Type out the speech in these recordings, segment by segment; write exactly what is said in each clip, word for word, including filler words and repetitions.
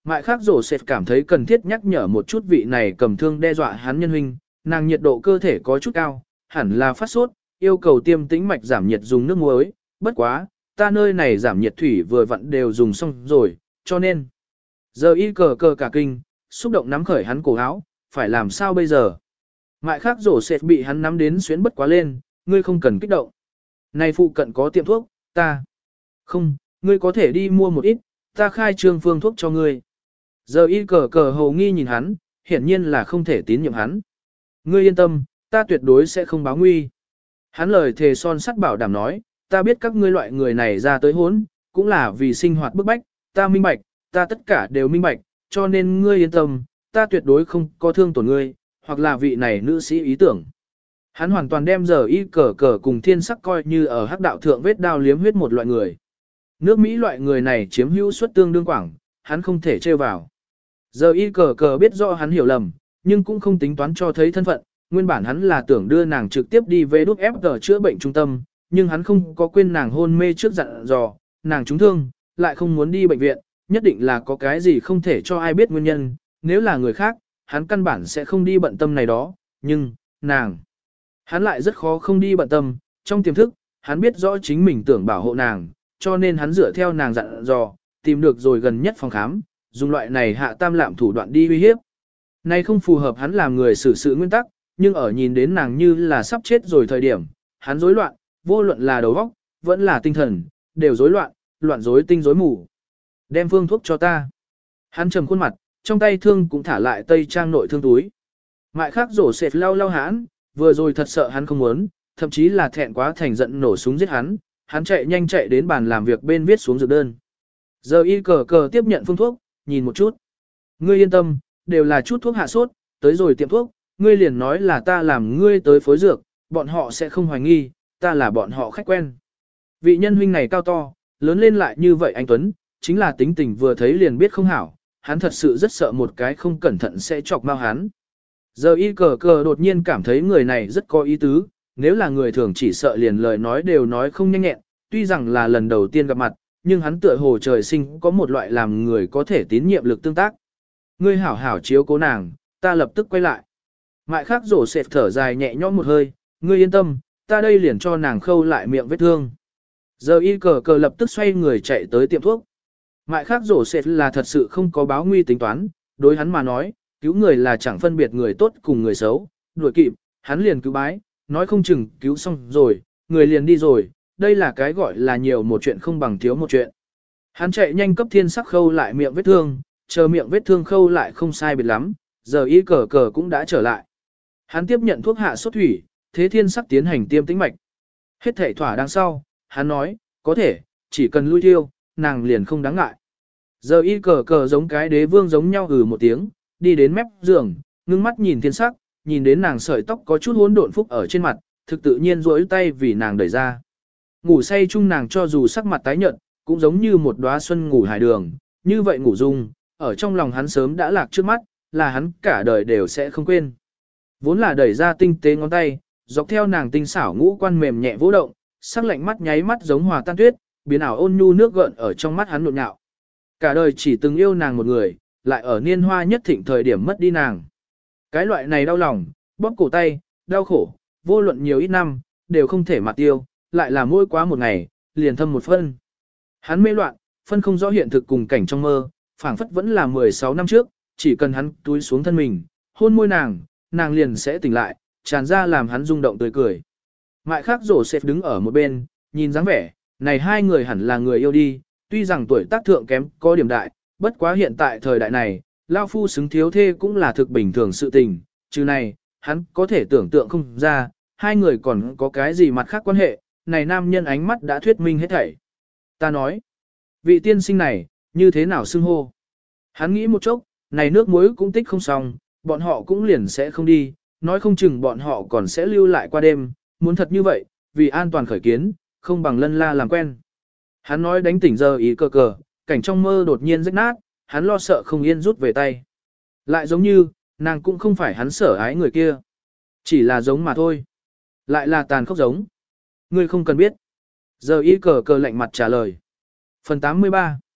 Mại khác rổ sệt cảm thấy cần thiết nhắc nhở một chút vị này cầm thương đe dọa hắn nhân huynh, nàng nhiệt độ cơ thể có chút cao, hẳn là phát sốt, yêu cầu tiêm tĩnh mạch giảm nhiệt dùng nước muối, bất quá, ta nơi này giảm nhiệt thủy vừa vặn đều dùng xong rồi, cho nên. Giờ y cờ cờ cả kinh, xúc động nắm khởi hắn cổ áo, phải làm sao bây giờ? Mại khác rổ sệt bị hắn nắm đến xuyến bất quá lên, ngươi không cần kích động. Này phụ cận có tiệm thuốc, ta. Không, ngươi có thể đi mua một ít, ta khai trương phương thuốc cho ngươi. Giờ y cờ cờ hồ nghi nhìn hắn, hiển nhiên là không thể tín nhiệm hắn. Ngươi yên tâm, ta tuyệt đối sẽ không báo nguy. Hắn lời thề son sắt bảo đảm nói, ta biết các ngươi loại người này ra tới hốn, cũng là vì sinh hoạt bức bách, ta minh bạch, ta tất cả đều minh bạch, cho nên ngươi yên tâm, ta tuyệt đối không có thương tổn ngươi, hoặc là vị này nữ sĩ ý tưởng. Hắn hoàn toàn đem giờ y cờ cờ cùng thiên sắc coi như ở hắc đạo thượng vết đao liếm huyết một loại người. Nước Mỹ loại người này chiếm hữu suất tương đương quảng, hắn không thể trêu vào. Giờ y cờ cờ biết rõ hắn hiểu lầm, nhưng cũng không tính toán cho thấy thân phận, nguyên bản hắn là tưởng đưa nàng trực tiếp đi về đúc ép tờ chữa bệnh trung tâm, nhưng hắn không có quên nàng hôn mê trước dặn dò, nàng trúng thương, lại không muốn đi bệnh viện, nhất định là có cái gì không thể cho ai biết nguyên nhân, nếu là người khác, hắn căn bản sẽ không đi bận tâm này đó, nhưng, nàng, hắn lại rất khó không đi bận tâm, trong tiềm thức, hắn biết rõ chính mình tưởng bảo hộ nàng, cho nên hắn dựa theo nàng dặn dò, tìm được rồi gần nhất phòng khám, dùng loại này hạ tam lạm thủ đoạn đi uy hiếp. Này không phù hợp hắn làm người xử sự nguyên tắc, nhưng ở nhìn đến nàng như là sắp chết rồi thời điểm, hắn rối loạn, vô luận là đầu óc, vẫn là tinh thần, đều rối loạn, loạn rối tinh rối mù. Đem phương thuốc cho ta. Hắn trầm khuôn mặt, trong tay thương cũng thả lại tây trang nội thương túi. Mại khác rổ sệt lau lau hắn, vừa rồi thật sợ hắn không muốn, thậm chí là thẹn quá thành giận nổ súng giết hắn, hắn chạy nhanh chạy đến bàn làm việc bên viết xuống dược đơn. Giờ y cờ cờ tiếp nhận phương thuốc, nhìn một chút. Ngươi yên tâm, đều là chút thuốc hạ sốt, tới rồi tiệm thuốc, ngươi liền nói là ta làm ngươi tới phối dược, bọn họ sẽ không hoài nghi, ta là bọn họ khách quen. Vị nhân huynh này cao to, lớn lên lại như vậy anh Tuấn, chính là tính tình vừa thấy liền biết không hảo, hắn thật sự rất sợ một cái không cẩn thận sẽ chọc mau hắn. Giờ y cờ cờ đột nhiên cảm thấy người này rất có ý tứ, nếu là người thường chỉ sợ liền lời nói đều nói không nhanh nhẹn, tuy rằng là lần đầu tiên gặp mặt, nhưng hắn tựa hồ trời sinh có một loại làm người có thể tín nhiệm lực tương tác. Ngươi hảo hảo chiếu cố nàng, ta lập tức quay lại. Mại khác rổ sệt thở dài nhẹ nhõm một hơi, ngươi yên tâm, ta đây liền cho nàng khâu lại miệng vết thương. Giờ y cờ cờ lập tức xoay người chạy tới tiệm thuốc. Mại khác rổ sệt là thật sự không có báo nguy tính toán, đối hắn mà nói, cứu người là chẳng phân biệt người tốt cùng người xấu, đuổi kịp, hắn liền cứu bái, nói không chừng cứu xong rồi, người liền đi rồi, đây là cái gọi là nhiều một chuyện không bằng thiếu một chuyện. Hắn chạy nhanh cấp thiên sắc khâu lại miệng vết thương, chờ miệng vết thương khâu lại không sai biệt lắm, giờ y cờ cờ cũng đã trở lại. Hắn tiếp nhận thuốc hạ sốt thủy, thế thiên sắc tiến hành tiêm tĩnh mạch. Hết thể thỏa đằng sau, hắn nói, có thể, chỉ cần lui thiêu, nàng liền không đáng ngại. Giờ y cờ cờ giống cái đế vương giống nhau ừ một tiếng, đi đến mép giường, ngưng mắt nhìn thiên sắc, nhìn đến nàng sợi tóc có chút hỗn độn phúc ở trên mặt, thực tự nhiên duỗi tay vì nàng đẩy ra. Ngủ say chung nàng cho dù sắc mặt tái nhợt, cũng giống như một đóa xuân ngủ hải đường, như vậy ngủ dung, ở trong lòng hắn sớm đã lạc trước mắt, là hắn cả đời đều sẽ không quên. Vốn là đẩy ra tinh tế ngón tay, dọc theo nàng tinh xảo ngũ quan mềm nhẹ vũ động, sắc lạnh mắt nháy mắt giống hòa tan tuyết, biến ảo ôn nhu nước gợn ở trong mắt hắn nhộn nhạo. Cả đời chỉ từng yêu nàng một người, lại ở niên hoa nhất thịnh thời điểm mất đi nàng. Cái loại này đau lòng, bóp cổ tay, đau khổ, vô luận nhiều ít năm, đều không thể mà tiêu, lại là mỗi quá một ngày, liền thâm một phân. Hắn mê loạn, phân không rõ hiện thực cùng cảnh trong mơ, phảng phất vẫn là mười sáu năm trước, chỉ cần hắn túi xuống thân mình, hôn môi nàng, nàng liền sẽ tỉnh lại, tràn ra làm hắn rung động tươi cười. Mại khác rổ sệt đứng ở một bên, nhìn dáng vẻ, này hai người hẳn là người yêu đi, tuy rằng tuổi tác thượng kém có điểm đại, bất quá hiện tại thời đại này, lao phu xứng thiếu thê cũng là thực bình thường sự tình, trừ này, hắn có thể tưởng tượng không ra, hai người còn có cái gì mặt khác quan hệ, này nam nhân ánh mắt đã thuyết minh hết thảy. Ta nói, vị tiên sinh này, như thế nào xưng hô? Hắn nghĩ một chốc, này nước muối cũng tích không xong, bọn họ cũng liền sẽ không đi, nói không chừng bọn họ còn sẽ lưu lại qua đêm, muốn thật như vậy, vì an toàn khởi kiến, không bằng lân la làm quen. Hắn nói đánh tỉnh giờ ý cờ cờ, cảnh trong mơ đột nhiên rách nát, hắn lo sợ không yên rút về tay. Lại giống như, nàng cũng không phải hắn sở ái người kia. Chỉ là giống mà thôi. Lại là tàn khốc giống. Ngươi không cần biết. Giờ ý cờ cờ lạnh mặt trả lời. Phần tám mươi ba.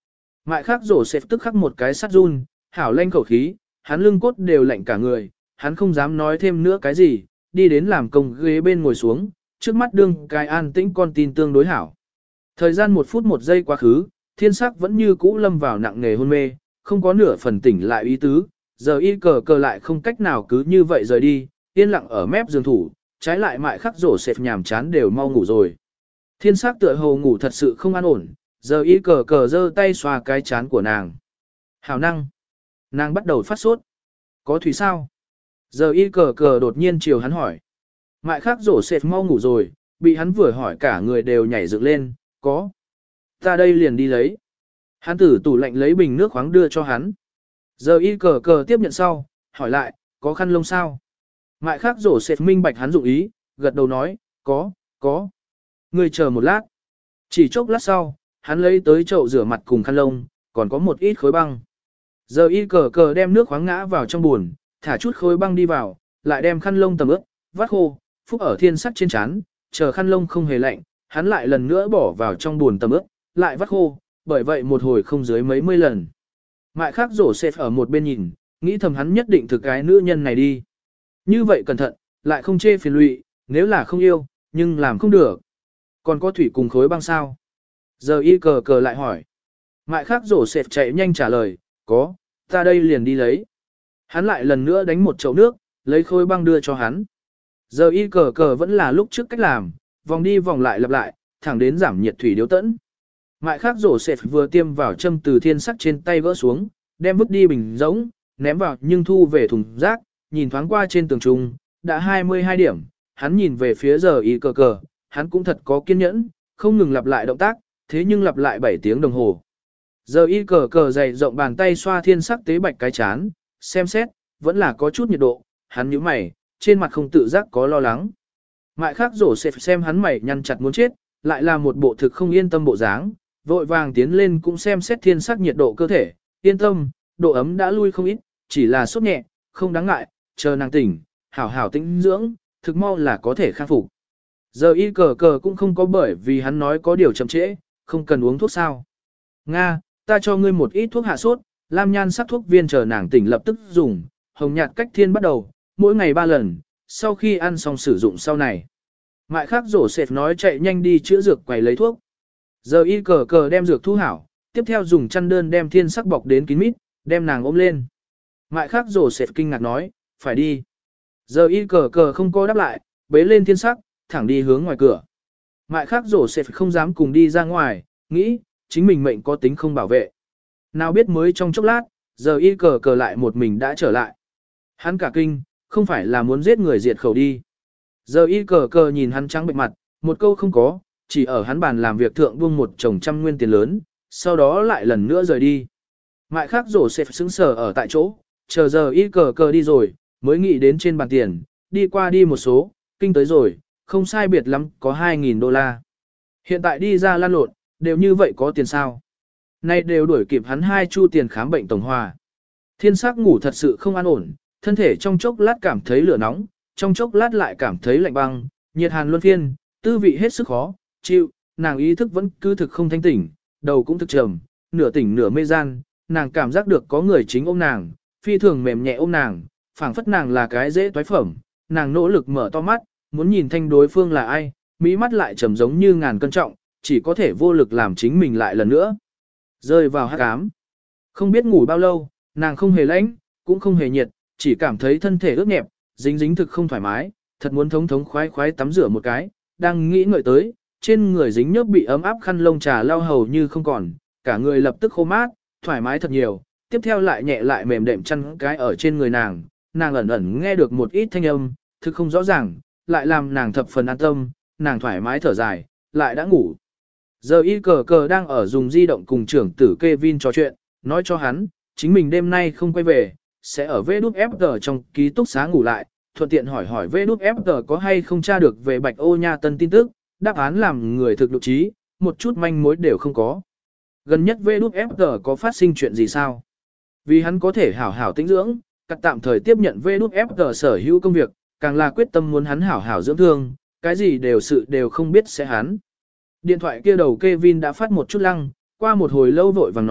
Mại khác rổ xẹp tức khắc một cái sắt run, hảo lanh khẩu khí, hắn lưng cốt đều lạnh cả người, hắn không dám nói thêm nữa cái gì, đi đến làm công ghế bên ngồi xuống, trước mắt đương cái an tĩnh con tin tương đối hảo. Thời gian một phút một giây quá khứ, thiên sắc vẫn như cũ lâm vào nặng nề hôn mê, không có nửa phần tỉnh lại ý tứ, giờ y cờ cờ lại không cách nào cứ như vậy rời đi, yên lặng ở mép giường thủ, trái lại mại khắc rổ xẹp nhàm chán đều mau ngủ rồi. Thiên sắc tựa hồ ngủ thật sự không an ổn, giờ y cờ cờ giơ tay xoa cái chán của nàng. Hảo năng. Nàng bắt đầu phát sốt. Có thủy sao? Giờ y cờ cờ đột nhiên chiều hắn hỏi. Mại khắc rổ xẹp mau ngủ rồi, bị hắn vừa hỏi cả người đều nhảy dựng lên, có. Ta đây liền đi lấy. Hắn tử tủ lạnh lấy bình nước khoáng đưa cho hắn. Giờ y cờ cờ tiếp nhận sau, hỏi lại, có khăn lông sao? Mại khắc rổ xẹp minh bạch hắn dụng ý, gật đầu nói, có, có. Ngươi chờ một lát. Chỉ chốc lát sau, hắn lấy tới chậu rửa mặt cùng khăn lông, còn có một ít khối băng. Giờ y cờ cờ đem nước khoáng ngã vào trong buồn, thả chút khối băng đi vào, lại đem khăn lông tầm ướt, vắt khô, phúc ở thiên sắc trên chán, chờ khăn lông không hề lạnh, hắn lại lần nữa bỏ vào trong buồn tầm ướt, lại vắt khô, bởi vậy một hồi không dưới mấy mươi lần. Mại khác rổ xẹp ở một bên nhìn, nghĩ thầm hắn nhất định thực cái nữ nhân này đi. Như vậy cẩn thận, lại không chê phiền lụy, nếu là không yêu, nhưng làm không được. Còn có thủy cùng khối băng sao? Giờ y cờ cờ lại hỏi. Mại khác rổ xẹp chạy nhanh trả lời, có, ta đây liền đi lấy. Hắn lại lần nữa đánh một chậu nước, lấy khối băng đưa cho hắn. Giờ y cờ cờ vẫn là lúc trước cách làm, vòng đi vòng lại lặp lại, thẳng đến giảm nhiệt thủy điếu tẫn. Mại khác rổ xẹp vừa tiêm vào châm từ thiên sắc trên tay gỡ xuống, đem vứt đi bình rỗng, ném vào nhưng thu về thùng rác, nhìn thoáng qua trên tường trung, đã hai mươi hai điểm, hắn nhìn về phía giờ y cờ cờ, hắn cũng thật có kiên nhẫn, không ngừng lặp lại động tác, thế nhưng lặp lại bảy tiếng đồng hồ. Giờ y cờ cờ dày rộng bàn tay xoa thiên sắc tế bạch cái chán, xem xét, vẫn là có chút nhiệt độ, hắn nhíu mày, trên mặt không tự giác có lo lắng. Mại khác rổ xẹp xem hắn mày nhăn chặt muốn chết, lại là một bộ thực không yên tâm bộ dáng, vội vàng tiến lên cũng xem xét thiên sắc nhiệt độ cơ thể, yên tâm, độ ấm đã lui không ít, chỉ là sốt nhẹ, không đáng ngại, chờ nàng tỉnh, hảo hảo tĩnh dưỡng, thực mau là có thể khắc phục. Giờ y cờ cờ cũng không có bởi vì hắn nói có điều chậm trễ, không cần uống thuốc sao. Nga, ta cho ngươi một ít thuốc hạ sốt, lam nhan sắc thuốc viên chờ nàng tỉnh lập tức dùng, hồng nhạt cách thiên bắt đầu, mỗi ngày ba lần, sau khi ăn xong sử dụng sau này. Mại khác rổ xẹp nói chạy nhanh đi chữa dược quầy lấy thuốc. Giờ y cờ cờ đem dược thu hảo, tiếp theo dùng chăn đơn đem thiên sắc bọc đến kín mít, đem nàng ôm lên. Mại khác rổ xẹp kinh ngạc nói, phải đi. Giờ y cờ cờ không có đáp lại, bế lên thiên sắc, thẳng đi hướng ngoài cửa. Mại khác rổ xẹp không dám cùng đi ra ngoài, nghĩ, chính mình mệnh có tính không bảo vệ. Nào biết mới trong chốc lát, giờ y cờ cờ lại một mình đã trở lại. Hắn cả kinh, không phải là muốn giết người diệt khẩu đi. Giờ y cờ cờ nhìn hắn trắng bệnh mặt, một câu không có, chỉ ở hắn bàn làm việc thượng buông một chồng trăm nguyên tiền lớn, sau đó lại lần nữa rời đi. Mại khác rổ xẹp sững sờ ở tại chỗ, chờ giờ y cờ cờ đi rồi, mới nghĩ đến trên bàn tiền, đi qua đi một số, kinh tới rồi, không sai biệt lắm, có hai nghìn đô la. Hiện tại đi ra lan lộn, đều như vậy có tiền sao. Nay đều đuổi kịp hắn hai chu tiền khám bệnh tổng hòa. Thiên sắc ngủ thật sự không an ổn, thân thể trong chốc lát cảm thấy lửa nóng, trong chốc lát lại cảm thấy lạnh băng, nhiệt hàn luân phiên, tư vị hết sức khó, chịu, nàng ý thức vẫn cứ thực không thanh tỉnh, đầu cũng thực trầm, nửa tỉnh nửa mê gian, nàng cảm giác được có người chính ôm nàng, phi thường mềm nhẹ ôm nàng, phảng phất nàng là cái dễ toái phẩm, nàng nỗ lực mở to mắt, muốn nhìn thanh đối phương là ai, mỹ mắt lại trầm giống như ngàn cân trọng, chỉ có thể vô lực làm chính mình lại lần nữa. Rơi vào hắc ám. Không biết ngủ bao lâu, nàng không hề lạnh, cũng không hề nhiệt, chỉ cảm thấy thân thể ướt nhẹp, dính dính thực không thoải mái, thật muốn thống thống khoái khoái tắm rửa một cái, đang nghĩ ngợi tới, trên người dính nhớp bị ấm áp khăn lông trà lau hầu như không còn, cả người lập tức khô mát, thoải mái thật nhiều, tiếp theo lại nhẹ lại mềm đệm chăn cái ở trên người nàng, nàng ẩn ẩn nghe được một ít thanh âm, thực không rõ ràng, lại làm nàng thập phần an tâm, nàng thoải mái thở dài, lại đã ngủ. Giờ y cờ cờ đang ở dùng di động cùng trưởng tử Kevin trò chuyện, nói cho hắn, chính mình đêm nay không quay về, sẽ ở vê đút ép tê trong ký túc xá ngủ lại, thuận tiện hỏi hỏi vê đút ép tê có hay không tra được về Bạch Ô Nha Tân tin tức, đáp án làm người thực lục trí, một chút manh mối đều không có. Gần nhất vê đút ép tê có phát sinh chuyện gì sao? Vì hắn có thể hảo hảo tĩnh dưỡng, cắt tạm thời tiếp nhận vê đút ép tê sở hữu công việc, càng là quyết tâm muốn hắn hảo hảo dưỡng thương, cái gì đều sự đều không biết sẽ hắn. Điện thoại kia đầu Kevin đã phát một chút lăng, qua một hồi lâu vội vàng nói,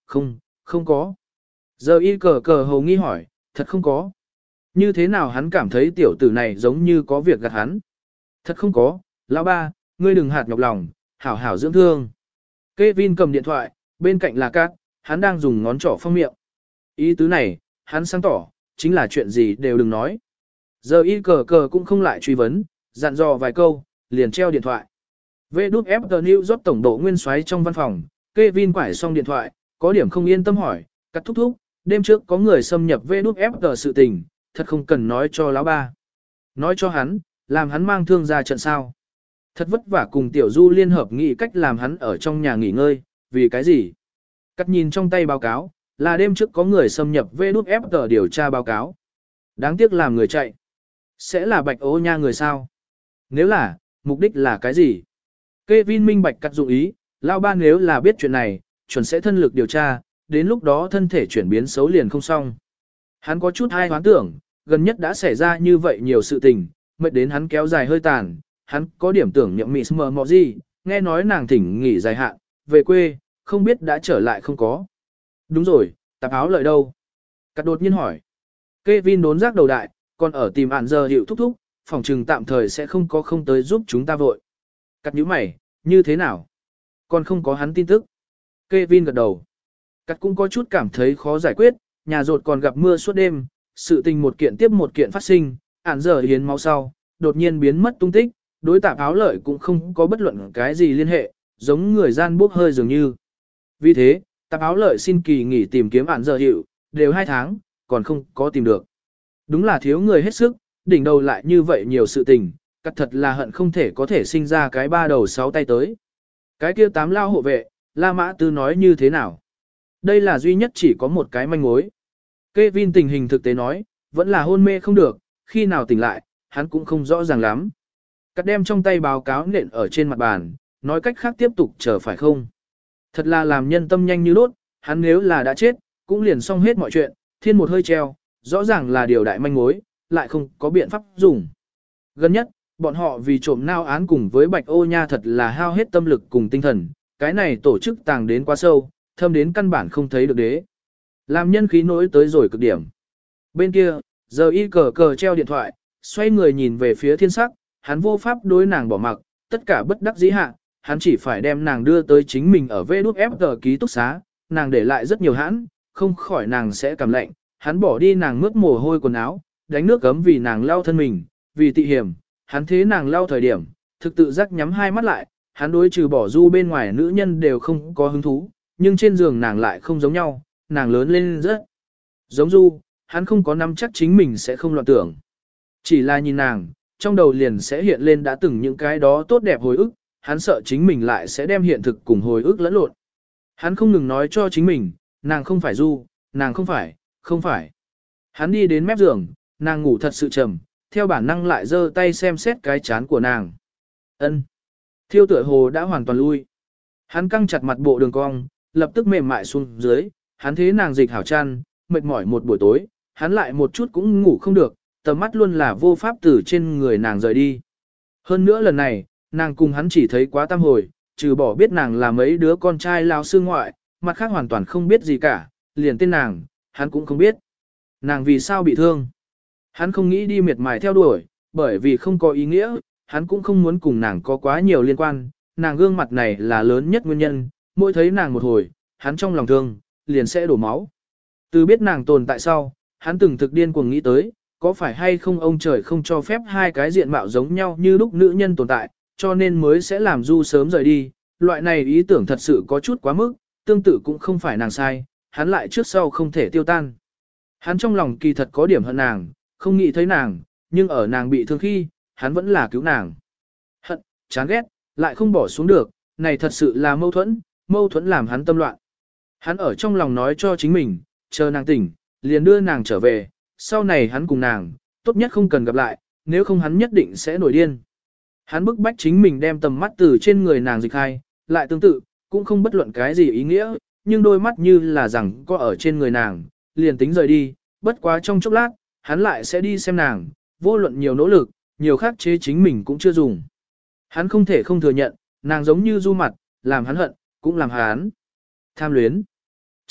không, không có. Giờ y cờ cờ hầu nghi hỏi, thật không có. Như thế nào hắn cảm thấy tiểu tử này giống như có việc gạt hắn. Thật không có, lão ba, ngươi đừng hạt nhọc lòng, hảo hảo dưỡng thương. Kevin cầm điện thoại, bên cạnh là Cát, hắn đang dùng ngón trỏ phong miệng. Ý tứ này, hắn sáng tỏ, chính là chuyện gì đều đừng nói. Giờ y cờ cờ cũng không lại truy vấn, dặn dò vài câu, liền treo điện thoại. vê đê ép tê New York tổng độ nguyên soái trong văn phòng, Kevin quải xong điện thoại, có điểm không yên tâm hỏi, Cát thúc thúc, đêm trước có người xâm nhập vê đê ép tê sự tình, thật không cần nói cho lão ba. Nói cho hắn, làm hắn mang thương ra trận sao. Thật vất vả cùng Tiểu Du liên hợp nghĩ cách làm hắn ở trong nhà nghỉ ngơi, vì cái gì? Cắt nhìn trong tay báo cáo, là đêm trước có người xâm nhập vê đê ép tê điều tra báo cáo. Đáng tiếc làm người chạy. Sẽ là Bạch Ô Nha người sao? Nếu là, mục đích là cái gì? Kevin minh bạch cắt dụng ý, lão ba nếu là biết chuyện này, chuẩn sẽ thân lực điều tra, đến lúc đó thân thể chuyển biến xấu liền không xong. Hắn có chút hai hoán tưởng, gần nhất đã xảy ra như vậy nhiều sự tình, mệt đến hắn kéo dài hơi tàn, hắn có điểm tưởng nhậm mị mờ mọ gì, nghe nói nàng thỉnh nghỉ dài hạn, về quê, không biết đã trở lại không có. Đúng rồi, tạp áo lợi đâu? Cắt đột nhiên hỏi. Kevin đốn giác đầu đại, còn ở tìm ản giờ hiệu thúc thúc, phòng trừng tạm thời sẽ không có không tới giúp chúng ta vội. Cắt nhíu mày, như thế nào? Còn không có hắn tin tức. Kevin gật đầu. Cắt cũng có chút cảm thấy khó giải quyết, nhà rột còn gặp mưa suốt đêm, sự tình một kiện tiếp một kiện phát sinh, ản giờ hiến máu sau, đột nhiên biến mất tung tích, đối tạp áo lợi cũng không có bất luận cái gì liên hệ, giống người gian bốc hơi dường như. Vì thế, tạp áo lợi xin kỳ nghỉ tìm kiếm ản giờ hiệu, đều hai tháng, còn không có tìm được. Đúng là thiếu người hết sức, đỉnh đầu lại như vậy nhiều sự tình, cắt thật là hận không thể có thể sinh ra cái ba đầu sáu tay tới. Cái kia tám lao hộ vệ, La Mã Tư nói như thế nào? Đây là duy nhất chỉ có một cái manh mối. Kevin tình hình thực tế nói, vẫn là hôn mê không được, khi nào tỉnh lại, hắn cũng không rõ ràng lắm. Cắt đem trong tay báo cáo nện ở trên mặt bàn, nói cách khác tiếp tục chờ phải không? Thật là làm nhân tâm nhanh như đốt, hắn nếu là đã chết, cũng liền xong hết mọi chuyện, thiên một hơi treo, rõ ràng là điều đại manh mối, lại không có biện pháp dùng. Gần nhất, bọn họ vì trộm nao án cùng với Bạch Ô Nha thật là hao hết tâm lực cùng tinh thần, cái này tổ chức tàng đến quá sâu, thâm đến căn bản không thấy được đế. Làm nhân khí nỗi tới rồi cực điểm. Bên kia, giờ y cờ cờ treo điện thoại, xoay người nhìn về phía thiên sắc, hắn vô pháp đối nàng bỏ mặc, tất cả bất đắc dĩ hạ, hắn chỉ phải đem nàng đưa tới chính mình ở vê đê ép tê ký túc xá, nàng để lại rất nhiều hãn, không khỏi nàng sẽ cảm lạnh, hắn bỏ đi nàng mướt mồ hôi quần áo, đánh nước gấm vì nàng lau thân mình, vì tị hiểm, hắn thế nàng lau thời điểm, thực tự giác nhắm hai mắt lại, hắn đối trừ bỏ du bên ngoài nữ nhân đều không có hứng thú, nhưng trên giường nàng lại không giống nhau, nàng lớn lên rất giống du, hắn không có nắm chắc chính mình sẽ không loạn tưởng. Chỉ là nhìn nàng, trong đầu liền sẽ hiện lên đã từng những cái đó tốt đẹp hồi ức, hắn sợ chính mình lại sẽ đem hiện thực cùng hồi ức lẫn lộn. Hắn không ngừng nói cho chính mình, nàng không phải du, nàng không phải, không phải. Hắn đi đến mép giường, nàng ngủ thật sự trầm, theo bản năng lại giơ tay xem xét cái chán của nàng. Ân, thiêu tựa hồ đã hoàn toàn lui. Hắn căng chặt mặt bộ đường cong, lập tức mềm mại xuống dưới, hắn thế nàng dịch hảo chăn, mệt mỏi một buổi tối, hắn lại một chút cũng ngủ không được, tầm mắt luôn là vô pháp từ trên người nàng rời đi. Hơn nữa lần này, nàng cùng hắn chỉ thấy quá tam hồi, trừ bỏ biết nàng là mấy đứa con trai lao sư ngoại, mặt khác hoàn toàn không biết gì cả, liền tên nàng, hắn cũng không biết. Nàng vì sao bị thương? Hắn không nghĩ đi miệt mài theo đuổi, bởi vì không có ý nghĩa, hắn cũng không muốn cùng nàng có quá nhiều liên quan, nàng gương mặt này là lớn nhất nguyên nhân, mỗi thấy nàng một hồi, hắn trong lòng thương, liền sẽ đổ máu. Từ biết nàng tồn tại sau, hắn từng thực điên cuồng nghĩ tới, có phải hay không ông trời không cho phép hai cái diện mạo giống nhau như lúc nữ nhân tồn tại, cho nên mới sẽ làm Du sớm rời đi, loại này ý tưởng thật sự có chút quá mức, tương tự cũng không phải nàng sai, hắn lại trước sau không thể tiêu tan. Hắn trong lòng kỳ thật có điểm hận nàng, không nghĩ thấy nàng, nhưng ở nàng bị thương khi, hắn vẫn là cứu nàng. Hận, chán ghét, lại không bỏ xuống được, này thật sự là mâu thuẫn, mâu thuẫn làm hắn tâm loạn. Hắn ở trong lòng nói cho chính mình, chờ nàng tỉnh, liền đưa nàng trở về, sau này hắn cùng nàng, tốt nhất không cần gặp lại, nếu không hắn nhất định sẽ nổi điên. Hắn bức bách chính mình đem tầm mắt từ trên người nàng dịch hai, lại tương tự, cũng không bất luận cái gì ý nghĩa, nhưng đôi mắt như là rằng có ở trên người nàng, liền tính rời đi, bất quá trong chốc lát, hắn lại sẽ đi xem nàng, vô luận nhiều nỗ lực, nhiều khắc chế chính mình cũng chưa dùng. Hắn không thể không thừa nhận, nàng giống như Du mặt, làm hắn hận, cũng làm hắn tham luyến.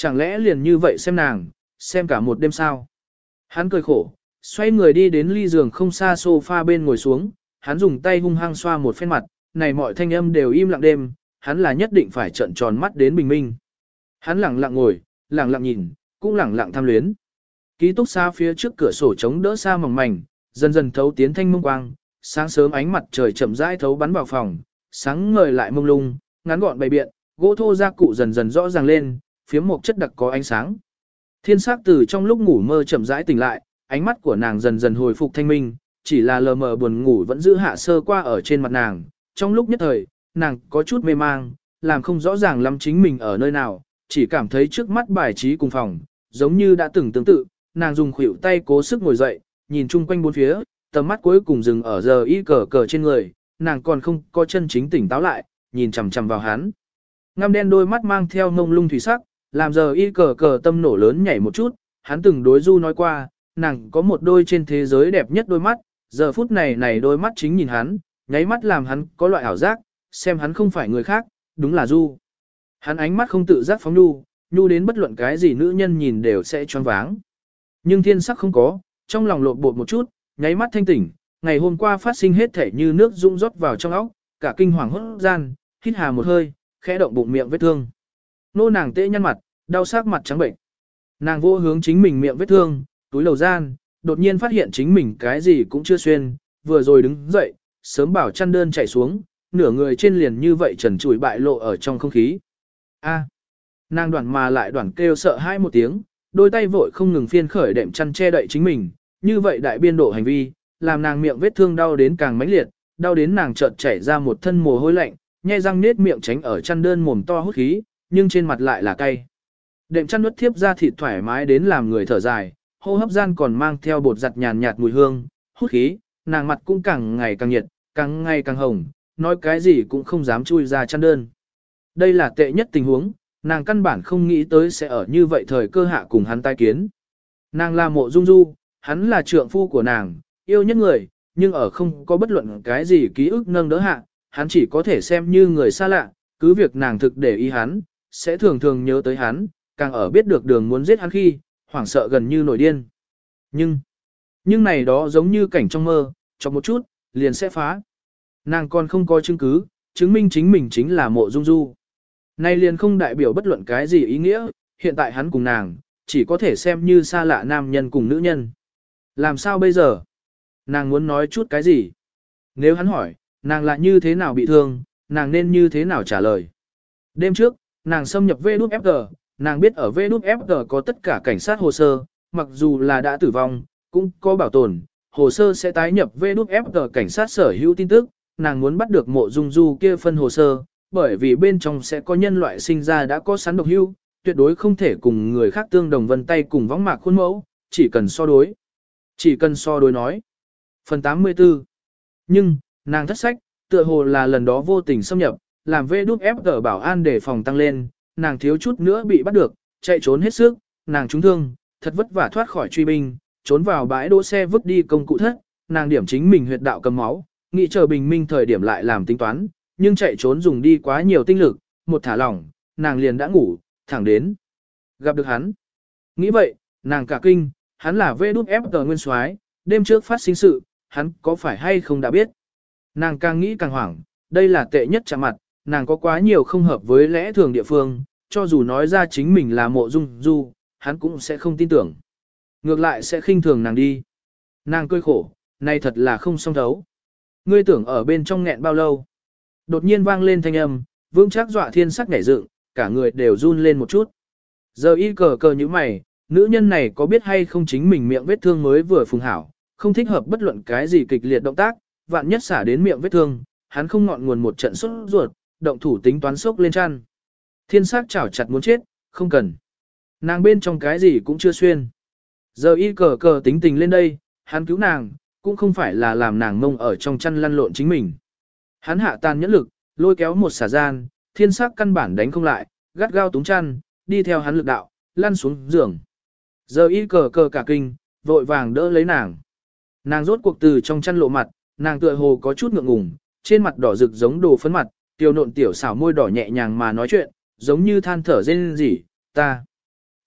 Chẳng lẽ liền như vậy xem nàng, xem cả một đêm sao? Hắn cười khổ, xoay người đi đến ly giường không xa sofa bên ngồi xuống, hắn dùng tay hung hăng xoa một phen mặt, này mọi thanh âm đều im lặng đêm, hắn là nhất định phải trợn tròn mắt đến bình minh. Hắn lẳng lặng ngồi, lẳng lặng nhìn, cũng lẳng lặng tham luyến. Ký túc xá phía trước cửa sổ chống đỡ xa mỏng mảnh, dần dần thấu tiến thanh mông quang, sáng sớm ánh mặt trời chậm rãi thấu bắn vào phòng, sáng ngời lại mông lung, ngắn gọn bày biện, gỗ thô gia cụ dần dần rõ ràng lên, phiếm một chất đặc có ánh sáng. Thiên sắc từ trong lúc ngủ mơ chậm rãi tỉnh lại, ánh mắt của nàng dần dần hồi phục thanh minh, chỉ là lờ mờ buồn ngủ vẫn giữ hạ sơ qua ở trên mặt nàng. Trong lúc nhất thời, nàng có chút mê mang, làm không rõ ràng lắm chính mình ở nơi nào, chỉ cảm thấy trước mắt bài trí cùng phòng, giống như đã từng tương tự, nàng dùng khuỷu tay cố sức ngồi dậy, nhìn chung quanh bốn phía, tầm mắt cuối cùng dừng ở giờ y cờ cờ trên người, nàng còn không có chân chính tỉnh táo lại, nhìn chằm chằm vào hắn. Ngăm đen đôi mắt mang theo ngông lung thủy sắc, làm giờ y cờ cờ tâm nổ lớn nhảy một chút, hắn từng đối Du nói qua, nàng có một đôi trên thế giới đẹp nhất đôi mắt, giờ phút này này đôi mắt chính nhìn hắn, nháy mắt làm hắn có loại ảo giác, xem hắn không phải người khác, đúng là Du. Hắn ánh mắt không tự giác phóng nhu, nhu đến bất luận cái gì nữ nhân nhìn đều sẽ choáng váng. Nhưng thiên sắc không có, trong lòng lộn bột một chút, nháy mắt thanh tỉnh, ngày hôm qua phát sinh hết thể như nước rung rót vào trong óc, cả kinh hoàng hốt gian, hít hà một hơi, khẽ động bụng miệng vết thương. Nô nàng tễ nhăn mặt, đau sắc mặt trắng bệnh. Nàng vô hướng chính mình miệng vết thương, túi lầu gian, đột nhiên phát hiện chính mình cái gì cũng chưa xuyên, vừa rồi đứng dậy, sớm bảo chăn đơn chạy xuống, nửa người trên liền như vậy trần trụi bại lộ ở trong không khí. A, nàng đoạn mà lại đoạn kêu sợ hai một tiếng, đôi tay vội không ngừng phiên khởi đệm chăn che đậy chính mình, như vậy đại biên độ hành vi, làm nàng miệng vết thương đau đến càng mãnh liệt, đau đến nàng chợt chảy ra một thân mồ hôi lạnh, nhe răng nết miệng tránh ở chăn đơn mồm to hút khí, nhưng trên mặt lại là cay. Đệm chăn nuốt thiếp ra thịt thoải mái đến làm người thở dài, hô hấp gian còn mang theo bột giặt nhàn nhạt mùi hương, hút khí, nàng mặt cũng càng ngày càng nhiệt, càng ngày càng hồng, nói cái gì cũng không dám chui ra chăn đơn. Đây là tệ nhất tình huống, nàng căn bản không nghĩ tới sẽ ở như vậy thời cơ hạ cùng hắn tai kiến. Nàng là Mộ Dung Du, hắn là trượng phu của nàng, yêu nhất người, nhưng ở không có bất luận cái gì ký ức nâng đỡ hạ, hắn chỉ có thể xem như người xa lạ, cứ việc nàng thực để ý hắn, sẽ thường thường nhớ tới hắn, càng ở biết được đường muốn giết hắn khi, hoảng sợ gần như nổi điên. Nhưng, nhưng này đó giống như cảnh trong mơ, trong một chút, liền sẽ phá. Nàng còn không có chứng cứ, chứng minh chính mình chính là Mộ Dung Du. Nay liền không đại biểu bất luận cái gì ý nghĩa, hiện tại hắn cùng nàng, chỉ có thể xem như xa lạ nam nhân cùng nữ nhân. Làm sao bây giờ? Nàng muốn nói chút cái gì? Nếu hắn hỏi, nàng lại như thế nào bị thương, nàng nên như thế nào trả lời? Đêm trước, nàng xâm nhập vê đút ép giê, nàng biết ở vê đút ép giê có tất cả cảnh sát hồ sơ, mặc dù là đã tử vong, cũng có bảo tồn, hồ sơ sẽ tái nhập vê đút ép giê cảnh sát sở hữu tin tức, nàng muốn bắt được Mộ Dung Du kia phân hồ sơ, bởi vì bên trong sẽ có nhân loại sinh ra đã có sẵn độc hưu, tuyệt đối không thể cùng người khác tương đồng vân tay cùng võng mạc khuôn mẫu, chỉ cần so đối. Chỉ cần so đối nói. Phần tám mươi tư. Nhưng, nàng thất sách, tựa hồ là lần đó vô tình xâm nhập, làm vê đút ép giê bảo an để phòng tăng lên, nàng thiếu chút nữa bị bắt được, chạy trốn hết sức, nàng trúng thương, thật vất vả thoát khỏi truy binh, trốn vào bãi đỗ xe vứt đi công cụ thất, nàng điểm chính mình huyệt đạo cầm máu, nghĩ chờ bình minh thời điểm lại làm tính toán, nhưng chạy trốn dùng đi quá nhiều tinh lực, một thả lỏng, nàng liền đã ngủ, thẳng đến. Gặp được hắn. Nghĩ vậy, nàng cả kinh, hắn là vê đút ép giê nguyên soái, đêm trước phát sinh sự, hắn có phải hay không đã biết. Nàng càng nghĩ càng hoảng, đây là tệ nhất chạm mặt, nàng có quá nhiều không hợp với lẽ thường địa phương, cho dù nói ra chính mình là Mộ Dung Du, hắn cũng sẽ không tin tưởng. Ngược lại sẽ khinh thường nàng đi. Nàng cười khổ, này thật là không song thấu. Ngươi tưởng ở bên trong nghẹn bao lâu? Đột nhiên vang lên thanh âm, vững chắc dọa thiên sắc nhảy dựng, cả người đều run lên một chút. Giờ y cờ cờ như mày, nữ nhân này có biết hay không chính mình miệng vết thương mới vừa phùng hảo, không thích hợp bất luận cái gì kịch liệt động tác, vạn nhất xả đến miệng vết thương, hắn không ngọn nguồn một trận sốt ruột, động thủ tính toán sốc lên chăn. Thiên sắc chảo chặt muốn chết, không cần. Nàng bên trong cái gì cũng chưa xuyên. Giờ y cờ cờ tính tình lên đây, hắn cứu nàng, cũng không phải là làm nàng mông ở trong chăn lăn lộn chính mình. Hắn hạ tàn nhẫn lực, lôi kéo một xả gian, thiên sắc căn bản đánh không lại, gắt gao túng chăn, đi theo hắn lực đạo, lăn xuống giường. Giờ y cờ cờ cả kinh, vội vàng đỡ lấy nàng. Nàng rốt cuộc từ trong chăn lộ mặt, nàng tựa hồ có chút ngượng ngùng, trên mặt đỏ rực giống đồ phấn mặt, tiêu nộn tiểu xảo môi đỏ nhẹ nhàng mà nói chuyện, giống như than thở rên rỉ, ta,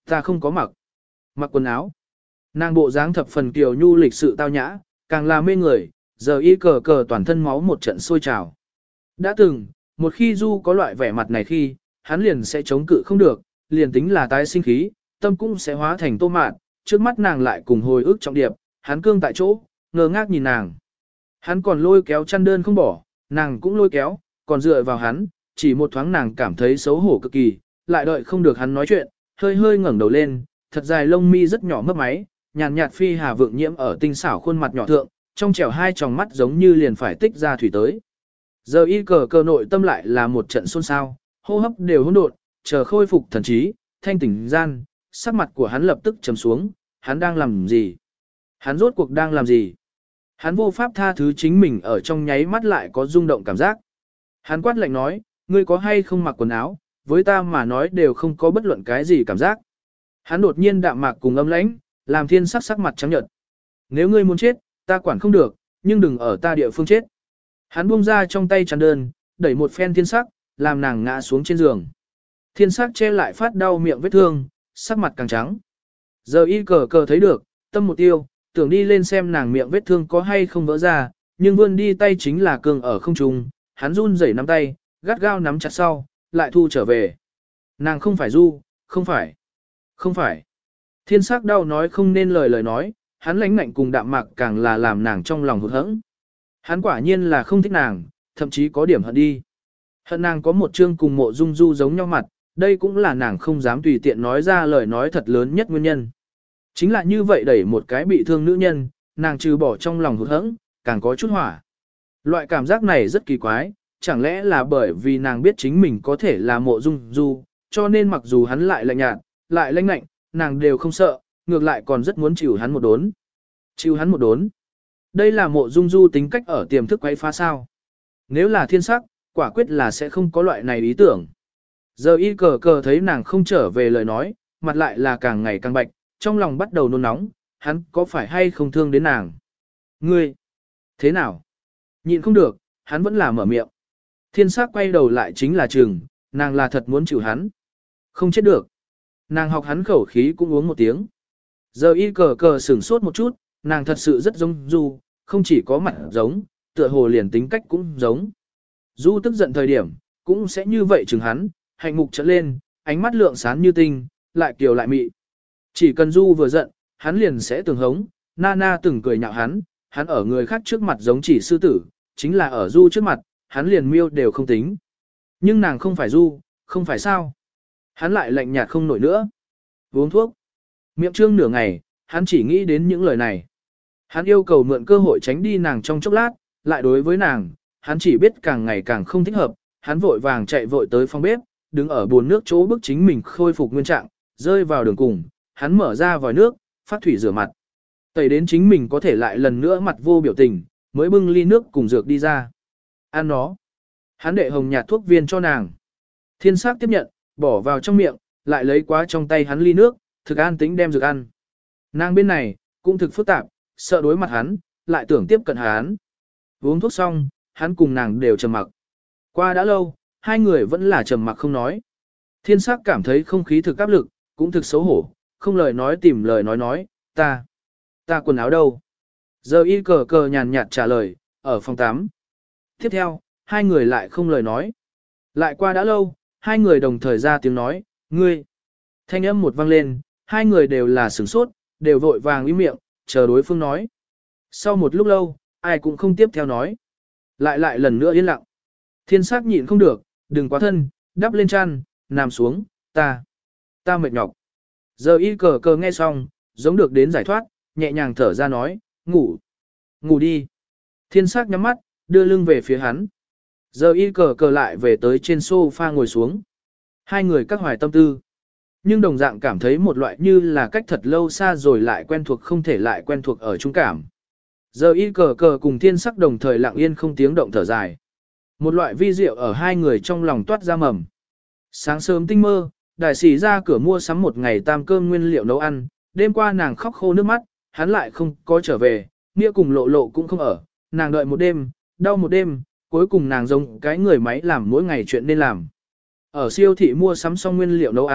Ta không có mặc. Mặc quần áo. Nàng bộ dáng thập phần kiều nhu lịch sự tao nhã, càng là mê người, giờ y cờ cờ toàn thân máu một trận sôi trào. Đã từng, một khi Du có loại vẻ mặt này khi, hắn liền sẽ chống cự không được, liền tính là tái sinh khí, tâm cũng sẽ hóa thành tô mạn, trước mắt nàng lại cùng hồi ức trọng điệp, hắn cương tại chỗ, ngơ ngác nhìn nàng. Hắn còn lôi kéo chăn đơn không bỏ, nàng cũng lôi kéo, còn dựa vào hắn, chỉ một thoáng nàng cảm thấy xấu hổ cực kỳ, lại đợi không được hắn nói chuyện, hơi hơi ngẩng đầu lên, thật dài lông mi rất nhỏ mấp máy, nhàn nhạt phi hà vượng nhiễm ở tinh xảo khuôn mặt nhỏ thượng, trong trẻo hai tròng mắt giống như liền phải tích ra thủy tới. Giờ y cờ cờ nội tâm lại là một trận xôn xao, hô hấp đều hỗn độn, chờ khôi phục thần trí, thanh tỉnh gian, sắc mặt của hắn lập tức trầm xuống, hắn đang làm gì? Hắn rốt cuộc đang làm gì? Hắn vô pháp tha thứ chính mình ở trong nháy mắt lại có rung động cảm giác. Hắn quát lạnh nói, ngươi có hay không mặc quần áo, với ta mà nói đều không có bất luận cái gì cảm giác. Hắn đột nhiên đạm mạc cùng âm lãnh, làm thiên sắc sắc mặt trắng nhợt. Nếu ngươi muốn chết, ta quản không được, nhưng đừng ở ta địa phương chết. Hắn buông ra trong tay chăn đơn, đẩy một phen thiên sắc, làm nàng ngã xuống trên giường. Thiên sắc che lại phát đau miệng vết thương, sắc mặt càng trắng. Giờ y cờ cờ thấy được, tâm một tiêu, tưởng đi lên xem nàng miệng vết thương có hay không vỡ ra, nhưng vươn đi tay chính là cường ở không trung, hắn run rẩy nắm tay, gắt gao nắm chặt sau, lại thu trở về. Nàng không phải Du, không phải, không phải. Thiên sắc đau nói không nên lời lời nói, hắn lãnh ngạnh cùng đạm mạc càng là làm nàng trong lòng hụt hẫng. Hắn quả nhiên là không thích nàng, thậm chí có điểm hận đi. Hận nàng có một chương cùng Mộ Dung Du giống nhau mặt, đây cũng là nàng không dám tùy tiện nói ra lời nói thật lớn nhất nguyên nhân. Chính là như vậy đẩy một cái bị thương nữ nhân, nàng trừ bỏ trong lòng hụt hẫng, càng có chút hỏa. Loại cảm giác này rất kỳ quái, chẳng lẽ là bởi vì nàng biết chính mình có thể là Mộ Dung Du, cho nên mặc dù hắn lại lạnh nhạt, lại lãnh lạnh, nàng đều không sợ, ngược lại còn rất muốn chịu hắn một đốn. Chịu hắn một đốn. Đây là Mộ Dung Du tính cách ở tiềm thức quấy phá sao. Nếu là thiên sắc, quả quyết là sẽ không có loại này ý tưởng. Giờ y cờ cờ thấy nàng không trở về lời nói, mặt lại là càng ngày càng bạch, trong lòng bắt đầu nôn nóng, hắn có phải hay không thương đến nàng? Ngươi! Thế nào? Nhịn không được, hắn vẫn là mở miệng. Thiên sắc quay đầu lại chính là Trừng, nàng là thật muốn chịu hắn. Không chết được. Nàng học hắn khẩu khí cũng uống một tiếng. Giờ y cờ cờ sửng sốt một chút, nàng thật sự rất giống Du, không chỉ có mặt giống, tựa hồ liền tính cách cũng giống. Du tức giận thời điểm, cũng sẽ như vậy chừng hắn, hạnh mục trợn lên, ánh mắt lượng sáng như tinh, lại kiều lại mị. Chỉ cần Du vừa giận, hắn liền sẽ tường hống, Nana từng cười nhạo hắn, hắn ở người khác trước mặt giống chỉ sư tử, chính là ở Du trước mặt, hắn liền miêu đều không tính. Nhưng nàng không phải Du, không phải sao. Hắn lại lạnh nhạt không nổi nữa. Uống thuốc. Miệng trương nửa ngày, hắn chỉ nghĩ đến những lời này. Hắn yêu cầu mượn cơ hội tránh đi nàng trong chốc lát, lại đối với nàng, hắn chỉ biết càng ngày càng không thích hợp, hắn vội vàng chạy vội tới phòng bếp, đứng ở bồn nước chỗ bức chính mình khôi phục nguyên trạng, rơi vào đường cùng, hắn mở ra vòi nước, phát thủy rửa mặt. Tẩy đến chính mình có thể lại lần nữa mặt vô biểu tình, mới bưng ly nước cùng dược đi ra. Ăn nó. Hắn đệ hồng nhạt thuốc viên cho nàng. Thiên sắc tiếp nhận, bỏ vào trong miệng, lại lấy quá trong tay hắn ly nước, thực an tính đem dược ăn. Nàng bên này, cũng thực phức tạp, sợ đối mặt hắn, lại tưởng tiếp cận hắn. Uống thuốc xong, hắn cùng nàng đều trầm mặc. Qua đã lâu, hai người vẫn là trầm mặc không nói. Thiên sắc cảm thấy không khí thực áp lực, cũng thực xấu hổ, không lời nói tìm lời nói nói, ta, ta quần áo đâu? Giờ y cờ cờ nhàn nhạt trả lời, ở phòng tắm. Tiếp theo, hai người lại không lời nói. Lại qua đã lâu, hai người đồng thời ra tiếng nói, ngươi. Thanh âm một vang lên, hai người đều là sửng sốt, đều vội vàng im miệng, chờ đối phương nói. Sau một lúc lâu, ai cũng không tiếp theo nói. Lại lại lần nữa yên lặng. Thiên sắc nhịn không được, đừng quá thân, đắp lên chăn, nằm xuống, ta, ta mệt nhọc. Giờ y cờ cờ nghe xong, giống được đến giải thoát, nhẹ nhàng thở ra nói, ngủ, ngủ đi. Thiên sắc nhắm mắt, đưa lưng về phía hắn. Giờ y cờ cờ lại về tới trên sofa ngồi xuống. Hai người các hoài tâm tư. Nhưng đồng dạng cảm thấy một loại như là cách thật lâu xa rồi lại quen thuộc không thể lại quen thuộc ở trung cảm. Giờ y cờ cờ cùng thiên sắc đồng thời lặng yên không tiếng động thở dài. Một loại vi diệu ở hai người trong lòng toát ra mầm. Sáng sớm tinh mơ, đại sĩ ra cửa mua sắm một ngày tam cơm nguyên liệu nấu ăn, đêm qua nàng khóc khô nước mắt, hắn lại không có trở về, nghĩa cùng lộ lộ cũng không ở, nàng đợi một đêm, đau một đêm, cuối cùng nàng giống cái người máy làm mỗi ngày chuyện nên làm. Ở siêu thị mua sắm xong nguyên liệu nấu ăn,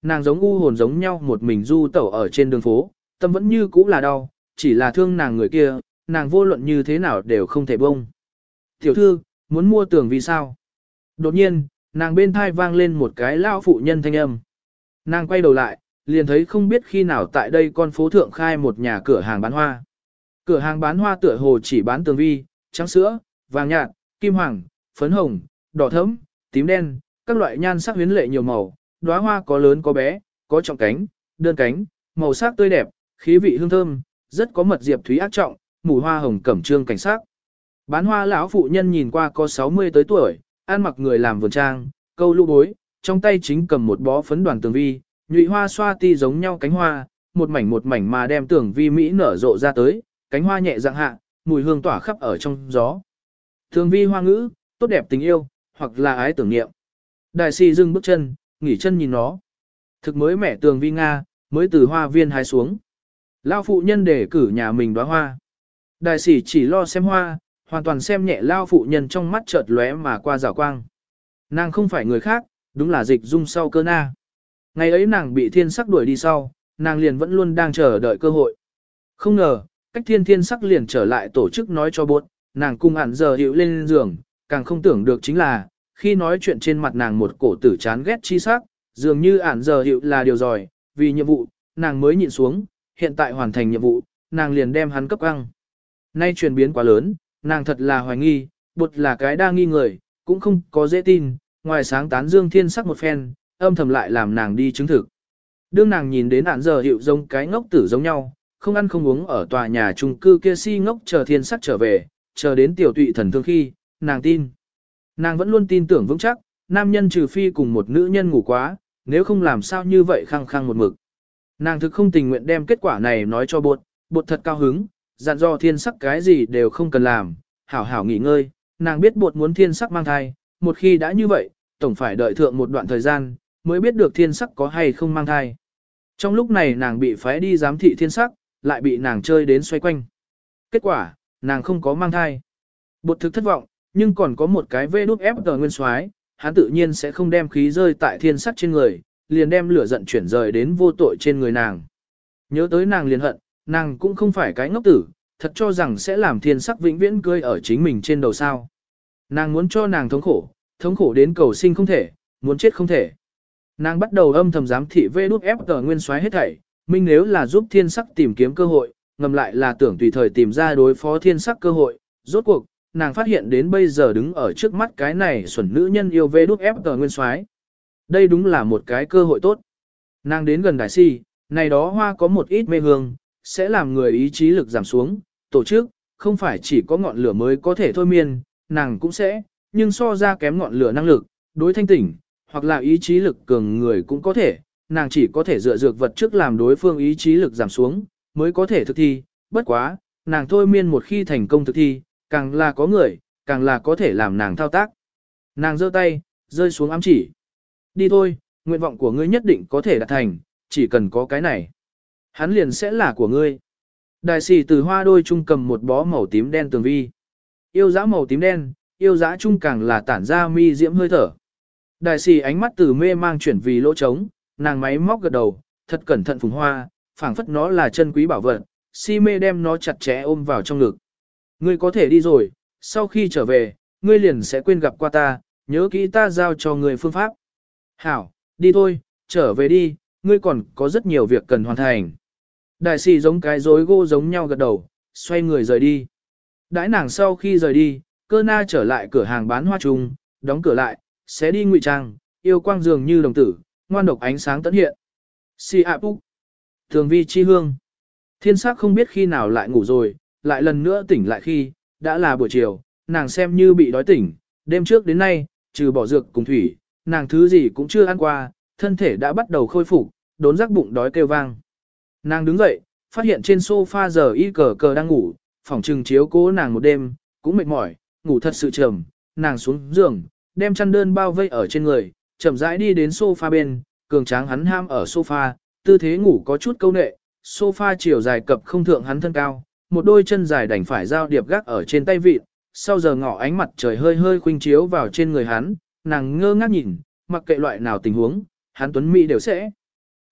nàng giống u hồn giống nhau một mình du tẩu ở trên đường phố, tâm vẫn như cũ là đau, chỉ là thương nàng người kia, nàng vô luận như thế nào đều không thể bông. Tiểu thư, muốn mua tường vì sao? Đột nhiên, nàng bên thai vang lên một cái lao phụ nhân thanh âm. Nàng quay đầu lại, liền thấy không biết khi nào tại đây con phố thượng khai một nhà cửa hàng bán hoa. Cửa hàng bán hoa tựa hồ chỉ bán tường vi, trắng sữa, vàng nhạt, kim hoàng, phấn hồng, đỏ thẫm, tím đen, các loại nhan sắc huyến lệ nhiều màu, đóa hoa có lớn có bé, có trọng cánh, đơn cánh, màu sắc tươi đẹp, khí vị hương thơm, rất có mật diệp thúy ác trọng, mùi hoa hồng cẩm trương cảnh sắc. Bán hoa lão phụ nhân nhìn qua có sáu mươi tới tuổi, ăn mặc người làm vườn trang, câu lũ bối, trong tay chính cầm một bó phấn đoàn tường vi, nhụy hoa xoa ti giống nhau cánh hoa, một mảnh một mảnh mà đem tường vi mỹ nở rộ ra tới, cánh hoa nhẹ dạng hạ, mùi hương tỏa khắp ở trong gió. Tường vi hoa ngữ, tốt đẹp tình yêu, hoặc là ái tưởng niệm. Đại sĩ dừng bước chân, nghỉ chân nhìn nó. Thực mới mẻ tường vi Nga, mới từ hoa viên hái xuống. Lao phụ nhân để cử nhà mình đóa hoa. Đại sĩ chỉ lo xem hoa, hoàn toàn xem nhẹ lao phụ nhân trong mắt chợt lóe mà qua rào quang. Nàng không phải người khác, đúng là dịch dung sau cơ na. Ngày ấy nàng bị thiên sắc đuổi đi sau, nàng liền vẫn luôn đang chờ đợi cơ hội. Không ngờ, cách thiên thiên sắc liền trở lại tổ chức nói cho bột, nàng cùng ản giờ hiệu lên giường, càng không tưởng được chính là, khi nói chuyện trên mặt nàng một cổ tử chán ghét chi sắc, dường như ản giờ hiệu là điều giỏi, vì nhiệm vụ, nàng mới nhịn xuống, hiện tại hoàn thành nhiệm vụ, nàng liền đem hắn cấp căng. Nay chuyển biến quá lớn, nàng thật là hoài nghi, bột là cái đa nghi người, cũng không có dễ tin, ngoài sáng tán dương thiên sắc một phen, âm thầm lại làm nàng đi chứng thực. Đương nàng nhìn đến ản giờ hiệu giống cái ngốc tử giống nhau, không ăn không uống ở tòa nhà chung cư kia si ngốc chờ thiên sắc trở về, chờ đến tiểu tụy thần thương khi, nàng tin. Nàng vẫn luôn tin tưởng vững chắc, nam nhân trừ phi cùng một nữ nhân ngủ quá, nếu không làm sao như vậy khăng khăng một mực. Nàng thực không tình nguyện đem kết quả này nói cho bột, bột thật cao hứng, dặn dò thiên sắc cái gì đều không cần làm, hảo hảo nghỉ ngơi, nàng biết bột muốn thiên sắc mang thai, một khi đã như vậy, tổng phải đợi thượng một đoạn thời gian, mới biết được thiên sắc có hay không mang thai. Trong lúc này nàng bị phái đi giám thị thiên sắc, lại bị nàng chơi đến xoay quanh. Kết quả, nàng không có mang thai. Bột thực thất vọng, nhưng còn có một cái vê đút ép tờ nguyên soái, hắn tự nhiên sẽ không đem khí rơi tại thiên sắc trên người, liền đem lửa giận chuyển rời đến vô tội trên người nàng. Nhớ tới nàng liền hận, nàng cũng không phải cái ngốc tử, thật cho rằng sẽ làm thiên sắc vĩnh viễn cưới ở chính mình trên đầu sao. Nàng muốn cho nàng thống khổ, thống khổ đến cầu sinh không thể, muốn chết không thể. Nàng bắt đầu âm thầm giám thị vê đút ép tờ nguyên soái hết thảy, minh nếu là giúp thiên sắc tìm kiếm cơ hội, ngầm lại là tưởng tùy thời tìm ra đối phó thiên sắc cơ hội. Rốt cuộc, nàng phát hiện đến bây giờ đứng ở trước mắt cái này xuẩn nữ nhân yêu vê đút ép tờ nguyên soái. Đây đúng là một cái cơ hội tốt. Nàng đến gần đại si, này đó hoa có một ít mê hương, sẽ làm người ý chí lực giảm xuống, tổ chức, không phải chỉ có ngọn lửa mới có thể thôi miên, nàng cũng sẽ, nhưng so ra kém ngọn lửa năng lực, đối thanh tỉnh, hoặc là ý chí lực cường người cũng có thể, nàng chỉ có thể dựa dược vật trước làm đối phương ý chí lực giảm xuống, mới có thể thực thi, bất quá, nàng thôi miên một khi thành công thực thi, càng là có người, càng là có thể làm nàng thao tác. Nàng giơ tay, rơi xuống ám chỉ. Đi thôi, nguyện vọng của ngươi nhất định có thể đạt thành, chỉ cần có cái này. Hắn liền sẽ là của ngươi. Đại sĩ từ hoa đôi trung cầm một bó màu tím đen tường vi. Yêu dã màu tím đen, yêu dã trung càng là tản ra mi diễm hơi thở. Đại sĩ ánh mắt từ mê mang chuyển vì lỗ trống, nàng máy móc gật đầu, thật cẩn thận phùng hoa, phảng phất nó là chân quý bảo vật, si mê đem nó chặt chẽ ôm vào trong ngực. Ngươi có thể đi rồi, sau khi trở về, ngươi liền sẽ quên gặp qua ta, nhớ kỹ ta giao cho ngươi phương pháp. Hảo, đi thôi, trở về đi, ngươi còn có rất nhiều việc cần hoàn thành. Đại sĩ giống cái rối gỗ giống nhau gật đầu, xoay người rời đi. Đãi nàng sau khi rời đi, cơ na trở lại cửa hàng bán hoa chung, đóng cửa lại, sẽ đi ngụy trang, yêu quang dường như đồng tử, ngoan độc ánh sáng tận hiện. Si ạ búc. Thường vi chi hương. Thiên sắc không biết khi nào lại ngủ rồi, lại lần nữa tỉnh lại khi, đã là buổi chiều, nàng xem như bị đói tỉnh, đêm trước đến nay, trừ bỏ dược cùng thủy, nàng thứ gì cũng chưa ăn qua, thân thể đã bắt đầu khôi phục, đốn giác bụng đói kêu vang. Nàng đứng dậy, phát hiện trên sofa giờ y cờ cờ đang ngủ, phòng trừng chiếu cố nàng một đêm, cũng mệt mỏi, ngủ thật sự trầm, nàng xuống giường, đem chăn đơn bao vây ở trên người, chậm rãi đi đến sofa bên, cường tráng hắn ham ở sofa, tư thế ngủ có chút câu nệ, sofa chiều dài cập không thượng hắn thân cao, một đôi chân dài đành phải giao điệp gác ở trên tay vịt, sau giờ ngọ ánh mặt trời hơi hơi khuynh chiếu vào trên người hắn, nàng ngơ ngác nhìn, mặc kệ loại nào tình huống, hắn tuấn mỹ đều sẽ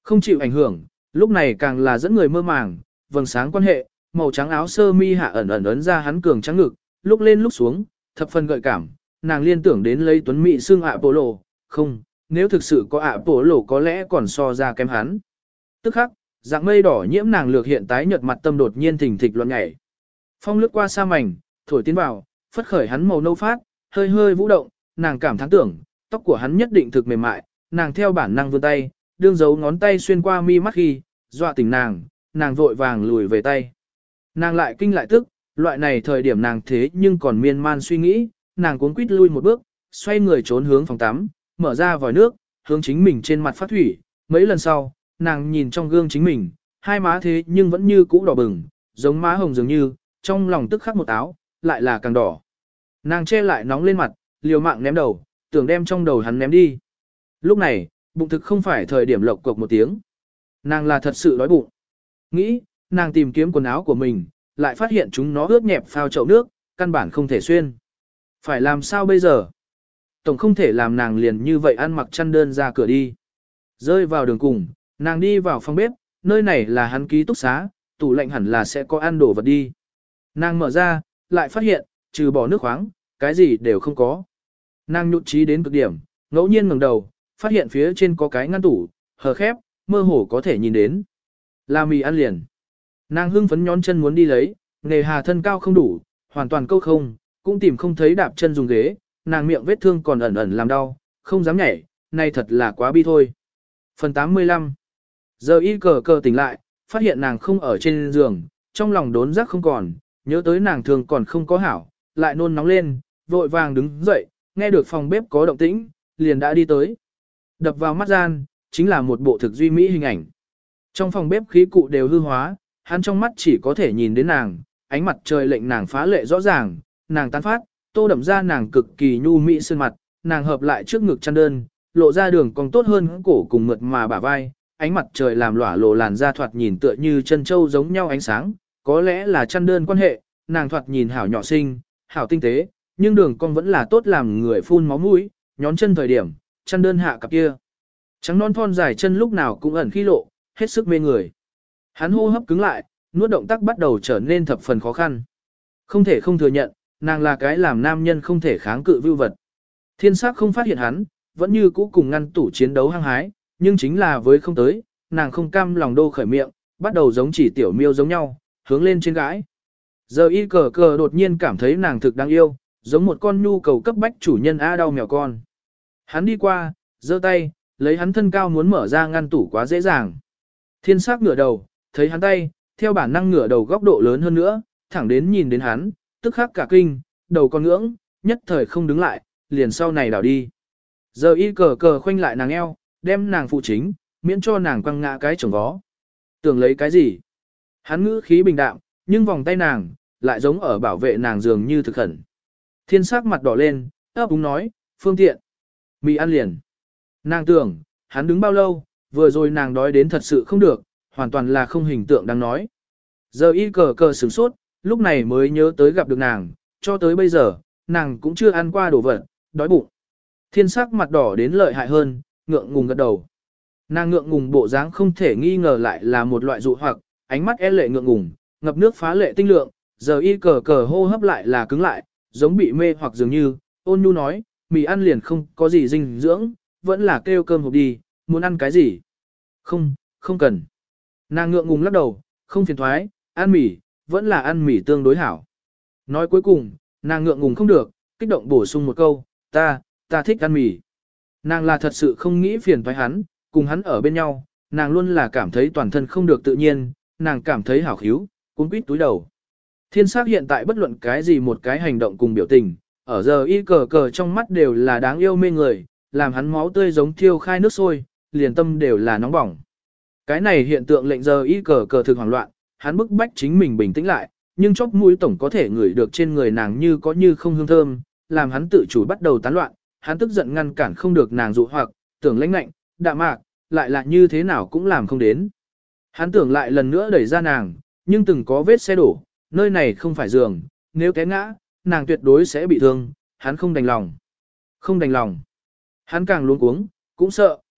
Không chịu ảnh hưởng, lúc này càng là dẫn người mơ màng, vầng sáng quan hệ, màu trắng áo sơ mi hạ ẩn ẩn ấn ra hắn cường trắng ngực, lúc lên lúc xuống, thập phần gợi cảm, nàng liên tưởng đến lấy tuấn mỹ xương ạ bộ lộ, không, nếu thực sự có ạ bộ lộ có lẽ còn so ra kém hắn. Tức khắc, dạng mây đỏ nhiễm nàng lược hiện tái nhợt mặt tâm đột nhiên thình thịch loạn nhảy. Phong lướt qua sa mảnh, thổi tiến vào, phất khởi hắn màu nâu phát, hơi hơi vũ động, nàng cảm thán tưởng, tóc của hắn nhất định thực mềm mại, nàng theo bản năng vươn tay, đương dấu ngón tay xuyên qua mi mắt khi, dọa tỉnh nàng, nàng vội vàng lùi về tay. Nàng lại kinh lại tức, loại này thời điểm nàng thế nhưng còn miên man suy nghĩ, nàng cuống quýt lui một bước, xoay người trốn hướng phòng tắm, mở ra vòi nước, hướng chính mình trên mặt phát thủy, mấy lần sau, nàng nhìn trong gương chính mình, hai má thế nhưng vẫn như cũ đỏ bừng, giống má hồng dường như, trong lòng tức khắc một áo, lại là càng đỏ. Nàng che lại nóng lên mặt, liều mạng ném đầu, tưởng đem trong đầu hắn ném đi. Lúc này, bụng thực không phải thời điểm lộc cộc một tiếng. Nàng là thật sự đói bụng. Nghĩ, nàng tìm kiếm quần áo của mình, lại phát hiện chúng nó ướt nhẹp phao chậu nước, căn bản không thể xuyên. Phải làm sao bây giờ? Tổng không thể làm nàng liền như vậy ăn mặc chăn đơn ra cửa đi. Rơi vào đường cùng, nàng đi vào phòng bếp, nơi này là hắn ký túc xá, tủ lạnh hẳn là sẽ có ăn đồ vật đi. Nàng mở ra, lại phát hiện, trừ bỏ nước khoáng, cái gì đều không có. Nàng nhụt chí đến cực điểm, ngẫu nhiên ngẩng đầu, phát hiện phía trên có cái ngăn tủ, hờ khép, mơ hồ có thể nhìn đến. Là mì ăn liền. Nàng hưng phấn nhón chân muốn đi lấy, nghề hà thân cao không đủ, hoàn toàn câu không, cũng tìm không thấy đạp chân dùng ghế, nàng miệng vết thương còn ẩn ẩn làm đau, không dám nhảy, này thật là quá bi thôi. Phần tám mươi lăm. Giờ y cờ cờ tỉnh lại, phát hiện nàng không ở trên giường, trong lòng đốn giác không còn, nhớ tới nàng thường còn không có hảo, lại nôn nóng lên, vội vàng đứng dậy, nghe được phòng bếp có động tĩnh, liền đã đi tới. Đập vào mắt gian, chính là một bộ thực duy mỹ hình ảnh. Trong phòng bếp khí cụ đều hư hóa, hắn trong mắt chỉ có thể nhìn đến nàng, ánh mặt trời lệnh nàng phá lệ rõ ràng, nàng tán phát, tô đậm ra nàng cực kỳ nhu mỹ sơn mặt, nàng hợp lại trước ngực chăn đơn, lộ ra đường còn tốt hơn cổ cùng mượt mà bả vai, ánh mặt trời làm lỏa lộ làn da thoạt nhìn tựa như chân châu giống nhau ánh sáng, có lẽ là chăn đơn quan hệ, nàng thoạt nhìn hảo nhỏ xinh, hảo tinh tế, nhưng đường cong vẫn là tốt làm người phun máu mũi, nhón chân thời điểm, chăn đơn hạ cặp kia. Trắng non thon dài chân lúc nào cũng ẩn khí lộ, hết sức mê người. Hắn hô hấp cứng lại, nuốt động tác bắt đầu trở nên thập phần khó khăn. Không thể không thừa nhận, nàng là cái làm nam nhân không thể kháng cự vưu vật. Thiên sắc không phát hiện hắn, vẫn như cũ cùng ngăn tủ chiến đấu hăng hái, nhưng chính là với không tới, nàng không cam lòng đô khởi miệng, bắt đầu giống chỉ tiểu miêu giống nhau, hướng lên trên gãi. Giờ y cờ cờ đột nhiên cảm thấy nàng thực đáng yêu, giống một con nhu cầu cấp bách chủ nhân a đau mèo con. Hắn đi qua, giơ tay, lấy hắn thân cao muốn mở ra ngăn tủ quá dễ dàng. Thiên sắc ngửa đầu, thấy hắn tay, theo bản năng ngửa đầu góc độ lớn hơn nữa, thẳng đến nhìn đến hắn, tức khắc cả kinh, đầu con ngưỡng, nhất thời không đứng lại, liền sau này đảo đi. Giờ y cờ cờ khoanh lại nàng eo, đem nàng phụ chính, miễn cho nàng quăng ngã cái chồng vó. Tưởng lấy cái gì? Hắn ngữ khí bình đạm, nhưng vòng tay nàng, lại giống ở bảo vệ nàng dường như thực khẩn. Thiên sắc mặt đỏ lên, ấp úng nói, phương tiện. Mì ăn liền. Nàng tưởng, hắn đứng bao lâu, vừa rồi nàng đói đến thật sự không được, hoàn toàn là không hình tượng đang nói. Giờ y cờ cờ sửng sốt, lúc này mới nhớ tới gặp được nàng, cho tới bây giờ, nàng cũng chưa ăn qua đồ vật, đói bụng. Thiên sắc mặt đỏ đến lợi hại hơn, ngượng ngùng gật đầu. Nàng ngượng ngùng bộ dáng không thể nghi ngờ lại là một loại dụ hoặc, ánh mắt e lệ ngượng ngùng, ngập nước phá lệ tinh lượng, giờ y cờ cờ hô hấp lại là cứng lại, giống bị mê hoặc dường như, ôn nhu nói, mì ăn liền không có gì dinh dưỡng, vẫn là kêu cơm hộp đi, muốn ăn cái gì? Không, không cần. Nàng ngượng ngùng lắc đầu, không phiền thoái, ăn mì, vẫn là ăn mì tương đối hảo. Nói cuối cùng, nàng ngượng ngùng không được, kích động bổ sung một câu, ta, ta thích ăn mì. Nàng là thật sự không nghĩ phiền thoái hắn, cùng hắn ở bên nhau, nàng luôn là cảm thấy toàn thân không được tự nhiên, nàng cảm thấy hảo khíu, cuốn quýt túi đầu. Thiên sắc hiện tại bất luận cái gì một cái hành động cùng biểu tình, ở giờ y cờ cờ trong mắt đều là đáng yêu mê người, làm hắn máu tươi giống thiêu khai nước sôi, liền tâm đều là nóng bỏng. Cái này hiện tượng lệnh giờ y cờ cờ thực hoảng loạn, hắn bức bách chính mình bình tĩnh lại, nhưng chóp mũi tổng có thể ngửi được trên người nàng như có như không hương thơm, làm hắn tự chủ bắt đầu tán loạn, hắn tức giận ngăn cản không được nàng dụ hoặc, tưởng lãnh lạnh, đạm mạc, lại là như thế nào cũng làm không đến. Hắn tưởng lại lần nữa đẩy ra nàng, nhưng từng có vết xe đổ, nơi này không phải giường, nếu té ngã, nàng tuyệt đối sẽ bị thương, hắn không đành lòng. Không đành lòng. Hắn càng luống cuống, cũng sợ,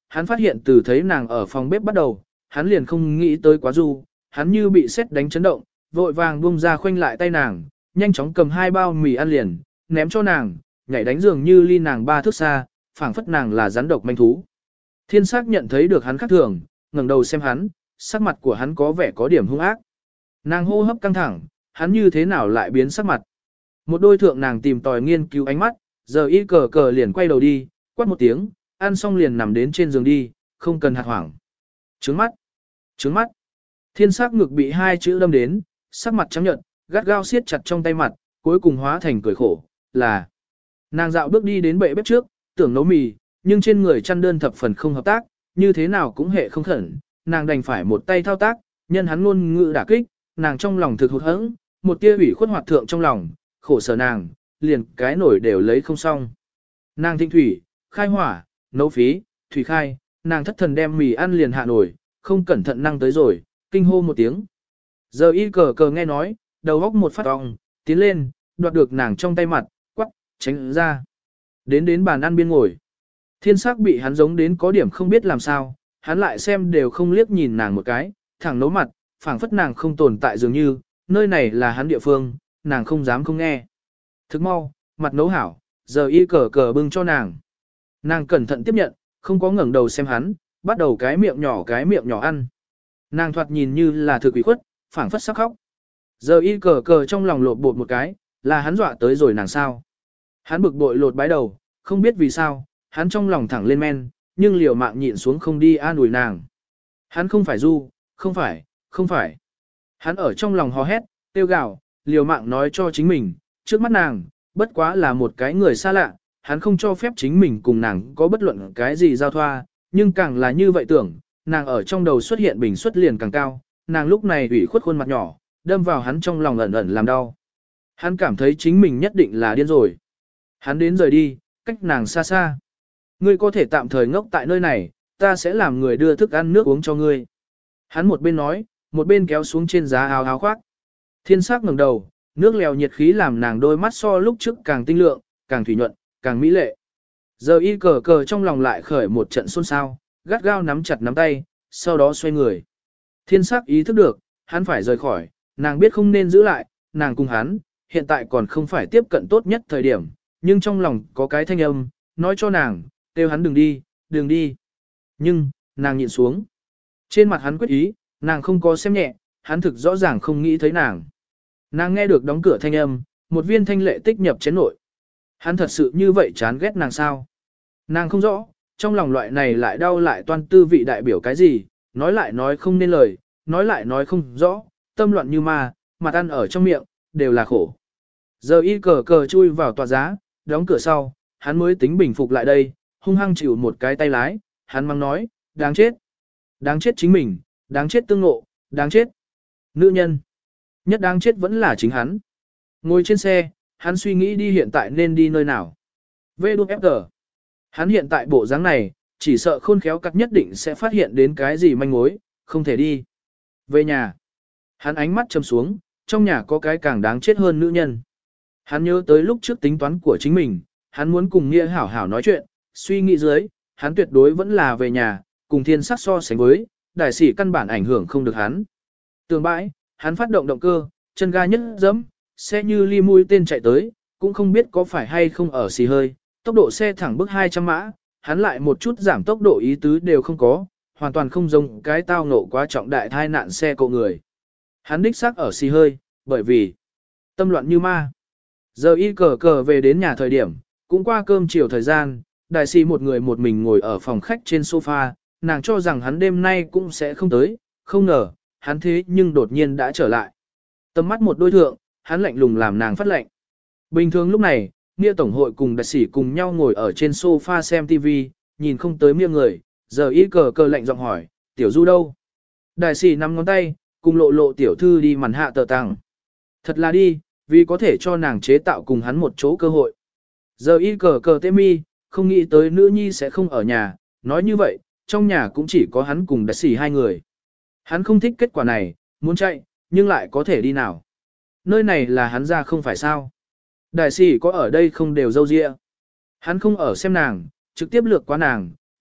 hắn phát hiện từ thấy nàng ở phòng bếp bắt đầu, hắn liền không nghĩ tới quá du, hắn như bị sét đánh chấn động, vội vàng buông ra khoanh lại tay nàng, nhanh chóng cầm hai bao mì ăn liền, ném cho nàng, nhảy đánh dường như ly nàng ba thước xa, phảng phất nàng là rắn độc manh thú. Thiên sắc nhận thấy được hắn khác thường, ngẩng đầu xem hắn, sắc mặt của hắn có vẻ có điểm hung ác. Nàng hô hấp căng thẳng, hắn như thế nào lại biến sắc mặt. Một đôi thượng nàng tìm tòi nghiên cứu ánh mắt, giờ y cờ cờ liền quay đầu đi, quát một tiếng, ăn xong liền nằm đến trên giường đi, không cần hạt hoảng. Trướng mắt, trướng mắt. Thiên sắc ngực bị hai chữ đâm đến, sắc mặt trắng nhợt, gắt gao siết chặt trong tay mặt, cuối cùng hóa thành cười khổ, là. Nàng dạo bước đi đến bệ bếp trước, tưởng nấu mì, nhưng trên người chăn đơn thập phần không hợp tác, như thế nào cũng hệ không khẩn, nàng đành phải một tay thao tác, nhân hắn ngôn ngữ đả kích, nàng trong lòng thực hụt hẫng, một tia ủy khuất hoạt thượng trong lòng, khổ sở nàng, liền cái nổi đều lấy không xong. Nàng thịnh thủy, khai hỏa, nấu phí, thủy khai, nàng thất thần đem mì ăn liền hạ nổi, không cẩn thận năng tới rồi, kinh hô một tiếng. Giờ y cờ cờ nghe nói, đầu góc một phát ong, tiến lên, đoạt được nàng trong tay mặt, quắc, tránh ra. Đến đến bàn ăn biên ngồi. Thiên sắc bị hắn giống đến có điểm không biết làm sao, hắn lại xem đều không liếc nhìn nàng một cái, thẳng nấu mặt, phảng phất nàng không tồn tại dường như, nơi này là hắn địa phương, nàng không dám không nghe. Thức mau, mặt nấu hảo, giờ y cờ cờ bưng cho nàng. Nàng cẩn thận tiếp nhận, không có ngẩng đầu xem hắn, bắt đầu cái miệng nhỏ cái miệng nhỏ ăn. Nàng thoạt nhìn như là thực ủy khuất, phảng phất sắp khóc. Giờ y cờ cờ trong lòng lột bột một cái, là hắn dọa tới rồi nàng sao. Hắn bực bội lột bái đầu, không biết vì sao, hắn trong lòng thẳng lên men, nhưng liều mạng nhịn xuống không đi an ủi nàng. Hắn không phải du, không phải, không phải. Hắn ở trong lòng hò hét, tiêu gào, liều mạng nói cho chính mình, trước mắt nàng, bất quá là một cái người xa lạ, hắn không cho phép chính mình cùng nàng có bất luận cái gì giao thoa, nhưng càng là như vậy tưởng, nàng ở trong đầu xuất hiện bình suất liền càng cao, nàng lúc này ủy khuất khuôn mặt nhỏ, đâm vào hắn trong lòng ẩn ẩn làm đau. Hắn cảm thấy chính mình nhất định là điên rồi. Hắn đến rời đi, cách nàng xa xa. Ngươi có thể tạm thời ngốc tại nơi này, ta sẽ làm người đưa thức ăn nước uống cho ngươi. Hắn một bên nói, một bên kéo xuống trên giá áo áo khoác. Thiên sắc ngẩng đầu, nước lèo nhiệt khí làm nàng đôi mắt so lúc trước càng tinh lượng, càng thủy nhuận, càng mỹ lệ. Giờ y cờ cờ trong lòng lại khởi một trận xôn xao, gắt gao nắm chặt nắm tay, sau đó xoay người. Thiên sắc ý thức được, hắn phải rời khỏi, nàng biết không nên giữ lại, nàng cùng hắn, hiện tại còn không phải tiếp cận tốt nhất thời điểm, nhưng trong lòng có cái thanh âm, nói cho nàng, kêu hắn đừng đi, đừng đi. Nhưng, nàng nhịn xuống. Trên mặt hắn quyết ý, nàng không có xem nhẹ, hắn thực rõ ràng không nghĩ thấy nàng. Nàng nghe được đóng cửa thanh âm, một viên thanh lệ tích nhập chén nội. Hắn thật sự như vậy chán ghét nàng sao? Nàng không rõ, trong lòng loại này lại đau lại toan tư vị đại biểu cái gì, nói lại nói không nên lời, nói lại nói không rõ, tâm loạn như ma, mặt ăn ở trong miệng, đều là khổ. Giờ y cờ cờ chui vào tòa giá, đóng cửa sau, hắn mới tính bình phục lại đây, hung hăng chịu một cái tay lái, hắn mang nói, đáng chết. Đáng chết chính mình, đáng chết tương ngộ, đáng chết. Nữ nhân. Nhất đáng chết vẫn là chính hắn. Ngồi trên xe, hắn suy nghĩ đi hiện tại nên đi nơi nào. vê đê ép giê. Hắn hiện tại bộ dáng này, chỉ sợ khôn khéo cắt nhất định sẽ phát hiện đến cái gì manh mối, không thể đi. Về nhà. Hắn ánh mắt châm xuống, trong nhà có cái càng đáng chết hơn nữ nhân. Hắn nhớ tới lúc trước tính toán của chính mình, hắn muốn cùng Nghĩa hảo hảo nói chuyện, suy nghĩ dưới, hắn tuyệt đối vẫn là về nhà, cùng thiên sắc so sánh với, đại sĩ căn bản ảnh hưởng không được hắn. Tường bãi, hắn phát động động cơ, chân ga nhất dẫm, xe như ly mũi tên chạy tới, cũng không biết có phải hay không ở xì hơi, tốc độ xe thẳng bước hai trăm mã, hắn lại một chút giảm tốc độ ý tứ đều không có, hoàn toàn không giống cái tao ngộ quá trọng đại thai nạn xe cộ người. Hắn đích xác ở xì hơi, bởi vì tâm loạn như ma. Giờ y cờ cờ về đến nhà thời điểm, cũng qua cơm chiều thời gian, đại sĩ một người một mình ngồi ở phòng khách trên sofa, nàng cho rằng hắn đêm nay cũng sẽ không tới, không ngờ, hắn thế nhưng đột nhiên đã trở lại. Tầm mắt một đôi thượng, hắn lạnh lùng làm nàng phát lạnh. Bình thường lúc này, Nghĩa Tổng hội cùng đại sĩ cùng nhau ngồi ở trên sofa xem ti vi, nhìn không tới miệng người, giờ y cờ cờ lạnh giọng hỏi, tiểu du đâu? Đại sĩ nắm ngón tay, cùng lộ lộ tiểu thư đi màn hạ tờ tàng. Thật là đi, vì có thể cho nàng chế tạo cùng hắn một chỗ cơ hội. Giờ y cờ cờ tê mi, không nghĩ tới nữ nhi sẽ không ở nhà, nói như vậy, trong nhà cũng chỉ có hắn cùng đại sĩ hai người. Hắn không thích kết quả này, muốn chạy, nhưng lại có thể đi nào. Nơi này là hắn ra không phải sao. Đại sĩ có ở đây không đều dâu dịa. Hắn không ở xem nàng, trực tiếp lược qua nàng,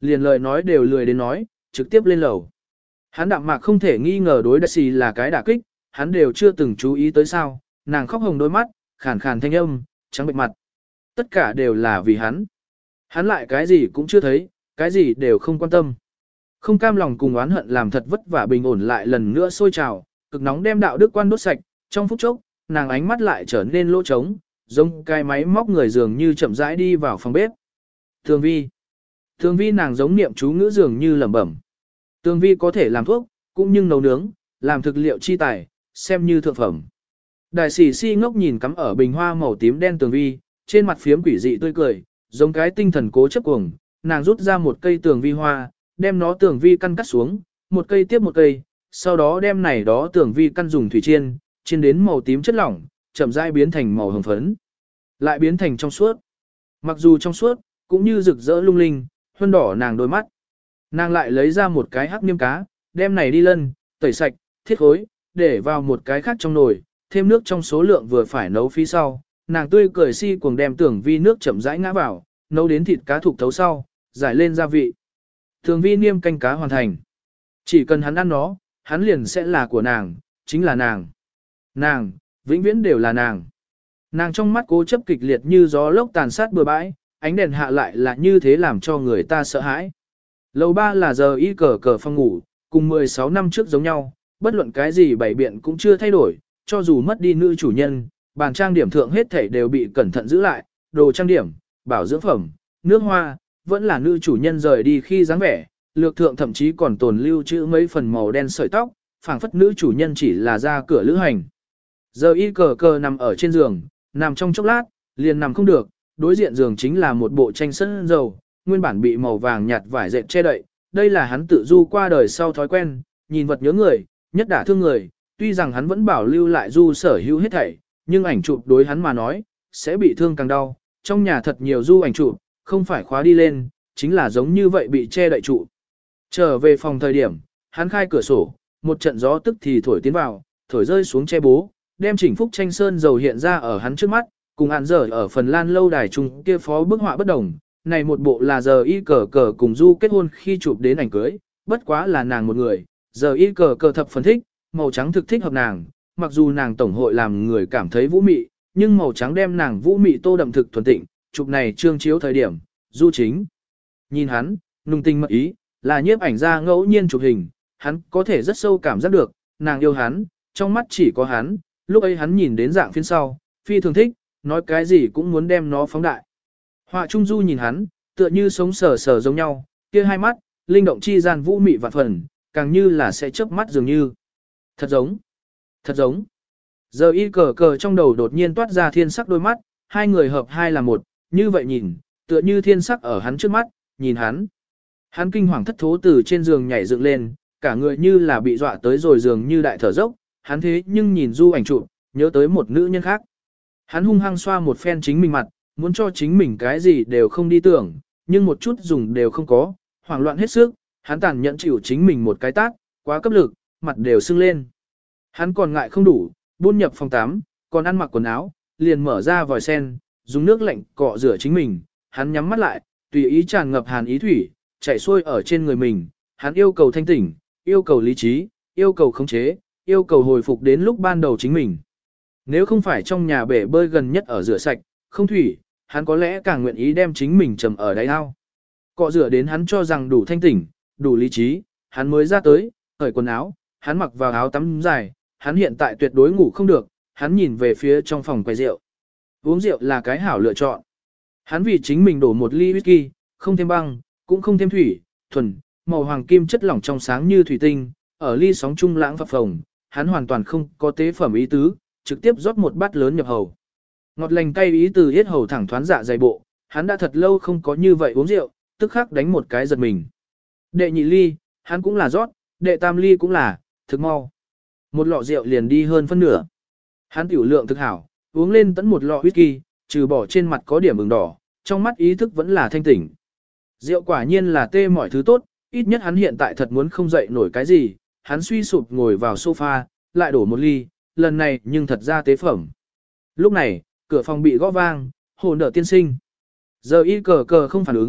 liền lời nói đều lười đến nói, trực tiếp lên lầu. Hắn đạm mạc không thể nghi ngờ đối đại xì là cái đả kích, hắn đều chưa từng chú ý tới sao, nàng khóc hồng đôi mắt, khàn khàn thanh âm, trắng bệch mặt. Tất cả đều là vì hắn. Hắn lại cái gì cũng chưa thấy, cái gì đều không quan tâm. Không cam lòng cùng oán hận làm thật vất vả bình ổn lại lần nữa sôi trào, cực nóng đem đạo đức quan đốt sạch, trong phút chốc, nàng ánh mắt lại trở nên lỗ trống, giống cái máy móc người dường như chậm rãi đi vào phòng bếp. Thường vi. Thường vi nàng giống niệm chú ngữ dường như lẩm bẩm. Thường vi có thể làm thuốc, cũng như nấu nướng, làm thực liệu chi tài, xem như thượng phẩm. Đại sĩ si ngốc nhìn cắm ở bình hoa màu tím đen tường vi, trên mặt phiếm quỷ dị tươi cười, giống cái tinh thần cố chấp cuồng, nàng rút ra một cây tường vi hoa, đem nó tường vi căn cắt xuống, một cây tiếp một cây, sau đó đem này đó tường vi căn dùng thủy chiên, chiên đến màu tím chất lỏng, chậm rãi biến thành màu hồng phấn, lại biến thành trong suốt. Mặc dù trong suốt, cũng như rực rỡ lung linh, huân đỏ nàng đôi mắt. Nàng lại lấy ra một cái hắc niêm cá, đem này đi lân, tẩy sạch, thiết khối, để vào một cái khác trong nồi, thêm nước trong số lượng vừa phải nấu phía sau. Nàng tươi cười si cuồng đem tưởng vi nước chậm rãi ngã vào, nấu đến thịt cá thục thấu sau, giải lên gia vị. Tường vi niêm canh cá hoàn thành. Chỉ cần hắn ăn nó, hắn liền sẽ là của nàng, chính là nàng. Nàng, vĩnh viễn đều là nàng. Nàng trong mắt cố chấp kịch liệt như gió lốc tàn sát bừa bãi, ánh đèn hạ lại là như thế làm cho người ta sợ hãi. Lầu ba là giờ y cờ cờ phòng ngủ, cùng mười sáu năm trước giống nhau, bất luận cái gì bảy biện cũng chưa thay đổi, cho dù mất đi nữ chủ nhân, bàn trang điểm thượng hết thảy đều bị cẩn thận giữ lại, đồ trang điểm, bảo dưỡng phẩm, nước hoa, vẫn là nữ chủ nhân rời đi khi dáng vẻ, lược thượng thậm chí còn tồn lưu trữ mấy phần màu đen sợi tóc, phảng phất nữ chủ nhân chỉ là ra cửa lữ hành. Giờ y cờ cờ nằm ở trên giường, nằm trong chốc lát, liền nằm không được, đối diện giường chính là một bộ tranh sân dầu, nguyên bản bị màu vàng nhạt vải dệt che đậy, đây là hắn tự du qua đời sau thói quen, nhìn vật nhớ người, nhất đả thương người, tuy rằng hắn vẫn bảo lưu lại du sở hữu hết thảy, nhưng ảnh chụp đối hắn mà nói, sẽ bị thương càng đau, trong nhà thật nhiều du ảnh chụp, không phải khóa đi lên, chính là giống như vậy bị che đậy trụ. Trở về phòng thời điểm, hắn khai cửa sổ, một trận gió tức thì thổi tiến vào, thổi rơi xuống che bố, đem chỉnh phúc tranh sơn dầu hiện ra ở hắn trước mắt, cùng hạn dở ở phần lan lâu đài trung kia phó bức họa bất đồng. Này một bộ là giờ y cờ cờ cùng du kết hôn khi chụp đến ảnh cưới, bất quá là nàng một người, giờ y cờ cờ thập phần thích, màu trắng thực thích hợp nàng, mặc dù nàng tổng hội làm người cảm thấy vũ mị, nhưng màu trắng đem nàng vũ mị tô đậm thực thuần tịnh, chụp này trương chiếu thời điểm, du chính. Nhìn hắn, nung tình mật ý, là nhiếp ảnh ra ngẫu nhiên chụp hình, hắn có thể rất sâu cảm giác được, nàng yêu hắn, trong mắt chỉ có hắn, lúc ấy hắn nhìn đến dạng phiên sau, phi thường thích, nói cái gì cũng muốn đem nó phóng đại. Họa Trung Du nhìn hắn, tựa như sống sờ sờ giống nhau, kia hai mắt, linh động chi gian vũ mị vạn phần, càng như là sẽ chớp mắt dường như. Thật giống, thật giống. Giờ y cờ cờ trong đầu đột nhiên toát ra thiên sắc đôi mắt, hai người hợp hai là một, như vậy nhìn, tựa như thiên sắc ở hắn trước mắt, nhìn hắn. Hắn kinh hoàng thất thố từ trên giường nhảy dựng lên, cả người như là bị dọa tới rồi giường như đại thở dốc, hắn thế nhưng nhìn Du ảnh chụp, nhớ tới một nữ nhân khác. Hắn hung hăng xoa một phen chính mình mặt, muốn cho chính mình cái gì đều không đi tưởng, nhưng một chút dùng đều không có, hoảng loạn hết sức, hắn tàn nhẫn chịu chính mình một cái tát, quá cấp lực, mặt đều sưng lên. Hắn còn ngại không đủ, buôn nhập phòng tắm, còn ăn mặc quần áo, liền mở ra vòi sen, dùng nước lạnh cọ rửa chính mình, hắn nhắm mắt lại, tùy ý tràn ngập hàn ý thủy, chảy xuôi ở trên người mình, hắn yêu cầu thanh tỉnh, yêu cầu lý trí, yêu cầu khống chế, yêu cầu hồi phục đến lúc ban đầu chính mình. Nếu không phải trong nhà bể bơi gần nhất ở rửa sạch, không thủy, hắn có lẽ càng nguyện ý đem chính mình trầm ở đáy ao. Cọ rửa đến hắn cho rằng đủ thanh tỉnh, đủ lý trí, hắn mới ra tới, cởi quần áo, hắn mặc vào áo tắm dài, hắn hiện tại tuyệt đối ngủ không được, hắn nhìn về phía trong phòng quầy rượu. Uống rượu là cái hảo lựa chọn. Hắn vì chính mình đổ một ly whisky, không thêm băng, cũng không thêm thủy, thuần, màu hoàng kim chất lỏng trong sáng như thủy tinh, ở ly sóng trung lãng phập phồng, hắn hoàn toàn không có tế phẩm ý tứ, trực tiếp rót một bát lớn nhập hầu. Ngọt lành cay ý từ yết hầu thẳng thoán dạ dày bộ, hắn đã thật lâu không có như vậy uống rượu, tức khắc đánh một cái giật mình. Đệ nhị ly, hắn cũng là rót, đệ tam ly cũng là, thực mau. Một lọ rượu liền đi hơn phân nửa. Hắn tiểu lượng thực hảo, uống lên tận một lọ whisky, trừ bỏ trên mặt có điểm ửng đỏ, trong mắt ý thức vẫn là thanh tỉnh. Rượu quả nhiên là tê mọi thứ tốt, ít nhất hắn hiện tại thật muốn không dậy nổi cái gì, hắn suy sụp ngồi vào sofa, lại đổ một ly, lần này nhưng thật ra tế phẩm. Lúc này, cửa phòng bị gõ vang, hồn đỡ tiên sinh. Giờ y cờ cờ không phản ứng,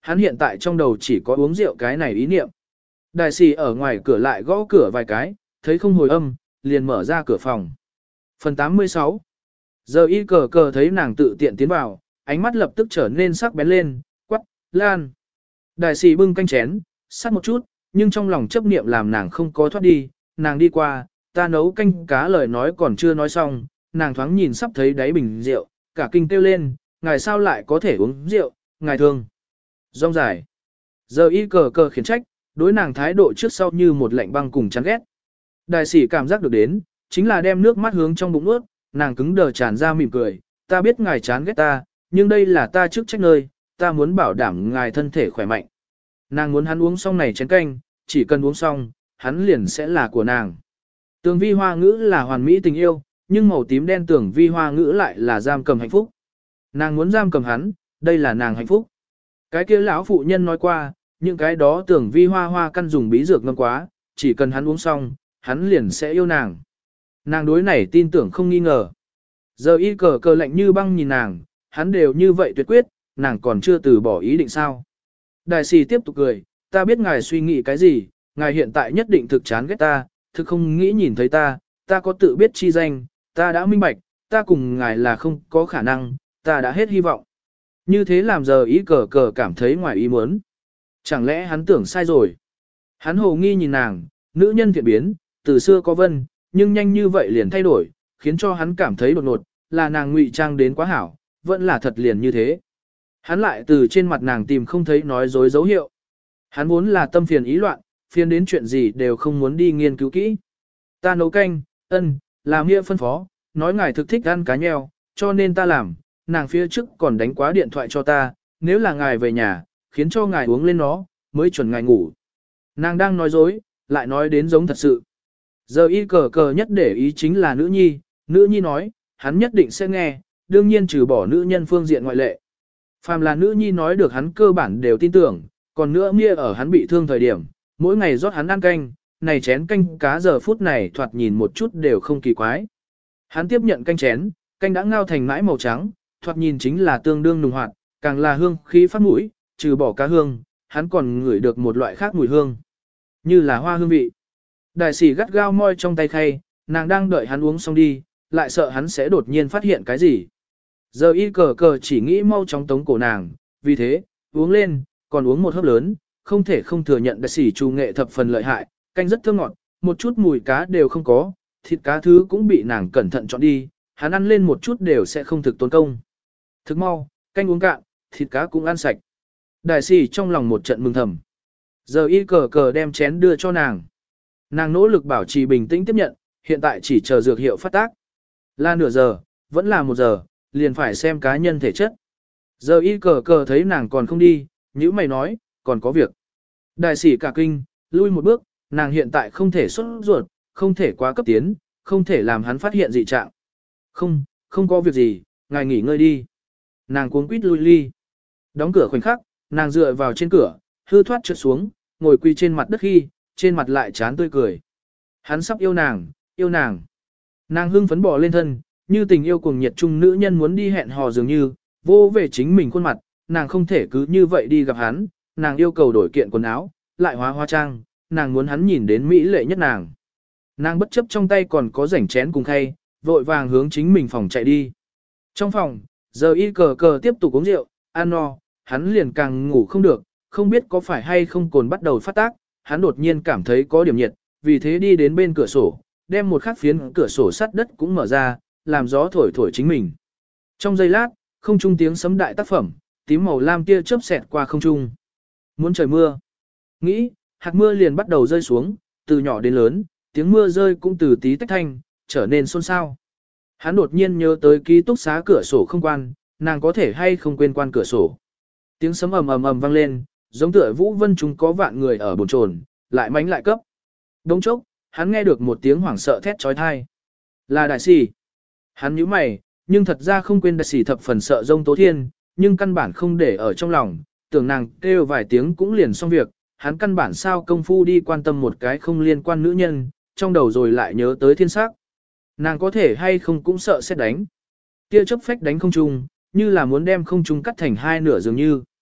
Hắn hiện tại trong đầu chỉ có uống rượu cái này ý niệm. Đại sĩ ở ngoài cửa lại gõ cửa vài cái, thấy không hồi âm, liền mở ra cửa phòng. Phần tám mươi sáu. Giờ y cờ cờ thấy nàng tự tiện tiến vào, ánh mắt lập tức trở nên sắc bén lên, quắc, Lan. Đại sĩ bưng canh chén, sát một chút, nhưng trong lòng chấp niệm làm nàng không có thoát đi, nàng đi qua, ta nấu canh cá lời nói còn chưa nói xong, nàng thoáng nhìn sắp thấy đáy bình rượu, cả kinh kêu lên, ngài sao lại có thể uống rượu, ngài thương. Rong dài. Giờ y cờ cờ khiển trách, đối nàng thái độ trước sau như một lạnh băng cùng chán ghét. Đại sĩ cảm giác được đến, chính là đem nước mắt hướng trong bụng nuốt, nàng cứng đờ tràn ra mỉm cười, ta biết ngài chán ghét ta, nhưng đây là ta chức trách nơi, ta muốn bảo đảm ngài thân thể khỏe mạnh. Nàng muốn hắn uống xong này chén canh, chỉ cần uống xong, hắn liền sẽ là của nàng. Tường vi hoa ngữ là hoàn mỹ tình yêu, nhưng màu tím đen tường vi hoa ngữ lại là giam cầm hạnh phúc. Nàng muốn giam cầm hắn, đây là nàng hạnh phúc. Cái kia lão phụ nhân nói qua, những cái đó tưởng vi hoa hoa căn dùng bí dược ngâm quá, chỉ cần hắn uống xong, hắn liền sẽ yêu nàng. Nàng đối này tin tưởng không nghi ngờ. Giờ y cờ cờ lạnh như băng nhìn nàng, hắn đều như vậy tuyệt quyết, nàng còn chưa từ bỏ ý định sao. Đại sĩ tiếp tục cười, ta biết ngài suy nghĩ cái gì, ngài hiện tại nhất định thực chán ghét ta, thực không nghĩ nhìn thấy ta, ta có tự biết chi danh, ta đã minh bạch, ta cùng ngài là không có khả năng, ta đã hết hy vọng. Như thế làm giờ ý cờ cờ cảm thấy ngoài ý muốn. Chẳng lẽ hắn tưởng sai rồi? Hắn hồ nghi nhìn nàng, nữ nhân thiện biến, từ xưa có vân, nhưng nhanh như vậy liền thay đổi, khiến cho hắn cảm thấy đột ngột, là nàng ngụy trang đến quá hảo, vẫn là thật liền như thế. Hắn lại từ trên mặt nàng tìm không thấy nói dối dấu hiệu. Hắn vốn là tâm phiền ý loạn, phiền đến chuyện gì đều không muốn đi nghiên cứu kỹ. Ta nấu canh, ân, làm nghĩa phân phó, nói ngài thực thích ăn cá nheo, cho nên ta làm, nàng phía trước còn đánh quá điện thoại cho ta, nếu là ngài về nhà, khiến cho ngài uống lên nó, mới chuẩn ngài ngủ. Nàng đang nói dối, lại nói đến giống thật sự. Giờ y cờ cờ nhất để ý chính là nữ nhi, nữ nhi nói, hắn nhất định sẽ nghe, đương nhiên trừ bỏ nữ nhân phương diện ngoại lệ. Phàm là nữ nhi nói được hắn cơ bản đều tin tưởng, còn nữa mia ở hắn bị thương thời điểm, mỗi ngày rót hắn ăn canh, này chén canh cá giờ phút này thoạt nhìn một chút đều không kỳ quái. Hắn tiếp nhận canh chén, canh đã ngao thành mãi màu trắng, thoạt nhìn chính là tương đương nùng hoạt, càng là hương khí phát mũi, trừ bỏ cá hương, hắn còn ngửi được một loại khác mùi hương, như là hoa hương vị. Đại sĩ gắt gao môi trong tay khay, nàng đang đợi hắn uống xong đi, lại sợ hắn sẽ đột nhiên phát hiện cái gì. Giờ y cờ cờ chỉ nghĩ mau chóng tống cổ nàng, vì thế, uống lên, còn uống một hớp lớn, không thể không thừa nhận đại sĩ trù nghệ thập phần lợi hại, canh rất thơm ngọt, một chút mùi cá đều không có, thịt cá thứ cũng bị nàng cẩn thận chọn đi, hắn ăn lên một chút đều sẽ không thực tốn công. Thức mau, canh uống cạn, thịt cá cũng ăn sạch. Đại sĩ trong lòng một trận mừng thầm. Giờ y cờ cờ đem chén đưa cho nàng. Nàng nỗ lực bảo trì bình tĩnh tiếp nhận, hiện tại chỉ chờ dược hiệu phát tác. Là nửa giờ, vẫn là một giờ, liền phải xem cá nhân thể chất. Giờ y cờ cờ thấy nàng còn không đi, nhữ mày nói, còn có việc. Đại sĩ cả kinh, lui một bước, nàng hiện tại không thể xuất ruột, không thể quá cấp tiến, không thể làm hắn phát hiện dị trạng. Không, không có việc gì, ngài nghỉ ngơi đi. Nàng cuống quýt lui ly. Đóng cửa khoảnh khắc, nàng dựa vào trên cửa, hư thoát trượt xuống, ngồi quỳ trên mặt đất khi, trên mặt lại chán tươi cười. Hắn sắp yêu nàng, yêu nàng. Nàng hưng phấn bỏ lên thân, như tình yêu cuồng nhiệt trung nữ nhân muốn đi hẹn hò dường như, vô về chính mình khuôn mặt, nàng không thể cứ như vậy đi gặp hắn, nàng yêu cầu đổi kiện quần áo, lại hóa hoa trang, nàng muốn hắn nhìn đến mỹ lệ nhất nàng. Nàng bất chấp trong tay còn có rảnh chén cùng khay, vội vàng hướng chính mình phòng chạy đi. Trong phòng, giờ y cờ cờ tiếp tục uống rượu, ăn no, hắn liền càng ngủ không được, không biết có phải hay không cồn bắt đầu phát tác, hắn đột nhiên cảm thấy có điểm nhiệt, vì thế đi đến bên cửa sổ, đem một khắc phiến cửa sổ sắt đất cũng mở ra, làm gió thổi thổi chính mình. Trong giây lát, không trung tiếng sấm đại tác phẩm, tím màu lam tia chớp xẹt qua không trung. Muốn trời mưa. Nghĩ, hạt mưa liền bắt đầu rơi xuống, từ nhỏ đến lớn, tiếng mưa rơi cũng từ tí tách thanh, trở nên xôn xao. Hắn đột nhiên nhớ tới ký túc xá cửa sổ không quan, nàng có thể hay không quên quan cửa sổ. Tiếng sấm ầm ầm ầm vang lên, giống tựa Vũ Vân chúng có vạn người ở bồn chồn, lại mánh lại cấp. Đống chốc, hắn nghe được một tiếng hoảng sợ thét trói thai. Là đại sĩ. Hắn nhíu mày, nhưng thật ra không quên đại sĩ thập phần sợ rông tố thiên, nhưng căn bản không để ở trong lòng, tưởng nàng kêu vài tiếng cũng liền xong việc, hắn căn bản sao công phu đi quan tâm một cái không liên quan nữ nhân, trong đầu rồi lại nhớ tới thiên sắc. Nàng có thể hay không cũng sợ xét đánh. Tia chớp phách đánh không trung, như là muốn đem không trung cắt thành hai nửa dường như.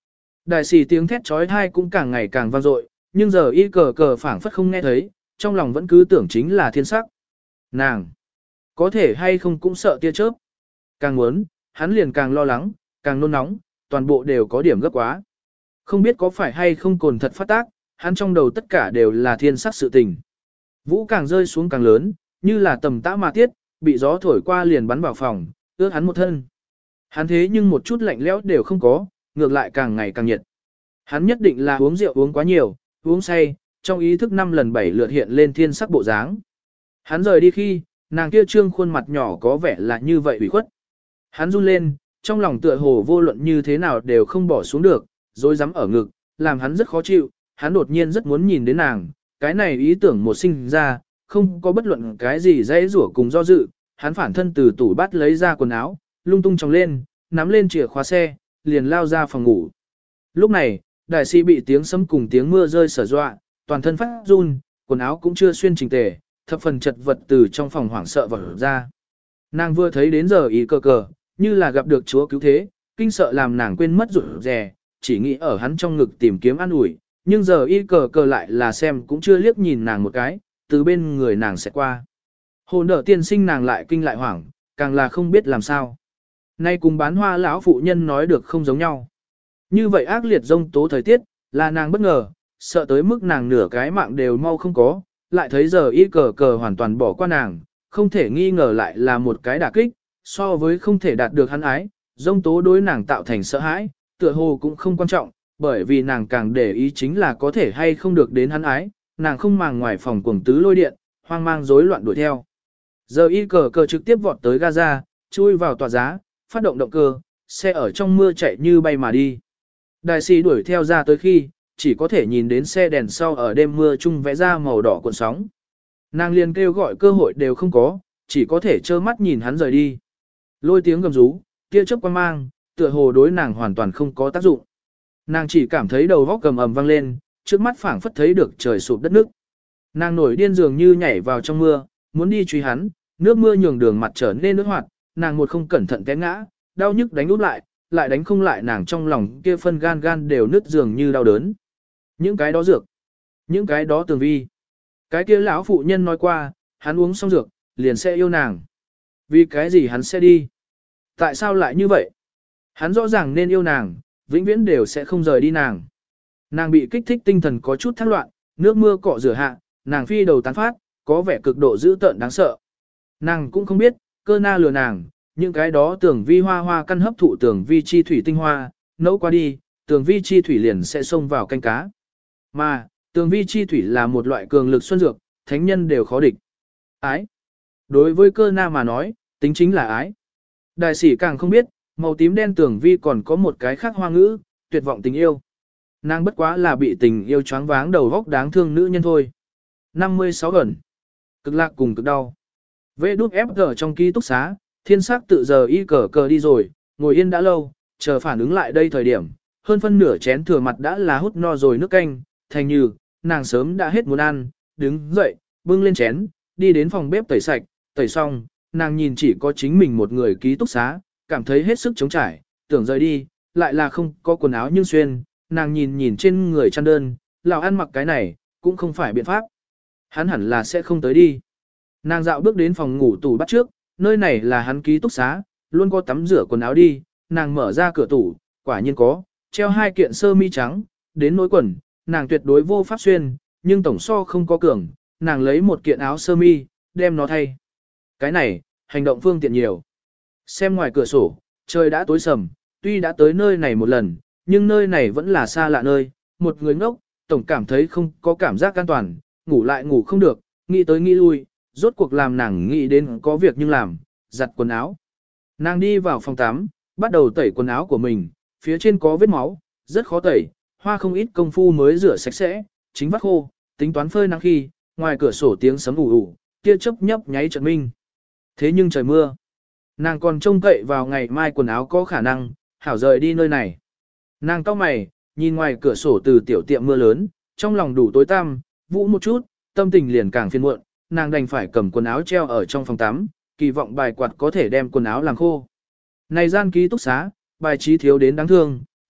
Đại sĩ tiếng thét trói thai cũng càng ngày càng vang dội, nhưng giờ y cờ cờ phảng phất không nghe thấy, trong lòng vẫn cứ tưởng chính là thiên sắc. Nàng, có thể hay không cũng sợ tia chớp. Càng muốn, hắn liền càng lo lắng, càng nôn nóng, toàn bộ đều có điểm gấp quá. Không biết có phải hay không cồn thật phát tác, hắn trong đầu tất cả đều là thiên sắc sự tình. Vũ càng rơi xuống càng lớn, như là tầm tã ma tiết, bị gió thổi qua liền bắn vào phòng, ướt hắn một thân. Hắn thế nhưng một chút lạnh lẽo đều không có, ngược lại càng ngày càng nhiệt. Hắn nhất định là uống rượu uống quá nhiều, uống say, trong ý thức năm lần bảy lượt hiện lên thiên sắc bộ dáng. Hắn rời đi khi, nàng kia trương khuôn mặt nhỏ có vẻ là như vậy ủy khuất. Hắn run lên, trong lòng tựa hồ vô luận như thế nào đều không bỏ xuống được, rồi dám ở ngực, làm hắn rất khó chịu, hắn đột nhiên rất muốn nhìn đến nàng, cái này ý tưởng một sinh ra, không có bất luận cái gì dễ rủa cùng do dự, hắn phản thân từ tủ bát lấy ra quần áo, lung tung tròng lên, nắm lên chìa khóa xe, liền lao ra phòng ngủ. Lúc này, đại sĩ bị tiếng sấm cùng tiếng mưa rơi sở dọa, toàn thân phát run, quần áo cũng chưa xuyên chỉnh tề, thập phần chật vật từ trong phòng hoảng sợ vỡ ra. Nàng vừa thấy đến giờ ý cờ cờ, như là gặp được Chúa cứu thế, kinh sợ làm nàng quên mất rụt rè, chỉ nghĩ ở hắn trong ngực tìm kiếm an ủi, nhưng giờ y cờ cờ lại là xem cũng chưa liếc nhìn nàng một cái, từ bên người nàng sẽ qua. Hồn đỡ tiên sinh nàng lại kinh lại hoảng, càng là không biết làm sao. Nay cùng bán hoa lão phụ nhân nói được không giống nhau. Như vậy ác liệt rông tố thời tiết, là nàng bất ngờ, sợ tới mức nàng nửa cái mạng đều mau không có, lại thấy giờ y cờ cờ hoàn toàn bỏ qua nàng, không thể nghi ngờ lại là một cái đả kích, so với không thể đạt được hắn ái, rông tố đối nàng tạo thành sợ hãi, tựa hồ cũng không quan trọng, bởi vì nàng càng để ý chính là có thể hay không được đến hắn ái, nàng không màng ngoài phòng cuồng tứ lôi điện, hoang mang rối loạn đuổi theo. Giờ y cờ cờ trực tiếp vọt tới Gaza, chui vào tòa giá, phát động động cơ, xe ở trong mưa chạy như bay mà đi. Đại sĩ đuổi theo ra tới khi, chỉ có thể nhìn đến xe đèn sau ở đêm mưa chung vẽ ra màu đỏ cuộn sóng. Nàng liền kêu gọi cơ hội đều không có, chỉ có thể trơ mắt nhìn hắn rời đi. Lôi tiếng gầm rú, tia chớp quang mang, tựa hồ đối nàng hoàn toàn không có tác dụng. Nàng chỉ cảm thấy đầu góc cầm ầm vang lên, trước mắt phảng phất thấy được trời sụp đất nước. Nàng nổi điên dường như nhảy vào trong mưa, muốn đi truy hắn, nước mưa nhường đường mặt trở nên nước hoạt, nàng một không cẩn thận té ngã, đau nhức đánh úp lại, lại đánh không lại nàng trong lòng kia phân gan gan đều nứt dường như đau đớn. Những cái đó dược, những cái đó tường vi. Cái kia lão phụ nhân nói qua, hắn uống xong dược, liền sẽ yêu nàng. Vì cái gì hắn sẽ đi? Tại sao lại như vậy? Hắn rõ ràng nên yêu nàng, vĩnh viễn đều sẽ không rời đi nàng. Nàng bị kích thích tinh thần có chút thác loạn, nước mưa cọ rửa hạ, nàng phi đầu tán phát, có vẻ cực độ dữ tợn đáng sợ. Nàng cũng không biết, cơ na lừa nàng, những cái đó tưởng vi hoa hoa căn hấp thụ tưởng vi chi thủy tinh hoa, nấu qua đi, tưởng vi chi thủy liền sẽ xông vào canh cá. Mà, tưởng vi chi thủy là một loại cường lực xuân dược, thánh nhân đều khó địch. Ái. Đối với cơ na mà nói, tính chính là ái. Đại sĩ càng không biết, màu tím đen tưởng vi còn có một cái khác hoa ngữ, tuyệt vọng tình yêu. Nàng bất quá là bị tình yêu choáng váng đầu góc đáng thương nữ nhân thôi. năm mươi sáu gần. Cực lạc cùng cực đau. Vê đút ép gờ trong ký túc xá, thiên sắc tự giờ y cờ cờ đi rồi, ngồi yên đã lâu, chờ phản ứng lại đây thời điểm, hơn phân nửa chén thừa mặt đã là hút no rồi nước canh, thành như, nàng sớm đã hết muốn ăn, đứng dậy, bưng lên chén, đi đến phòng bếp tẩy sạch, tẩy xong, nàng nhìn chỉ có chính mình một người ký túc xá, cảm thấy hết sức chống trải, tưởng rời đi, lại là không có quần áo nhưng xuyên, nàng nhìn nhìn trên người chăn đơn, lão ăn mặc cái này, cũng không phải biện pháp. Hắn hẳn là sẽ không tới đi. Nàng dạo bước đến phòng ngủ tủ bắt trước, nơi này là hắn ký túc xá, luôn có tắm rửa quần áo đi, nàng mở ra cửa tủ, quả nhiên có, treo hai kiện sơ mi trắng, đến nỗi quần, nàng tuyệt đối vô pháp xuyên, nhưng tổng so không có cường, nàng lấy một kiện áo sơ mi, đem nó thay. Cái này, hành động phương tiện nhiều. Xem ngoài cửa sổ, trời đã tối sầm, tuy đã tới nơi này một lần, nhưng nơi này vẫn là xa lạ nơi, một người ngốc, tổng cảm thấy không có cảm giác an toàn, ngủ lại ngủ không được, nghĩ tới nghĩ lui, rốt cuộc làm nàng nghĩ đến có việc nhưng làm, giặt quần áo. Nàng đi vào phòng tắm, bắt đầu tẩy quần áo của mình, phía trên có vết máu, rất khó tẩy, hoa không ít công phu mới rửa sạch sẽ, chính vắt khô, tính toán phơi nắng khi, ngoài cửa sổ tiếng sấm ù ù, tia chớp nhấp nháy chợt minh. Thế nhưng trời mưa, nàng còn trông cậy vào ngày mai quần áo có khả năng, hảo rời đi nơi này. Nàng cau mày, nhìn ngoài cửa sổ từ tiểu tiệm mưa lớn, trong lòng đủ tối tăm, vũ một chút, tâm tình liền càng phiền muộn, nàng đành phải cầm quần áo treo ở trong phòng tắm, kỳ vọng bài quạt có thể đem quần áo làm khô. Này gian ký túc xá, bài trí thiếu đến đáng thương,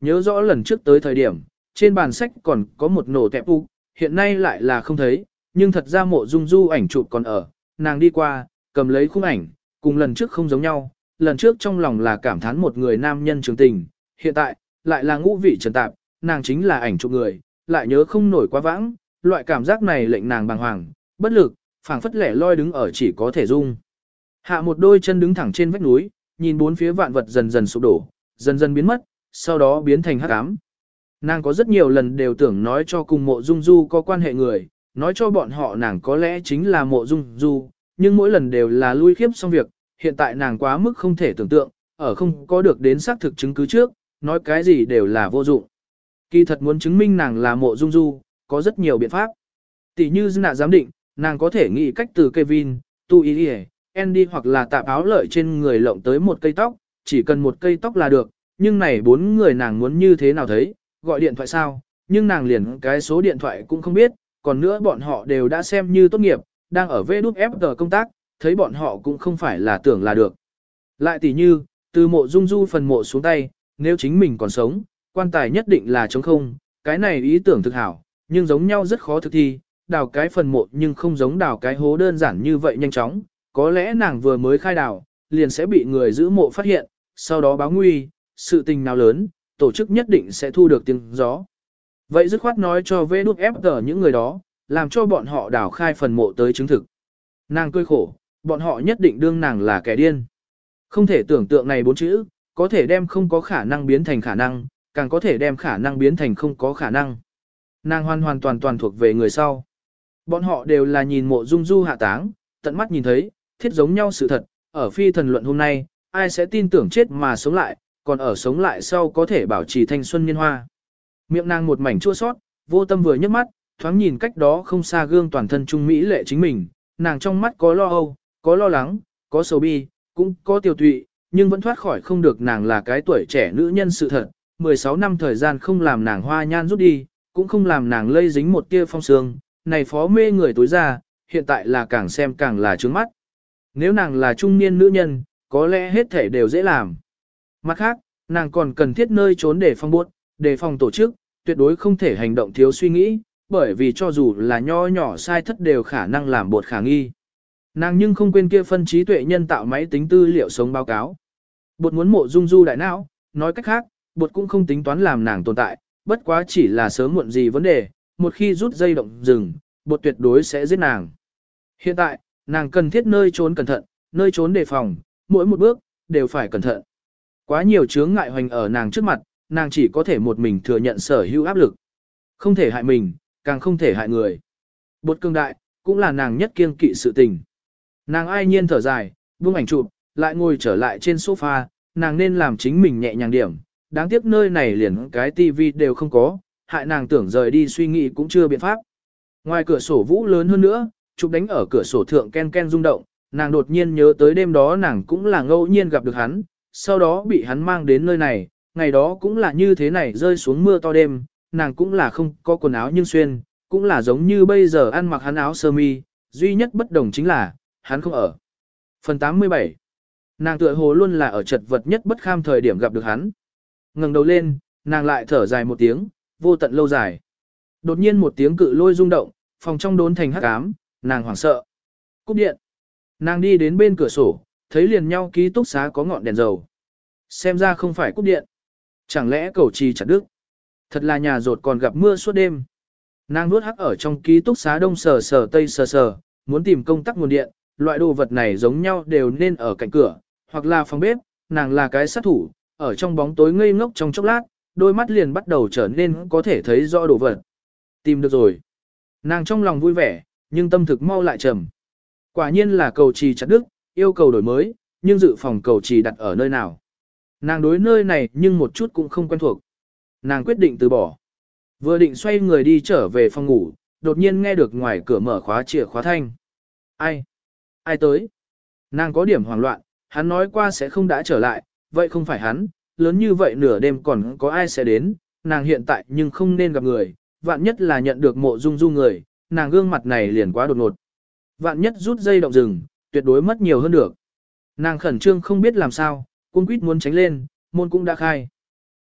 Nhớ rõ lần trước tới thời điểm, trên bàn sách còn có một nổ tẹp u, hiện nay lại là không thấy, nhưng thật ra mộ dung du ảnh chụp còn ở, nàng đi qua, cầm lấy khung ảnh, cùng lần trước không giống nhau, lần trước trong lòng là cảm thán một người nam nhân trường tình, hiện tại, lại là ngũ vị trần tạp, nàng chính là ảnh chụp người, lại nhớ không nổi quá vãng, loại cảm giác này lệnh nàng bàng hoàng, bất lực, phảng phất lẻ loi đứng ở chỉ có thể dung. Hạ một đôi chân đứng thẳng trên vách núi, nhìn bốn phía vạn vật dần dần sụp đổ, dần dần biến mất, sau đó biến thành hắc ám. Nàng có rất nhiều lần đều tưởng nói cho cùng mộ dung du có quan hệ người, nói cho bọn họ nàng có lẽ chính là mộ dung du, nhưng mỗi lần đều là lui khiếp xong việc, hiện tại nàng quá mức không thể tưởng tượng, ở không có được đến xác thực chứng cứ trước, nói cái gì đều là vô dụng. Kỳ thật muốn chứng minh nàng là mộ dung du, có rất nhiều biện pháp. Tỷ như nạ giám định, nàng có thể nghĩ cách từ Kevin, Tu Y Andy hoặc là tạp áo lợi trên người lộng tới một cây tóc, chỉ cần một cây tóc là được, nhưng này bốn người nàng muốn như thế nào thấy, gọi điện thoại sao, nhưng nàng liền cái số điện thoại cũng không biết, còn nữa bọn họ đều đã xem như tốt nghiệp, đang ở vê đút ép tờ công tác, thấy bọn họ cũng không phải là tưởng là được. Lại tỷ như, từ mộ dung du phần mộ xuống tay, nếu chính mình còn sống, quan tài nhất định là trống không, cái này ý tưởng thực hảo, nhưng giống nhau rất khó thực thi, đào cái phần mộ nhưng không giống đào cái hố đơn giản như vậy nhanh chóng, có lẽ nàng vừa mới khai đào, liền sẽ bị người giữ mộ phát hiện, sau đó báo nguy, sự tình nào lớn, tổ chức nhất định sẽ thu được tiếng gió. Vậy dứt khoát nói cho vê đút ép tờ những người đó, làm cho bọn họ đào khai phần mộ tới chứng thực. Nàng cười khổ, bọn họ nhất định đương nàng là kẻ điên. Không thể tưởng tượng này bốn chữ, có thể đem không có khả năng biến thành khả năng, càng có thể đem khả năng biến thành không có khả năng. Nàng hoàn hoàn toàn toàn thuộc về người sau. Bọn họ đều là nhìn mộ dung du hạ táng, tận mắt nhìn thấy, thiết giống nhau sự thật, ở phi thần luận hôm nay, ai sẽ tin tưởng chết mà sống lại, còn ở sống lại sau có thể bảo trì thanh xuân niên hoa. Miệng nàng một mảnh chua sót, vô tâm vừa nhấc mắt, thoáng nhìn cách đó không xa gương toàn thân trung mỹ lệ chính mình, nàng trong mắt có lo âu, có lo lắng, có sầu bi, cũng có tiêu tụy, nhưng vẫn thoát khỏi không được nàng là cái tuổi trẻ nữ nhân sự thật, mười sáu năm thời gian không làm nàng hoa nhan rút đi, cũng không làm nàng lây dính một tia phong sương, này phó mê người tối ra, hiện tại là càng xem càng là trướng mắt. Nếu nàng là trung niên nữ nhân, có lẽ hết thể đều dễ làm. Mặt khác, nàng còn cần thiết nơi trốn để phòng buốt, để phòng tổ chức, tuyệt đối không thể hành động thiếu suy nghĩ, bởi vì cho dù là nho nhỏ sai thất đều khả năng làm bột khả nghi. Nàng nhưng không quên kia phân trí tuệ nhân tạo máy tính tư liệu sống báo cáo. Bột muốn mộ dung du đại não, nói cách khác, bột cũng không tính toán làm nàng tồn tại, bất quá chỉ là sớm muộn gì vấn đề, một khi rút dây động rừng, bột tuyệt đối sẽ giết nàng. Hiện tại, nàng cần thiết nơi trốn cẩn thận, nơi trốn đề phòng, mỗi một bước, đều phải cẩn thận. Quá nhiều chướng ngại hoành ở nàng trước mặt, nàng chỉ có thể một mình thừa nhận sở hữu áp lực. Không thể hại mình, càng không thể hại người. Bột cương đại, cũng là nàng nhất kiêng kỵ sự tình. Nàng ai nhiên thở dài, buông ảnh chụp, lại ngồi trở lại trên sofa, nàng nên làm chính mình nhẹ nhàng điểm. Đáng tiếc nơi này liền cái tivi đều không có, hại nàng tưởng rời đi suy nghĩ cũng chưa biện pháp. Ngoài cửa sổ vũ lớn hơn nữa, chụp đánh ở cửa sổ thượng ken ken rung động, nàng đột nhiên nhớ tới đêm đó nàng cũng là ngẫu nhiên gặp được hắn, sau đó bị hắn mang đến nơi này, ngày đó cũng là như thế này rơi xuống mưa to đêm, nàng cũng là không có quần áo nhưng xuyên, cũng là giống như bây giờ ăn mặc hắn áo sơ mi, duy nhất bất đồng chính là, hắn không ở. Phần tám mươi bảy. Nàng tựa hồ luôn là ở chật vật nhất bất kham thời điểm gặp được hắn. Ngẩng đầu lên, nàng lại thở dài một tiếng, vô tận lâu dài. Đột nhiên một tiếng cự lôi rung động, phòng trong đốn thành hắc ám, nàng hoảng sợ. Cúp điện. Nàng đi đến bên cửa sổ, thấy liền nhau ký túc xá có ngọn đèn dầu. Xem ra không phải cúp điện. Chẳng lẽ cầu trì chặt đứt? Thật là nhà rột còn gặp mưa suốt đêm. Nàng nuốt hắc ở trong ký túc xá đông sờ sờ tây sờ sờ, muốn tìm công tắc nguồn điện, loại đồ vật này giống nhau đều nên ở cạnh cửa, hoặc là phòng bếp, nàng là cái sát thủ, ở trong bóng tối ngây ngốc trong chốc lát, đôi mắt liền bắt đầu trở nên có thể thấy rõ đồ vật. Tìm được rồi. Nàng trong lòng vui vẻ, nhưng tâm thực mau lại trầm. Quả nhiên là cầu trì chặt đức, yêu cầu đổi mới, nhưng dự phòng cầu trì đặt ở nơi nào. Nàng đối nơi này nhưng một chút cũng không quen thuộc. Nàng quyết định từ bỏ. Vừa định xoay người đi trở về phòng ngủ, đột nhiên nghe được ngoài cửa mở khóa chìa khóa thanh. Ai? Ai tới? Nàng có điểm hoảng loạn, hắn nói qua sẽ không đã trở lại, vậy không phải hắn, lớn như vậy nửa đêm còn có ai sẽ đến, nàng hiện tại nhưng không nên gặp người, vạn nhất là nhận được mộ dung du người, nàng gương mặt này liền quá đột ngột. Vạn nhất rút dây động rừng, tuyệt đối mất nhiều hơn được. Nàng khẩn trương không biết làm sao, cung quýt muốn tránh lên, môn cũng đã khai.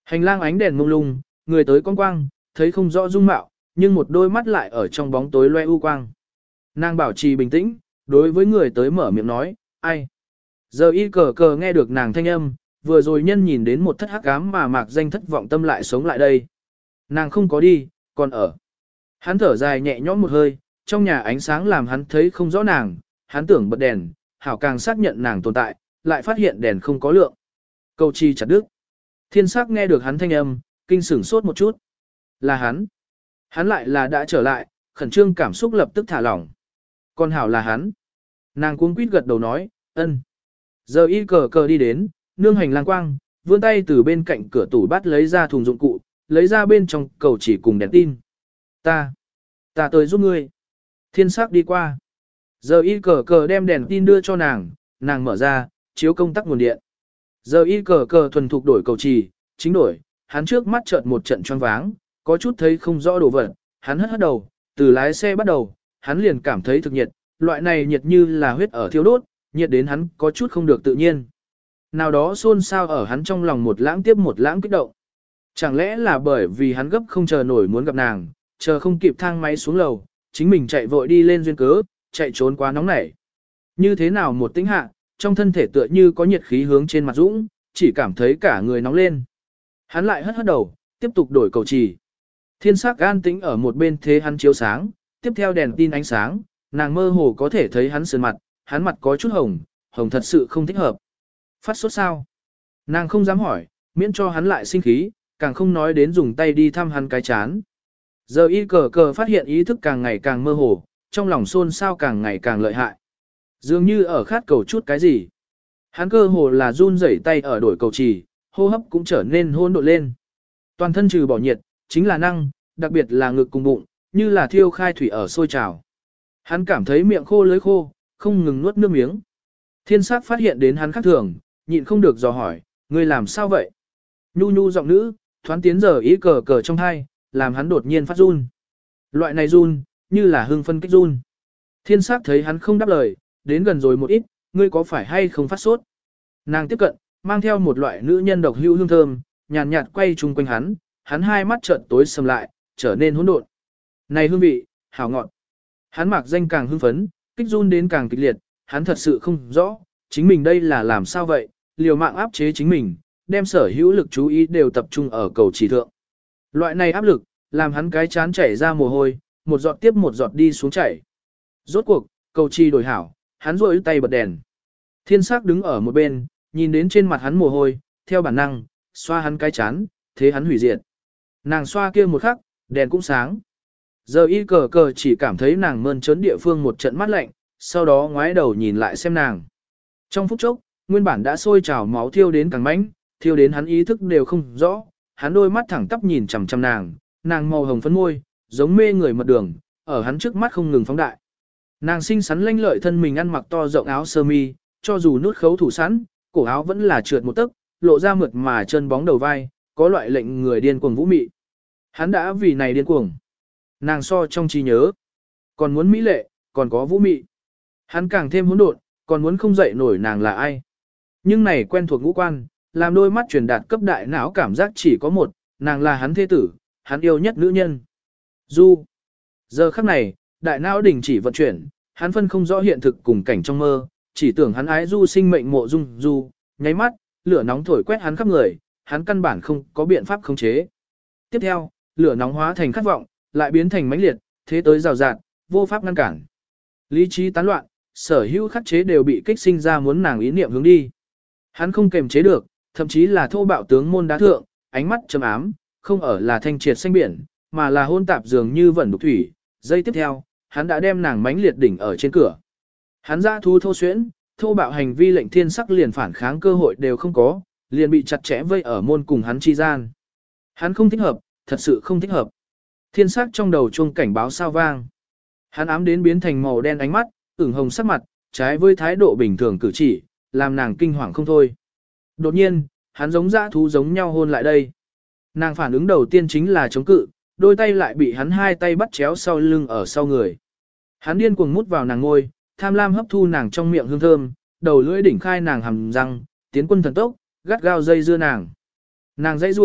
Hành lang ánh đèn mông lung, người tới con quang, thấy không rõ dung mạo, nhưng một đôi mắt lại ở trong bóng tối loe u quang. Nàng bảo trì bình tĩnh, đối với người tới mở miệng nói, ai? Giờ y cờ cờ nghe được nàng thanh âm, vừa rồi nhân nhìn đến một thất hắc ám mà mạc danh thất vọng tâm lại sống lại đây. Nàng không có đi, còn ở. Hắn thở dài nhẹ nhõm một hơi, trong nhà ánh sáng làm hắn thấy không rõ nàng, hắn tưởng bật đèn, hảo càng xác nhận nàng tồn tại, lại phát hiện đèn không có lượng. Cầu chi chặt đứt. Thiên sắc nghe được hắn thanh âm, kinh sửng sốt một chút. Là hắn. Hắn lại là đã trở lại, khẩn trương cảm xúc lập tức thả lỏng. Con hảo là hắn. Nàng cuống quýt gật đầu nói, ân. Giờ y cờ cờ đi đến, nương hành lang quang, vươn tay từ bên cạnh cửa tủ bắt lấy ra thùng dụng cụ, lấy ra bên trong cầu chỉ cùng đèn tin. Ta, ta tới giúp ngươi. Thiên sắc đi qua. Giờ y cờ cờ đem đèn tin đưa cho nàng, nàng mở ra, chiếu công tắc nguồn điện. Giờ y cờ cờ thuần thục đổi cầu trì, chính đổi, hắn trước mắt chợt một trận choáng váng, có chút thấy không rõ đồ vật, hắn hất hất đầu, từ lái xe bắt đầu, hắn liền cảm thấy thực nhiệt, loại này nhiệt như là huyết ở thiêu đốt, nhiệt đến hắn có chút không được tự nhiên. Nào đó xôn xao ở hắn trong lòng một lãng tiếp một lãng kích động. Chẳng lẽ là bởi vì hắn gấp không chờ nổi muốn gặp nàng, chờ không kịp thang máy xuống lầu, chính mình chạy vội đi lên duyên cớ, chạy trốn quá nóng nảy. Như thế nào một tĩnh hạ, trong thân thể tựa như có nhiệt khí hướng trên mặt dũng, chỉ cảm thấy cả người nóng lên. Hắn lại hất hất đầu, tiếp tục đổi cầu trì. Thiên sắc an tĩnh ở một bên thế hắn chiếu sáng, tiếp theo đèn tin ánh sáng, nàng mơ hồ có thể thấy hắn sườn mặt, hắn mặt có chút hồng, hồng thật sự không thích hợp. Phát sốt sao? Nàng không dám hỏi, miễn cho hắn lại sinh khí, càng không nói đến dùng tay đi thăm hắn cái chán. Giờ y cờ cờ phát hiện ý thức càng ngày càng mơ hồ, trong lòng xôn xao càng ngày càng lợi hại. Dường như ở khát cầu chút cái gì. Hắn cơ hồ là run rẩy tay ở đổi cầu trì, hô hấp cũng trở nên hôn độn lên. Toàn thân trừ bỏ nhiệt, chính là năng, đặc biệt là ngực cùng bụng, như là thiêu khai thủy ở sôi trào. Hắn cảm thấy miệng khô lưỡi khô, không ngừng nuốt nước miếng. Thiên sắc phát hiện đến hắn khác thường, nhịn không được dò hỏi, ngươi làm sao vậy? Nhu nhu giọng nữ, thoáng tiến giờ ý cờ cờ trong hai, làm hắn đột nhiên phát run. Loại này run, như là hưng phân kích run. Thiên sắc thấy hắn không đáp lời, đến gần rồi một ít, ngươi có phải hay không phát sốt? Nàng tiếp cận, mang theo một loại nữ nhân độc hữu hương thơm, nhàn nhạt, nhạt quay chung quanh hắn, hắn hai mắt trợn tối sầm lại, trở nên hỗn độn. Này hương vị, hảo ngọt. Hắn mặc danh càng hưng phấn, kích run đến càng kịch liệt, hắn thật sự không rõ, chính mình đây là làm sao vậy, liều mạng áp chế chính mình, đem sở hữu lực chú ý đều tập trung ở cầu chỉ thượng. Loại này áp lực, làm hắn cái chán chảy ra mồ hôi, một giọt tiếp một giọt đi xuống chảy. Rốt cuộc, cầu chi đổi hảo, hắn rôi tay bật đèn. Thiên sắc đứng ở một bên, nhìn đến trên mặt hắn mồ hôi, theo bản năng, xoa hắn cái chán, thế hắn hủy diệt. Nàng xoa kia một khắc, đèn cũng sáng. Giờ y cờ cờ chỉ cảm thấy nàng mơn trớn địa phương một trận mát lạnh, sau đó ngoái đầu nhìn lại xem nàng. Trong phút chốc, nguyên bản đã sôi trào máu thiêu đến càng mãnh, thiêu đến hắn ý thức đều không rõ, hắn đôi mắt thẳng tắp nhìn chằm chằm nàng, nàng màu hồng phấn môi, giống mê người mật đường, ở hắn trước mắt không ngừng phóng đại. Nàng xinh xắn lanh lợi thân mình ăn mặc to rộng áo sơ mi, cho dù nút khấu thủ sẵn, cổ áo vẫn là trượt một tấc, lộ ra mượt mà chân bóng đầu vai, có loại lệnh người điên cuồng vũ mị. Hắn đã vì này điên cuồng. Nàng so trong trí nhớ, còn muốn mỹ lệ, còn có vũ mị. Hắn càng thêm hỗn độn, còn muốn không dậy nổi nàng là ai. Nhưng này quen thuộc ngũ quan, làm đôi mắt truyền đạt cấp đại não cảm giác chỉ có một, nàng là hắn thế tử, hắn yêu nhất nữ nhân. Du. Giờ khắc này, đại não đình chỉ vận chuyển, hắn phân không rõ hiện thực cùng cảnh trong mơ, chỉ tưởng hắn ái Du sinh mệnh mộ dung Du, nháy mắt, lửa nóng thổi quét hắn khắp người, hắn căn bản không có biện pháp khống chế. Tiếp theo, lửa nóng hóa thành khát vọng, lại biến thành mãnh liệt, thế tới rào rạt, vô pháp ngăn cản. Lý trí tán loạn, sở hữu khắc chế đều bị kích sinh ra muốn nàng ý niệm hướng đi. Hắn không kềm chế được, thậm chí là thô bạo tướng môn đá thượng, ánh mắt trầm ám, không ở là thanh triệt xanh biển, mà là hôn tạp dường như vẩn đục thủy. Giây tiếp theo, hắn đã đem nàng mãnh liệt đỉnh ở trên cửa. Hắn ra thu thô xuyễn, thô bạo hành vi lệnh thiên sắc liền phản kháng cơ hội đều không có, liền bị chặt chẽ vây ở môn cùng hắn chi gian. Hắn không thích hợp, thật sự không thích hợp. Thiên sắc trong đầu chuông cảnh báo sao vang. Hắn ám đến biến thành màu đen ánh mắt, ửng hồng sắc mặt, trái với thái độ bình thường cử chỉ, làm nàng kinh hoàng không thôi. Đột nhiên, hắn giống dã thú giống nhau hôn lại đây. Nàng phản ứng đầu tiên chính là chống cự, đôi tay lại bị hắn hai tay bắt chéo sau lưng ở sau người. Hắn điên cuồng mút vào nàng ngôi, tham lam hấp thu nàng trong miệng hương thơm, đầu lưỡi đỉnh khai nàng hầm răng, tiến quân thần tốc, gắt gao dây dưa nàng. Nàng dãy rủa,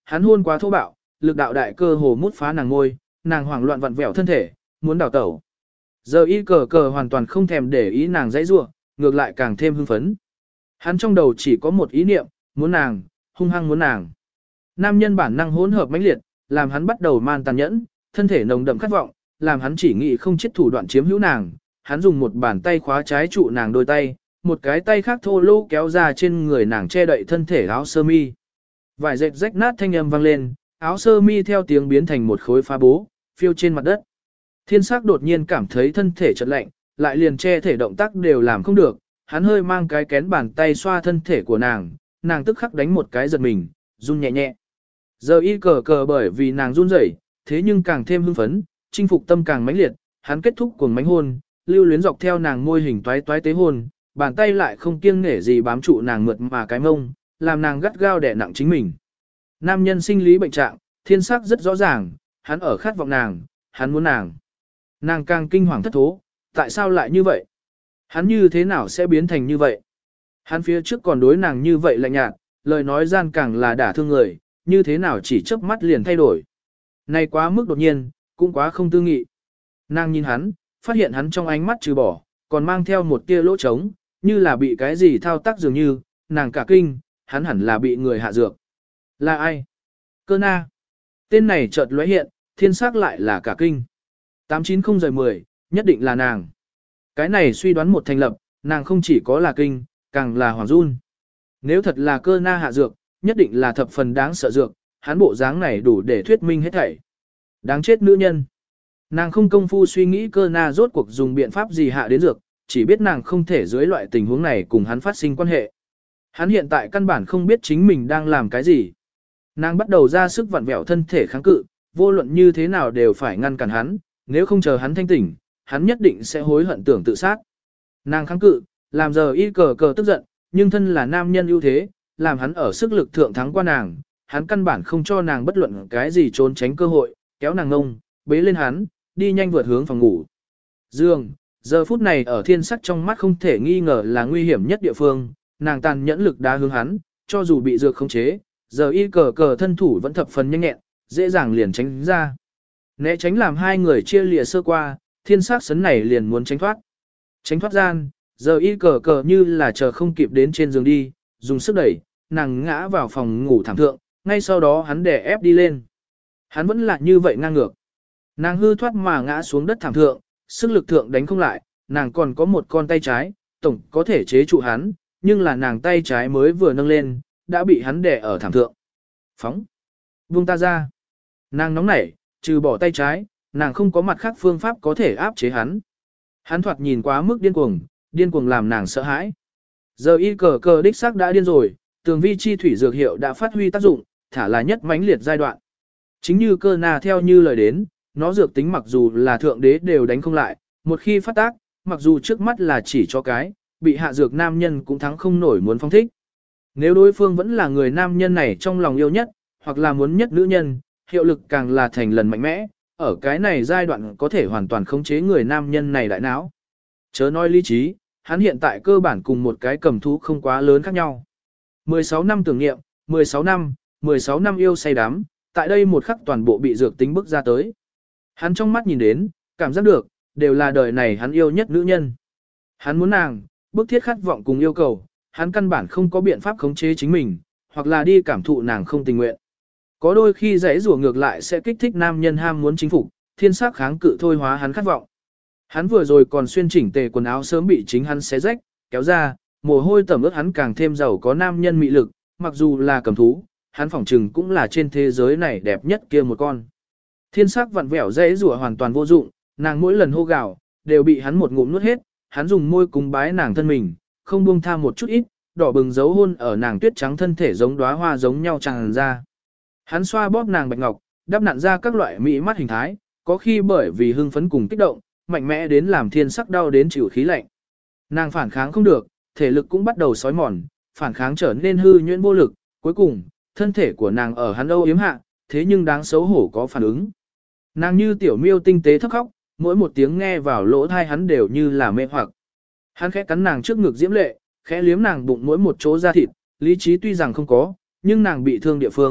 hắn hôn quá thô bạo, lực đạo đại cơ hồ mút phá nàng ngôi, nàng hoảng loạn vặn vẹo thân thể, muốn đảo tẩu. Giờ y cờ cờ hoàn toàn không thèm để ý nàng dãy rủa, ngược lại càng thêm hưng phấn. Hắn trong đầu chỉ có một ý niệm, muốn nàng, hung hăng muốn nàng. Nam nhân bản năng hỗn hợp mãnh liệt, làm hắn bắt đầu man tàn nhẫn, thân thể nồng đậm khát vọng, làm hắn chỉ nghĩ không chết thủ đoạn chiếm hữu nàng. Hắn dùng một bàn tay khóa trái trụ nàng đôi tay, một cái tay khác thô lỗ kéo ra trên người nàng che đậy thân thể áo sơ mi. Vải dệt rách nát thanh âm vang lên, áo sơ mi theo tiếng biến thành một khối phá bố, phiêu trên mặt đất. Thiên sắc đột nhiên cảm thấy thân thể chợt lạnh, lại liền che thể động tác đều làm không được, hắn hơi mang cái kén bàn tay xoa thân thể của nàng, nàng tức khắc đánh một cái giật mình, run nhẹ nhẹ. Giờ y cờ cờ bởi vì nàng run rẩy, thế nhưng càng thêm hưng phấn, chinh phục tâm càng mãnh liệt, hắn kết thúc cuồng mánh hôn, lưu luyến dọc theo nàng môi hình toái toái tế hôn, bàn tay lại không kiêng nể gì bám trụ nàng mượt mà cái mông, làm nàng gắt gao đè nặng chính mình. Nam nhân sinh lý bệnh trạng, thiên sắc rất rõ ràng, hắn ở khát vọng nàng, hắn muốn nàng. Nàng càng kinh hoàng thất thố, tại sao lại như vậy? Hắn như thế nào sẽ biến thành như vậy? Hắn phía trước còn đối nàng như vậy lạnh nhạt, lời nói gian càng là đả thương người, như thế nào chỉ chớp mắt liền thay đổi. Này quá mức đột nhiên, cũng quá không tư nghị. Nàng nhìn hắn, phát hiện hắn trong ánh mắt trừ bỏ, còn mang theo một tia lỗ trống, như là bị cái gì thao tác dường như, nàng cả kinh, hắn hẳn là bị người hạ dược. Là ai? Cơ na. Tên này chợt lóe hiện, thiên sắc lại là cả kinh. tám chín không rời mười, nhất định là nàng. Cái này suy đoán một thành lập, nàng không chỉ có là kinh, càng là hoàng run. Nếu thật là cơ na hạ dược, nhất định là thập phần đáng sợ dược, hắn bộ dáng này đủ để thuyết minh hết thảy. Đáng chết nữ nhân. Nàng không công phu suy nghĩ cơ na rốt cuộc dùng biện pháp gì hạ đến dược, chỉ biết nàng không thể dưới loại tình huống này cùng hắn phát sinh quan hệ. Hắn hiện tại căn bản không biết chính mình đang làm cái gì. Nàng bắt đầu ra sức vặn vẹo thân thể kháng cự, vô luận như thế nào đều phải ngăn cản hắn, nếu không chờ hắn thanh tỉnh, hắn nhất định sẽ hối hận tưởng tự sát. Nàng kháng cự, làm giờ y cờ cờ tức giận, nhưng thân là nam nhân ưu thế, làm hắn ở sức lực thượng thắng qua nàng, hắn căn bản không cho nàng bất luận cái gì trốn tránh cơ hội, kéo nàng ngông, bế lên hắn, đi nhanh vượt hướng phòng ngủ. Dương, giờ phút này ở thiên sắc trong mắt không thể nghi ngờ là nguy hiểm nhất địa phương, nàng tàn nhẫn lực đá hướng hắn, cho dù bị dược khống chế, giờ y cờ cờ thân thủ vẫn thập phần nhanh nhẹn, dễ dàng liền tránh ra. Né tránh làm hai người chia lìa sơ qua, thiên sắc sấn này liền muốn tránh thoát. Tránh thoát gian, giờ y cờ cờ như là chờ không kịp đến trên giường đi, dùng sức đẩy, nàng ngã vào phòng ngủ thảm thượng, ngay sau đó hắn đè ép đi lên. Hắn vẫn là như vậy ngang ngược. Nàng hư thoát mà ngã xuống đất thảm thượng, sức lực thượng đánh không lại, nàng còn có một con tay trái, tổng có thể chế trụ hắn, nhưng là nàng tay trái mới vừa nâng lên, đã bị hắn đè ở thảm thượng. Phóng! Buông ta ra! Nàng nóng nảy, trừ bỏ tay trái, nàng không có mặt khác phương pháp có thể áp chế hắn. Hắn thoạt nhìn quá mức điên cuồng, điên cuồng làm nàng sợ hãi. Giờ y cờ cờ đích xác đã điên rồi, tường vi chi thủy dược hiệu đã phát huy tác dụng, thả là nhất mãnh liệt giai đoạn. Chính như cơ na theo như lời đến, nó dược tính mặc dù là thượng đế đều đánh không lại, một khi phát tác, mặc dù trước mắt là chỉ cho cái, bị hạ dược nam nhân cũng thắng không nổi muốn phong thích. Nếu đối phương vẫn là người nam nhân này trong lòng yêu nhất, hoặc là muốn nhất nữ nhân, hiệu lực càng là thành lần mạnh mẽ, ở cái này giai đoạn có thể hoàn toàn khống chế người nam nhân này đại não. Chớ nói lý trí, hắn hiện tại cơ bản cùng một cái cầm thú không quá lớn khác nhau. mười sáu năm tưởng nghiệm, mười sáu năm, mười sáu năm yêu say đắm, tại đây một khắc toàn bộ bị dược tính bức ra tới. Hắn trong mắt nhìn đến, cảm giác được, đều là đời này hắn yêu nhất nữ nhân. Hắn muốn nàng, bức thiết khát vọng cùng yêu cầu, hắn căn bản không có biện pháp khống chế chính mình, hoặc là đi cảm thụ nàng không tình nguyện. Có đôi khi giấy rủa ngược lại sẽ kích thích nam nhân ham muốn chính phục, thiên sắc kháng cự thôi hóa hắn khát vọng. Hắn vừa rồi còn xuyên chỉnh tề quần áo sớm bị chính hắn xé rách, kéo ra, mồ hôi tẩm ướt hắn càng thêm giàu có nam nhân mị lực, mặc dù là cầm thú, hắn phỏng trừng cũng là trên thế giới này đẹp nhất kia một con. Thiên sắc vặn vẹo dễ rủa hoàn toàn vô dụng, nàng mỗi lần hô gào, đều bị hắn một ngụm nuốt hết, hắn dùng môi cúng bái nàng thân mình, không buông tha một chút ít, đỏ bừng dấu hôn ở nàng tuyết trắng thân thể giống đóa hoa giống nhau tràn ra. Hắn xoa bóp nàng bạch ngọc, đắp nặn ra các loại mỹ mắt hình thái, có khi bởi vì hưng phấn cùng kích động, mạnh mẽ đến làm thiên sắc đau đến chịu khí lạnh. Nàng phản kháng không được, thể lực cũng bắt đầu sói mòn, phản kháng trở nên hư nhuyễn vô lực, cuối cùng, thân thể của nàng ở hắn âu yếm hạ, thế nhưng đáng xấu hổ có phản ứng. Nàng như tiểu miêu tinh tế thấp khóc, mỗi một tiếng nghe vào lỗ thai hắn đều như là mê hoặc. Hắn khẽ cắn nàng trước ngực diễm lệ, khẽ liếm nàng bụng mỗi một chỗ da thịt, lý trí tuy rằng không có, nhưng nàng bị thương địa phương,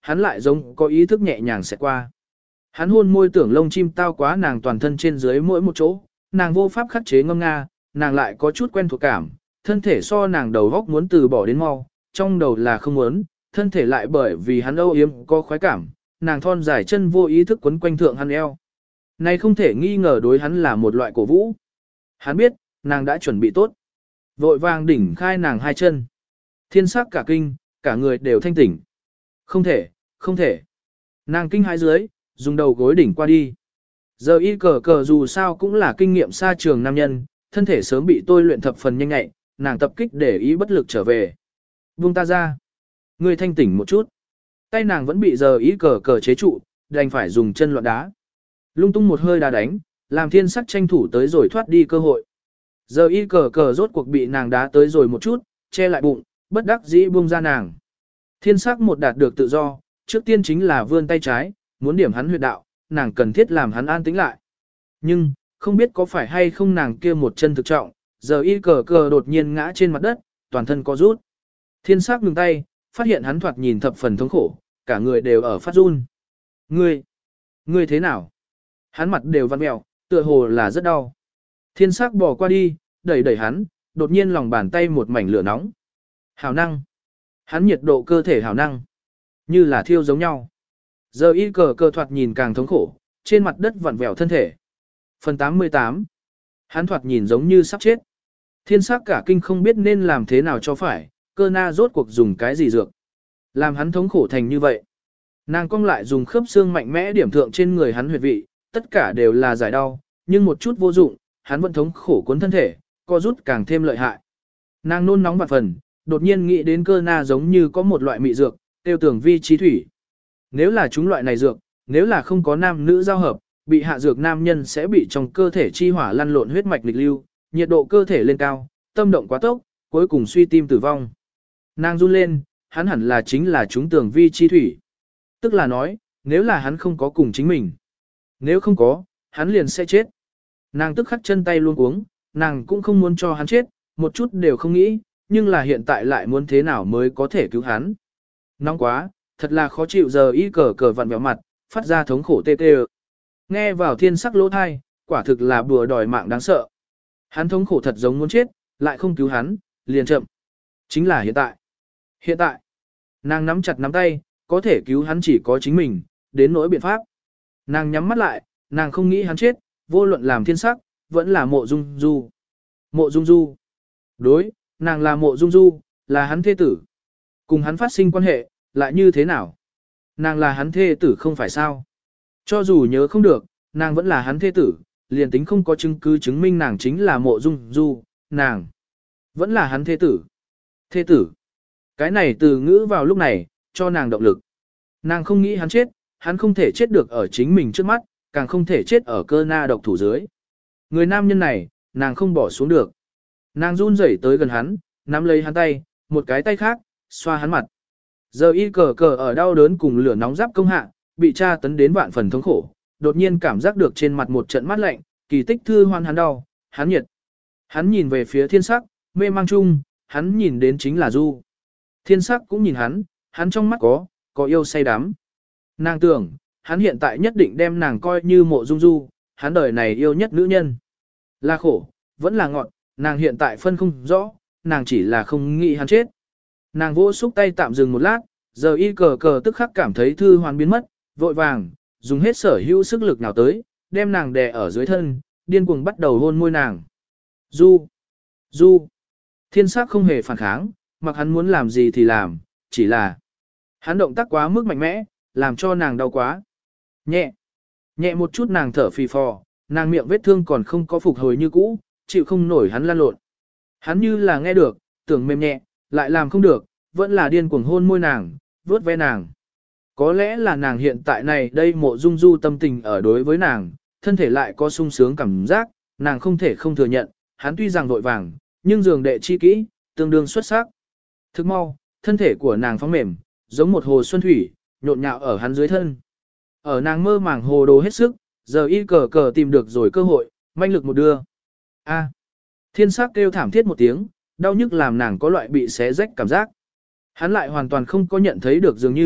hắn lại giống có ý thức nhẹ nhàng sẽ qua. Hắn hôn môi tưởng lông chim tao quá nàng toàn thân trên dưới mỗi một chỗ, nàng vô pháp khắc chế ngâm nga, nàng lại có chút quen thuộc cảm, thân thể so nàng đầu góc muốn từ bỏ đến mau, trong đầu là không muốn, thân thể lại bởi vì hắn âu yếm có khoái cảm, nàng thon dài chân vô ý thức quấn quanh thượng hắn eo. Này không thể nghi ngờ đối hắn là một loại cổ vũ. Hắn biết, nàng đã chuẩn bị tốt. Vội vàng đỉnh khai nàng hai chân. Thiên sắc cả kinh, cả người đều thanh tỉnh. Không thể, không thể. Nàng kinh hãi dưới, dùng đầu gối đỉnh qua đi. Giờ y cờ cờ dù sao cũng là kinh nghiệm xa trường nam nhân, thân thể sớm bị tôi luyện thập phần nhanh nhạy, nàng tập kích để ý bất lực trở về. Buông ta ra. Ngươi thanh tỉnh một chút. Tay nàng vẫn bị giờ y cờ cờ chế trụ, đành phải dùng chân loạn đá. Lung tung một hơi đá đánh, làm thiên sắc tranh thủ tới rồi thoát đi cơ hội. Giờ y cờ cờ rốt cuộc bị nàng đá tới rồi một chút, che lại bụng, bất đắc dĩ buông ra nàng. Thiên sắc một đạt được tự do, trước tiên chính là vươn tay trái, muốn điểm hắn huyệt đạo, nàng cần thiết làm hắn an tĩnh lại. Nhưng, không biết có phải hay không nàng kia một chân thực trọng, giờ y cờ cờ đột nhiên ngã trên mặt đất, toàn thân co rút. Thiên sắc ngừng tay, phát hiện hắn thoạt nhìn thập phần thống khổ, cả người đều ở phát run. Ngươi, ngươi thế nào? Hắn mặt đều vặn mẹo, tựa hồ là rất đau. Thiên sắc bỏ qua đi, đẩy đẩy hắn, đột nhiên lòng bàn tay một mảnh lửa nóng. Hào năng. Hắn nhiệt độ cơ thể hào năng. Như là thiêu giống nhau. Giờ y cờ cờ thoạt nhìn càng thống khổ, trên mặt đất vặn vẹo thân thể. Phần tám mươi tám. Hắn thoạt nhìn giống như sắp chết. Thiên sắc cả kinh không biết nên làm thế nào cho phải, cơ na rốt cuộc dùng cái gì dược. Làm hắn thống khổ thành như vậy. Nàng cong lại dùng khớp xương mạnh mẽ điểm thượng trên người hắn huyệt vị, tất cả đều là giải đau, nhưng một chút vô dụng, hắn vẫn thống khổ cuốn thân thể, co rút càng thêm lợi hại. Nàng nôn nóng vạn phần, đột nhiên nghĩ đến cơ na giống như có một loại mị dược, tiêu tưởng vi trí thủy. Nếu là chúng loại này dược, nếu là không có nam nữ giao hợp, bị hạ dược nam nhân sẽ bị trong cơ thể chi hỏa lăn lộn huyết mạch nghịch lưu, nhiệt độ cơ thể lên cao, tâm động quá tốc, cuối cùng suy tim tử vong. Nàng run lên, hắn hẳn là chính là chúng tưởng vi chi thủy. Tức là nói, nếu là hắn không có cùng chính mình. Nếu không có, hắn liền sẽ chết. Nàng tức khắc chân tay luôn cuống, nàng cũng không muốn cho hắn chết, một chút đều không nghĩ, nhưng là hiện tại lại muốn thế nào mới có thể cứu hắn. Nóng quá, thật là khó chịu giờ y cờ cờ vặn vẹo mặt, phát ra thống khổ tê tê. Nghe vào thiên sắc lỗ thai, quả thực là bùa đòi mạng đáng sợ. Hắn thống khổ thật giống muốn chết, lại không cứu hắn, liền chậm. Chính là hiện tại. Hiện tại, nàng nắm chặt nắm tay, có thể cứu hắn chỉ có chính mình, đến nỗi biện pháp. Nàng nhắm mắt lại, nàng không nghĩ hắn chết, vô luận làm thiên sắc, vẫn là mộ dung du. Mộ dung du. Đối, nàng là mộ dung du, là hắn thê tử. Cùng hắn phát sinh quan hệ, lại như thế nào? Nàng là hắn thê tử không phải sao? Cho dù nhớ không được, nàng vẫn là hắn thê tử, liền tính không có chứng cứ chứng minh nàng chính là mộ dung du, nàng vẫn là hắn thê tử. Thê tử. Cái này từ ngữ vào lúc này, cho nàng động lực. Nàng không nghĩ hắn chết, hắn không thể chết được ở chính mình trước mắt, càng không thể chết ở cơ na độc thủ dưới. Người nam nhân này, nàng không bỏ xuống được. Nàng run rẩy tới gần hắn, nắm lấy hắn tay, một cái tay khác, xoa hắn mặt. Giờ y cờ cờ ở đau đớn cùng lửa nóng giáp công hạ, bị tra tấn đến vạn phần thống khổ, đột nhiên cảm giác được trên mặt một trận mát lạnh, kỳ tích thư hoan hắn đau, hắn nhiệt. Hắn nhìn về phía thiên sắc, mê mang chung, hắn nhìn đến chính là Du. Thiên sắc cũng nhìn hắn, hắn trong mắt có, có yêu say đắm. Nàng tưởng, hắn hiện tại nhất định đem nàng coi như mộ dung Du, hắn đời này yêu nhất nữ nhân. Là khổ, vẫn là ngọt, nàng hiện tại phân không rõ, nàng chỉ là không nghĩ hắn chết. Nàng vỗ xúc tay tạm dừng một lát, giờ y cờ cờ tức khắc cảm thấy thư hoan biến mất, vội vàng, dùng hết sở hữu sức lực nào tới, đem nàng đè ở dưới thân, điên cuồng bắt đầu hôn môi nàng. Du, Du, thiên sắc không hề phản kháng, mặc hắn muốn làm gì thì làm, chỉ là hắn động tác quá mức mạnh mẽ, làm cho nàng đau quá. Nhẹ, nhẹ một chút nàng thở phì phò, nàng miệng vết thương còn không có phục hồi như cũ, chịu không nổi hắn lăn lộn. Hắn như là nghe được, tưởng mềm nhẹ, lại làm không được, vẫn là điên cuồng hôn môi nàng, vuốt ve nàng. Có lẽ là nàng hiện tại này đây mộ dung du tâm tình ở đối với nàng, thân thể lại có sung sướng cảm giác, nàng không thể không thừa nhận, hắn tuy rằng vội vàng, nhưng giường đệ chi kỹ, tương đương xuất sắc. Thức mau, thân thể của nàng phóng mềm, giống một hồ xuân thủy, nhộn nhạo ở hắn dưới thân. Ở nàng mơ màng hồ đồ hết sức, giờ y cờ cờ tìm được rồi cơ hội, manh lực một đưa. A. Thiên sắc kêu thảm thiết một tiếng, đau nhức làm nàng có loại bị xé rách cảm giác. Hắn lại hoàn toàn không có nhận thấy được dường như,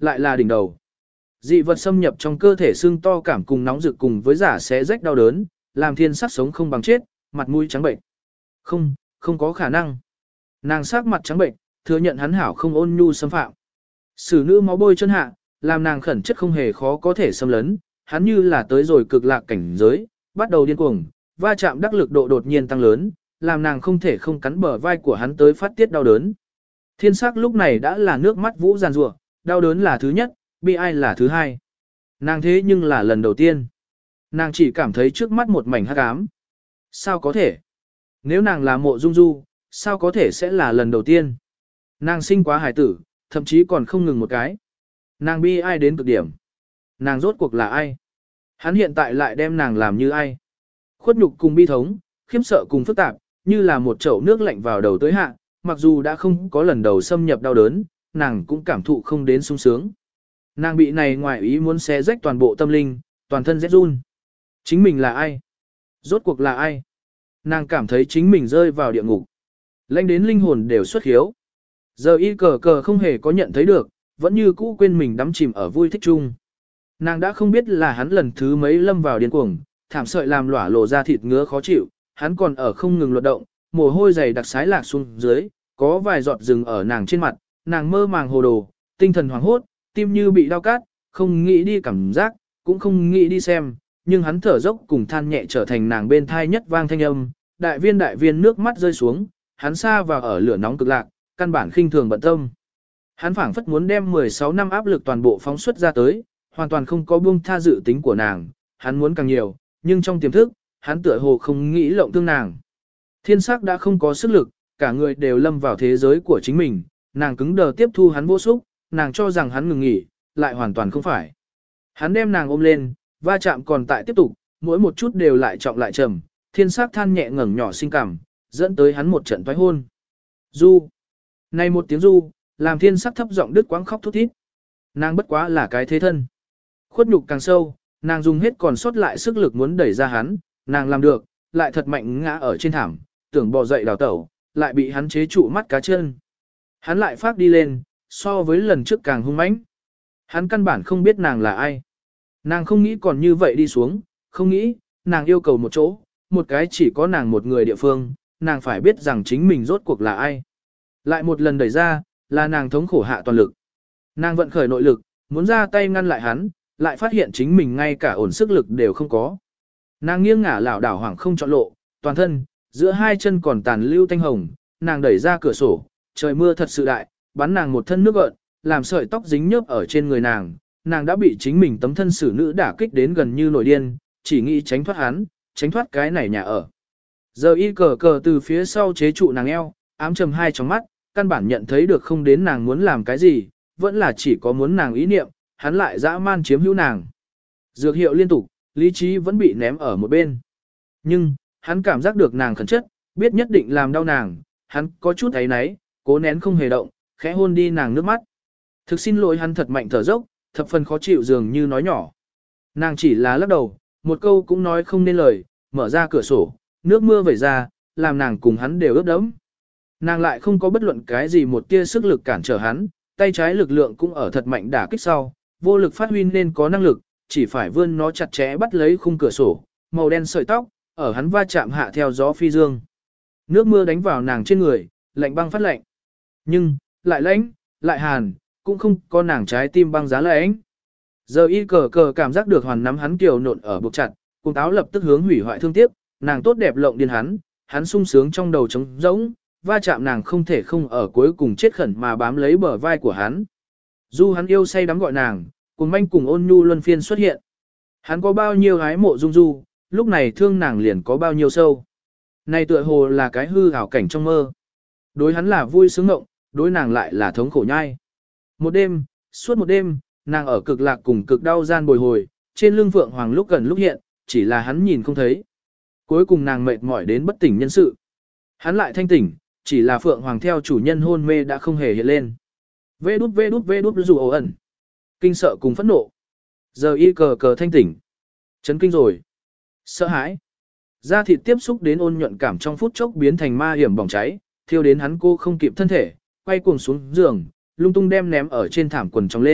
lại là đỉnh đầu. Dị vật xâm nhập trong cơ thể xương to cảm cùng nóng rực cùng với giả xé rách đau đớn, làm thiên sắc sống không bằng chết, mặt mũi trắng bệnh. Không, không có khả năng. Nàng sắc mặt trắng bệnh, thừa nhận hắn hảo không ôn nhu xâm phạm. Sử nữ máu bôi chân hạ, làm nàng khẩn chất không hề khó có thể xâm lấn, hắn như là tới rồi cực lạc cảnh giới, bắt đầu điên cuồng, va chạm đắc lực độ đột nhiên tăng lớn, làm nàng không thể không cắn bờ vai của hắn tới phát tiết đau đớn. Thiên sắc lúc này đã là nước mắt vũ giàn rủa, đau đớn là thứ nhất, bi ai là thứ hai. Nàng thế nhưng là lần đầu tiên. Nàng chỉ cảm thấy trước mắt một mảnh hắc ám. Sao có thể? Nếu nàng là Mộ Dung Du, sao có thể sẽ là lần đầu tiên? Nàng sinh quá hài tử, thậm chí còn không ngừng một cái. Nàng bi ai đến cực điểm. Nàng rốt cuộc là ai? Hắn hiện tại lại đem nàng làm như ai? Khuất nhục cùng bi thống, khiếp sợ cùng phức tạp, như là một chậu nước lạnh vào đầu tới hạ, mặc dù đã không có lần đầu xâm nhập đau đớn, nàng cũng cảm thụ không đến sung sướng. Nàng bị này ngoài ý muốn xé rách toàn bộ tâm linh, toàn thân rét run. Chính mình là ai? Rốt cuộc là ai? Nàng cảm thấy chính mình rơi vào địa ngục. Lạnh đến linh hồn đều xuất hiếu. Giờ y cờ cờ không hề có nhận thấy được, vẫn như cũ quên mình đắm chìm ở vui thích chung. Nàng đã không biết là hắn lần thứ mấy lâm vào điên cuồng, thảm sợi làm lỏa lộ ra thịt ngứa khó chịu, hắn còn ở không ngừng luật động, mồ hôi dày đặc sái lạc xuống dưới, có vài giọt rừng ở nàng trên mặt, nàng mơ màng hồ đồ, tinh thần hoảng hốt, tim như bị đau cát, không nghĩ đi cảm giác, cũng không nghĩ đi xem, nhưng hắn thở dốc cùng than nhẹ trở thành nàng bên thai nhất vang thanh âm, đại viên đại viên nước mắt rơi xuống, hắn xa vào ở lửa nóng cực lạc, căn bản khinh thường bận tâm. Hắn phảng phất muốn đem mười sáu năm áp lực toàn bộ phóng xuất ra tới, hoàn toàn không có buông tha dự tính của nàng, hắn muốn càng nhiều, nhưng trong tiềm thức, hắn tựa hồ không nghĩ lộng thương nàng. Thiên sắc đã không có sức lực, cả người đều lâm vào thế giới của chính mình, nàng cứng đờ tiếp thu hắn vô xúc, nàng cho rằng hắn ngừng nghỉ, lại hoàn toàn không phải. Hắn đem nàng ôm lên, va chạm còn tại tiếp tục, mỗi một chút đều lại trọng lại trầm, thiên sắc than nhẹ ngẩng nhỏ sinh cảm, dẫn tới hắn một trận toái hôn. Du. Này một tiếng du, làm thiên sắc thấp giọng đứt quãng khóc thút thít. Nàng bất quá là cái thế thân. Khuất nhục càng sâu, nàng dùng hết còn sót lại sức lực muốn đẩy ra hắn, nàng làm được, lại thật mạnh ngã ở trên thảm, tưởng bò dậy đào tẩu, lại bị hắn chế trụ mắt cá chân. Hắn lại phát đi lên, so với lần trước càng hung mãnh. Hắn căn bản không biết nàng là ai. Nàng không nghĩ còn như vậy đi xuống, không nghĩ, nàng yêu cầu một chỗ, một cái chỉ có nàng một người địa phương, nàng phải biết rằng chính mình rốt cuộc là ai. Lại một lần đẩy ra, là nàng thống khổ hạ toàn lực. Nàng vận khởi nội lực, muốn ra tay ngăn lại hắn, lại phát hiện chính mình ngay cả ổn sức lực đều không có. Nàng nghiêng ngả lảo đảo hoảng không chọn lộ, toàn thân, giữa hai chân còn tàn lưu tanh hồng, nàng đẩy ra cửa sổ, trời mưa thật sự đại, bắn nàng một thân nước gợn, làm sợi tóc dính nhớp ở trên người nàng, nàng đã bị chính mình tấm thân xử nữ đả kích đến gần như nổi điên, chỉ nghĩ tránh thoát hắn, tránh thoát cái này nhà ở. Giờ y cờ cờ từ phía sau chế trụ nàng eo, ám trầm hai trong mắt, căn bản nhận thấy được không đến nàng muốn làm cái gì, vẫn là chỉ có muốn nàng ý niệm, hắn lại dã man chiếm hữu nàng. Dược hiệu liên tục, lý trí vẫn bị ném ở một bên. Nhưng, hắn cảm giác được nàng khẩn chất, biết nhất định làm đau nàng, hắn có chút ấy náy, cố nén không hề động, khẽ hôn đi nàng nước mắt. Thực xin lỗi, hắn thật mạnh thở dốc, thập phần khó chịu dường như nói nhỏ. Nàng chỉ là lắc đầu, một câu cũng nói không nên lời, mở ra cửa sổ, nước mưa vẩy ra, làm nàng cùng hắn đều ướt đẫm. Nàng lại không có bất luận cái gì một tia sức lực cản trở hắn, tay trái lực lượng cũng ở thật mạnh đả kích sau, vô lực phát huy nên có năng lực, chỉ phải vươn nó chặt chẽ bắt lấy khung cửa sổ, màu đen sợi tóc, ở hắn va chạm hạ theo gió phi dương. Nước mưa đánh vào nàng trên người, lạnh băng phát lạnh. Nhưng, lại lạnh, lại hàn, cũng không có nàng trái tim băng giá lạnh. Giờ y cờ cờ cảm giác được hoàn nắm hắn kiều nộn ở buộc chặt, cùng táo lập tức hướng hủy hoại thương tiếc, nàng tốt đẹp lộng điên hắn, hắn sung sướng trong đầu trống rỗng, va chạm nàng không thể không ở cuối cùng chết khẩn mà bám lấy bờ vai của hắn. Du hắn yêu say đắm gọi nàng, cùng manh cùng ôn nhu luân phiên xuất hiện. Hắn có bao nhiêu gái mộ dung du, lúc này thương nàng liền có bao nhiêu sâu. Này tựa hồ là cái hư ảo cảnh trong mơ. Đối hắn là vui sướng ngộng, đối nàng lại là thống khổ nhai. Một đêm, suốt một đêm, nàng ở cực lạc cùng cực đau gian bồi hồi, trên lưng Phượng Hoàng lúc gần lúc hiện, chỉ là hắn nhìn không thấy. Cuối cùng nàng mệt mỏi đến bất tỉnh nhân sự. Hắn lại thanh tỉnh, chỉ là Phượng Hoàng theo chủ nhân hôn mê đã không hề hiện lên. Vê đút vê đút vê đút dù ổ ẩn. Kinh sợ cùng phẫn nộ. Giờ y cờ cờ thanh tỉnh. Chấn kinh rồi. Sợ hãi. Da thịt tiếp xúc đến ôn nhuận cảm trong phút chốc biến thành ma hiểm bỏng cháy, thiêu đến hắn cô không kịp thân thể, quay cuồng xuống giường, lung tung đem ném ở trên thảm quần trong lên,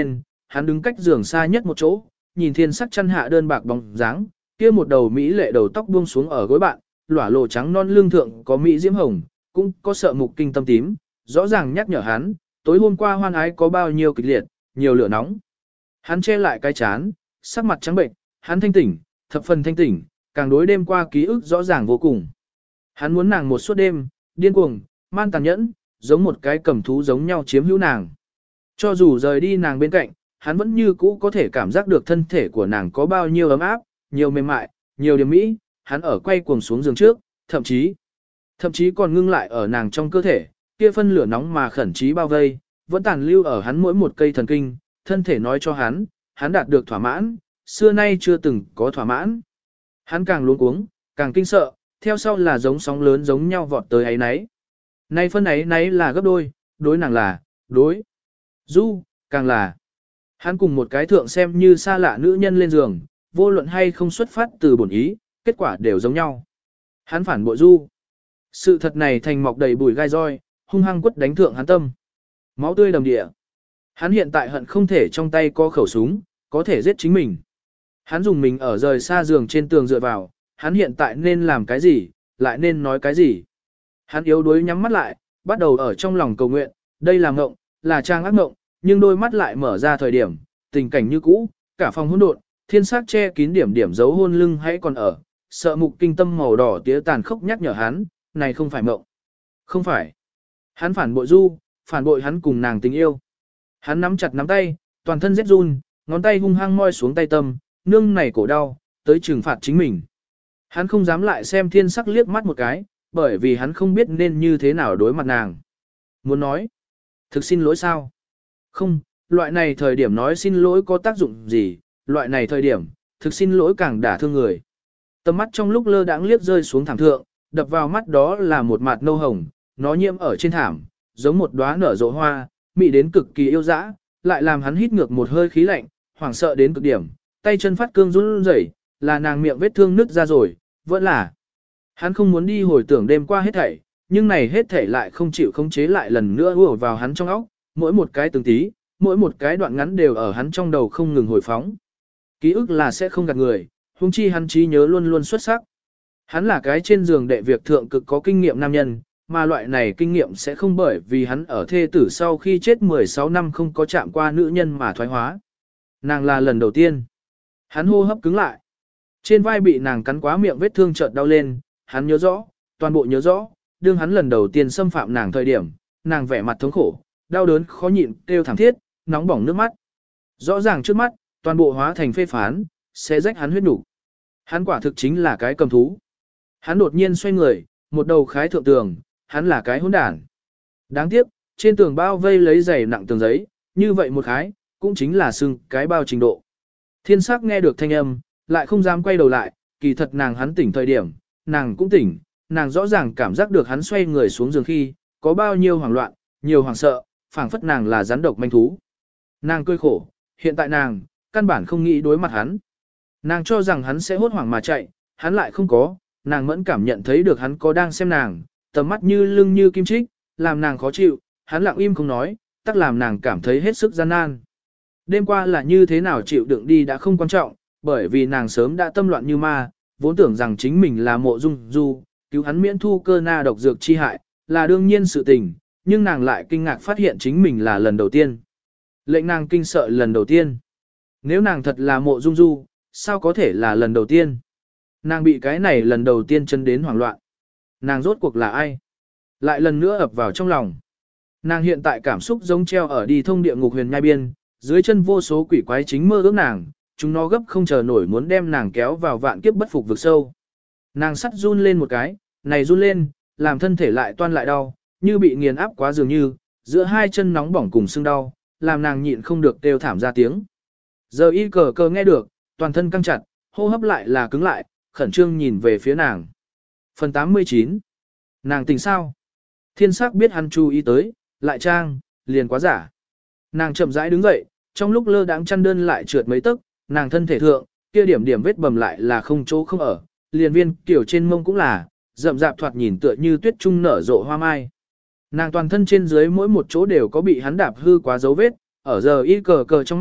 hắn đứng cách giường xa nhất một chỗ, nhìn thiên sắc chăn hạ đơn bạc bóng dáng, kia một đầu mỹ lệ đầu tóc buông xuống ở gối bạn, lỏa lộ trắng non lương thượng có mỹ diễm hồng, cũng có sợ mục kinh tâm tím, rõ ràng nhắc nhở hắn, tối hôm qua hoan ái có bao nhiêu kịch liệt, nhiều lửa nóng. Hắn che lại cái chán, sắc mặt trắng bệnh, hắn thanh tỉnh, thập phần thanh tỉnh, càng đối đêm qua ký ức rõ ràng vô cùng. Hắn muốn nàng một suốt đêm, điên cuồng, man tàn nhẫn, giống một cái cầm thú giống nhau chiếm hữu nàng. Cho dù rời đi nàng bên cạnh, hắn vẫn như cũ có thể cảm giác được thân thể của nàng có bao nhiêu ấm áp, nhiều mềm mại, nhiều điểm mỹ, hắn ở quay cuồng xuống giường trước, thậm chí, thậm chí còn ngưng lại ở nàng trong cơ thể, kia phân lửa nóng mà khẩn trí bao vây, vẫn tàn lưu ở hắn mỗi một cây thần kinh, thân thể nói cho hắn, hắn đạt được thỏa mãn, xưa nay chưa từng có thỏa mãn. Hắn càng luống cuống, càng kinh sợ, theo sau là giống sóng lớn giống nhau vọt tới ấy nấy. Nay phân ấy nấy là gấp đôi, đối nàng là, đối. Du, càng là. Hắn cùng một cái thượng xem như xa lạ nữ nhân lên giường, vô luận hay không xuất phát từ bổn ý, kết quả đều giống nhau. Hắn phản bội Du. Sự thật này thành mọc đầy bùi gai roi, hung hăng quất đánh thượng hắn tâm. Máu tươi đầm địa. Hắn hiện tại hận không thể trong tay có khẩu súng, có thể giết chính mình. Hắn dùng mình ở rời xa giường trên tường dựa vào, hắn hiện tại nên làm cái gì, lại nên nói cái gì. Hắn yếu đuối nhắm mắt lại, bắt đầu ở trong lòng cầu nguyện, đây là ngộng, là trang ác ngộng, nhưng đôi mắt lại mở ra thời điểm, tình cảnh như cũ, cả phòng hỗn độn, thiên sắc che kín điểm điểm dấu hôn lưng hãy còn ở, sợ mục kinh tâm màu đỏ tía tàn khốc nhắc nhở hắn, này không phải mộng. Không phải. Hắn phản bội Du, phản bội hắn cùng nàng tình yêu. Hắn nắm chặt nắm tay, toàn thân rét run, ngón tay hung hăng moi xuống tay tâm, nương này cổ đau, tới trừng phạt chính mình. Hắn không dám lại xem thiên sắc liếc mắt một cái, bởi vì hắn không biết nên như thế nào đối mặt nàng. Muốn nói, thực xin lỗi sao? Không, loại này thời điểm nói xin lỗi có tác dụng gì, loại này thời điểm, thực xin lỗi càng đả thương người. Tầm mắt trong lúc lơ đãng liếc rơi xuống thảm thượng, đập vào mắt đó là một mặt nâu hồng, nó nhiễm ở trên thảm, giống một đóa nở rộ hoa, mị đến cực kỳ yêu dã, lại làm hắn hít ngược một hơi khí lạnh, hoảng sợ đến cực điểm, tay chân phát cương run rẩy, là nàng miệng vết thương nứt ra rồi, vẫn là. Hắn không muốn đi hồi tưởng đêm qua hết thảy, nhưng này hết thảy lại không chịu khống chế lại lần nữa ùa vào hắn trong óc, mỗi một cái từng tí, mỗi một cái đoạn ngắn đều ở hắn trong đầu không ngừng hồi phóng. Ký ức là sẽ không gạt người, huống chi hắn trí nhớ luôn luôn xuất sắc. Hắn là cái trên giường đệ việc thượng cực có kinh nghiệm nam nhân, mà loại này kinh nghiệm sẽ không bởi vì hắn ở thê tử sau khi chết mười sáu năm không có chạm qua nữ nhân mà thoái hóa. Nàng là lần đầu tiên. Hắn hô hấp cứng lại. Trên vai bị nàng cắn quá miệng vết thương chợt đau lên, hắn nhớ rõ, toàn bộ nhớ rõ, đương hắn lần đầu tiên xâm phạm nàng thời điểm, nàng vẻ mặt thống khổ, đau đớn khó nhịn, kêu thảm thiết, nóng bỏng nước mắt. Rõ ràng trước mắt, toàn bộ hóa thành phê phán, sẽ rách hắn huyết đủ. Hắn quả thực chính là cái cầm thú. Hắn đột nhiên xoay người, một đầu khái thượng tường, hắn là cái hỗn đản. Đáng tiếc, trên tường bao vây lấy giày nặng tường giấy, như vậy một khái, cũng chính là sưng cái bao trình độ. Thiên sắc nghe được thanh âm, lại không dám quay đầu lại, kỳ thật nàng hắn tỉnh thời điểm, nàng cũng tỉnh, nàng rõ ràng cảm giác được hắn xoay người xuống giường khi, có bao nhiêu hoảng loạn, nhiều hoảng sợ, phảng phất nàng là rắn độc manh thú. Nàng cười khổ, hiện tại nàng, căn bản không nghĩ đối mặt hắn. Nàng cho rằng hắn sẽ hốt hoảng mà chạy, hắn lại không có, nàng mẫn cảm nhận thấy được hắn có đang xem nàng, tầm mắt như lưng như kim chích, làm nàng khó chịu, hắn lặng im không nói, tắc làm nàng cảm thấy hết sức gian nan. Đêm qua là như thế nào chịu đựng đi đã không quan trọng, bởi vì nàng sớm đã tâm loạn như ma, vốn tưởng rằng chính mình là mộ dung du, cứu hắn miễn thu cơ na độc dược chi hại, là đương nhiên sự tình, nhưng nàng lại kinh ngạc phát hiện chính mình là lần đầu tiên. Lệnh nàng kinh sợ lần đầu tiên. Nếu nàng thật là mộ dung du, sao có thể là lần đầu tiên? Nàng bị cái này lần đầu tiên chân đến hoảng loạn. Nàng rốt cuộc là ai? Lại lần nữa ập vào trong lòng. Nàng hiện tại cảm xúc giống treo ở đi thông địa ngục huyền nhai biên, dưới chân vô số quỷ quái chính mơ ước nàng, chúng nó gấp không chờ nổi muốn đem nàng kéo vào vạn kiếp bất phục vực sâu. Nàng sắt run lên một cái, này run lên, làm thân thể lại toan lại đau, như bị nghiền áp quá dường như, giữa hai chân nóng bỏng cùng sưng đau, làm nàng nhịn không được kêu thảm ra tiếng. Giờ y cờ cờ nghe được, toàn thân căng chặt, hô hấp lại là cứng lại, khẩn trương nhìn về phía nàng. Phần tám mươi chín. Nàng tỉnh sao? Thiên sắc biết hắn chú ý tới, lại trang, liền quá giả. Nàng chậm rãi đứng dậy, trong lúc lơ đãng chăn đơn lại trượt mấy tấc, nàng thân thể thượng, kia điểm điểm vết bầm lại là không chỗ không ở, liền viên kiểu trên mông cũng là, rậm rạp thoạt nhìn tựa như tuyết trung nở rộ hoa mai. Nàng toàn thân trên dưới mỗi một chỗ đều có bị hắn đạp hư quá dấu vết, ở giờ y cờ cờ trong mắt,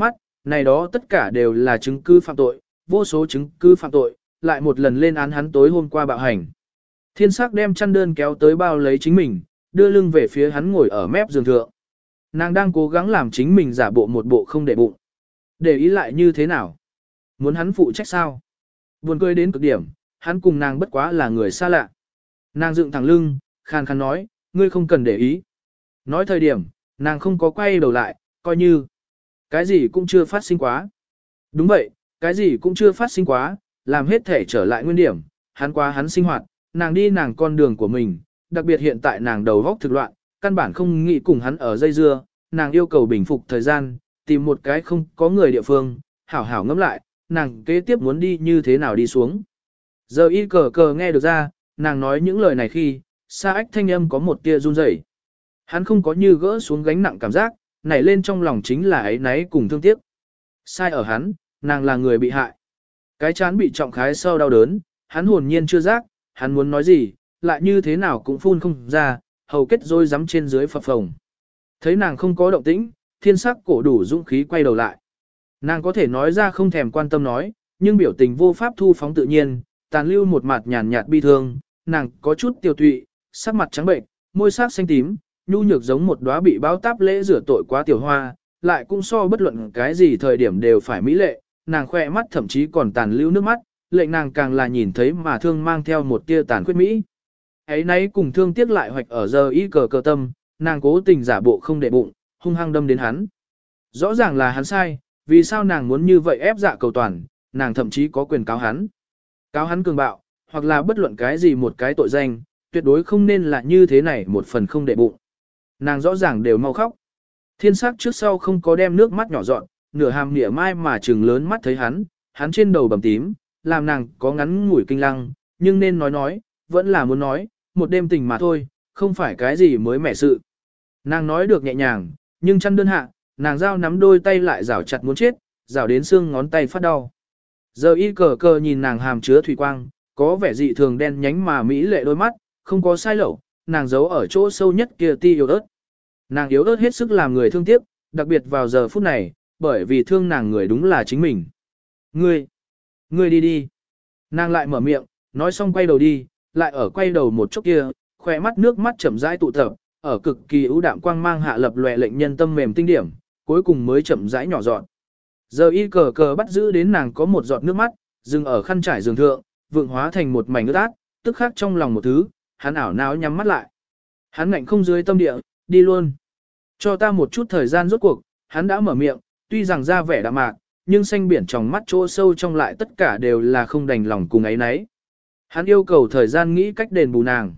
Này đó tất cả đều là chứng cứ phạm tội, vô số chứng cứ phạm tội, lại một lần lên án hắn tối hôm qua bạo hành. Thiên sắc đem chăn đơn kéo tới bao lấy chính mình, đưa lưng về phía hắn ngồi ở mép giường thượng. Nàng đang cố gắng làm chính mình giả bộ một bộ không để bụng. Để ý lại như thế nào? Muốn hắn phụ trách sao? Buồn cười đến cực điểm, hắn cùng nàng bất quá là người xa lạ. Nàng dựng thẳng lưng, khàn khàn nói, ngươi không cần để ý. Nói thời điểm, nàng không có quay đầu lại, coi như cái gì cũng chưa phát sinh quá. Đúng vậy, cái gì cũng chưa phát sinh quá, làm hết thể trở lại nguyên điểm, hắn qua hắn sinh hoạt, nàng đi nàng con đường của mình, đặc biệt hiện tại nàng đầu góc thực loạn, căn bản không nghĩ cùng hắn ở dây dưa, nàng yêu cầu bình phục thời gian, tìm một cái không có người địa phương, hảo hảo ngẫm lại, nàng kế tiếp muốn đi như thế nào đi xuống. Giờ y cờ cờ nghe được ra, nàng nói những lời này khi, xa ách thanh âm có một tia run rẩy. Hắn không có như gỡ xuống gánh nặng cảm giác, nảy lên trong lòng chính là ấy náy cùng thương tiếc. Sai ở hắn, nàng là người bị hại. Cái chán bị trọng khái sau đau đớn, hắn hồn nhiên chưa giác, hắn muốn nói gì, lại như thế nào cũng phun không ra, hầu kết rối rắm trên dưới phập phồng. Thấy nàng không có động tĩnh, thiên sắc cổ đủ dũng khí quay đầu lại. Nàng có thể nói ra không thèm quan tâm nói, nhưng biểu tình vô pháp thu phóng tự nhiên, tàn lưu một mặt nhàn nhạt bi thương, nàng có chút tiêu tụy, sắc mặt trắng bệnh, môi sắc xanh tím, nhu nhược giống một đóa bị báo táp lễ rửa tội quá tiểu hoa, lại cũng so bất luận cái gì thời điểm đều phải mỹ lệ, nàng khoe mắt thậm chí còn tàn lưu nước mắt, lệnh nàng càng là nhìn thấy mà thương mang theo một tia tàn khuyết mỹ. Ấy nấy cùng thương tiếc lại hoạch ở giờ y cờ cờ tâm, nàng cố tình giả bộ không để bụng, hung hăng đâm đến hắn. Rõ ràng là hắn sai, vì sao nàng muốn như vậy ép dạ cầu toàn, nàng thậm chí có quyền cáo hắn. Cáo hắn cường bạo, hoặc là bất luận cái gì một cái tội danh, tuyệt đối không nên là như thế này một phần không để bụng. Nàng rõ ràng đều mau khóc. Thiên sắc trước sau không có đem nước mắt nhỏ dọn, nửa hàm nửa mai mà trừng lớn mắt thấy hắn, hắn trên đầu bầm tím, làm nàng có ngắn ngủi kinh lăng, nhưng nên nói nói, vẫn là muốn nói, một đêm tình mà thôi, không phải cái gì mới mẻ sự. Nàng nói được nhẹ nhàng, nhưng chăn đơn hạ, nàng giao nắm đôi tay lại rảo chặt muốn chết, rảo đến xương ngón tay phát đau. Giờ y cờ cờ nhìn nàng hàm chứa thủy quang, có vẻ dị thường đen nhánh mà mỹ lệ đôi mắt, không có sai lẩu, nàng giấu ở chỗ sâu nhất kia ti yếu ớt. Nàng yếu ớt hết sức làm người thương tiếc, đặc biệt vào giờ phút này, bởi vì thương nàng người đúng là chính mình. Ngươi, ngươi đi đi. Nàng lại mở miệng, nói xong quay đầu đi, lại ở quay đầu một chốc kia, khỏe mắt nước mắt chậm rãi tụ tập, ở cực kỳ ưu đạm quang mang hạ lập lòe lệnh nhân tâm mềm tinh điểm, cuối cùng mới chậm rãi nhỏ giọt. Giờ y cờ cờ bắt giữ đến nàng có một giọt nước mắt, dừng ở khăn trải giường thượng, vượng hóa thành một mảnh ướt át, tức khắc trong lòng một thứ, hắn ảo não nhắm mắt lại. Hắn ngạnh không dưới tâm địa, đi luôn. Cho ta một chút thời gian rốt cuộc, hắn đã mở miệng, tuy rằng ra vẻ đạm mạc, nhưng xanh biển trong mắt chỗ sâu trong lại tất cả đều là không đành lòng cùng ấy nấy. Hắn yêu cầu thời gian nghĩ cách đền bù nàng.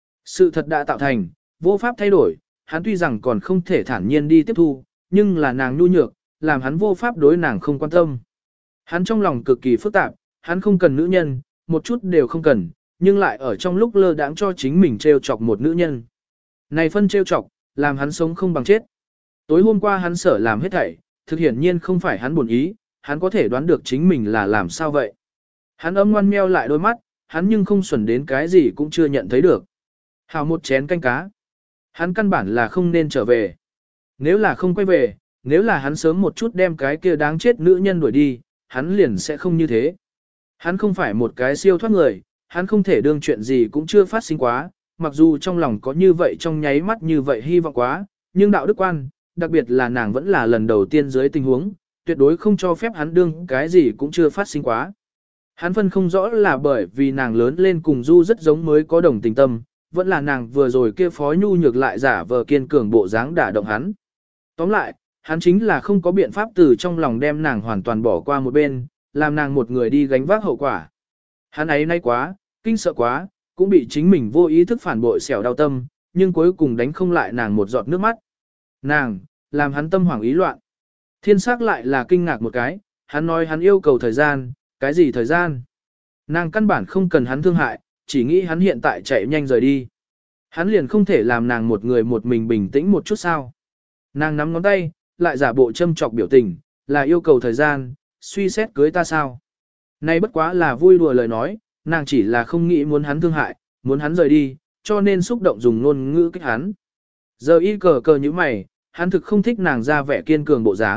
Sự thật đã tạo thành, vô pháp thay đổi, hắn tuy rằng còn không thể thản nhiên đi tiếp thu, nhưng là nàng nhu nhược, làm hắn vô pháp đối nàng không quan tâm. Hắn trong lòng cực kỳ phức tạp, hắn không cần nữ nhân, một chút đều không cần, nhưng lại ở trong lúc lơ đãng cho chính mình trêu chọc một nữ nhân. Này phân trêu chọc, làm hắn sống không bằng chết. Tối hôm qua hắn sở làm hết thảy, thực hiển nhiên không phải hắn buồn ý, hắn có thể đoán được chính mình là làm sao vậy. Hắn âm ngoan meo lại đôi mắt, hắn nhưng không xuẩn đến cái gì cũng chưa nhận thấy được. Hào một chén canh cá. Hắn căn bản là không nên trở về. Nếu là không quay về, nếu là hắn sớm một chút đem cái kia đáng chết nữ nhân đuổi đi, hắn liền sẽ không như thế. Hắn không phải một cái siêu thoát người, hắn không thể đương chuyện gì cũng chưa phát sinh quá, mặc dù trong lòng có như vậy trong nháy mắt như vậy hy vọng quá, nhưng đạo đức quan, đặc biệt là nàng vẫn là lần đầu tiên dưới tình huống, tuyệt đối không cho phép hắn đương cái gì cũng chưa phát sinh quá. Hắn phân không rõ là bởi vì nàng lớn lên cùng Du rất giống mới có đồng tình tâm, vẫn là nàng vừa rồi kia phó nhu nhược lại giả vờ kiên cường bộ dáng đả động hắn. Tóm lại, hắn chính là không có biện pháp từ trong lòng đem nàng hoàn toàn bỏ qua một bên, làm nàng một người đi gánh vác hậu quả. Hắn ấy nay quá, kinh sợ quá, cũng bị chính mình vô ý thức phản bội xẻo đau tâm, nhưng cuối cùng đánh không lại nàng một giọt nước mắt. Nàng, làm hắn tâm hoảng ý loạn. Thiên sắc lại là kinh ngạc một cái, hắn nói hắn yêu cầu thời gian, cái gì thời gian? Nàng căn bản không cần hắn thương hại, chỉ nghĩ hắn hiện tại chạy nhanh rời đi. Hắn liền không thể làm nàng một người một mình bình tĩnh một chút sao. Nàng nắm ngón tay, lại giả bộ châm chọc biểu tình, là yêu cầu thời gian, suy xét cưới ta sao. Nay bất quá là vui đùa lời nói, nàng chỉ là không nghĩ muốn hắn thương hại, muốn hắn rời đi, cho nên xúc động dùng ngôn ngữ kích hắn. Giờ y cờ cờ như mày, hắn thực không thích nàng ra vẻ kiên cường bộ dáng,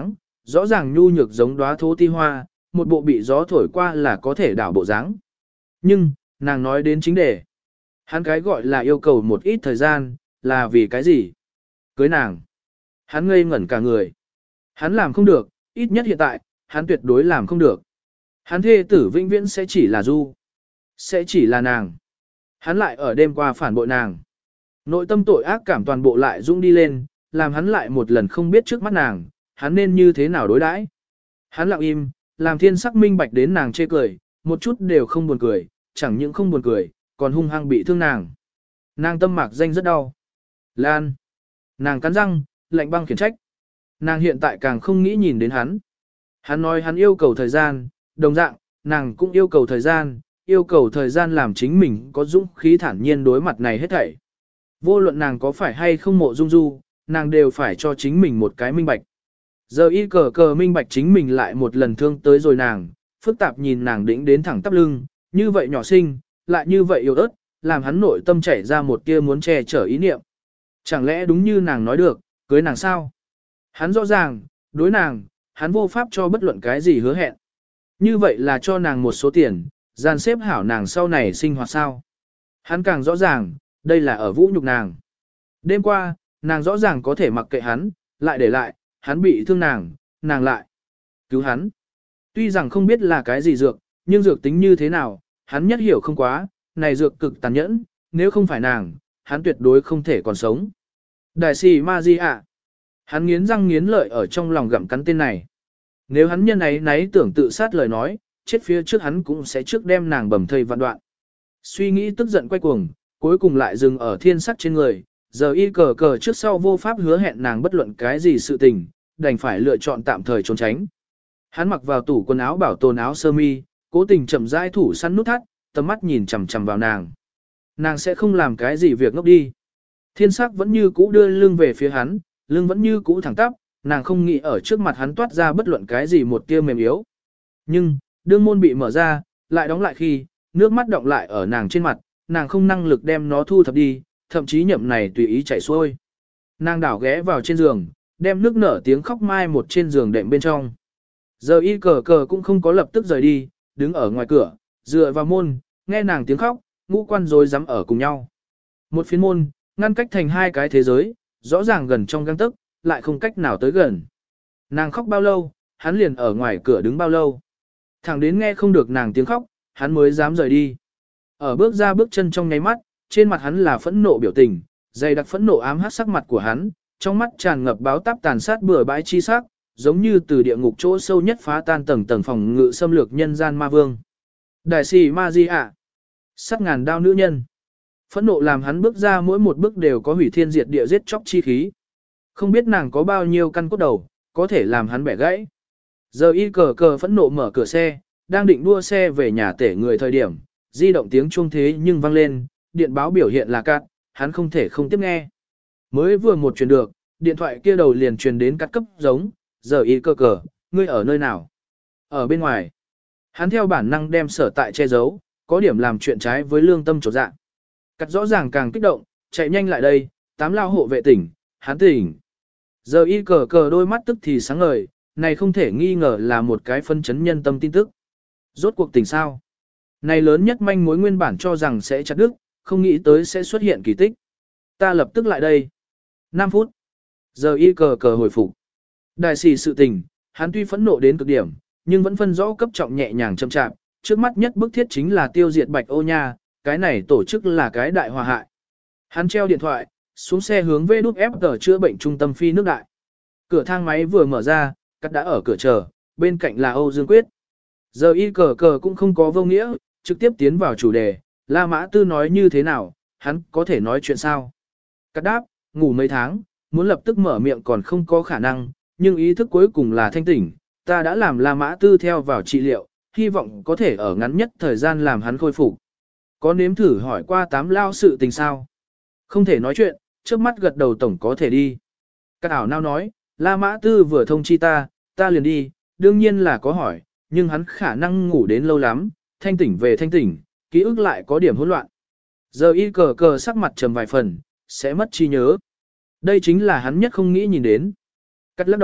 rõ ràng nhu nhược giống đóa thố ti hoa, một bộ bị gió thổi qua là có thể đảo bộ dáng. Nhưng, nàng nói đến chính đề. Hắn cái gọi là yêu cầu một ít thời gian, là vì cái gì? Cưới nàng. Hắn ngây ngẩn cả người. Hắn làm không được, ít nhất hiện tại, hắn tuyệt đối làm không được. Hắn thê tử vĩnh viễn sẽ chỉ là Du. Sẽ chỉ là nàng. Hắn lại ở đêm qua phản bội nàng. Nội tâm tội ác cảm toàn bộ lại dũng đi lên, làm hắn lại một lần không biết trước mắt nàng, hắn nên như thế nào đối đãi. Hắn lặng im, làm thiên sắc minh bạch đến nàng chê cười, một chút đều không buồn cười, chẳng những không buồn cười, còn hung hăng bị thương nàng. Nàng tâm mạc danh rất đau. Lan. Nàng cắn răng, lạnh băng khiển trách. Nàng hiện tại càng không nghĩ nhìn đến hắn. Hắn nói hắn yêu cầu thời gian, đồng dạng, nàng cũng yêu cầu thời gian, yêu cầu thời gian làm chính mình có dũng khí thản nhiên đối mặt này hết thảy. Vô luận nàng có phải hay không mộ dung du, nàng đều phải cho chính mình một cái minh bạch. Giờ y cờ cờ minh bạch chính mình lại một lần thương tới rồi nàng, phức tạp nhìn nàng đĩnh đến thẳng tắp lưng, như vậy nhỏ xinh, lại như vậy yếu ớt, làm hắn nội tâm chảy ra một tia muốn che chở ý niệm. Chẳng lẽ đúng như nàng nói được, cưới nàng sao? Hắn rõ ràng, đối nàng, hắn vô pháp cho bất luận cái gì hứa hẹn. Như vậy là cho nàng một số tiền, dàn xếp hảo nàng sau này sinh hoạt sao? Hắn càng rõ ràng, đây là ở vũ nhục nàng. Đêm qua, nàng rõ ràng có thể mặc kệ hắn, lại để lại, hắn bị thương nàng, nàng lại cứu hắn. Tuy rằng không biết là cái gì dược, nhưng dược tính như thế nào, hắn nhất hiểu không quá, này dược cực tàn nhẫn, nếu không phải nàng, hắn tuyệt đối không thể còn sống. Đại sĩ Ma Di ạ. Hắn nghiến răng nghiến lợi ở trong lòng gặm cắn tên này. Nếu hắn nhân ấy nấy tưởng tự sát lời nói, chết phía trước hắn cũng sẽ trước đem nàng bầm thây vạn đoạn. Suy nghĩ tức giận quay cuồng, cuối cùng lại dừng ở thiên sắc trên người, giờ y cờ cờ trước sau vô pháp hứa hẹn nàng bất luận cái gì sự tình, đành phải lựa chọn tạm thời trốn tránh. Hắn mặc vào tủ quần áo bảo tồn áo sơ mi, cố tình chậm rãi thủ săn nút thắt, tầm mắt nhìn chằm chằm vào nàng. Nàng sẽ không làm cái gì việc ngốc đi. Thiên sắc vẫn như cũ đưa lưng về phía hắn, lưng vẫn như cũ thẳng tắp, nàng không nghĩ ở trước mặt hắn toát ra bất luận cái gì một tia mềm yếu. Nhưng, đương môn bị mở ra, lại đóng lại khi, nước mắt đọng lại ở nàng trên mặt, nàng không năng lực đem nó thu thập đi, thậm chí nhậm này tùy ý chảy xuôi. Nàng đảo ghé vào trên giường, đem nước nở tiếng khóc mai một trên giường đệm bên trong. Giờ y cờ cờ cũng không có lập tức rời đi, đứng ở ngoài cửa, dựa vào môn, nghe nàng tiếng khóc, ngũ quan rối rắm ở cùng nhau. Một phiến môn, ngăn cách thành hai cái thế giới, rõ ràng gần trong gang tấc, lại không cách nào tới gần. Nàng khóc bao lâu, hắn liền ở ngoài cửa đứng bao lâu. Thẳng đến nghe không được nàng tiếng khóc, hắn mới dám rời đi. Ở bước ra bước chân trong nháy mắt, trên mặt hắn là phẫn nộ biểu tình, dày đặc phẫn nộ ám hát sắc mặt của hắn, trong mắt tràn ngập báo táp tàn sát bừa bãi chi sắc, giống như từ địa ngục chỗ sâu nhất phá tan tầng tầng phòng ngự xâm lược nhân gian ma vương. Đại sĩ Ma Di ạ, sắc ngàn đao nữ nhân. Phẫn nộ làm hắn bước ra mỗi một bước đều có hủy thiên diệt địa giết chóc chi khí. Không biết nàng có bao nhiêu căn cốt đầu, có thể làm hắn bẻ gãy. Giờ y cờ cờ phẫn nộ mở cửa xe, đang định đua xe về nhà tể người thời điểm, di động tiếng chuông thế nhưng vang lên, điện báo biểu hiện là cắt, hắn không thể không tiếp nghe. Mới vừa một truyền được, điện thoại kia đầu liền truyền đến cắt cấp giống, giờ y cờ cờ, ngươi ở nơi nào? Ở bên ngoài. Hắn theo bản năng đem sở tại che giấu, có điểm làm chuyện trái với lương tâm trột dạ. Cắt rõ ràng càng kích động, chạy nhanh lại đây, tám lao hộ vệ tỉnh, hắn tỉnh. Giờ y cờ cờ đôi mắt tức thì sáng ngời, này không thể nghi ngờ là một cái phân chấn nhân tâm tin tức. Rốt cuộc tỉnh sao? Này lớn nhất manh mối nguyên bản cho rằng sẽ chặt đứt, không nghĩ tới sẽ xuất hiện kỳ tích. Ta lập tức lại đây. năm phút. Giờ y cờ cờ hồi phục. Đại sĩ sự tình, hắn tuy phẫn nộ đến cực điểm, nhưng vẫn phân rõ cấp trọng nhẹ nhàng chậm chạp, trước mắt nhất bức thiết chính là tiêu diệt Bạch Ô Nha, cái này tổ chức là cái đại hòa hại. Hắn treo điện thoại, xuống xe hướng về đút ép tờ chữa bệnh trung tâm phi nước đại. Cửa thang máy vừa mở ra, cắt đã ở cửa chờ, bên cạnh là Âu Dương Quyết. Giờ y cờ cờ cũng không có vô nghĩa, trực tiếp tiến vào chủ đề, La Mã Tư nói như thế nào, hắn có thể nói chuyện sao. Cắt đáp, ngủ mấy tháng, muốn lập tức mở miệng còn không có khả năng, nhưng ý thức cuối cùng là thanh tỉnh, ta đã làm La Mã Tư theo vào trị liệu, hy vọng có thể ở ngắn nhất thời gian làm hắn khôi phục. Có nếm thử hỏi qua tám lao sự tình sao? Không thể nói chuyện, trước mắt gật đầu tổng có thể đi. Các ảo nào nói, La Mã Tư vừa thông chi ta, ta liền đi, đương nhiên là có hỏi, nhưng hắn khả năng ngủ đến lâu lắm, thanh tỉnh về thanh tỉnh, ký ức lại có điểm hỗn loạn. Giờ y cờ cờ sắc mặt trầm vài phần, sẽ mất trí nhớ. Đây chính là hắn nhất không nghĩ nhìn đến. Cắt lắc đầu,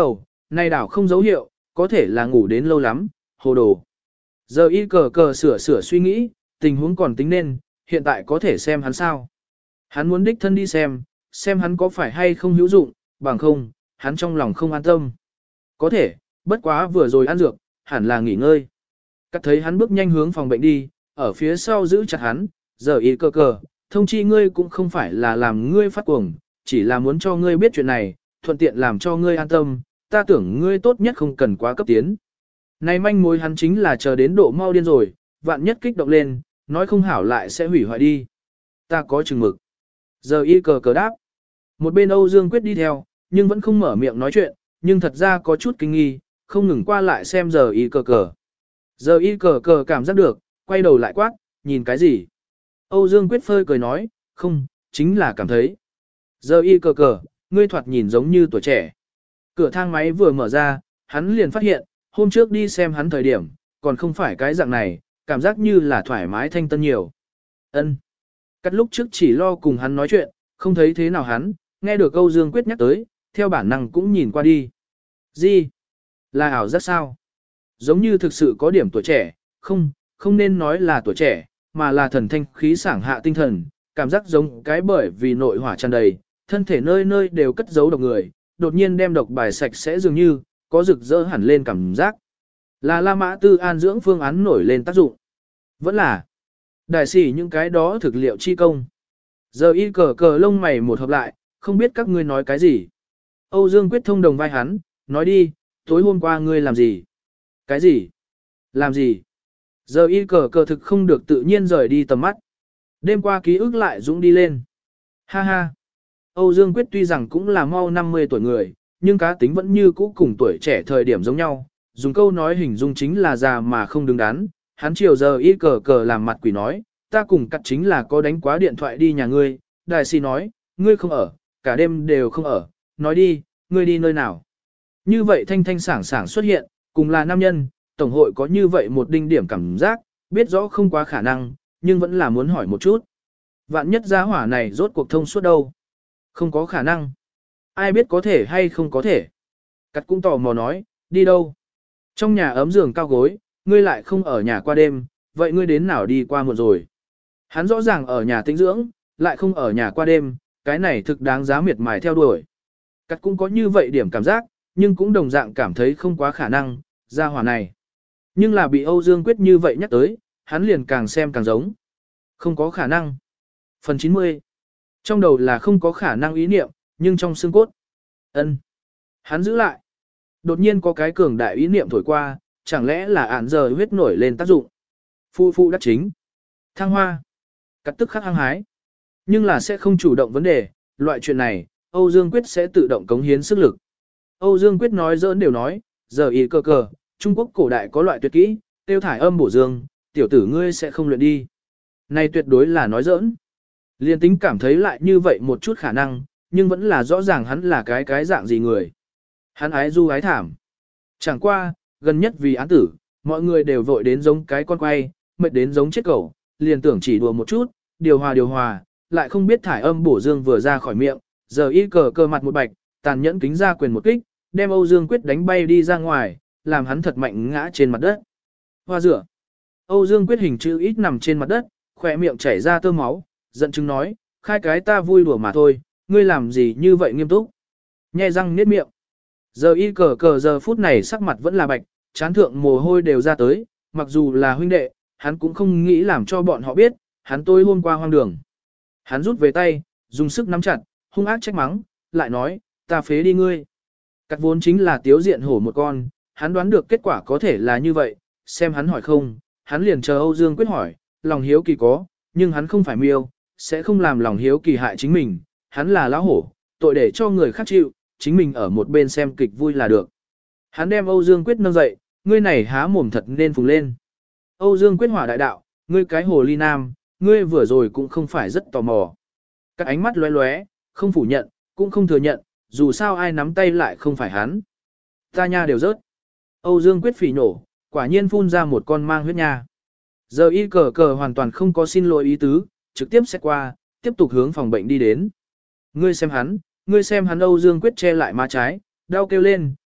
Này đảo không dấu hiệu, có thể là ngủ đến lâu lắm, hồ đồ. Giờ y cờ cờ sửa sửa suy nghĩ, tình huống còn tính nên, hiện tại có thể xem hắn sao. Hắn muốn đích thân đi xem, xem hắn có phải hay không hữu dụng, bằng không, hắn trong lòng không an tâm. Có thể, bất quá vừa rồi ăn dược, hẳn là nghỉ ngơi. Cắt thấy hắn bước nhanh hướng phòng bệnh đi, ở phía sau giữ chặt hắn, giờ y cờ cờ, thông chi ngươi cũng không phải là làm ngươi phát cuồng, chỉ là muốn cho ngươi biết chuyện này, thuận tiện làm cho ngươi an tâm, ta tưởng ngươi tốt nhất không cần quá cấp tiến. Này manh mối hắn chính là chờ đến độ mau điên rồi, vạn nhất kích động lên, nói không hảo lại sẽ hủy hoại đi. Ta có chừng mực. Giờ y cờ cờ đáp. Một bên Âu Dương Quyết đi theo, nhưng vẫn không mở miệng nói chuyện, nhưng thật ra có chút kinh nghi, không ngừng qua lại xem giờ y cờ cờ. Giờ y cờ cờ cảm giác được, quay đầu lại quát, nhìn cái gì? Âu Dương Quyết phơi cười nói, không, chính là cảm thấy. Giờ y cờ cờ, ngươi thoạt nhìn giống như tuổi trẻ. Cửa thang máy vừa mở ra, hắn liền phát hiện, hôm trước đi xem hắn thời điểm, còn không phải cái dạng này, cảm giác như là thoải mái thanh tân nhiều. Ân. Cắt lúc trước chỉ lo cùng hắn nói chuyện, không thấy thế nào hắn, nghe được Âu Dương Quyết nhắc tới, theo bản năng cũng nhìn qua đi. Gì? Là ảo giác sao? Giống như thực sự có điểm tuổi trẻ, không, không nên nói là tuổi trẻ, mà là thần thanh khí sảng hạ tinh thần, cảm giác giống cái bởi vì nội hỏa tràn đầy, thân thể nơi nơi đều cất giấu độc người, đột nhiên đem độc bài sạch sẽ dường như, có rực rỡ hẳn lên cảm giác. Là La Mã Tư An dưỡng phương án nổi lên tác dụng. Vẫn là đại sĩ những cái đó thực liệu chi công. Giờ y cờ cờ lông mày một hợp lại, không biết các ngươi nói cái gì. Âu Dương Quyết thông đồng vai hắn, nói đi, tối hôm qua ngươi làm gì? Cái gì? Làm gì? Giờ y cờ cờ thực không được tự nhiên rời đi tầm mắt. Đêm qua ký ức lại dũng đi lên. Ha ha. Âu Dương Quyết tuy rằng cũng là mau năm mươi tuổi người, nhưng cá tính vẫn như cũ cùng tuổi trẻ thời điểm giống nhau. Dùng câu nói hình dung chính là già mà không đứng đắn. Hắn chiều giờ y cờ cờ làm mặt quỷ nói, ta cùng cắt chính là có đánh quá điện thoại đi nhà ngươi. Đại sĩ nói, ngươi không ở, cả đêm đều không ở. Nói đi, ngươi đi nơi nào? Như vậy thanh thanh sảng sảng xuất hiện, cùng là nam nhân, tổng hội có như vậy một đinh điểm cảm giác, biết rõ không quá khả năng, nhưng vẫn là muốn hỏi một chút. Vạn nhất gia hỏa này rốt cuộc thông suốt đâu? Không có khả năng. Ai biết có thể hay không có thể? Cắt cũng tò mò nói, đi đâu? Trong nhà ấm giường cao gối, ngươi lại không ở nhà qua đêm, vậy ngươi đến nào đi qua một rồi? Hắn rõ ràng ở nhà tĩnh dưỡng, lại không ở nhà qua đêm, cái này thực đáng giá miệt mài theo đuổi. Cắt cũng có như vậy điểm cảm giác, nhưng cũng đồng dạng cảm thấy không quá khả năng, gia hỏa này. Nhưng là bị Âu Dương Quyết như vậy nhắc tới, hắn liền càng xem càng giống. Không có khả năng. Phần chín mươi. Trong đầu là không có khả năng ý niệm, nhưng trong xương cốt. Ân. Hắn giữ lại. Đột nhiên có cái cường đại ý niệm thổi qua, chẳng lẽ là ản giờ huyết nổi lên tác dụng. Phu phụ đắc chính. Thăng hoa. Cắt tức khắc hăng hái. Nhưng là sẽ không chủ động vấn đề, loại chuyện này, Âu Dương Quyết sẽ tự động cống hiến sức lực. Âu Dương Quyết nói giỡn đều nói, giờ ý cơ cờ, Trung Quốc cổ đại có loại tuyệt kỹ, tiêu thải âm bổ dương, tiểu tử ngươi sẽ không luyện đi. Này tuyệt đối là nói giỡn. Liên tính cảm thấy lại như vậy một chút khả năng, nhưng vẫn là rõ ràng hắn là cái cái dạng gì người. Hắn ái du ái thảm. Chẳng qua, gần nhất vì án tử, mọi người đều vội đến giống cái con quay, mệt đến giống chết cẩu, liền tưởng chỉ đùa một chút, điều hòa điều hòa, lại không biết thải âm bổ dương vừa ra khỏi miệng, giờ y cờ cơ mặt một bạch, tàn nhẫn kính ra quyền một kích, đem Âu Dương Quyết đánh bay đi ra ngoài, làm hắn thật mạnh ngã trên mặt đất. Hoa rửa. Âu Dương Quyết hình chữ ít nằm trên mặt đất, khỏe miệng chảy ra tơ máu, giận chứng nói, khai cái ta vui đùa mà thôi, ngươi làm gì như vậy nghiêm túc. Nhe răng niết miệng. Giờ y cờ cờ giờ phút này sắc mặt vẫn là bạch, chán thượng mồ hôi đều ra tới, mặc dù là huynh đệ, hắn cũng không nghĩ làm cho bọn họ biết, hắn tôi hôm qua hoang đường. Hắn rút về tay, dùng sức nắm chặt, hung ác trách mắng, lại nói, ta phế đi ngươi. Cắt vốn chính là tiếu diện hổ một con, hắn đoán được kết quả có thể là như vậy, xem hắn hỏi không, hắn liền chờ Âu Dương Quyết hỏi, lòng hiếu kỳ có, nhưng hắn không phải miêu, sẽ không làm lòng hiếu kỳ hại chính mình, hắn là lão hổ, tội để cho người khác chịu, chính mình ở một bên xem kịch vui là được. Hắn đem Âu Dương Quyết nâng dậy, ngươi này há mồm thật nên phùng lên. Âu Dương Quyết hỏa đại đạo, ngươi cái hồ ly nam, ngươi vừa rồi cũng không phải rất tò mò. Các ánh mắt lóe lóe, không phủ nhận, cũng không thừa nhận, dù sao ai nắm tay lại không phải hắn. Ta nha đều rớt. Âu Dương Quyết phỉ nổ, quả nhiên phun ra một con mang huyết nha. Giờ y cờ cờ hoàn toàn không có xin lỗi ý tứ, trực tiếp xét qua, tiếp tục hướng phòng bệnh đi đến. Ngươi xem hắn, ngươi xem hắn Âu Dương Quyết che lại má trái, đau kêu lên,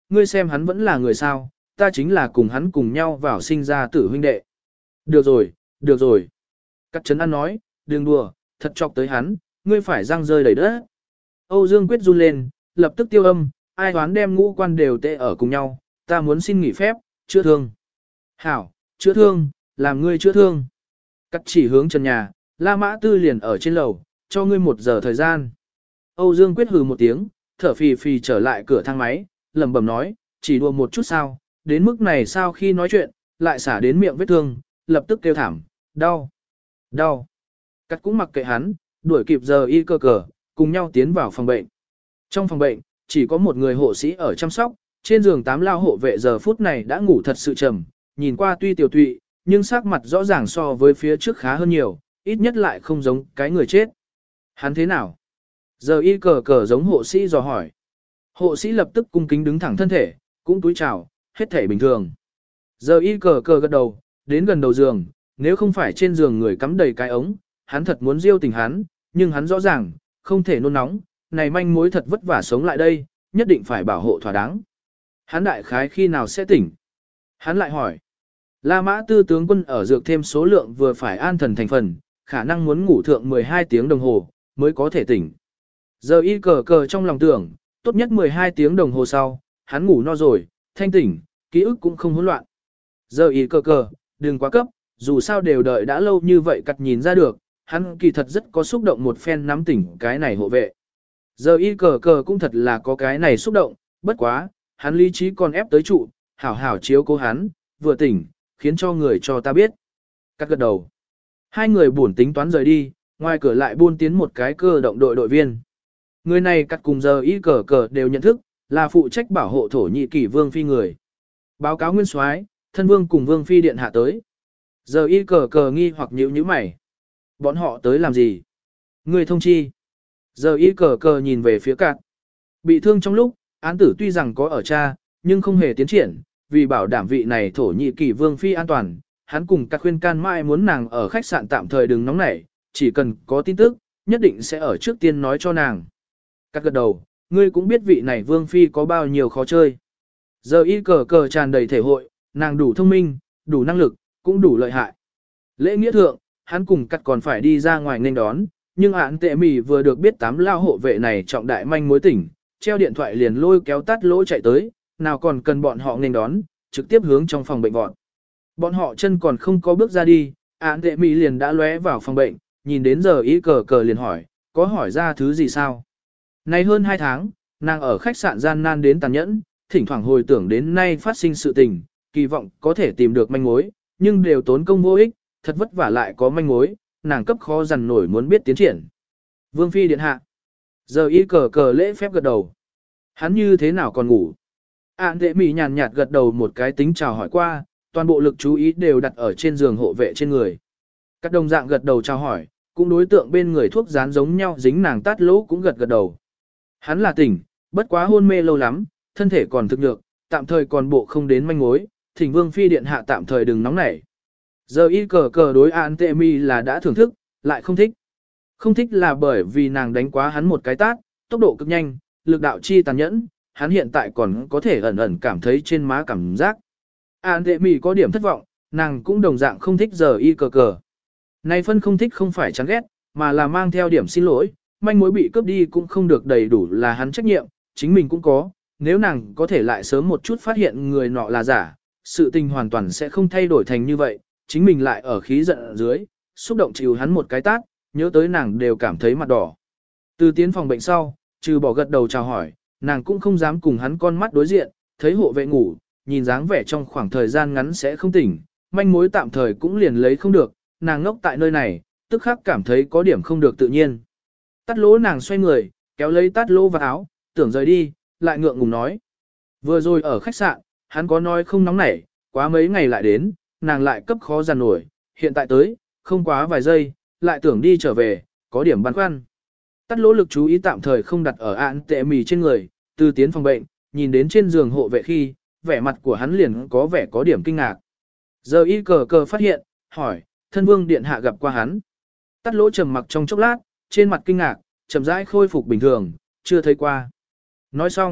ngươi xem hắn vẫn là người sao, ta chính là cùng hắn cùng nhau vào sinh ra tử huynh đệ. Được rồi, được rồi. Cắt Trấn An nói, đừng đùa, thật chọc tới hắn, ngươi phải răng rơi đầy đất. Âu Dương Quyết run lên, lập tức tiêu âm, ai hoán đem ngũ quan đều tệ ở cùng nhau, ta muốn xin nghỉ phép, chữa thương. Hảo, chữa thương, làm ngươi chữa thương. Cắt chỉ hướng trần nhà, La Mã Tư liền ở trên lầu, cho ngươi một giờ thời gian. Âu Dương Quyết hừ một tiếng, thở phì phì trở lại cửa thang máy, lẩm bẩm nói, chỉ đùa một chút sao, đến mức này sao khi nói chuyện, lại xả đến miệng vết thương, lập tức kêu thảm, đau, đau. Cắt cũng mặc kệ hắn, đuổi kịp giờ y cơ cờ, cùng nhau tiến vào phòng bệnh. Trong phòng bệnh, chỉ có một người hộ sĩ ở chăm sóc, trên giường tám lao hộ vệ giờ phút này đã ngủ thật sự trầm, nhìn qua tuy tiểu tụy, nhưng sắc mặt rõ ràng so với phía trước khá hơn nhiều, ít nhất lại không giống cái người chết. Hắn thế nào? Giờ y cờ cờ giống hộ sĩ dò hỏi. Hộ sĩ lập tức cung kính đứng thẳng thân thể, cũng túi chào, hết thể bình thường. Giờ y cờ cờ gật đầu, đến gần đầu giường, nếu không phải trên giường người cắm đầy cái ống, hắn thật muốn diêu tình hắn, nhưng hắn rõ ràng, không thể nôn nóng, này manh mối thật vất vả sống lại đây, nhất định phải bảo hộ thỏa đáng. Hắn đại khái khi nào sẽ tỉnh? Hắn lại hỏi. La Mã Tư tướng quân ở dược thêm số lượng vừa phải an thần thành phần, khả năng muốn ngủ thượng mười hai tiếng đồng hồ, mới có thể tỉnh. Giờ y cờ cờ trong lòng tưởng, tốt nhất mười hai tiếng đồng hồ sau, hắn ngủ no rồi, thanh tỉnh, ký ức cũng không hỗn loạn. Giờ y cờ cờ, đừng quá cấp, dù sao đều đợi đã lâu như vậy cặt nhìn ra được, hắn kỳ thật rất có xúc động một phen nắm tỉnh cái này hộ vệ. Giờ y cờ cờ cũng thật là có cái này xúc động, bất quá, hắn lý trí còn ép tới trụ, hảo hảo chiếu cố hắn, vừa tỉnh, khiến cho người cho ta biết. Cắt gật đầu. Hai người buồn tính toán rời đi, ngoài cửa lại buôn tiến một cái cơ động đội đội viên. Người này cắt cùng giờ y cờ cờ đều nhận thức, là phụ trách bảo hộ thổ nhị kỷ vương phi người. Báo cáo nguyên soái, thân vương cùng vương phi điện hạ tới. Giờ y cờ cờ nghi hoặc nhíu nhíu mày. Bọn họ tới làm gì? Người thông chi. Giờ y cờ cờ nhìn về phía cát. Bị thương trong lúc, án tử tuy rằng có ở cha, nhưng không hề tiến triển, vì bảo đảm vị này thổ nhị kỷ vương phi an toàn, hắn cùng các khuyên can mãi muốn nàng ở khách sạn tạm thời đừng nóng nảy, chỉ cần có tin tức, nhất định sẽ ở trước tiên nói cho nàng. Các gật đầu, ngươi cũng biết vị này vương phi có bao nhiêu khó chơi. Giờ y cờ cờ tràn đầy thể hội, nàng đủ thông minh, đủ năng lực, cũng đủ lợi hại. Lễ nghĩa thượng, hắn cùng cắt còn phải đi ra ngoài nên đón, nhưng án tệ mì vừa được biết tám lao hộ vệ này trọng đại manh mối tỉnh, treo điện thoại liền lôi kéo tắt lỗ chạy tới, nào còn cần bọn họ nên đón, trực tiếp hướng trong phòng bệnh vọt. Bọn họ chân còn không có bước ra đi, án tệ mì liền đã lóe vào phòng bệnh, nhìn đến giờ ý cờ cờ liền hỏi, có hỏi ra thứ gì sao? Nay hơn hai tháng, nàng ở khách sạn gian nan đến tàn nhẫn, thỉnh thoảng hồi tưởng đến nay phát sinh sự tình, kỳ vọng có thể tìm được manh mối, nhưng đều tốn công vô ích, thật vất vả lại có manh mối, nàng cấp khó dằn nổi muốn biết tiến triển. Vương phi điện hạ. Giờ y cờ cờ lễ phép gật đầu. Hắn như thế nào còn ngủ? Ản tệ mỉ nhàn nhạt gật đầu một cái tính chào hỏi qua, toàn bộ lực chú ý đều đặt ở trên giường hộ vệ trên người. Các đồng dạng gật đầu chào hỏi, cũng đối tượng bên người thuốc dán giống nhau dính nàng tát lỗ cũng gật gật đầu. Hắn là tỉnh, bất quá hôn mê lâu lắm, thân thể còn thực nhược, tạm thời còn bộ không đến manh mối, thỉnh vương phi điện hạ tạm thời đừng nóng nảy. Giờ y cờ cờ đối An Tệ Mi là đã thưởng thức, lại không thích. Không thích là bởi vì nàng đánh quá hắn một cái tát, tốc độ cực nhanh, lực đạo chi tàn nhẫn, hắn hiện tại còn có thể ẩn ẩn cảm thấy trên má cảm giác. An Tệ Mi có điểm thất vọng, nàng cũng đồng dạng không thích giờ y cờ cờ. Này phân không thích không phải chán ghét, mà là mang theo điểm xin lỗi, manh mối bị cướp đi cũng không được đầy đủ là hắn trách nhiệm, chính mình cũng có, nếu nàng có thể lại sớm một chút phát hiện người nọ là giả, sự tình hoàn toàn sẽ không thay đổi thành như vậy, chính mình lại ở khí giận ở dưới, xúc động chịu hắn một cái tát, nhớ tới nàng đều cảm thấy mặt đỏ. Từ tiến phòng bệnh sau, trừ bỏ gật đầu chào hỏi, nàng cũng không dám cùng hắn con mắt đối diện, thấy hộ vệ ngủ, nhìn dáng vẻ trong khoảng thời gian ngắn sẽ không tỉnh, manh mối tạm thời cũng liền lấy không được, nàng ngốc tại nơi này, tức khắc cảm thấy có điểm không được tự nhiên. Tát lỗ nàng xoay người, kéo lấy tát lỗ vào áo, tưởng rời đi, lại ngượng ngùng nói. Vừa rồi ở khách sạn, hắn có nói không nóng nảy, quá mấy ngày lại đến, nàng lại cấp khó giàn nổi, hiện tại tới, không quá vài giây, lại tưởng đi trở về, có điểm băn khoăn. Tắt lỗ lực chú ý tạm thời không đặt ở An Tệ Mì trên người, từ tiến phòng bệnh, nhìn đến trên giường hộ vệ khi, vẻ mặt của hắn liền có vẻ có điểm kinh ngạc. Giờ y cờ cờ phát hiện, hỏi, thân vương điện hạ gặp qua hắn. Tắt lỗ trầm mặc trong chốc lát, trên mặt kinh ngạc, chậm rãi khôi phục bình thường, chưa thấy qua. Nói xong,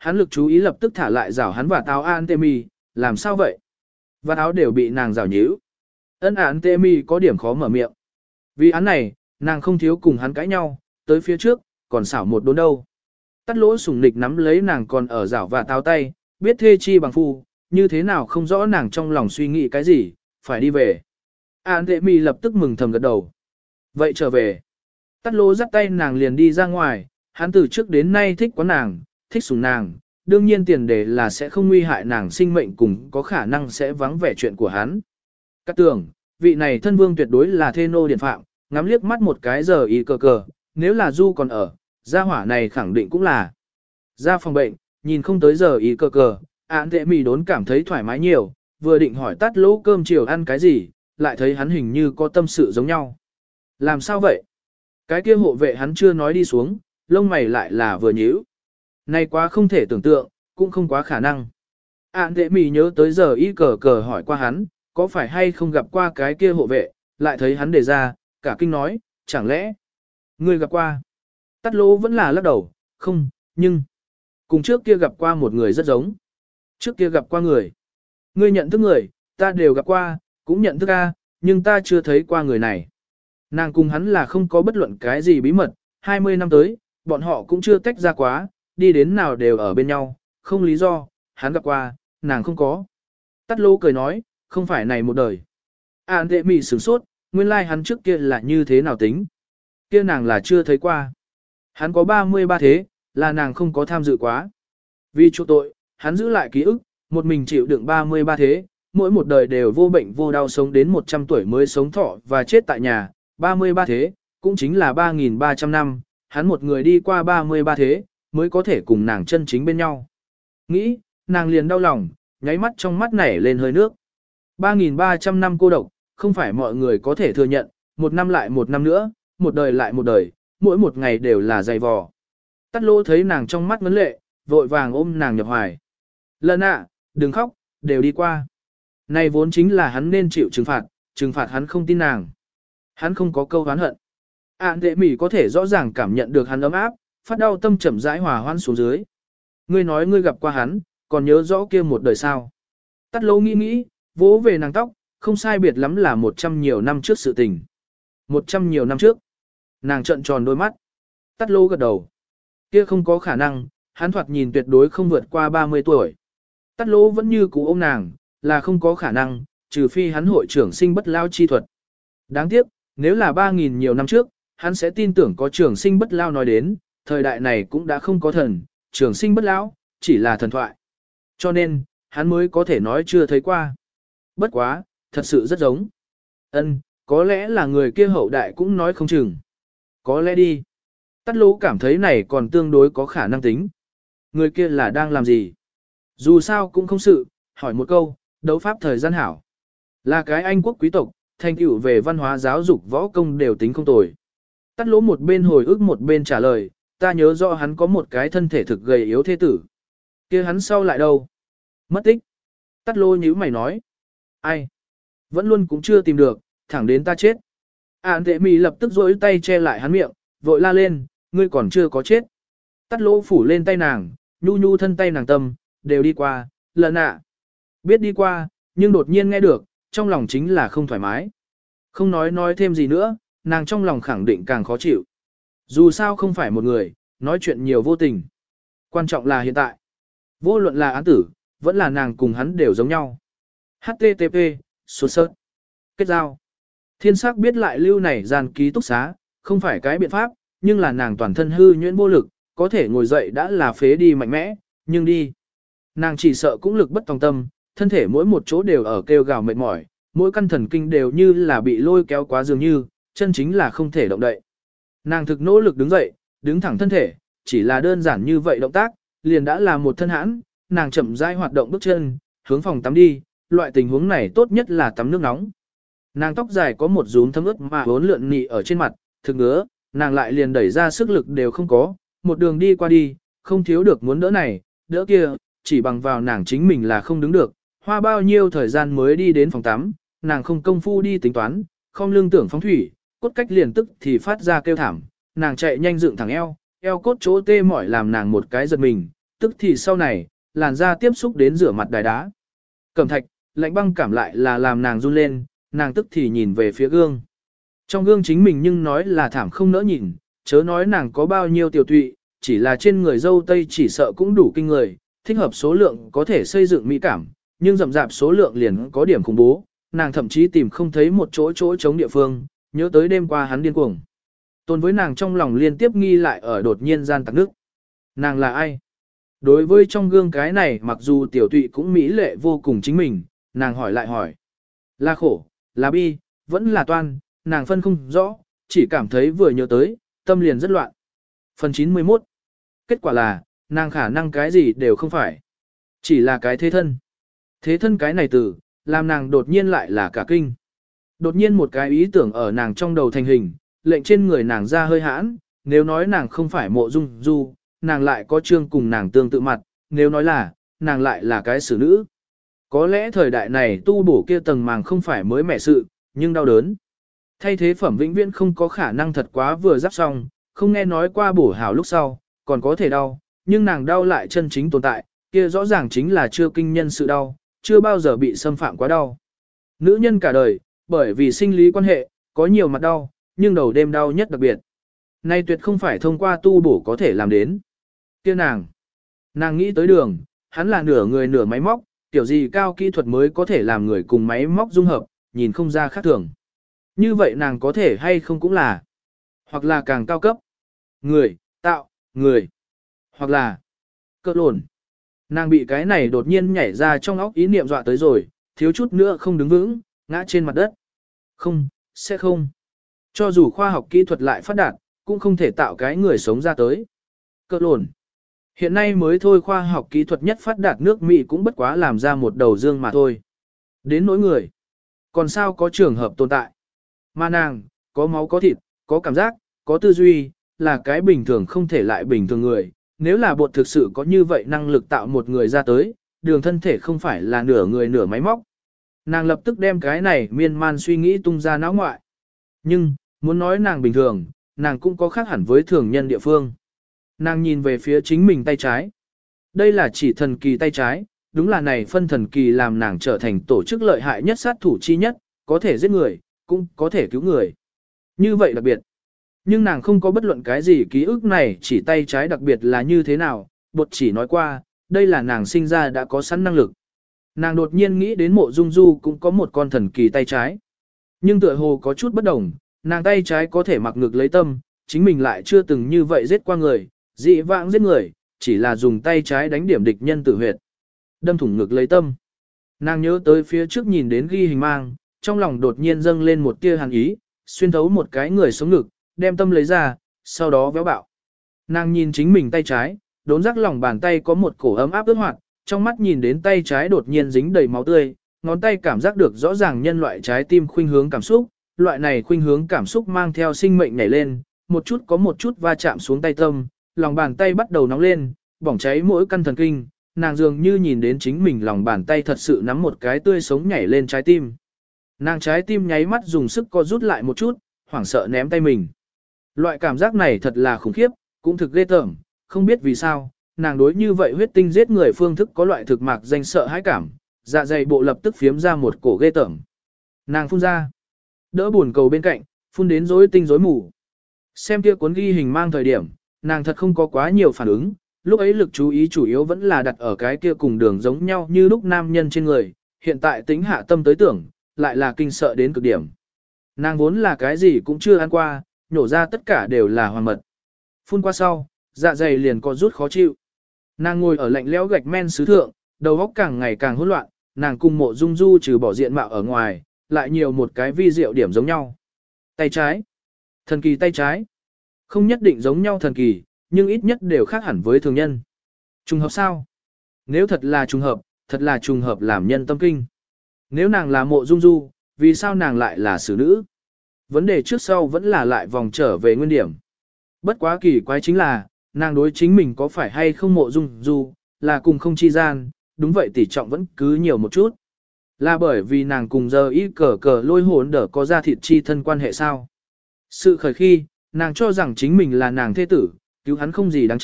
hắn lực chú ý lập tức thả lại rảo hắn và táo An Tê Mi, làm sao vậy? Và áo đều bị nàng rảo nhíu. Ân An Tê Mi có điểm khó mở miệng. Vì án này, nàng không thiếu cùng hắn cãi nhau, tới phía trước, còn xảo một đốn đâu. Tắt lỗ sủng nịch nắm lấy nàng còn ở rảo và táo tay, biết thê chi bằng phu, như thế nào không rõ nàng trong lòng suy nghĩ cái gì, phải đi về. An Tệ Mi lập tức mừng thầm gật đầu. Vậy trở về. Tắt lỗ dắt tay nàng liền đi ra ngoài, hắn từ trước đến nay thích có nàng, thích sủng nàng, đương nhiên tiền đề là sẽ không nguy hại nàng sinh mệnh cùng có khả năng sẽ vắng vẻ chuyện của hắn. Các tưởng, vị này thân vương tuyệt đối là thê nô điển phạm, ngắm liếc mắt một cái giờ y cờ cờ, nếu là Du còn ở, gia hỏa này khẳng định cũng là. Ra phòng bệnh, nhìn không tới giờ y cờ cờ, Án Tệ Mì đốn cảm thấy thoải mái nhiều, vừa định hỏi tắt lỗ cơm chiều ăn cái gì, lại thấy hắn hình như có tâm sự giống nhau. Làm sao vậy? Cái kia hộ vệ hắn chưa nói đi xuống, lông mày lại là vừa nhíu. Này quá không thể tưởng tượng, cũng không quá khả năng. Án Tệ Mì nhớ tới giờ y cờ cờ hỏi qua hắn, có phải hay không gặp qua cái kia hộ vệ, lại thấy hắn đề ra, cả kinh nói, chẳng lẽ ngươi gặp qua? Tắt lỗ vẫn là lắc đầu, không, nhưng cùng trước kia gặp qua một người rất giống. Trước kia gặp qua người. Ngươi nhận thức người, ta đều gặp qua, cũng nhận thức a, nhưng ta chưa thấy qua người này. Nàng cùng hắn là không có bất luận cái gì bí mật, hai mươi năm tới, bọn họ cũng chưa tách ra quá, đi đến nào đều ở bên nhau, không lý do, hắn gặp qua, nàng không có. Tắt lỗ cười nói, không phải này một đời. An Tệ Mị sửng sốt, nguyên lai like hắn trước kia là như thế nào tính. Kia nàng là chưa thấy qua. Hắn có ba mươi ba thế, là nàng không có tham dự quá. Vì chỗ tội, hắn giữ lại ký ức, một mình chịu đựng ba mươi ba thế, mỗi một đời đều vô bệnh vô đau sống đến một trăm tuổi mới sống thọ và chết tại nhà, ba mươi ba thế, cũng chính là ba nghìn ba trăm năm, hắn một người đi qua ba mươi ba thế, mới có thể cùng nàng chân chính bên nhau. Nghĩ, nàng liền đau lòng, nháy mắt trong mắt nảy lên hơi nước. ba nghìn ba trăm năm cô độc, không phải mọi người có thể thừa nhận, một năm lại một năm nữa, một đời lại một đời, mỗi một ngày đều là dày vò. Tắt lỗ thấy nàng trong mắt ngấn lệ, vội vàng ôm nàng nhập hoài. Lần ạ, đừng khóc, đều đi qua. Này vốn chính là hắn nên chịu trừng phạt, trừng phạt hắn không tin nàng. Hắn không có câu oán hận. Án Tệ Mỉ có thể rõ ràng cảm nhận được hắn ấm áp, phát đau tâm chậm rãi hòa hoãn xuống dưới. Ngươi nói ngươi gặp qua hắn, còn nhớ rõ kia một đời sao? Tắt lỗ nghĩ nghĩ, vỗ về nàng tóc, không sai biệt lắm là một trăm nhiều năm trước sự tình. Một trăm nhiều năm trước. Nàng trợn tròn đôi mắt. Tắt lỗ gật đầu. Kia không có khả năng, hắn thoạt nhìn tuyệt đối không vượt qua ba mươi tuổi. Tắt lỗ vẫn như cũ ôm nàng, là không có khả năng, trừ phi hắn hội trưởng sinh bất lao chi thuật. Đáng tiếc, nếu là ba nghìn nhiều năm trước, hắn sẽ tin tưởng có trưởng sinh bất lao nói đến, thời đại này cũng đã không có thần, trưởng sinh bất lão, chỉ là thần thoại. Cho nên, hắn mới có thể nói chưa thấy qua. Bất quá, thật sự rất giống. Ân, có lẽ là người kia hậu đại cũng nói không chừng. Có lẽ đi. Tắt lỗ cảm thấy này còn tương đối có khả năng tính. Người kia là đang làm gì? Dù sao cũng không sự, hỏi một câu, đấu pháp thời gian hảo. Là cái Anh quốc quý tộc, thành tựu về văn hóa giáo dục võ công đều tính không tồi. Tắt lỗ một bên hồi ức một bên trả lời, ta nhớ rõ hắn có một cái thân thể thực gầy yếu thế tử. Kia hắn sau lại đâu? Mất tích. Tắt lỗ nhíu mày nói. Ai? Vẫn luôn cũng chưa tìm được, thẳng đến ta chết. Án Tệ Mị lập tức rỗi tay che lại hắn miệng, vội la lên, ngươi còn chưa có chết. Tắt lỗ phủ lên tay nàng, nhu nhu thân tay nàng tâm, đều đi qua, lần ạ. Biết đi qua, nhưng đột nhiên nghe được, trong lòng chính là không thoải mái. Không nói nói thêm gì nữa, nàng trong lòng khẳng định càng khó chịu. Dù sao không phải một người, nói chuyện nhiều vô tình. Quan trọng là hiện tại. Vô luận là án tử, vẫn là nàng cùng hắn đều giống nhau. hát tê tê pê, số sớt. Kết giao. Thiên sắc biết lại lưu này gian ký túc xá, không phải cái biện pháp, nhưng là nàng toàn thân hư nhuyễn vô lực, có thể ngồi dậy đã là phế đi mạnh mẽ, nhưng đi. Nàng chỉ sợ cũng lực bất tòng tâm, thân thể mỗi một chỗ đều ở kêu gào mệt mỏi, mỗi căn thần kinh đều như là bị lôi kéo quá dường như, chân chính là không thể động đậy. Nàng thực nỗ lực đứng dậy, đứng thẳng thân thể, chỉ là đơn giản như vậy động tác, liền đã là một thân hãn, nàng chậm rãi hoạt động bước chân, hướng phòng tắm đi, loại tình huống này tốt nhất là tắm nước nóng. Nàng tóc dài có một rúm thấm ướt mà vốn lượn nị ở trên mặt, thực ngứa, nàng lại liền đẩy ra sức lực đều không có, một đường đi qua đi, không thiếu được muốn đỡ này, đỡ kia, chỉ bằng vào nàng chính mình là không đứng được, hoa bao nhiêu thời gian mới đi đến phòng tắm, nàng không công phu đi tính toán, không lương tưởng phóng thủy, cốt cách liền tức thì phát ra kêu thảm, nàng chạy nhanh dựng thẳng eo, eo cốt chỗ tê mỏi làm nàng một cái giật mình, tức thì sau này, làn da tiếp xúc đến rửa mặt đài đá. Cẩm thạch, lạnh băng cảm lại là làm nàng run lên, nàng tức thì nhìn về phía gương. Trong gương chính mình nhưng nói là thảm không nỡ nhìn, chớ nói nàng có bao nhiêu tiểu tụy, chỉ là trên người dâu tây chỉ sợ cũng đủ kinh người, thích hợp số lượng có thể xây dựng mỹ cảm, nhưng rậm rạp số lượng liền có điểm khủng bố, nàng thậm chí tìm không thấy một chỗ chỗ chống địa phương, nhớ tới đêm qua hắn điên cuồng. Tôn với nàng trong lòng liên tiếp nghi lại ở đột nhiên gian tắc nước. Nàng là ai? Đối với trong gương cái này mặc dù tiểu tụy cũng mỹ lệ vô cùng chính mình, nàng hỏi lại hỏi. Là khổ, là bi, vẫn là toan, nàng phân không rõ, chỉ cảm thấy vừa nhớ tới, tâm liền rất loạn. Phần chín mươi mốt. Kết quả là, nàng khả năng cái gì đều không phải. Chỉ là cái thế thân. Thế thân cái này từ, làm nàng đột nhiên lại là cả kinh. Đột nhiên một cái ý tưởng ở nàng trong đầu thành hình, lệnh trên người nàng ra hơi hãn, nếu nói nàng không phải mộ dung du, nàng lại có trương cùng nàng tương tự mặt, nếu nói là, nàng lại là cái xử nữ. Có lẽ thời đại này tu bổ kia tầng màng không phải mới mẻ sự, nhưng đau đớn. Thay thế phẩm vĩnh viễn không có khả năng thật quá vừa giáp xong, không nghe nói qua bổ hảo lúc sau, còn có thể đau, nhưng nàng đau lại chân chính tồn tại, kia rõ ràng chính là chưa kinh nhân sự đau, chưa bao giờ bị xâm phạm quá đau. Nữ nhân cả đời, bởi vì sinh lý quan hệ, có nhiều mặt đau, nhưng đầu đêm đau nhất đặc biệt. Nay tuyệt không phải thông qua tu bổ có thể làm đến. Kia nàng, nàng nghĩ tới đường, hắn là nửa người nửa máy móc, kiểu gì cao kỹ thuật mới có thể làm người cùng máy móc dung hợp, nhìn không ra khác thường. Như vậy nàng có thể hay không cũng là, hoặc là càng cao cấp. Người, tạo, người, hoặc là cơ lồn. Nàng bị cái này đột nhiên nhảy ra trong óc ý niệm dọa tới rồi, thiếu chút nữa không đứng vững, ngã trên mặt đất. Không, sẽ không. Cho dù khoa học kỹ thuật lại phát đạt, cũng không thể tạo cái người sống ra tới. Cơ lồn. Hiện nay mới thôi khoa học kỹ thuật nhất phát đạt nước Mỹ cũng bất quá làm ra một đầu dương mà thôi. Đến nỗi người. Còn sao có trường hợp tồn tại. Mà nàng, có máu có thịt, có cảm giác, có tư duy, là cái bình thường không thể lại bình thường người. Nếu là bột thực sự có như vậy năng lực tạo một người ra tới, đường thân thể không phải là nửa người nửa máy móc. Nàng lập tức đem cái này miên man suy nghĩ tung ra não ngoại. Nhưng, muốn nói nàng bình thường, nàng cũng có khác hẳn với thường nhân địa phương. Nàng nhìn về phía chính mình tay trái. Đây là chỉ thần kỳ tay trái, đúng là này phân thần kỳ làm nàng trở thành tổ chức lợi hại nhất sát thủ chi nhất, có thể giết người, cũng có thể cứu người. Như vậy đặc biệt. Nhưng nàng không có bất luận cái gì ký ức này chỉ tay trái đặc biệt là như thế nào, bột chỉ nói qua, đây là nàng sinh ra đã có sẵn năng lực. Nàng đột nhiên nghĩ đến mộ dung du cũng có một con thần kỳ tay trái. Nhưng tựa hồ có chút bất đồng, nàng tay trái có thể mặc ngực lấy tâm, chính mình lại chưa từng như vậy giết qua người, dị vãng giết người, chỉ là dùng tay trái đánh điểm địch nhân tử huyệt. Đâm thủng ngực lấy tâm. Nàng nhớ tới phía trước nhìn đến ghi hình mang, trong lòng đột nhiên dâng lên một tia hàn ý, xuyên thấu một cái người sống ngực, đem tâm lấy ra, sau đó véo bạo. Nàng nhìn chính mình tay trái, đốn giác lòng bàn tay có một cổ ấm áp ướt hoạt, trong mắt nhìn đến tay trái đột nhiên dính đầy máu tươi, ngón tay cảm giác được rõ ràng nhân loại trái tim khuynh hướng cảm xúc, loại này khuynh hướng cảm xúc mang theo sinh mệnh nhảy lên, một chút có một chút va chạm xuống tay tâm, lòng bàn tay bắt đầu nóng lên, bỏng cháy mỗi căn thần kinh, nàng dường như nhìn đến chính mình lòng bàn tay thật sự nắm một cái tươi sống nhảy lên trái tim. Nàng trái tim nháy mắt dùng sức co rút lại một chút, hoảng sợ ném tay mình. Loại cảm giác này thật là khủng khiếp, cũng thực ghê tởm, không biết vì sao, nàng đối như vậy huyết tinh giết người phương thức có loại thực mạc danh sợ hãi cảm, dạ dày bộ lập tức phiếm ra một cổ ghê tởm. Nàng phun ra, đỡ buồn cầu bên cạnh, phun đến rối tinh rối mù. Xem kia cuốn ghi hình mang thời điểm, nàng thật không có quá nhiều phản ứng, lúc ấy lực chú ý chủ yếu vẫn là đặt ở cái kia cùng đường giống nhau như lúc nam nhân trên người, hiện tại tính hạ tâm tới tưởng, lại là kinh sợ đến cực điểm. Nàng vốn là cái gì cũng chưa ăn qua, nhổ ra tất cả đều là hoàng mật. Phun qua sau, dạ dày liền có rút khó chịu. Nàng ngồi ở lạnh lẽo gạch men sứ thượng, đầu óc càng ngày càng hỗn loạn, nàng cùng mộ dung du trừ bỏ diện mạo ở ngoài, lại nhiều một cái vi diệu điểm giống nhau. Tay trái. Thần kỳ tay trái. Không nhất định giống nhau thần kỳ, nhưng ít nhất đều khác hẳn với thường nhân. Trùng hợp sao? Nếu thật là trùng hợp, thật là trùng hợp làm nhân tâm kinh. Nếu nàng là mộ dung du, vì sao nàng lại là xử nữ? Vấn đề trước sau vẫn là lại vòng trở về nguyên điểm. Bất quá kỳ quái chính là, nàng đối chính mình có phải hay không mộ dung du, là cùng không chi gian, đúng vậy tỷ trọng vẫn cứ nhiều một chút. Là bởi vì nàng cùng giờ y cờ cờ lôi hồn đỡ có ra thịt chi thân quan hệ sao? Sự khởi khi, nàng cho rằng chính mình là nàng thế tử, cứu hắn không gì đáng trách,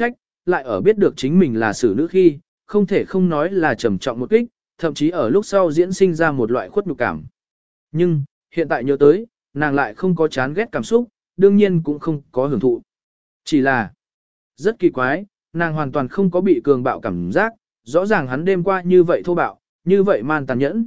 lại ở biết được chính mình là xử nữ khi, không thể không nói là trầm trọng một kích, thậm chí ở lúc sau diễn sinh ra một loại khuất nhục cảm. Nhưng, hiện tại nhớ tới, nàng lại không có chán ghét cảm xúc, đương nhiên cũng không có hưởng thụ. Chỉ là, rất kỳ quái, nàng hoàn toàn không có bị cường bạo cảm giác, rõ ràng hắn đêm qua như vậy thô bạo, như vậy man tàn nhẫn.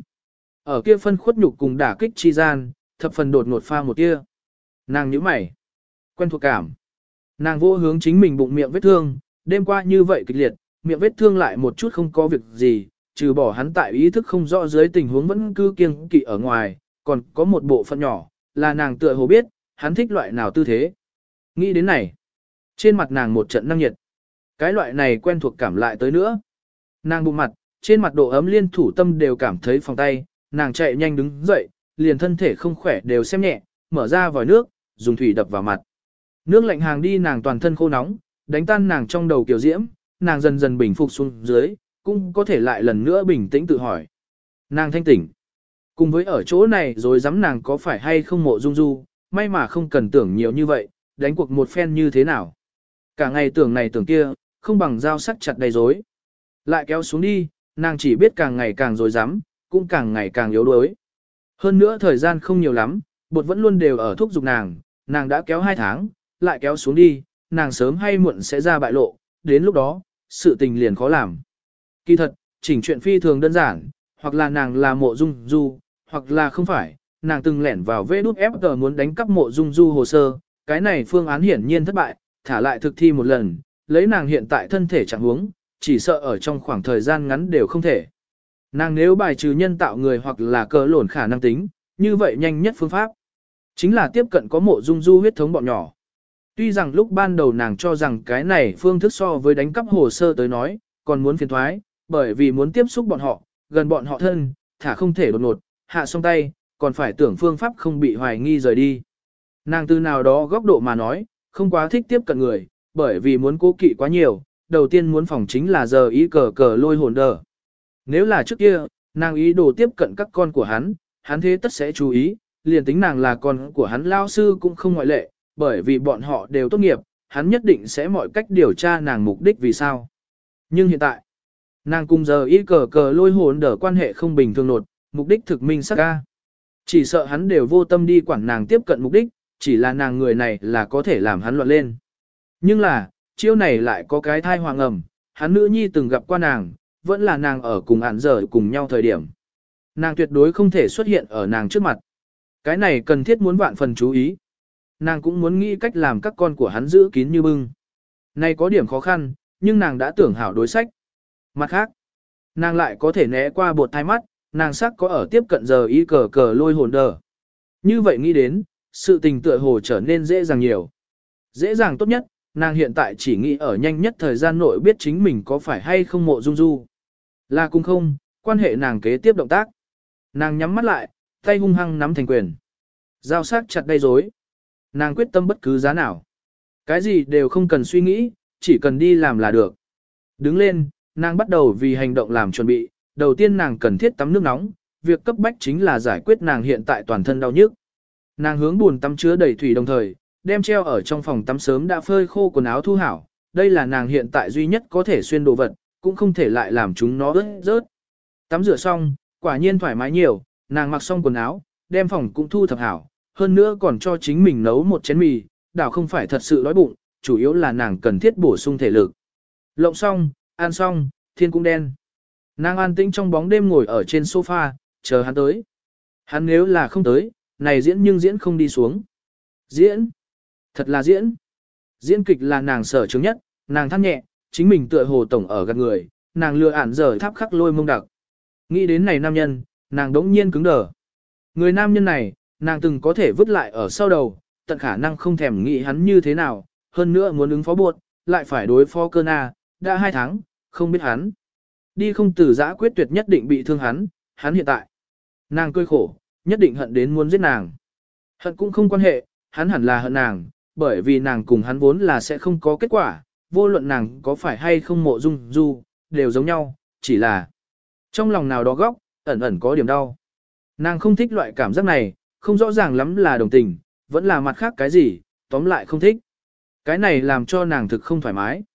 Ở kia phân khuất nhục cùng đả kích chi gian, thập phần đột ngột pha một tia. Nàng nhíu mày, quen thuộc cảm. Nàng vô hướng chính mình bụng miệng vết thương, đêm qua như vậy kịch liệt, miệng vết thương lại một chút không có việc gì, trừ bỏ hắn tại ý thức không rõ dưới tình huống vẫn cứ kiêng kỵ ở ngoài, còn có một bộ phận nhỏ, là nàng tựa hồ biết, hắn thích loại nào tư thế. Nghĩ đến này, trên mặt nàng một trận năng nhiệt. Cái loại này quen thuộc cảm lại tới nữa. Nàng bụng mặt, trên mặt độ ấm liên thủ tâm đều cảm thấy phòng tay, nàng chạy nhanh đứng dậy, liền thân thể không khỏe đều xem nhẹ, mở ra vòi nước, dùng thủy đập vào mặt. Nước lạnh hàng đi nàng toàn thân khô nóng, đánh tan nàng trong đầu kiểu diễm, nàng dần dần bình phục xuống dưới, cũng có thể lại lần nữa bình tĩnh tự hỏi. Nàng thanh tỉnh. Cùng với ở chỗ này rồi dám nàng có phải hay không mộ dung du, may mà không cần tưởng nhiều như vậy, đánh cuộc một phen như thế nào. Cả ngày tưởng này tưởng kia, không bằng dao sắc chặt đầy rối. Lại kéo xuống đi, nàng chỉ biết càng ngày càng rồi dám, cũng càng ngày càng yếu đuối. Hơn nữa thời gian không nhiều lắm, bột vẫn luôn đều ở thúc giục nàng, nàng đã kéo hai tháng, lại kéo xuống đi, nàng sớm hay muộn sẽ ra bại lộ, đến lúc đó, sự tình liền khó làm. Kỳ thật, chỉnh chuyện phi thường đơn giản, hoặc là nàng là mộ dung du, hoặc là không phải, nàng từng lẻn vào vê đút ép tờ muốn đánh cắp mộ dung du hồ sơ, cái này phương án hiển nhiên thất bại, thả lại thực thi một lần, lấy nàng hiện tại thân thể trạng huống, chỉ sợ ở trong khoảng thời gian ngắn đều không thể. Nàng nếu bài trừ nhân tạo người hoặc là cờ lổn khả năng tính, như vậy nhanh nhất phương pháp, chính là tiếp cận có mộ dung du huyết thống bọn nhỏ. Tuy rằng lúc ban đầu nàng cho rằng cái này phương thức so với đánh cắp hồ sơ tới nói, còn muốn phiền thoái, bởi vì muốn tiếp xúc bọn họ, gần bọn họ thân, thả không thể đột ngột, hạ xong tay, còn phải tưởng phương pháp không bị hoài nghi rời đi. Nàng từ nào đó góc độ mà nói, không quá thích tiếp cận người, bởi vì muốn cố kỵ quá nhiều, đầu tiên muốn phòng chính là giờ ý cờ cờ lôi hồn đờ. Nếu là trước kia, nàng ý đồ tiếp cận các con của hắn, hắn thế tất sẽ chú ý, liền tính nàng là con của hắn lao sư cũng không ngoại lệ, bởi vì bọn họ đều tốt nghiệp, hắn nhất định sẽ mọi cách điều tra nàng mục đích vì sao. Nhưng hiện tại, nàng cùng giờ ý cờ cờ lôi hồn đờ quan hệ không bình thường nột, mục đích thực minh sắc ca. Chỉ sợ hắn đều vô tâm đi quản nàng tiếp cận mục đích, chỉ là nàng người này là có thể làm hắn loạn lên. Nhưng là, chiêu này lại có cái thai hoàng ẩm, hắn nữ nhi từng gặp qua nàng, vẫn là nàng ở cùng ản giờ cùng nhau thời điểm. Nàng tuyệt đối không thể xuất hiện ở nàng trước mặt. Cái này cần thiết muốn vạn phần chú ý. Nàng cũng muốn nghĩ cách làm các con của hắn giữ kín như bưng. Này có điểm khó khăn, nhưng nàng đã tưởng hảo đối sách. Mặt khác, nàng lại có thể né qua bột thai mắt, nàng sắc có ở tiếp cận giờ y cờ cờ lôi hồn đờ. Như vậy nghĩ đến, sự tình tựa hồ trở nên dễ dàng nhiều. Dễ dàng tốt nhất, nàng hiện tại chỉ nghĩ ở nhanh nhất thời gian nội biết chính mình có phải hay không mộ dung du. Là cùng không, quan hệ nàng kế tiếp động tác. Nàng nhắm mắt lại, tay hung hăng nắm thành quyền. Giao sắc chặt đầy rối. Nàng quyết tâm bất cứ giá nào. Cái gì đều không cần suy nghĩ, chỉ cần đi làm là được. Đứng lên, nàng bắt đầu vì hành động làm chuẩn bị. Đầu tiên nàng cần thiết tắm nước nóng, việc cấp bách chính là giải quyết nàng hiện tại toàn thân đau nhức. Nàng hướng buồn tắm chứa đầy thủy đồng thời, đem treo ở trong phòng tắm sớm đã phơi khô quần áo thu hảo. Đây là nàng hiện tại duy nhất có thể xuyên đồ vật, cũng không thể lại làm chúng nó ướt rớt. Tắm rửa xong, quả nhiên thoải mái nhiều, nàng mặc xong quần áo, đem phòng cũng thu thập hảo, hơn nữa còn cho chính mình nấu một chén mì, đảo không phải thật sự đói bụng, chủ yếu là nàng cần thiết bổ sung thể lực. Lộng xong, ăn xong, thiên cũng đen. Nàng an tĩnh trong bóng đêm ngồi ở trên sofa, chờ hắn tới. Hắn nếu là không tới, này diễn nhưng diễn không đi xuống. Diễn, thật là diễn. Diễn kịch là nàng sở trường nhất, nàng than nhẹ, chính mình tựa hồ tổng ở gần người, nàng lừa ản giờ tháp khắc lôi mông đặc. Nghĩ đến này nam nhân, nàng đống nhiên cứng đờ. Người nam nhân này, nàng từng có thể vứt lại ở sau đầu, tận khả năng không thèm nghĩ hắn như thế nào, hơn nữa muốn ứng phó buộc, lại phải đối phó cơ na, đã hai tháng, không biết hắn. Đi không từ giã quyết tuyệt nhất định bị thương hắn, hắn hiện tại. Nàng cười khổ, nhất định hận đến muốn giết nàng. Hận cũng không quan hệ, hắn hẳn là hận nàng, bởi vì nàng cùng hắn vốn là sẽ không có kết quả, vô luận nàng có phải hay không mộ dung du, đều giống nhau, chỉ là trong lòng nào đó góc, ẩn ẩn có điểm đau. Nàng không thích loại cảm giác này, không rõ ràng lắm là đồng tình, vẫn là mặt khác cái gì, tóm lại không thích. Cái này làm cho nàng thực không thoải mái.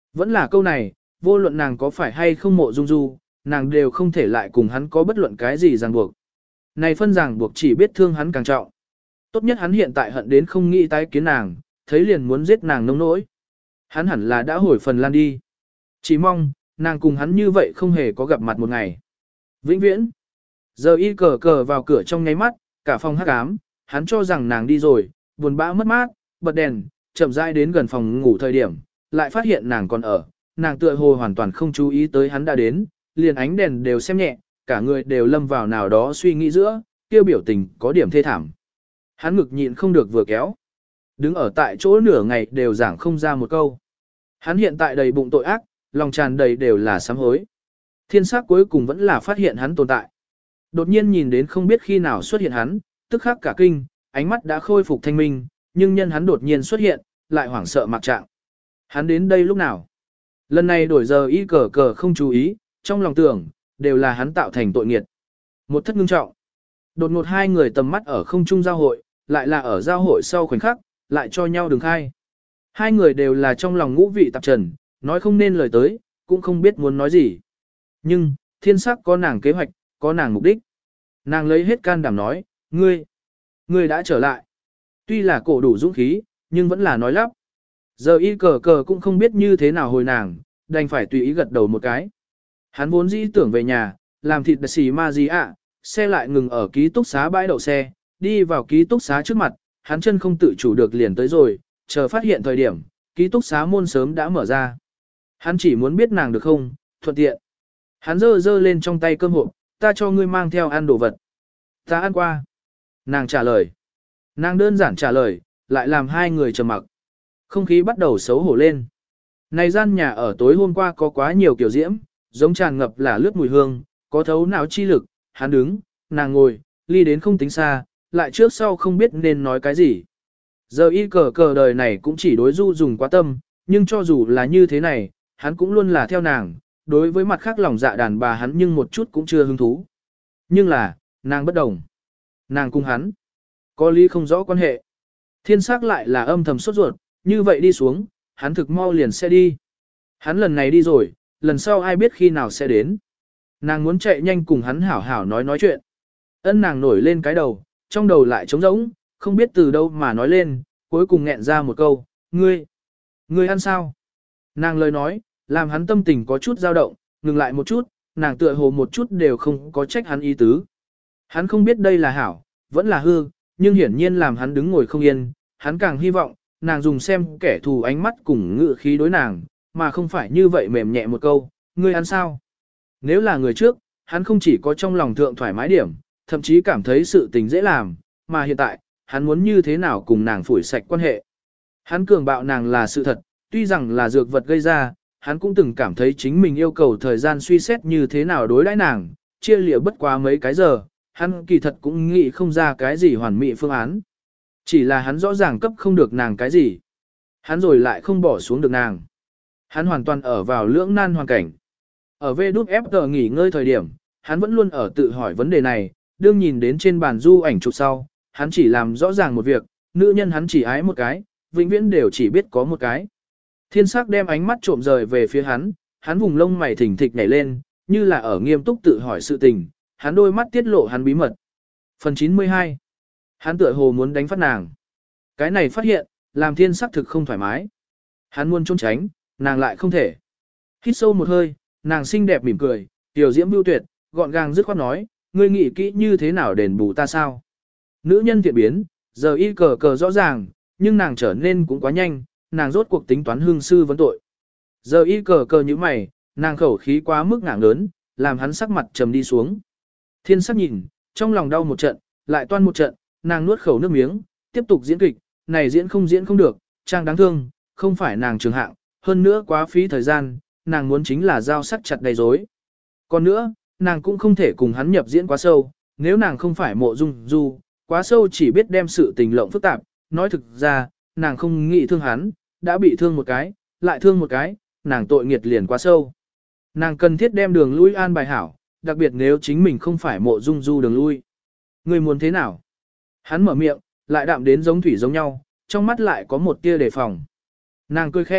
Vẫn là câu này, vô luận nàng có phải hay không mộ dung du, nàng đều không thể lại cùng hắn có bất luận cái gì ràng buộc. Này phân ràng buộc chỉ biết thương hắn càng trọng. Tốt nhất hắn hiện tại hận đến không nghĩ tái kiến nàng, thấy liền muốn giết nàng nông nỗi. Hắn hẳn là đã hồi Phần Lan đi. Chỉ mong, nàng cùng hắn như vậy không hề có gặp mặt một ngày. Vĩnh viễn. Giờ y cờ cờ vào cửa trong nháy mắt, cả phòng hắc ám, hắn cho rằng nàng đi rồi, buồn bã mất mát, bật đèn, chậm rãi đến gần phòng ngủ thời điểm, lại phát hiện nàng còn ở, nàng tựa hồ hoàn toàn không chú ý tới hắn đã đến, liền ánh đèn đều xem nhẹ, cả người đều lâm vào nào đó suy nghĩ giữa, kêu biểu tình có điểm thê thảm. Hắn ngực nhịn không được vừa kéo. Đứng ở tại chỗ nửa ngày đều giảng không ra một câu. Hắn hiện tại đầy bụng tội ác, lòng tràn đầy đều là sám hối. Thiên sắc cuối cùng vẫn là phát hiện hắn tồn tại. Đột nhiên nhìn đến không biết khi nào xuất hiện hắn, tức khắc cả kinh, ánh mắt đã khôi phục thanh minh, nhưng nhân hắn đột nhiên xuất hiện, lại hoảng sợ mặc trạng. Hắn đến đây lúc nào? Lần này đổi giờ y cờ cờ không chú ý, trong lòng tưởng, đều là hắn tạo thành tội nghiệt. Một thất ngưng trọng. Đột ngột hai người tầm mắt ở không trung giao hội, lại là ở giao hội sau khoảnh khắc, lại cho nhau đường khai. Hai người đều là trong lòng ngũ vị tạp trần, nói không nên lời tới, cũng không biết muốn nói gì. Nhưng, thiên sắc có nàng kế hoạch, có nàng mục đích. Nàng lấy hết can đảm nói, ngươi, ngươi đã trở lại. Tuy là cổ đủ dũng khí, nhưng vẫn là nói lắp. Giờ y cờ cờ cũng không biết như thế nào hồi nàng, đành phải tùy ý gật đầu một cái. Hắn vốn dĩ tưởng về nhà, làm thịt đặc xì ma gì ạ, xe lại ngừng ở ký túc xá bãi đậu xe, đi vào ký túc xá trước mặt, hắn chân không tự chủ được liền tới rồi, chờ phát hiện thời điểm, ký túc xá môn sớm đã mở ra. Hắn chỉ muốn biết nàng được không, thuận tiện. Hắn giơ giơ lên trong tay cơm hộp, ta cho ngươi mang theo ăn đồ vật. Ta ăn qua. Nàng trả lời. Nàng đơn giản trả lời, lại làm hai người trầm mặc. Không khí bắt đầu xấu hổ lên. Này gian nhà ở tối hôm qua có quá nhiều kiểu diễm, giống tràn ngập là lướt mùi hương, có thấu não chi lực, hắn đứng, nàng ngồi, ly đến không tính xa, lại trước sau không biết nên nói cái gì. Giờ y cờ cờ đời này cũng chỉ đối du dùng quá tâm, nhưng cho dù là như thế này, hắn cũng luôn là theo nàng, đối với mặt khác lòng dạ đàn bà hắn nhưng một chút cũng chưa hứng thú. Nhưng là, nàng bất đồng. Nàng cùng hắn, có lý không rõ quan hệ. Thiên sắc lại là âm thầm sốt ruột, như vậy đi xuống, hắn thực mau liền sẽ đi. Hắn lần này đi rồi, lần sau ai biết khi nào sẽ đến. Nàng muốn chạy nhanh cùng hắn hảo hảo nói nói chuyện. Ân nàng nổi lên cái đầu, trong đầu lại trống rỗng, không biết từ đâu mà nói lên, cuối cùng nghẹn ra một câu, ngươi, ngươi ăn sao? Nàng lời nói, làm hắn tâm tình có chút dao động, ngừng lại một chút, nàng tựa hồ một chút đều không có trách hắn ý tứ. Hắn không biết đây là hảo, vẫn là hư, nhưng hiển nhiên làm hắn đứng ngồi không yên, hắn càng hy vọng, nàng dùng xem kẻ thù ánh mắt cùng ngự khí đối nàng, mà không phải như vậy mềm nhẹ một câu, ngươi ăn sao? Nếu là người trước, hắn không chỉ có trong lòng thượng thoải mái điểm, thậm chí cảm thấy sự tình dễ làm, mà hiện tại, hắn muốn như thế nào cùng nàng phủi sạch quan hệ. Hắn cường bạo nàng là sự thật, tuy rằng là dược vật gây ra, hắn cũng từng cảm thấy chính mình yêu cầu thời gian suy xét như thế nào đối đãi nàng, chia lịa bất quá mấy cái giờ, hắn kỳ thật cũng nghĩ không ra cái gì hoàn mỹ phương án. Chỉ là hắn rõ ràng cấp không được nàng cái gì. Hắn rồi lại không bỏ xuống được nàng. Hắn hoàn toàn ở vào lưỡng nan hoàn cảnh. Ở vê đút ép tờ nghỉ ngơi thời điểm, hắn vẫn luôn ở tự hỏi vấn đề này, đương nhìn đến trên bàn du ảnh chụp sau, hắn chỉ làm rõ ràng một việc, nữ nhân hắn chỉ ái một cái, vĩnh viễn đều chỉ biết có một cái. Thiên sắc đem ánh mắt trộm rời về phía hắn, hắn vùng lông mày thỉnh thịch nhảy lên, như là ở nghiêm túc tự hỏi sự tình, hắn đôi mắt tiết lộ hắn bí mật. Phần chín mươi hai. Hắn tựa hồ muốn đánh phát nàng. Cái này phát hiện, làm thiên sắc thực không thoải mái. Hắn muốn trốn tránh, nàng lại không thể. Hít sâu một hơi, nàng xinh đẹp mỉm cười, tiểu diễm bưu tuyệt, gọn gàng dứt khoát nói, ngươi nghĩ kỹ như thế nào đền bù ta sao? Nữ nhân thiện biến, giờ y cờ cờ rõ ràng, nhưng nàng trở nên cũng quá nhanh, nàng rốt cuộc tính toán hương sư vấn tội. Giờ y cờ cờ như mày, nàng khẩu khí quá mức ngạng lớn, làm hắn sắc mặt trầm đi xuống. Thiên sắc nhìn, trong lòng đau một trận, lại toan một trận, nàng nuốt khẩu nước miếng, tiếp tục diễn kịch, này diễn không diễn không được, trang đáng thương, không phải nàng trường hạng, hơn nữa quá phí thời gian, nàng muốn chính là giao sắc chặt đầy rối. Còn nữa, nàng cũng không thể cùng hắn nhập diễn quá sâu, nếu nàng không phải mộ dung du, quá sâu chỉ biết đem sự tình lộng phức tạp, nói thực ra, nàng không nghĩ thương hắn, đã bị thương một cái, lại thương một cái, nàng tội nghiệt liền quá sâu. Nàng cần thiết đem đường lui an bài hảo, đặc biệt nếu chính mình không phải mộ dung du đường lui. Người muốn thế nào? Hắn mở miệng, lại đạm đến giống thủy giống nhau, trong mắt lại có một tia đề phòng. Nàng cười khẽ,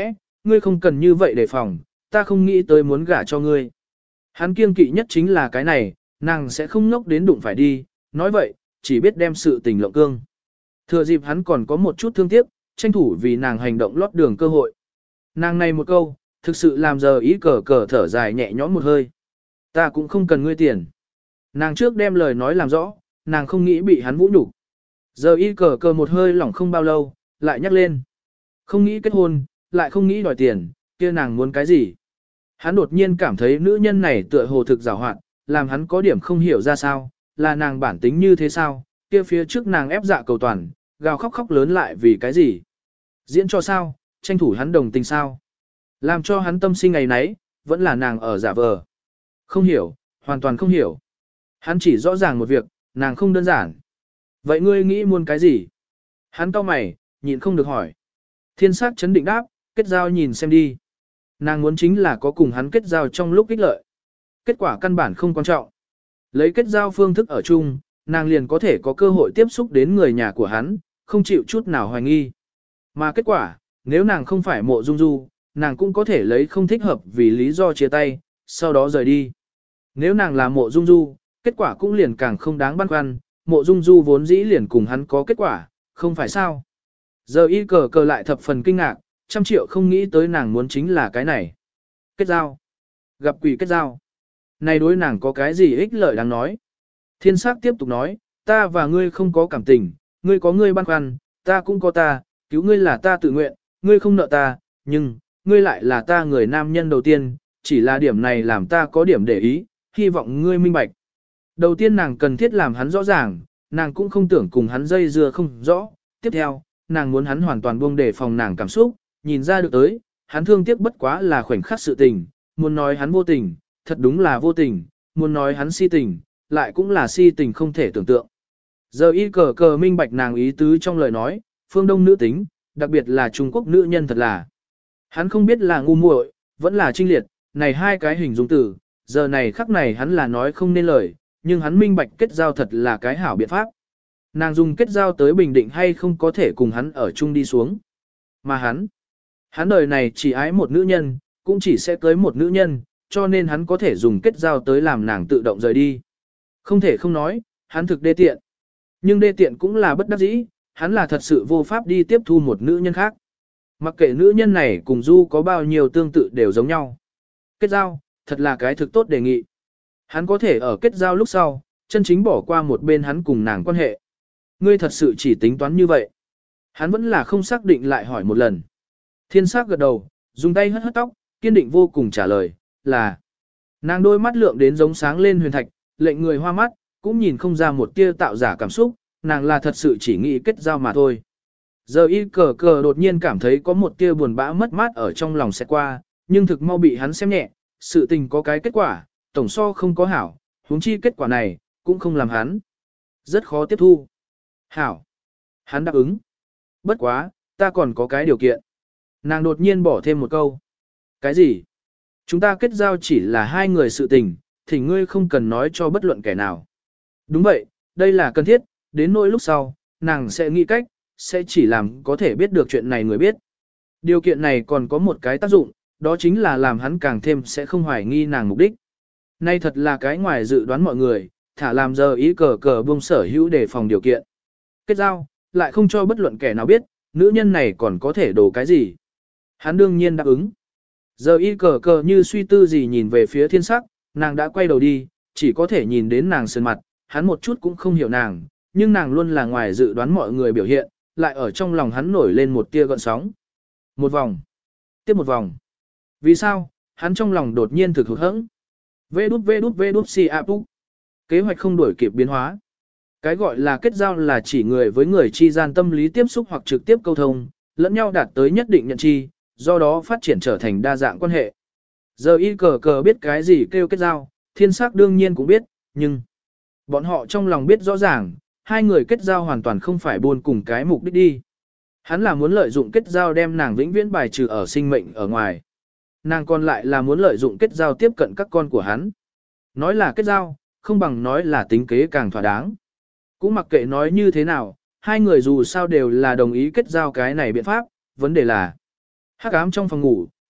ngươi không cần như vậy đề phòng, ta không nghĩ tới muốn gả cho ngươi. Hắn kiêng kỵ nhất chính là cái này, nàng sẽ không ngốc đến đụng phải đi, nói vậy, chỉ biết đem sự tình lộng cương. Thừa dịp hắn còn có một chút thương tiếc, tranh thủ vì nàng hành động lót đường cơ hội. Nàng này một câu, thực sự làm giờ ý cờ cờ thở dài nhẹ nhõm một hơi. Ta cũng không cần ngươi tiền. Nàng trước đem lời nói làm rõ, nàng không nghĩ bị hắn vũ nhục. Giờ y cờ cờ một hơi lỏng không bao lâu, lại nhắc lên. Không nghĩ kết hôn, lại không nghĩ đòi tiền, kia nàng muốn cái gì? Hắn đột nhiên cảm thấy nữ nhân này tựa hồ thực giàu hoạt, làm hắn có điểm không hiểu ra sao, là nàng bản tính như thế sao, kia phía trước nàng ép dạ cầu toàn, gào khóc khóc lớn lại vì cái gì? Diễn cho sao, tranh thủ hắn đồng tình sao? Làm cho hắn tâm sinh ngày nấy, vẫn là nàng ở giả vờ. Không hiểu, hoàn toàn không hiểu. Hắn chỉ rõ ràng một việc, nàng không đơn giản. Vậy ngươi nghĩ muốn cái gì? Hắn cau mày, nhịn không được hỏi. Thiên sắc chấn định đáp, kết giao nhìn xem đi. Nàng muốn chính là có cùng hắn kết giao trong lúc ích lợi. Kết quả căn bản không quan trọng. Lấy kết giao phương thức ở chung, nàng liền có thể có cơ hội tiếp xúc đến người nhà của hắn, không chịu chút nào hoài nghi. Mà kết quả, nếu nàng không phải mộ dung du, nàng cũng có thể lấy không thích hợp vì lý do chia tay, sau đó rời đi. Nếu nàng là mộ dung du, kết quả cũng liền càng không đáng băn khoăn, mộ dung du vốn dĩ liền cùng hắn có kết quả, không phải sao. Giờ y cờ cờ lại thập phần kinh ngạc, trăm triệu không nghĩ tới nàng muốn chính là cái này. Kết giao. Gặp quỷ kết giao. Này đối nàng có cái gì ích lợi đáng nói. Thiên sắc tiếp tục nói, ta và ngươi không có cảm tình, ngươi có ngươi băn khoăn, ta cũng có ta, cứu ngươi là ta tự nguyện, ngươi không nợ ta, nhưng, ngươi lại là ta người nam nhân đầu tiên, chỉ là điểm này làm ta có điểm để ý, hy vọng ngươi minh bạch. Đầu tiên nàng cần thiết làm hắn rõ ràng, nàng cũng không tưởng cùng hắn dây dưa không rõ. Tiếp theo, nàng muốn hắn hoàn toàn buông để phòng nàng cảm xúc, nhìn ra được tới, hắn thương tiếc bất quá là khoảnh khắc sự tình, muốn nói hắn vô tình, thật đúng là vô tình, muốn nói hắn si tình, lại cũng là si tình không thể tưởng tượng. Giờ y cờ cờ minh bạch nàng ý tứ trong lời nói, phương Đông nữ tính, đặc biệt là Trung Quốc nữ nhân thật là. Hắn không biết là ngu muội, vẫn là trinh liệt, này hai cái hình dung từ, giờ này khắc này hắn là nói không nên lời, nhưng hắn minh bạch kết giao thật là cái hảo biện pháp. Nàng dùng kết giao tới bình định hay không có thể cùng hắn ở chung đi xuống. Mà hắn, hắn đời này chỉ ái một nữ nhân, cũng chỉ sẽ tới một nữ nhân, cho nên hắn có thể dùng kết giao tới làm nàng tự động rời đi. Không thể không nói, hắn thực đê tiện. Nhưng đê tiện cũng là bất đắc dĩ, hắn là thật sự vô pháp đi tiếp thu một nữ nhân khác. Mặc kệ nữ nhân này cùng Du có bao nhiêu tương tự đều giống nhau. Kết giao, thật là cái thực tốt đề nghị. Hắn có thể ở kết giao lúc sau, chân chính bỏ qua một bên hắn cùng nàng quan hệ. Ngươi thật sự chỉ tính toán như vậy. Hắn vẫn là không xác định lại hỏi một lần. Thiên sắc gật đầu, dùng tay hất hất tóc, kiên định vô cùng trả lời, là. Nàng đôi mắt lượng đến giống sáng lên huyền thạch, lệnh người hoa mắt, cũng nhìn không ra một tia tạo giả cảm xúc, nàng là thật sự chỉ nghĩ kết giao mà thôi. Giờ y cờ cờ đột nhiên cảm thấy có một tia buồn bã mất mát ở trong lòng sẽ qua, nhưng thực mau bị hắn xem nhẹ, sự tình có cái kết quả, tổng so không có hảo, huống chi kết quả này, cũng không làm hắn. Rất khó tiếp thu. Hảo. Hắn đáp ứng. Bất quá, ta còn có cái điều kiện. Nàng đột nhiên bỏ thêm một câu. Cái gì? Chúng ta kết giao chỉ là hai người sự tình, thì ngươi không cần nói cho bất luận kẻ nào. Đúng vậy, đây là cần thiết, đến nỗi lúc sau, nàng sẽ nghĩ cách, sẽ chỉ làm có thể biết được chuyện này người biết. Điều kiện này còn có một cái tác dụng, đó chính là làm hắn càng thêm sẽ không hoài nghi nàng mục đích. Nay thật là cái ngoài dự đoán mọi người, thả làm giờ ý cờ cờ buông sở hữu để phòng điều kiện. Kết giao, lại không cho bất luận kẻ nào biết, nữ nhân này còn có thể đổ cái gì. Hắn đương nhiên đáp ứng. Giờ y cờ cờ như suy tư gì nhìn về phía thiên sắc, nàng đã quay đầu đi, chỉ có thể nhìn đến nàng sơn mặt, hắn một chút cũng không hiểu nàng, nhưng nàng luôn là ngoài dự đoán mọi người biểu hiện, lại ở trong lòng hắn nổi lên một tia gợn sóng. Một vòng, tiếp một vòng. Vì sao? Hắn trong lòng đột nhiên thực hụt hẫng. Vê đút vê đút vê đút si áp úc. Kế hoạch không đổi kịp biến hóa. Cái gọi là kết giao là chỉ người với người chi gian tâm lý tiếp xúc hoặc trực tiếp câu thông, lẫn nhau đạt tới nhất định nhận chi, do đó phát triển trở thành đa dạng quan hệ. Giờ y cờ cờ biết cái gì kêu kết giao, thiên sắc đương nhiên cũng biết, nhưng bọn họ trong lòng biết rõ ràng, hai người kết giao hoàn toàn không phải buôn cùng cái mục đích đi. Hắn là muốn lợi dụng kết giao đem nàng vĩnh viễn bài trừ ở sinh mệnh ở ngoài. Nàng còn lại là muốn lợi dụng kết giao tiếp cận các con của hắn. Nói là kết giao, không bằng nói là tính kế càng thỏa đáng. Cũng mặc kệ nói như thế nào, hai người dù sao đều là đồng ý kết giao cái này biện pháp, vấn đề là hắc ám trong phòng ngủ,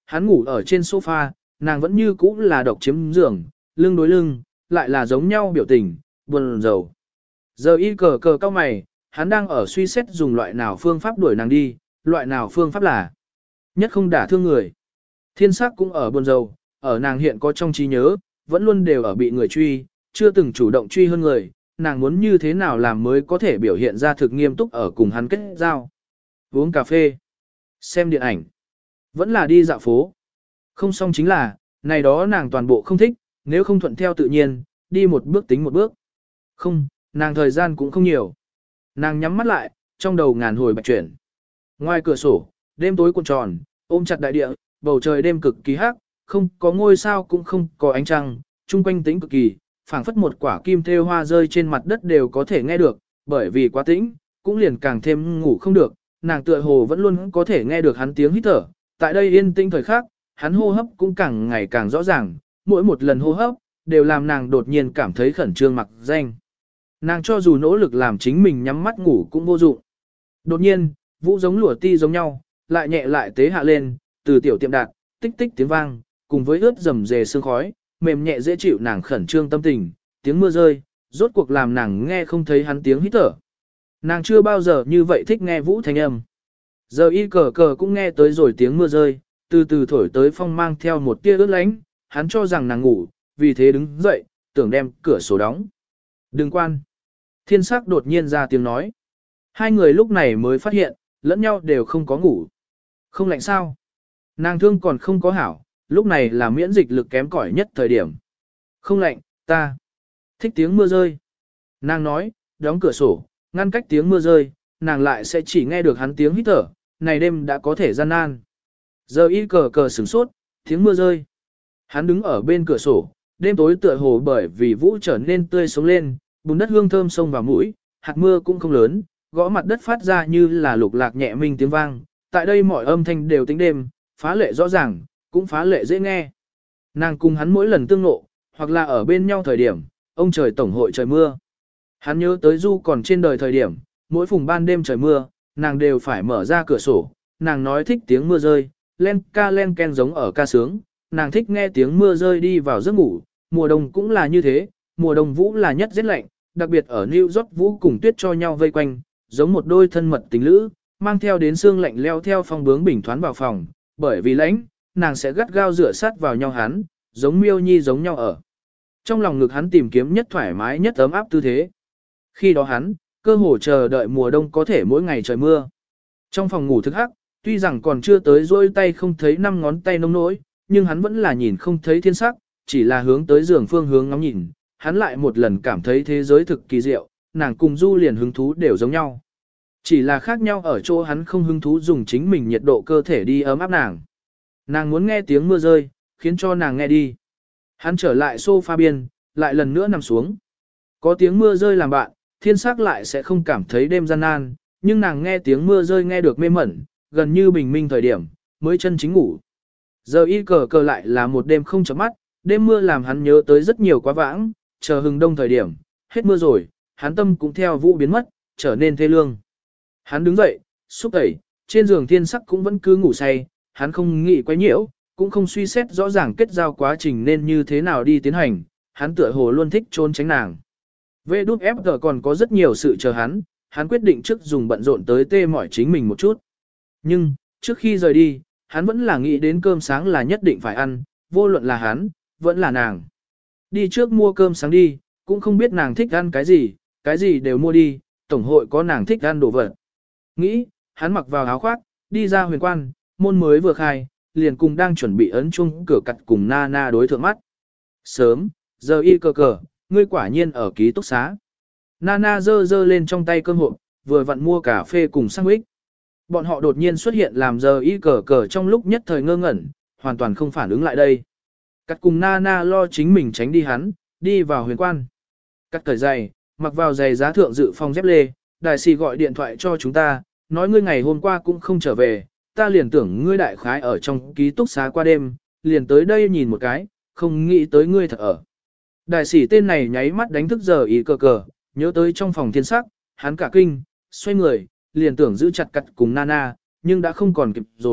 Hắn ngủ ở trên sofa, nàng vẫn như cũ là độc chiếm giường, lưng đối lưng, lại là giống nhau biểu tình, buồn rầu. Giờ y cờ cờ cao mày, hắn đang ở suy xét dùng loại nào phương pháp đuổi nàng đi, loại nào phương pháp là nhất không đả thương người. Thiên sắc cũng ở buồn rầu, ở nàng hiện có trong trí nhớ, vẫn luôn đều ở bị người truy, chưa từng chủ động truy hơn người, nàng muốn như thế nào làm mới có thể biểu hiện ra thực nghiêm túc ở cùng hắn kết giao. Uống cà phê, xem điện ảnh, vẫn là đi dạo phố. Không xong chính là, này đó nàng toàn bộ không thích, nếu không thuận theo tự nhiên, đi một bước tính một bước. Không, nàng thời gian cũng không nhiều. Nàng nhắm mắt lại, trong đầu ngàn hồi bạch chuyển. Ngoài cửa sổ, đêm tối cuộn tròn, ôm chặt đại địa, bầu trời đêm cực kỳ hắc, không có ngôi sao cũng không có ánh trăng, chung quanh tĩnh cực kỳ, phảng phất một quả kim thêu hoa rơi trên mặt đất đều có thể nghe được, bởi vì quá tĩnh, cũng liền càng thêm ngủ không được, nàng tựa hồ vẫn luôn có thể nghe được hắn tiếng hít thở, tại đây yên tĩnh thời khắc, hắn hô hấp cũng càng ngày càng rõ ràng, mỗi một lần hô hấp, đều làm nàng đột nhiên cảm thấy khẩn trương mặc danh. Nàng cho dù nỗ lực làm chính mình nhắm mắt ngủ cũng vô dụng. Đột nhiên, vũ giống lụa ti giống nhau, lại nhẹ lại tế hạ lên, từ tiểu tiệm đạt, tích tích tiếng vang, cùng với ướt rầm rề sương khói, mềm nhẹ dễ chịu nàng khẩn trương tâm tình, tiếng mưa rơi, rốt cuộc làm nàng nghe không thấy hắn tiếng hít thở. Nàng chưa bao giờ như vậy thích nghe vũ thanh âm. Giờ y cờ cờ cũng nghe tới rồi tiếng mưa rơi, từ từ thổi tới phong mang theo một tia ướt lánh, hắn cho rằng nàng ngủ, vì thế đứng dậy, tưởng đem cửa sổ đóng. Đừng quan. Thiên sắc đột nhiên ra tiếng nói. Hai người lúc này mới phát hiện, lẫn nhau đều không có ngủ. Không lạnh sao? Nàng thương còn không có hảo, lúc này là miễn dịch lực kém cỏi nhất thời điểm. Không lạnh, ta thích tiếng mưa rơi. Nàng nói, đóng cửa sổ, ngăn cách tiếng mưa rơi, nàng lại sẽ chỉ nghe được hắn tiếng hít thở, này đêm đã có thể gian nan. Giờ y cờ cờ sửng sốt, tiếng mưa rơi. Hắn đứng ở bên cửa sổ, đêm tối tựa hồ bởi vì vũ trở nên tươi sống lên, bùn đất hương thơm xông vào mũi, hạt mưa cũng không lớn, gõ mặt đất phát ra như là lục lạc nhẹ minh tiếng vang. Tại đây mọi âm thanh đều tính đêm, phá lệ rõ ràng, cũng phá lệ dễ nghe. Nàng cùng hắn mỗi lần tương ngộ, hoặc là ở bên nhau thời điểm, ông trời tổng hội trời mưa. Hắn nhớ tới Du còn trên đời thời điểm, mỗi phùng ban đêm trời mưa, nàng đều phải mở ra cửa sổ, nàng nói thích tiếng mưa rơi, len ca len ken giống ở ca sướng, nàng thích nghe tiếng mưa rơi đi vào giấc ngủ, mùa đông cũng là như thế, mùa đông vũ là nhất rét lạnh, đặc biệt ở New York vũ cùng tuyết cho nhau vây quanh, giống một đôi thân mật tình lữ, mang theo đến xương lạnh leo theo phong bướm bình thoán vào phòng, bởi vì lãnh, nàng sẽ gắt gao rửa sát vào nhau hắn, giống miêu nhi giống nhau ở. Trong lòng ngực hắn tìm kiếm nhất thoải mái nhất ấm áp tư thế. Khi đó hắn, cơ hồ chờ đợi mùa đông có thể mỗi ngày trời mưa. Trong phòng ngủ thức hắc, tuy rằng còn chưa tới rôi tay không thấy năm ngón tay nông nỗi, nhưng hắn vẫn là nhìn không thấy thiên sắc, chỉ là hướng tới giường phương hướng ngắm nhìn, hắn lại một lần cảm thấy thế giới thực kỳ diệu, nàng cùng Du liền hứng thú đều giống nhau. Chỉ là khác nhau ở chỗ hắn không hứng thú dùng chính mình nhiệt độ cơ thể đi ấm áp nàng. Nàng muốn nghe tiếng mưa rơi, khiến cho nàng nghe đi. Hắn trở lại sofa biên, lại lần nữa nằm xuống. Có tiếng mưa rơi làm bạn, thiên sắc lại sẽ không cảm thấy đêm gian nan, nhưng nàng nghe tiếng mưa rơi nghe được mê mẩn, gần như bình minh thời điểm, mới chân chính ngủ. Giờ y cờ cờ lại là một đêm không chấm mắt, đêm mưa làm hắn nhớ tới rất nhiều quá vãng, chờ hừng đông thời điểm, hết mưa rồi, hắn tâm cũng theo vũ biến mất, trở nên thê lương. Hắn đứng dậy, xúc tẩy, trên giường thiên sắc cũng vẫn cứ ngủ say, hắn không nghĩ quấy nhiễu, cũng không suy xét rõ ràng kết giao quá trình nên như thế nào đi tiến hành, hắn tựa hồ luôn thích trốn tránh nàng. vê đút ép giê còn có rất nhiều sự chờ hắn, hắn quyết định trước dùng bận rộn tới tê mỏi chính mình một chút. Nhưng, trước khi rời đi, hắn vẫn là nghĩ đến cơm sáng là nhất định phải ăn, vô luận là hắn, vẫn là nàng. Đi trước mua cơm sáng đi, cũng không biết nàng thích ăn cái gì, cái gì đều mua đi, tổng hội có nàng thích ăn đồ vật. Nghĩ, hắn mặc vào áo khoác, đi ra huyền quan, môn mới vừa khai, liền cùng đang chuẩn bị ấn chung cửa cặt cùng Nana đối thượng mắt. Sớm, giờ y cờ cờ, ngươi quả nhiên ở ký túc xá. Nana giơ giơ lên trong tay cơm hộp, vừa vặn mua cà phê cùng sandwich. Bọn họ đột nhiên xuất hiện làm giờ y cờ cờ trong lúc nhất thời ngơ ngẩn, hoàn toàn không phản ứng lại đây. Cắt cùng Nana lo chính mình tránh đi hắn, đi vào huyền quan. Cắt cởi giày, mặc vào giày giá thượng dự phòng dép lê, đại sĩ gọi điện thoại cho chúng ta, nói ngươi ngày hôm qua cũng không trở về, ta liền tưởng ngươi đại khái ở trong ký túc xá qua đêm, liền tới đây nhìn một cái, không nghĩ tới ngươi thật ở. Đại sĩ tên này nháy mắt đánh thức giờ ý cờ cờ, nhớ tới trong phòng thiên sắc, hắn cả kinh, xoay người, liền tưởng giữ chặt cặt cùng Nana, nhưng đã không còn kịp rồi,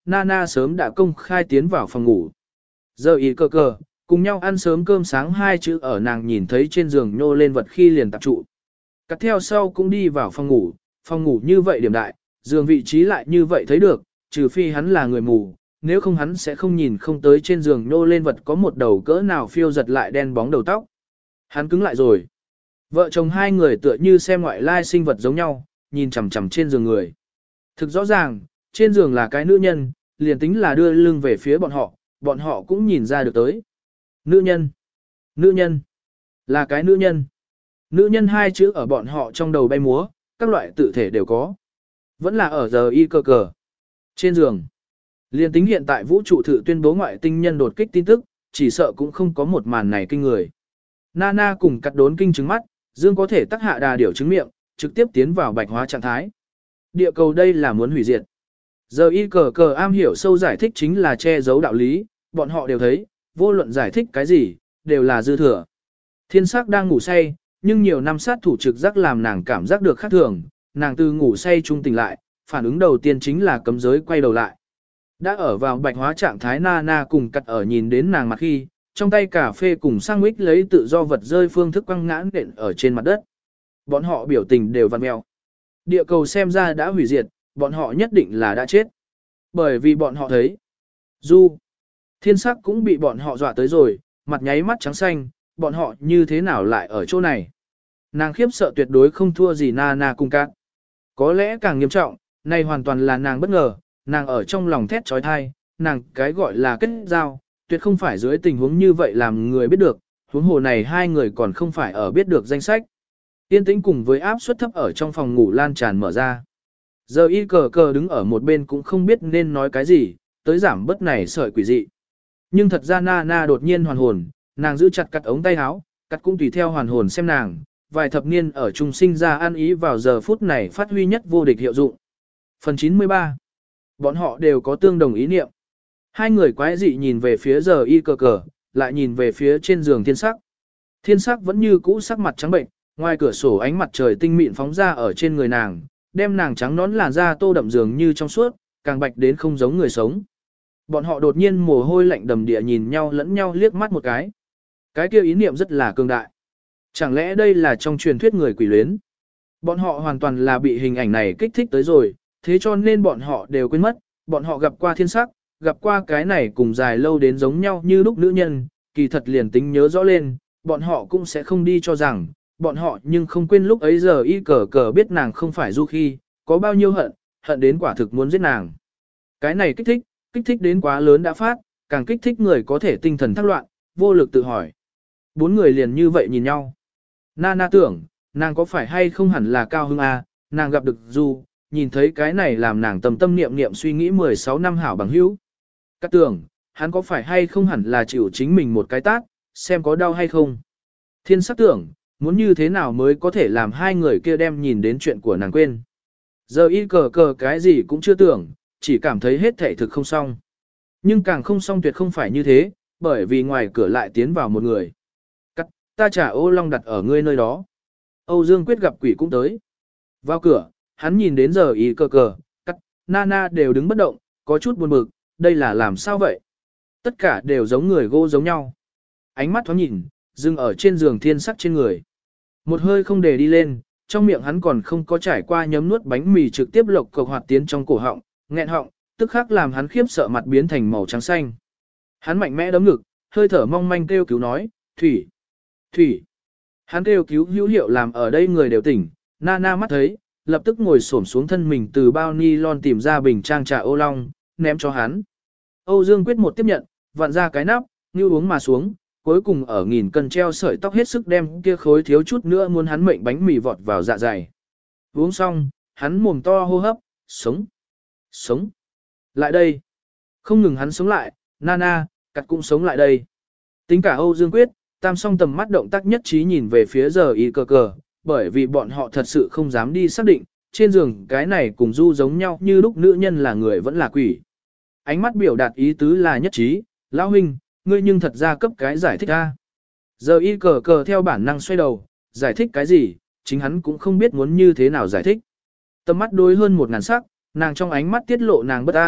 Nana sớm đã công khai tiến vào phòng ngủ. Giờ y cờ cờ, cùng nhau ăn sớm cơm sáng hai chữ ở nàng nhìn thấy trên giường nhô lên vật khi liền tập trụ. Cắt theo sau cũng đi vào phòng ngủ, phòng ngủ như vậy điểm đại, giường vị trí lại như vậy thấy được, trừ phi hắn là người mù, nếu không hắn sẽ không nhìn không tới trên giường nhô lên vật có một đầu cỡ nào phiêu giật lại đen bóng đầu tóc. Hắn cứng lại rồi. Vợ chồng hai người tựa như xem ngoại lai sinh vật giống nhau, nhìn chằm chằm trên giường người. Thực rõ ràng, trên giường là cái nữ nhân, liền tính là đưa lưng về phía bọn họ, bọn họ cũng nhìn ra được tới. Nữ nhân, nữ nhân, là cái nữ nhân. Nữ nhân hai chữ ở bọn họ trong đầu bay múa, các loại tự thể đều có. Vẫn là ở giờ y cơ cờ. Trên giường, liền tính hiện tại vũ trụ thử tuyên bố ngoại tinh nhân đột kích tin tức, chỉ sợ cũng không có một màn này kinh người. Nana cùng cắt đốn kinh trứng mắt, dương có thể tác hạ đà điểu trứng miệng, trực tiếp tiến vào bạch hóa trạng thái. Địa cầu đây là muốn hủy diệt. Giờ y cờ cờ am hiểu sâu giải thích chính là che giấu đạo lý, bọn họ đều thấy, vô luận giải thích cái gì, đều là dư thừa. Thiên sắc đang ngủ say, nhưng nhiều năm sát thủ trực giác làm nàng cảm giác được khác thường, nàng từ ngủ say trung tỉnh lại, phản ứng đầu tiên chính là cấm giới quay đầu lại. Đã ở vào bạch hóa trạng thái Nana cùng cắt ở nhìn đến nàng mặt khi, trong tay cà phê cùng sandwich lấy tự do vật rơi phương thức quăng ngã nện ở trên mặt đất. Bọn họ biểu tình đều vặn mèo. Địa cầu xem ra đã hủy diệt, bọn họ nhất định là đã chết. Bởi vì bọn họ thấy, Du, thiên sắc cũng bị bọn họ dọa tới rồi, mặt nháy mắt trắng xanh, bọn họ như thế nào lại ở chỗ này. Nàng khiếp sợ tuyệt đối không thua gì Nana cùng cát. Có lẽ càng nghiêm trọng, này hoàn toàn là nàng bất ngờ, nàng ở trong lòng thét trói thai, nàng cái gọi là kết giao, tuyệt không phải dưới tình huống như vậy làm người biết được, huống hồ này hai người còn không phải ở biết được danh sách. Yên tĩnh cùng với áp suất thấp ở trong phòng ngủ lan tràn mở ra. Giờ y cờ cờ đứng ở một bên cũng không biết nên nói cái gì, tới giảm bớt này sợi quỷ dị. Nhưng thật ra Nana đột nhiên hoàn hồn, nàng giữ chặt cắt ống tay áo, cắt cũng tùy theo hoàn hồn xem nàng, vài thập niên ở chung sinh ra ăn ý vào giờ phút này phát huy nhất vô địch hiệu dụng. Phần chín mươi ba. Bọn họ đều có tương đồng ý niệm. Hai người quái dị nhìn về phía giờ y cờ cờ, lại nhìn về phía trên giường thiên sắc. Thiên sắc vẫn như cũ sắc mặt trắng bệnh, ngoài cửa sổ ánh mặt trời tinh mịn phóng ra ở trên người nàng, đem nàng trắng nón làn da tô đậm dường như trong suốt, càng bạch đến không giống người sống. Bọn họ đột nhiên mồ hôi lạnh đầm địa nhìn nhau lẫn nhau liếc mắt một cái. Cái kia ý niệm rất là cường đại. Chẳng lẽ đây là trong truyền thuyết người quỷ luyến? Bọn họ hoàn toàn là bị hình ảnh này kích thích tới rồi, thế cho nên bọn họ đều quên mất, bọn họ gặp qua thiên sắc, gặp qua cái này cùng dài lâu đến giống nhau như lúc nữ nhân, kỳ thật liền tính nhớ rõ lên, bọn họ cũng sẽ không đi cho rằng, bọn họ nhưng không quên lúc ấy giờ y cờ cờ biết nàng không phải Du khi, có bao nhiêu hận, hận đến quả thực muốn giết nàng. Cái này kích thích, kích thích đến quá lớn đã phát, càng kích thích người có thể tinh thần thắc loạn, vô lực tự hỏi. Bốn người liền như vậy nhìn nhau. Nana tưởng, nàng có phải hay không hẳn là cao hưng à, nàng gặp được Du, nhìn thấy cái này làm nàng tâm tâm niệm niệm suy nghĩ mười sáu năm hảo bằng hữu. Các tưởng, hắn có phải hay không hẳn là chịu chính mình một cái tát, xem có đau hay không. Thiên sắc tưởng, muốn như thế nào mới có thể làm hai người kia đem nhìn đến chuyện của nàng quên. Giờ y cờ cờ cái gì cũng chưa tưởng, chỉ cảm thấy hết thảy thực không xong. Nhưng càng không xong tuyệt không phải như thế, bởi vì ngoài cửa lại tiến vào một người. Cắt, ta trả ô long đặt ở ngươi nơi đó. Âu Dương Quyết gặp quỷ cũng tới. Vào cửa, hắn nhìn đến giờ y cờ cờ, cắt, Nana đều đứng bất động, có chút buồn bực, đây là làm sao vậy? Tất cả đều giống người gỗ giống nhau. Ánh mắt thoáng nhìn, dừng ở trên giường thiên sắc trên người. Một hơi không để đi lên, trong miệng hắn còn không có trải qua nhấm nuốt bánh mì trực tiếp lộc cộc hoạt tiến trong cổ họng, nghẹn họng, tức khắc làm hắn khiếp sợ mặt biến thành màu trắng xanh. Hắn mạnh mẽ đấm ngực, hơi thở mong manh kêu cứu nói, Thủy, Thủy. Hắn kêu cứu hữu hiệu làm ở đây người đều tỉnh, Nana mắt thấy, lập tức ngồi xổm xuống thân mình từ bao ni lon tìm ra bình trang trà ô long, ném cho hắn. Âu Dương Quyết một tiếp nhận, vặn ra cái nắp, như uống mà xuống, cuối cùng ở nghìn cân treo sợi tóc hết sức đem kia khối thiếu chút nữa muốn hắn mệnh bánh mì vọt vào dạ dày. Uống xong, hắn mồm to hô hấp, sống, sống, lại đây. Không ngừng hắn sống lại, Nana, cắt cũng sống lại đây. Tính cả Âu Dương Quyết, tam song tầm mắt động tác nhất trí nhìn về phía giờ y cờ cờ, bởi vì bọn họ thật sự không dám đi xác định, trên giường cái này cùng Du giống nhau như lúc nữ nhân là người vẫn là quỷ. Ánh mắt biểu đạt ý tứ là nhất trí, lão huynh, ngươi nhưng thật ra cấp cái giải thích ra. Giờ y cờ cờ theo bản năng xoay đầu, giải thích cái gì, chính hắn cũng không biết muốn như thế nào giải thích. Tầm mắt đối hơn một ngàn sắc, nàng trong ánh mắt tiết lộ nàng bất an,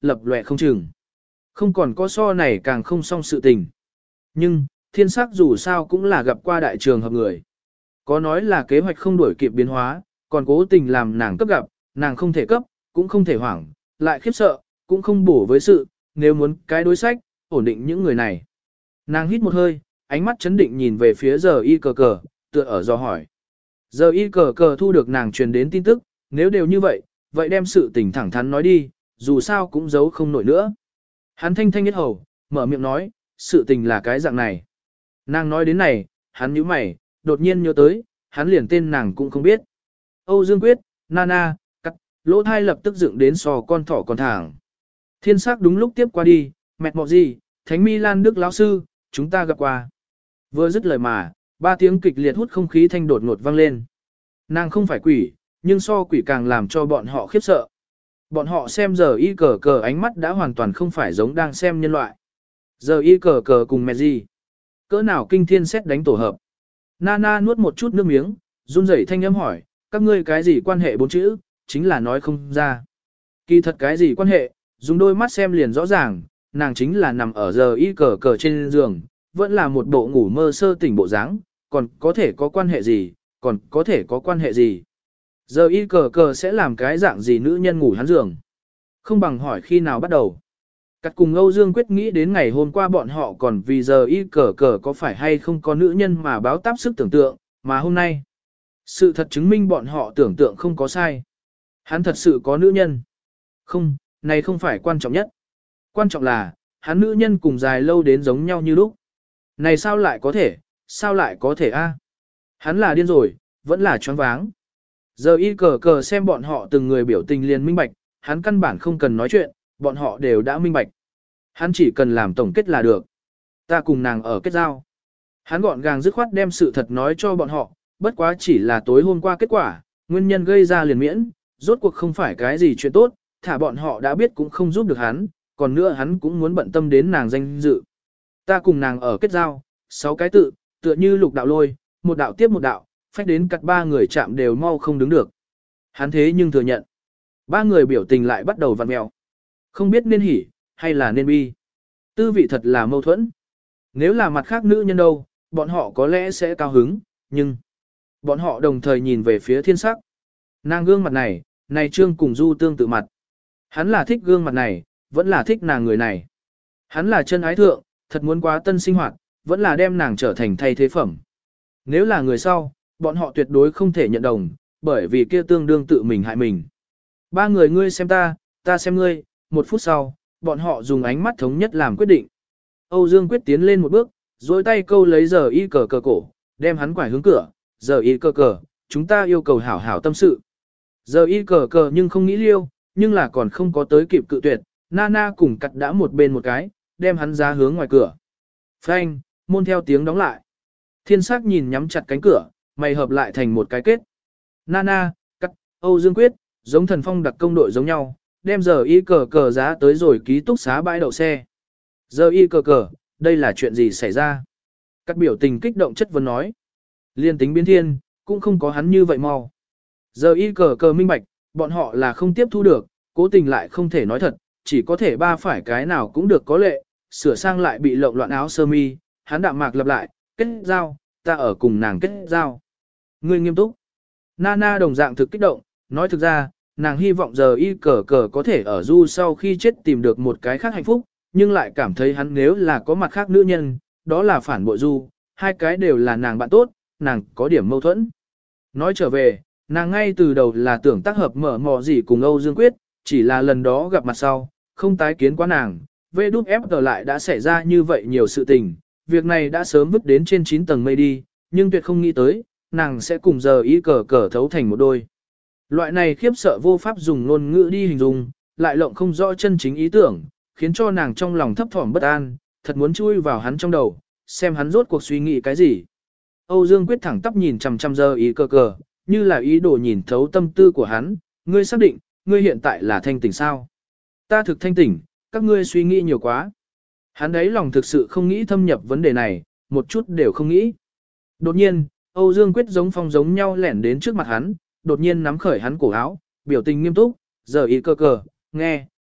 lập lòe không chừng. Không còn có so này càng không xong sự tình. Nhưng, thiên sắc dù sao cũng là gặp qua đại trường hợp người. Có nói là kế hoạch không đuổi kịp biến hóa, còn cố tình làm nàng cấp gặp, nàng không thể cấp, cũng không thể hoảng, lại khiếp sợ, cũng không bổ với sự, nếu muốn cái đối sách, ổn định những người này. Nàng hít một hơi, ánh mắt chấn định nhìn về phía giờ y cờ cờ, tựa ở do hỏi. Giờ y cờ cờ thu được nàng truyền đến tin tức, nếu đều như vậy, vậy đem sự tình thẳng thắn nói đi, dù sao cũng giấu không nổi nữa. Hắn thanh thanh nhất hầu, mở miệng nói, sự tình là cái dạng này. Nàng nói đến này, hắn nhíu mày, đột nhiên nhớ tới, hắn liền tên nàng cũng không biết. Âu Dương Quyết, Nana, cắt, lỗ thai lập tức dựng đến sò con thỏ con thẳng. Thiên sắc đúng lúc tiếp qua đi, mệt mọ gì, Thánh Mi Lan Đức lão sư, chúng ta gặp qua. Vừa dứt lời mà, ba tiếng kịch liệt hút không khí thanh đột ngột vang lên. Nàng không phải quỷ, nhưng so quỷ càng làm cho bọn họ khiếp sợ. Bọn họ xem giờ y cờ cờ ánh mắt đã hoàn toàn không phải giống đang xem nhân loại. Giờ y cờ cờ cùng mẹ gì? Cỡ nào kinh thiên xét đánh tổ hợp? Nana nuốt một chút nước miếng, run rẩy thanh âm hỏi, các ngươi cái gì quan hệ bốn chữ, chính là nói không ra. Kỳ thật cái gì quan hệ, dùng đôi mắt xem liền rõ ràng, nàng chính là nằm ở giờ y cờ cờ trên giường, vẫn là một bộ ngủ mơ sơ tỉnh bộ dáng, còn có thể có quan hệ gì, còn có thể có quan hệ gì. Giờ y cờ cờ sẽ làm cái dạng gì nữ nhân ngủ hắn giường. Không bằng hỏi khi nào bắt đầu. Cắt cùng Âu Dương Quyết nghĩ đến ngày hôm qua bọn họ còn vì giờ y cờ cờ có phải hay không có nữ nhân mà báo táp sức tưởng tượng, mà hôm nay. Sự thật chứng minh bọn họ tưởng tượng không có sai. Hắn thật sự có nữ nhân. Không, này không phải quan trọng nhất. Quan trọng là, hắn nữ nhân cùng dài lâu đến giống nhau như lúc. Này sao lại có thể, sao lại có thể a? Hắn là điên rồi, vẫn là choáng váng. Giờ y cờ cờ xem bọn họ từng người biểu tình liền minh bạch, hắn căn bản không cần nói chuyện, bọn họ đều đã minh bạch. Hắn chỉ cần làm tổng kết là được. Ta cùng nàng ở kết giao. Hắn gọn gàng dứt khoát đem sự thật nói cho bọn họ, bất quá chỉ là tối hôm qua kết quả, nguyên nhân gây ra liền miễn, rốt cuộc không phải cái gì chuyện tốt, thả bọn họ đã biết cũng không giúp được hắn, còn nữa hắn cũng muốn bận tâm đến nàng danh dự. Ta cùng nàng ở kết giao, sáu cái tự, tựa như lục đạo lôi, một đạo tiếp một đạo, phách đến cắt ba người chạm đều mau không đứng được. Hắn thế nhưng thừa nhận. Ba người biểu tình lại bắt đầu vặn mèo. Không biết nên hỉ, hay là nên bi. Tư vị thật là mâu thuẫn. Nếu là mặt khác nữ nhân đâu, bọn họ có lẽ sẽ cao hứng, nhưng... Bọn họ đồng thời nhìn về phía thiên sắc. Nàng gương mặt này, này trương cùng du tương tự mặt. Hắn là thích gương mặt này, vẫn là thích nàng người này. Hắn là chân ái thượng, thật muốn quá tân sinh hoạt, vẫn là đem nàng trở thành thay thế phẩm. Nếu là người sau, bọn họ tuyệt đối không thể nhận đồng, bởi vì kia tương đương tự mình hại mình. Ba người ngươi xem ta, ta xem ngươi, một phút sau, bọn họ dùng ánh mắt thống nhất làm quyết định. Âu Dương Quyết tiến lên một bước, dối tay câu lấy giờ y cờ cờ cổ, đem hắn quải hướng cửa, giờ y cờ cờ, chúng ta yêu cầu hảo hảo tâm sự. Giờ y cờ cờ nhưng không nghĩ liêu, nhưng là còn không có tới kịp cự tuyệt, Nana cùng cặt đã một bên một cái, đem hắn ra hướng ngoài cửa. Phanh, môn theo tiếng đóng lại. Thiên sắc nhìn nhắm chặt cánh cửa, mày hợp lại thành một cái kết. Nana, cắt, Âu Dương Quyết, giống thần phong đặc công đội giống nhau, đem giờ y cờ cờ giá tới rồi ký túc xá bãi đậu xe. Giờ y cờ cờ, đây là chuyện gì xảy ra? Các biểu tình kích động chất vấn nói. Liên tính biến thiên, cũng không có hắn như vậy mau. Giờ y cờ cờ minh bạch, bọn họ là không tiếp thu được, cố tình lại không thể nói thật, chỉ có thể ba phải cái nào cũng được có lệ, sửa sang lại bị lộn loạn áo sơ mi, hắn đạm mạc lặp lại, kết giao, ta ở cùng nàng kết giao. Ngươi nghiêm túc. Nana đồng dạng thực kích động, nói thực ra, nàng hy vọng giờ y cờ cờ có thể ở du sau khi chết tìm được một cái khác hạnh phúc, nhưng lại cảm thấy hắn nếu là có mặt khác nữ nhân, đó là phản bội du, hai cái đều là nàng bạn tốt, nàng có điểm mâu thuẫn. Nói trở về, nàng ngay từ đầu là tưởng tác hợp mở mò gì cùng Âu Dương Quyết, chỉ là lần đó gặp mặt sau, không tái kiến quá nàng, vê đút ép tờ lại đã xảy ra như vậy nhiều sự tình, việc này đã sớm vứt đến trên chín tầng mây đi, nhưng tuyệt không nghĩ tới, nàng sẽ cùng giờ y cờ cờ thấu thành một đôi. Loại này khiếp sợ vô pháp dùng ngôn ngữ đi hình dung, lại lộng không rõ chân chính ý tưởng, khiến cho nàng trong lòng thấp thỏm bất an, thật muốn chui vào hắn trong đầu, xem hắn rốt cuộc suy nghĩ cái gì. Âu Dương Quyết thẳng tắp nhìn chằm chằm giờ y cờ cờ, như là ý đồ nhìn thấu tâm tư của hắn, ngươi xác định, ngươi hiện tại là thanh tỉnh sao? Ta thực thanh tỉnh, các ngươi suy nghĩ nhiều quá. Hắn đấy lòng thực sự không nghĩ thâm nhập vấn đề này, một chút đều không nghĩ. Đột nhiên, Âu Dương Quyết giống phong giống nhau lẻn đến trước mặt hắn, đột nhiên nắm khởi hắn cổ áo, biểu tình nghiêm túc, giờ y cơ cờ, nghe,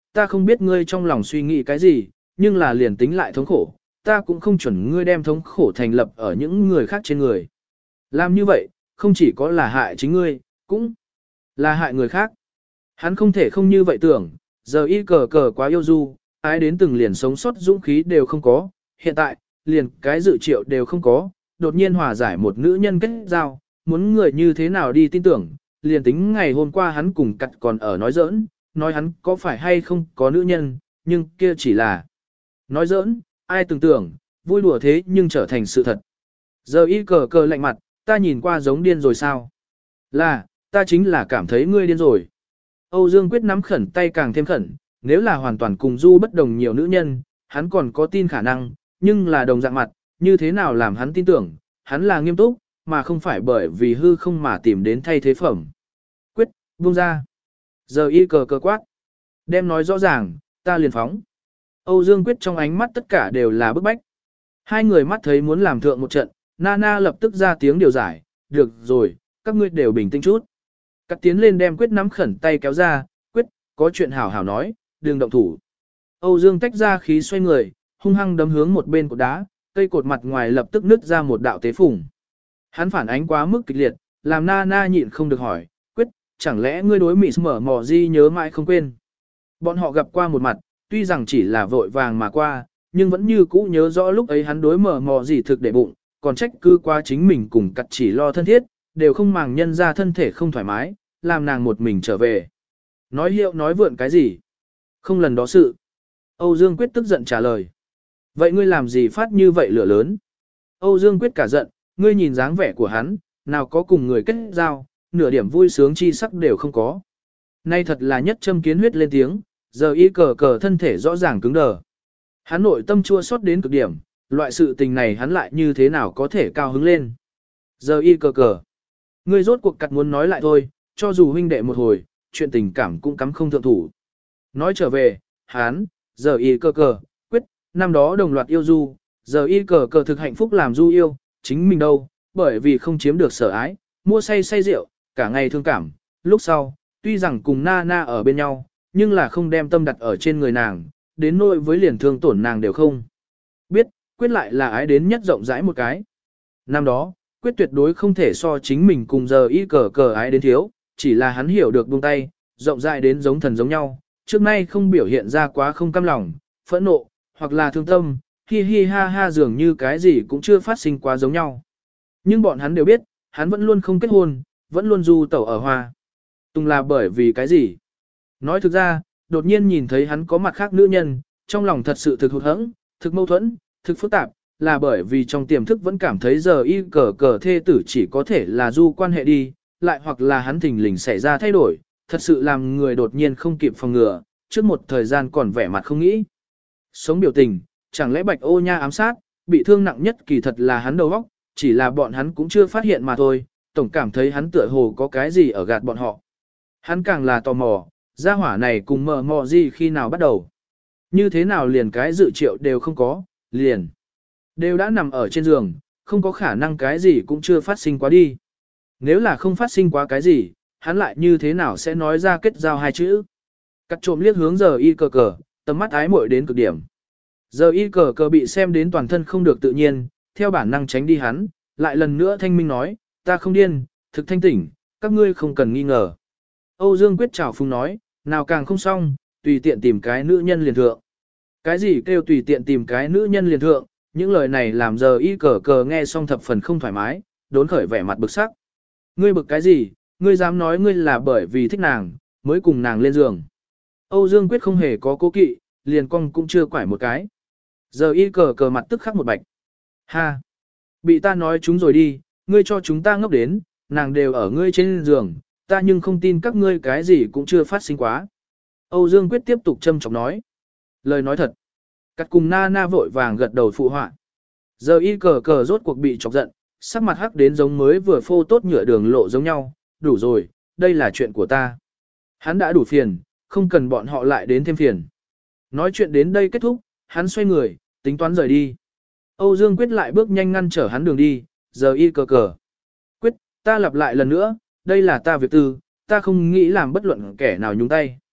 ta không biết ngươi trong lòng suy nghĩ cái gì, nhưng là liền tính lại thống khổ, ta cũng không chuẩn ngươi đem thống khổ thành lập ở những người khác trên người. Làm như vậy, không chỉ có là hại chính ngươi, cũng là hại người khác. Hắn không thể không như vậy tưởng, giờ y cờ cờ quá yêu du, ái đến từng liền sống sót dũng khí đều không có, hiện tại, liền cái dự triệu đều không có, đột nhiên hòa giải một nữ nhân kết giao, muốn người như thế nào đi tin tưởng, liền tính ngày hôm qua hắn cùng cặt còn ở nói giỡn, nói hắn có phải hay không có nữ nhân, nhưng kia chỉ là nói giỡn, ai tưởng tưởng, vui đùa thế nhưng trở thành sự thật. Giờ y cờ cờ lạnh mặt, ta nhìn qua giống điên rồi sao? Là, ta chính là cảm thấy ngươi điên rồi. Âu Dương Quyết nắm khẩn tay càng thêm khẩn, nếu là hoàn toàn cùng Du bất đồng nhiều nữ nhân, hắn còn có tin khả năng, nhưng là đồng dạng mặt, như thế nào làm hắn tin tưởng, hắn là nghiêm túc, mà không phải bởi vì hư không mà tìm đến thay thế phẩm. Quyết, buông ra. Giờ y cờ cờ quát. Đem nói rõ ràng, ta liền phóng. Âu Dương Quyết trong ánh mắt tất cả đều là bức bách. Hai người mắt thấy muốn làm thượng một trận, Nana lập tức ra tiếng điều giải. Được rồi, các ngươi đều bình tĩnh chút. Cắt tiến lên đem Quyết nắm khẩn tay kéo ra. Quyết, có chuyện hảo hảo nói, đừng động thủ. Âu Dương tách ra khí xoay người, hung hăng đấm hướng một bên cột đá, cây cột mặt ngoài lập tức nứt ra một đạo tế phùng. Hắn phản ánh quá mức kịch liệt, làm Nana nhịn không được hỏi, Quyết, chẳng lẽ ngươi đối mị mở mò di nhớ mãi không quên. Bọn họ gặp qua một mặt, tuy rằng chỉ là vội vàng mà qua, nhưng vẫn như cũ nhớ rõ lúc ấy hắn đối mở mò gì thực để bụng, còn trách cứ qua chính mình cùng cặt chỉ lo thân thiết, đều không màng nhân ra thân thể không thoải mái, làm nàng một mình trở về. Nói hiệu nói vượn cái gì? Không lần đó sự. Âu Dương Quyết tức giận trả lời. Vậy ngươi làm gì phát như vậy lửa lớn? Âu Dương Quyết cả giận, ngươi nhìn dáng vẻ của hắn, nào có cùng người kết giao, nửa điểm vui sướng chi sắc đều không có. Nay thật là nhất châm kiến huyết lên tiếng, giờ y cờ cờ thân thể rõ ràng cứng đờ. Hắn nội tâm chua xót đến cực điểm, loại sự tình này hắn lại như thế nào có thể cao hứng lên. Giờ y cờ cờ. Ngươi rốt cuộc cặt muốn nói lại thôi, cho dù huynh đệ một hồi, chuyện tình cảm cũng cắm không thượng thủ. Nói trở về, hắn, giờ y cờ cờ, Quyết, năm đó đồng loạt yêu du, giờ y cờ cờ thực hạnh phúc làm du yêu, chính mình đâu, bởi vì không chiếm được sở ái, mua say say rượu, cả ngày thương cảm, lúc sau, tuy rằng cùng na na ở bên nhau, nhưng là không đem tâm đặt ở trên người nàng, đến nỗi với liền thương tổn nàng đều không. Biết, Quyết lại là ái đến nhất rộng rãi một cái. Năm đó, Quyết tuyệt đối không thể so chính mình cùng giờ y cờ cờ ái đến thiếu, chỉ là hắn hiểu được buông tay, rộng rãi đến giống thần giống nhau, trước nay không biểu hiện ra quá không cam lòng, phẫn nộ, hoặc là thương tâm, hi hi ha ha dường như cái gì cũng chưa phát sinh quá giống nhau. Nhưng bọn hắn đều biết, hắn vẫn luôn không kết hôn, vẫn luôn du tẩu ở hoa. Tùng là bởi vì cái gì? Nói thực ra, đột nhiên nhìn thấy hắn có mặt khác nữ nhân, trong lòng thật sự thực hụt hẫng, thực mâu thuẫn, thực phức tạp, là bởi vì trong tiềm thức vẫn cảm thấy giờ y cờ cờ thê tử chỉ có thể là du quan hệ đi, lại hoặc là hắn thình lình xảy ra thay đổi, thật sự làm người đột nhiên không kịp phòng ngừa, trước một thời gian còn vẻ mặt không nghĩ. Sống biểu tình, chẳng lẽ Bạch Ô Nha ám sát, bị thương nặng nhất kỳ thật là hắn đầu óc, chỉ là bọn hắn cũng chưa phát hiện mà thôi, tổng cảm thấy hắn tựa hồ có cái gì ở gạt bọn họ. Hắn càng là tò mò, gia hỏa này cùng mờ mò gì khi nào bắt đầu. Như thế nào liền cái dự triệu đều không có, liền. Đều đã nằm ở trên giường, không có khả năng cái gì cũng chưa phát sinh quá đi. Nếu là không phát sinh quá cái gì, hắn lại như thế nào sẽ nói ra kết giao hai chữ. Cắt trộm liếc hướng giờ y cờ cờ, tầm mắt ái muội đến cực điểm. Giờ y cờ cờ bị xem đến toàn thân không được tự nhiên, theo bản năng tránh đi hắn, lại lần nữa thanh minh nói, ta không điên, thực thanh tỉnh, các ngươi không cần nghi ngờ. Âu Dương Quyết trào phung nói, nào càng không xong, tùy tiện tìm cái nữ nhân liền thượng. Cái gì kêu tùy tiện tìm cái nữ nhân liền thượng, những lời này làm giờ y cờ cờ nghe xong thập phần không thoải mái, đốn khởi vẻ mặt bực sắc. Ngươi bực cái gì, ngươi dám nói ngươi là bởi vì thích nàng, mới cùng nàng lên giường. Âu Dương Quyết không hề có cố kỵ, liền cong cũng chưa quải một cái. Giờ y cờ cờ mặt tức khắc một bạch. Ha! Bị ta nói chúng rồi đi, ngươi cho chúng ta ngốc đến, nàng đều ở ngươi trên giường, ta nhưng không tin các ngươi cái gì cũng chưa phát sinh quá. Âu Dương Quyết tiếp tục châm chọc nói. Lời nói thật. Cắt cùng na na vội vàng gật đầu phụ họa. Giờ y cờ cờ rốt cuộc bị chọc giận, sắc mặt hắc đến giống mới vừa phô tốt nhựa đường lộ giống nhau, đủ rồi, đây là chuyện của ta. Hắn đã đủ phiền, không cần bọn họ lại đến thêm phiền. Nói chuyện đến đây kết thúc, hắn xoay người, tính toán rời đi. Âu Dương Quyết lại bước nhanh ngăn trở hắn đường đi, giờ y cờ cờ. Quyết, ta lặp lại lần nữa, đây là ta việc tư, ta không nghĩ làm bất luận kẻ nào nhúng tay.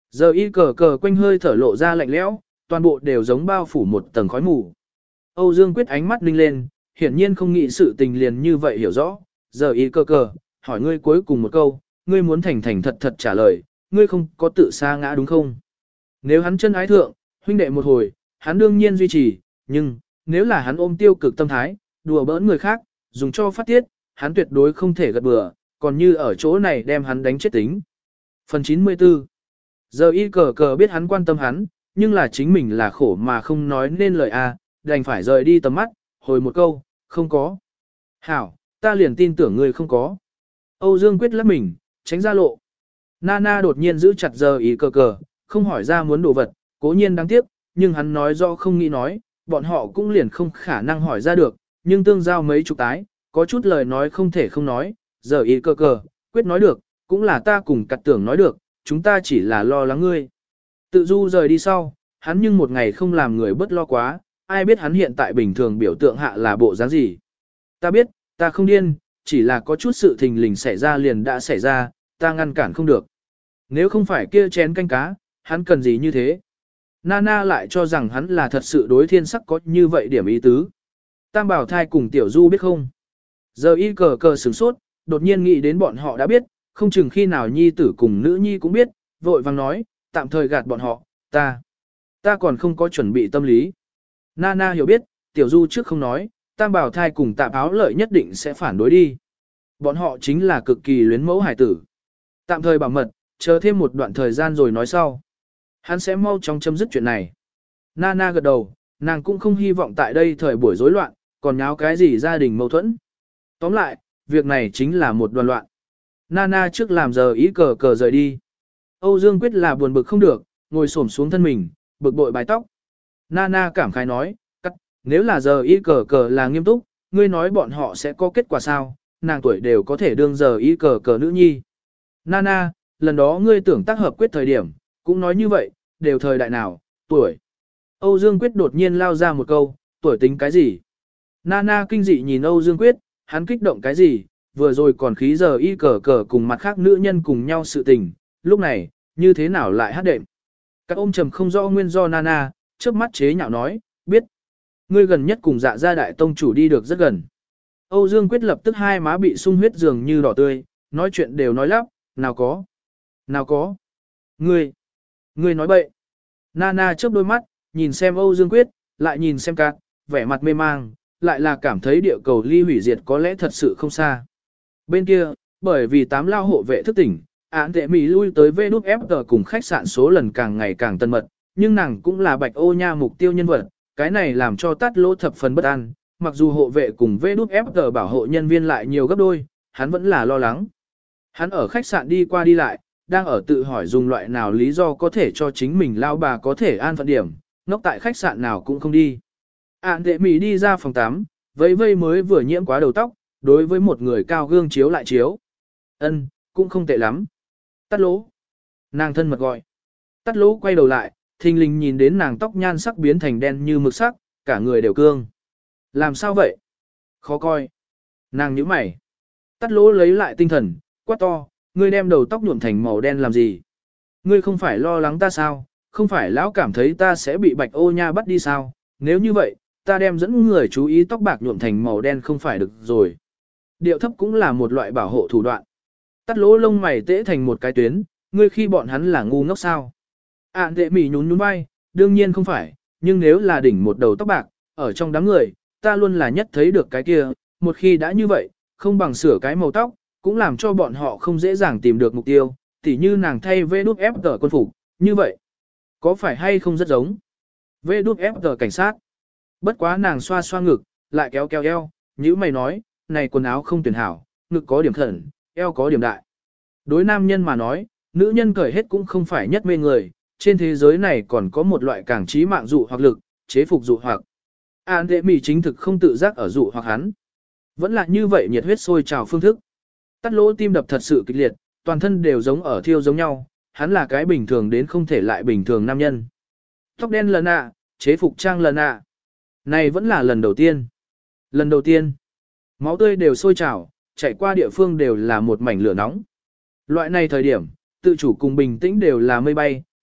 Giờ y cờ cờ quanh hơi thở lộ ra lạnh lẽo, toàn bộ đều giống bao phủ một tầng khói mù. Âu Dương Quyết ánh mắt ninh lên, hiển nhiên không nghĩ sự tình liền như vậy hiểu rõ. Giờ y cờ cờ, hỏi ngươi cuối cùng một câu, ngươi muốn thành thành thật thật trả lời, ngươi không có tự sa ngã đúng không? Nếu hắn chân ái thượng, huynh đệ một hồi, hắn đương nhiên duy trì, nhưng, nếu là hắn ôm tiêu cực tâm thái, đùa bỡn người khác, dùng cho phát tiết, hắn tuyệt đối không thể gật bừa, còn như ở chỗ này đem hắn đánh chết tính. Phần chín mươi tư. Giờ y cờ cờ biết hắn quan tâm hắn, nhưng là chính mình là khổ mà không nói nên lời a, đành phải rời đi tầm mắt, hồi một câu, không có. Hảo, ta liền tin tưởng ngươi không có. Âu Dương Quyết lấp mình, tránh ra lộ. Nana đột nhiên giữ chặt giờ y cờ cờ, không hỏi ra muốn đồ vật, cố nhiên đáng tiếc, nhưng hắn nói do không nghĩ nói, bọn họ cũng liền không khả năng hỏi ra được, nhưng tương giao mấy chục tái, có chút lời nói không thể không nói, giờ y cờ cờ, Quyết nói được, cũng là ta cùng cặt tưởng nói được, chúng ta chỉ là lo lắng ngươi. Tự du rời đi sau, hắn nhưng một ngày không làm người bất lo quá, ai biết hắn hiện tại bình thường biểu tượng hạ là bộ dáng gì. Ta biết, ta không điên, chỉ là có chút sự thình lình xảy ra liền đã xảy ra, ta ngăn cản không được. Nếu không phải kia chén canh cá, hắn cần gì như thế? Nana lại cho rằng hắn là thật sự đối thiên sắc có như vậy điểm ý tứ. Tam bảo thai cùng tiểu du biết không? Giờ y cờ cờ sửng sốt, đột nhiên nghĩ đến bọn họ đã biết, không chừng khi nào nhi tử cùng nữ nhi cũng biết, vội vàng nói, tạm thời gạt bọn họ, ta, ta còn không có chuẩn bị tâm lý. Nana hiểu biết, tiểu du trước không nói, tam bảo thai cùng tạp áo lợi nhất định sẽ phản đối đi. Bọn họ chính là cực kỳ luyến mẫu hải tử. Tạm thời bảo mật, chờ thêm một đoạn thời gian rồi nói sau. Hắn sẽ mau chóng chấm dứt chuyện này. Nana gật đầu, nàng cũng không hy vọng tại đây thời buổi rối loạn, còn nháo cái gì gia đình mâu thuẫn. Tóm lại, việc này chính là một đoàn loạn. Nana trước làm giờ ý cờ cờ rời đi. Âu Dương Quyết là buồn bực không được, ngồi xổm xuống thân mình, bực bội bài tóc. Nana cảm khái nói, cắt, nếu là giờ ý cờ cờ là nghiêm túc, ngươi nói bọn họ sẽ có kết quả sao, nàng tuổi đều có thể đương giờ ý cờ cờ nữ nhi. Nana, lần đó ngươi tưởng tác hợp quyết thời điểm, cũng nói như vậy, đều thời đại nào, tuổi. Âu Dương Quyết đột nhiên lao ra một câu, tuổi tính cái gì? Nana kinh dị nhìn Âu Dương Quyết, hắn kích động cái gì, vừa rồi còn khí giờ y cờ cờ cùng mặt khác nữ nhân cùng nhau sự tình, lúc này, như thế nào lại hát đệm. Các ôm trầm không rõ nguyên do Nana, trước mắt chế nhạo nói, biết. Ngươi gần nhất cùng dạ gia đại tông chủ đi được rất gần. Âu Dương Quyết lập tức hai má bị sung huyết dường như đỏ tươi, nói chuyện đều nói lắp, nào có, nào có. Ngươi, ngươi nói bậy. Nana chớp đôi mắt, nhìn xem Âu Dương Quyết, lại nhìn xem Cát, vẻ mặt mê mang, lại là cảm thấy địa cầu ly hủy diệt có lẽ thật sự không xa. Bên kia, bởi vì tám lao hộ vệ thức tỉnh, án tệ Mỹ lui tới vê đút ép tờ cùng khách sạn số lần càng ngày càng tân mật, nhưng nàng cũng là bạch ô nha mục tiêu nhân vật, cái này làm cho tát lỗ thập phần bất an, mặc dù hộ vệ cùng vê đút ép tờ bảo hộ nhân viên lại nhiều gấp đôi, hắn vẫn là lo lắng. Hắn ở khách sạn đi qua đi lại, đang ở tự hỏi dùng loại nào lý do có thể cho chính mình lao bà có thể an phận điểm, ngốc tại khách sạn nào cũng không đi. Án tệ Mỹ đi ra phòng tắm, vây vây mới vừa nhiễm quá đầu tóc, đối với một người cao gương chiếu lại chiếu. Ân, cũng không tệ lắm. Tát lỗ. Nàng thân mật gọi. Tát lỗ quay đầu lại, thình lình nhìn đến nàng tóc nhan sắc biến thành đen như mực sắc, cả người đều cương. Làm sao vậy? Khó coi. Nàng nhíu mày. Tát lỗ lấy lại tinh thần, quát to, ngươi đem đầu tóc nhuộm thành màu đen làm gì? Ngươi không phải lo lắng ta sao? Không phải lão cảm thấy ta sẽ bị bạch ô nha bắt đi sao? Nếu như vậy, ta đem dẫn người chú ý tóc bạc nhuộm thành màu đen không phải được rồi. Điệu thấp cũng là một loại bảo hộ thủ đoạn. Tắt lỗ lông mày tễ thành một cái tuyến, ngươi khi bọn hắn là ngu ngốc sao. Ản tệ mỉ nhún nhún vai, đương nhiên không phải, nhưng nếu là đỉnh một đầu tóc bạc, ở trong đám người, ta luôn là nhất thấy được cái kia, một khi đã như vậy, không bằng sửa cái màu tóc, cũng làm cho bọn họ không dễ dàng tìm được mục tiêu, tỉ như nàng thay vê đút ép tờ quân phục, như vậy. Có phải hay không rất giống? Vê đút ép tờ cảnh sát. Bất quá nàng xoa xoa ngực, lại kéo kéo eo, như mày nói, này quần áo không tuyển hảo, ngực có điểm khẩn, eo có điểm đại. Đối nam nhân mà nói, nữ nhân cởi hết cũng không phải nhất mê người, trên thế giới này còn có một loại càng trí mạng dụ hoặc lực, chế phục dụ hoặc. An đệ mỉ chính thực không tự giác ở dụ hoặc hắn. Vẫn là như vậy nhiệt huyết sôi trào phương thức. Tắt lỗ tim đập thật sự kịch liệt, toàn thân đều giống ở thiêu giống nhau, hắn là cái bình thường đến không thể lại bình thường nam nhân. Tóc đen lần ạ, chế phục trang lần ạ. Này vẫn là lần đầu tiên. Lần đầu tiên, máu tươi đều sôi trào, chạy qua địa phương đều là một mảnh lửa nóng. Loại này thời điểm, tự chủ cùng bình tĩnh đều là mây bay,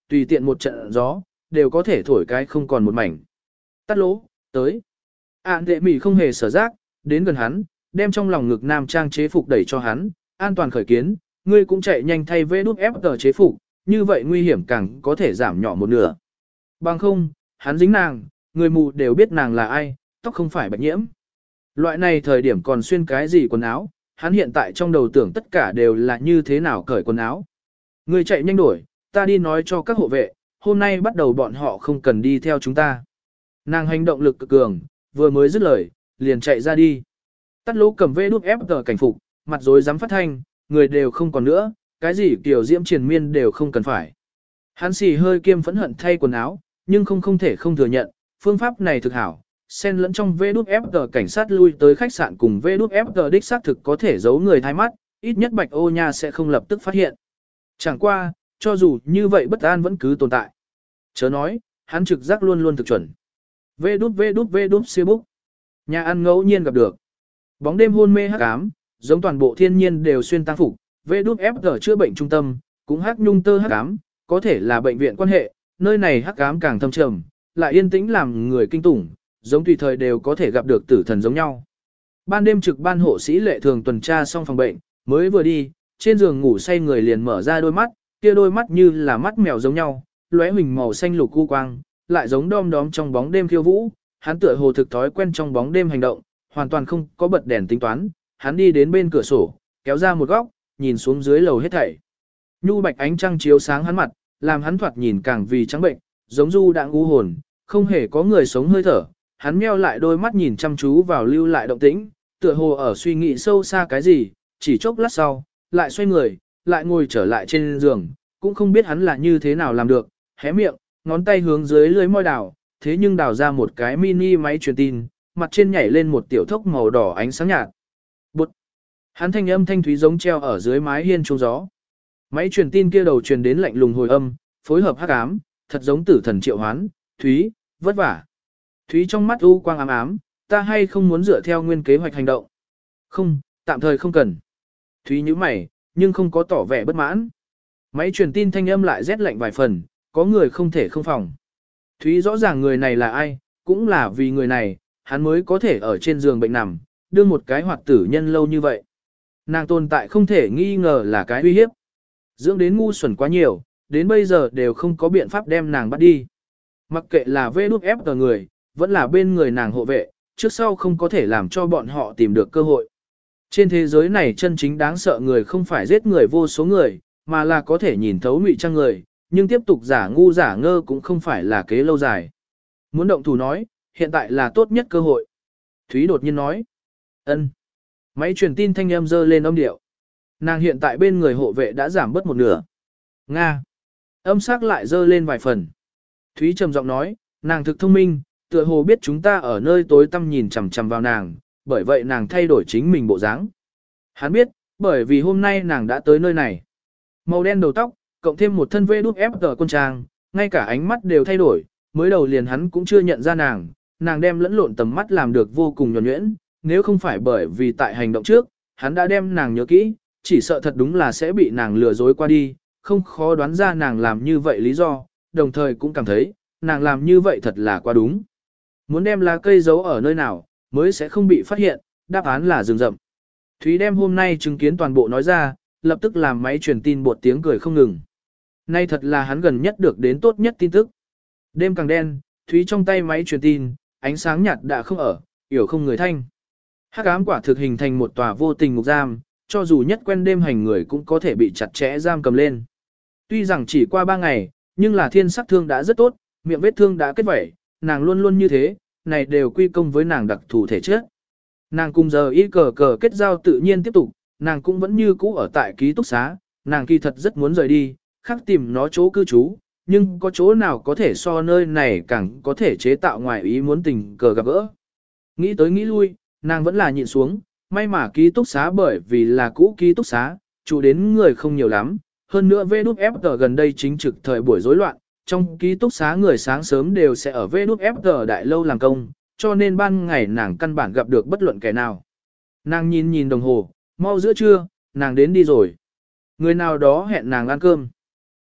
tùy tiện một trận gió, đều có thể thổi cái không còn một mảnh. Tắt lỗ, tới. Ản đệ mỉ không hề sở giác, đến gần hắn, đem trong lòng ngực nam trang chế phục đẩy cho hắn, an toàn khởi kiến, ngươi cũng chạy nhanh thay vê đút ép tờ chế phục, như vậy nguy hiểm càng có thể giảm nhỏ một nửa. Bằng không, hắn dính nàng, người mù đều biết nàng là ai, tóc không phải bạch nhiễm. Loại này thời điểm còn xuyên cái gì quần áo, hắn hiện tại trong đầu tưởng tất cả đều là như thế nào cởi quần áo. Ngươi chạy nhanh đổi, ta đi nói cho các hộ vệ, hôm nay bắt đầu bọn họ không cần đi theo chúng ta. Nàng hành động lực cực cường, vừa mới dứt lời, liền chạy ra đi. Tắt lỗ cầm vê đút ép tờ cảnh phục, mặt rồi dám phát thanh, người đều không còn nữa, cái gì kiểu diễm triền miên đều không cần phải. Hắn xì hơi kiêm phẫn hận thay quần áo, nhưng không không thể không thừa nhận, phương pháp này thực hảo. Xen lẫn trong vê đút ép tờ cảnh sát lui tới khách sạn cùng vê đút ép tờ đích xác thực có thể giấu người thay mắt, ít nhất Bạch Ô Nha sẽ không lập tức phát hiện. Chẳng qua, cho dù như vậy bất an vẫn cứ tồn tại. Chớ nói, hắn trực giác luôn luôn thực chuẩn. Vê đút vê đút vê đút siêu búc. Nhà ăn ngẫu nhiên gặp được. Bóng đêm hôn mê hắc ám, giống toàn bộ thiên nhiên đều xuyên tăng phục, vê đút ép tờ chữa bệnh trung tâm, cũng hắc nhung tơ hắc ám, có thể là bệnh viện quan hệ, nơi này hắc ám càng thâm trầm, lại yên tĩnh làm người kinh tủng, giống tùy thời đều có thể gặp được tử thần giống nhau. Ban đêm trực ban hộ sĩ lệ thường tuần tra xong phòng bệnh, mới vừa đi, trên giường ngủ say người liền mở ra đôi mắt, kia đôi mắt như là mắt mèo giống nhau, lóe huỳnh màu xanh lục cu quang, lại giống đom đóm trong bóng đêm khiêu vũ, hắn tựa hồ thực thói quen trong bóng đêm hành động, hoàn toàn không có bật đèn tính toán, hắn đi đến bên cửa sổ, kéo ra một góc, nhìn xuống dưới lầu hết thảy. Nhu bạch ánh trăng chiếu sáng hắn mặt, làm hắn thoạt nhìn càng vì trắng bệnh, giống du đãng u hồn, không hề có người sống hơi thở. Hắn meo lại đôi mắt nhìn chăm chú vào lưu lại động tĩnh, tựa hồ ở suy nghĩ sâu xa cái gì, chỉ chốc lát sau, lại xoay người, lại ngồi trở lại trên giường, cũng không biết hắn là như thế nào làm được, hé miệng, ngón tay hướng dưới lưới môi đào, thế nhưng đào ra một cái mini máy truyền tin, mặt trên nhảy lên một tiểu thốc màu đỏ ánh sáng nhạt. Bụt! Hắn thanh âm thanh thúy giống treo ở dưới mái hiên trung gió. Máy truyền tin kia đầu truyền đến lạnh lùng hồi âm, phối hợp hắc ám, thật giống tử thần triệu hoán, Thúy, vất vả. Thúy trong mắt u quang ám ám, ta hay không muốn dựa theo nguyên kế hoạch hành động. Không, tạm thời không cần. Thúy nhíu mày, nhưng không có tỏ vẻ bất mãn. Máy truyền tin thanh âm lại rét lạnh vài phần, có người không thể không phòng. Thúy rõ ràng người này là ai, cũng là vì người này, hắn mới có thể ở trên giường bệnh nằm, đưa một cái hoạt tử nhân lâu như vậy. Nàng tồn tại không thể nghi ngờ là cái uy hiếp. Dưỡng đến ngu xuẩn quá nhiều, đến bây giờ đều không có biện pháp đem nàng bắt đi. Mặc kệ là vê đút ép tờ người, vẫn là bên người nàng hộ vệ, trước sau không có thể làm cho bọn họ tìm được cơ hội. Trên thế giới này chân chính đáng sợ người không phải giết người vô số người, mà là có thể nhìn thấu ngụy trang người, nhưng tiếp tục giả ngu giả ngơ cũng không phải là kế lâu dài. Muốn động thủ nói, hiện tại là tốt nhất cơ hội. Thúy đột nhiên nói. Ân. Máy truyền tin thanh âm dơ lên âm điệu. Nàng hiện tại bên người hộ vệ đã giảm bớt một nửa. Nga. Âm sắc lại dơ lên vài phần. Thúy trầm giọng nói, nàng thực thông minh, tựa hồ biết chúng ta ở nơi tối tăm nhìn chằm chằm vào nàng, bởi vậy nàng thay đổi chính mình bộ dáng. Hắn biết, bởi vì hôm nay nàng đã tới nơi này. Màu đen đầu tóc, cộng thêm một thân vê đút ép tờ quân trang, ngay cả ánh mắt đều thay đổi, mới đầu liền hắn cũng chưa nhận ra nàng, nàng đem lẫn lộn tầm mắt làm được vô cùng nhuần nhuyễn, nếu không phải bởi vì tại hành động trước, hắn đã đem nàng nhớ kỹ, chỉ sợ thật đúng là sẽ bị nàng lừa dối qua đi, không khó đoán ra nàng làm như vậy lý do, đồng thời cũng cảm thấy, nàng làm như vậy thật là quá đúng. Muốn đem lá cây giấu ở nơi nào, mới sẽ không bị phát hiện, đáp án là rừng rậm. Thúy đem hôm nay chứng kiến toàn bộ nói ra, lập tức làm máy truyền tin bột tiếng cười không ngừng. Nay thật là hắn gần nhất được đến tốt nhất tin tức. Đêm càng đen, Thúy trong tay máy truyền tin, ánh sáng nhạt đã không ở, yểu không người thanh. Hắc ám quả thực hình thành một tòa vô tình ngục giam, cho dù nhất quen đêm hành người cũng có thể bị chặt chẽ giam cầm lên. Tuy rằng chỉ qua ba ngày, nhưng là thiên sắc thương đã rất tốt, miệng vết thương đã kết vẩy, nàng luôn luôn như thế, này đều quy công với nàng đặc thù thể chất. Nàng cùng giờ y cờ cờ kết giao tự nhiên tiếp tục, nàng cũng vẫn như cũ ở tại ký túc xá, nàng kỳ thật rất muốn rời đi, khác tìm nó chỗ cư trú, nhưng có chỗ nào có thể so nơi này càng có thể chế tạo ngoài ý muốn tình cờ gặp gỡ. Nghĩ tới nghĩ lui, nàng vẫn là nhịn xuống, may mà ký túc xá bởi vì là cũ ký túc xá, chủ đến người không nhiều lắm, hơn nữa vê đút ép tờ gần đây chính trực thời buổi rối loạn, trong ký túc xá người sáng sớm đều sẽ ở vê đút ép tờ đại lâu làm công, cho nên ban ngày nàng căn bản gặp được bất luận kẻ nào. Nàng nhìn nhìn đồng hồ, mau giữa trưa, nàng đến đi rồi. Người nào đó hẹn nàng ăn cơm.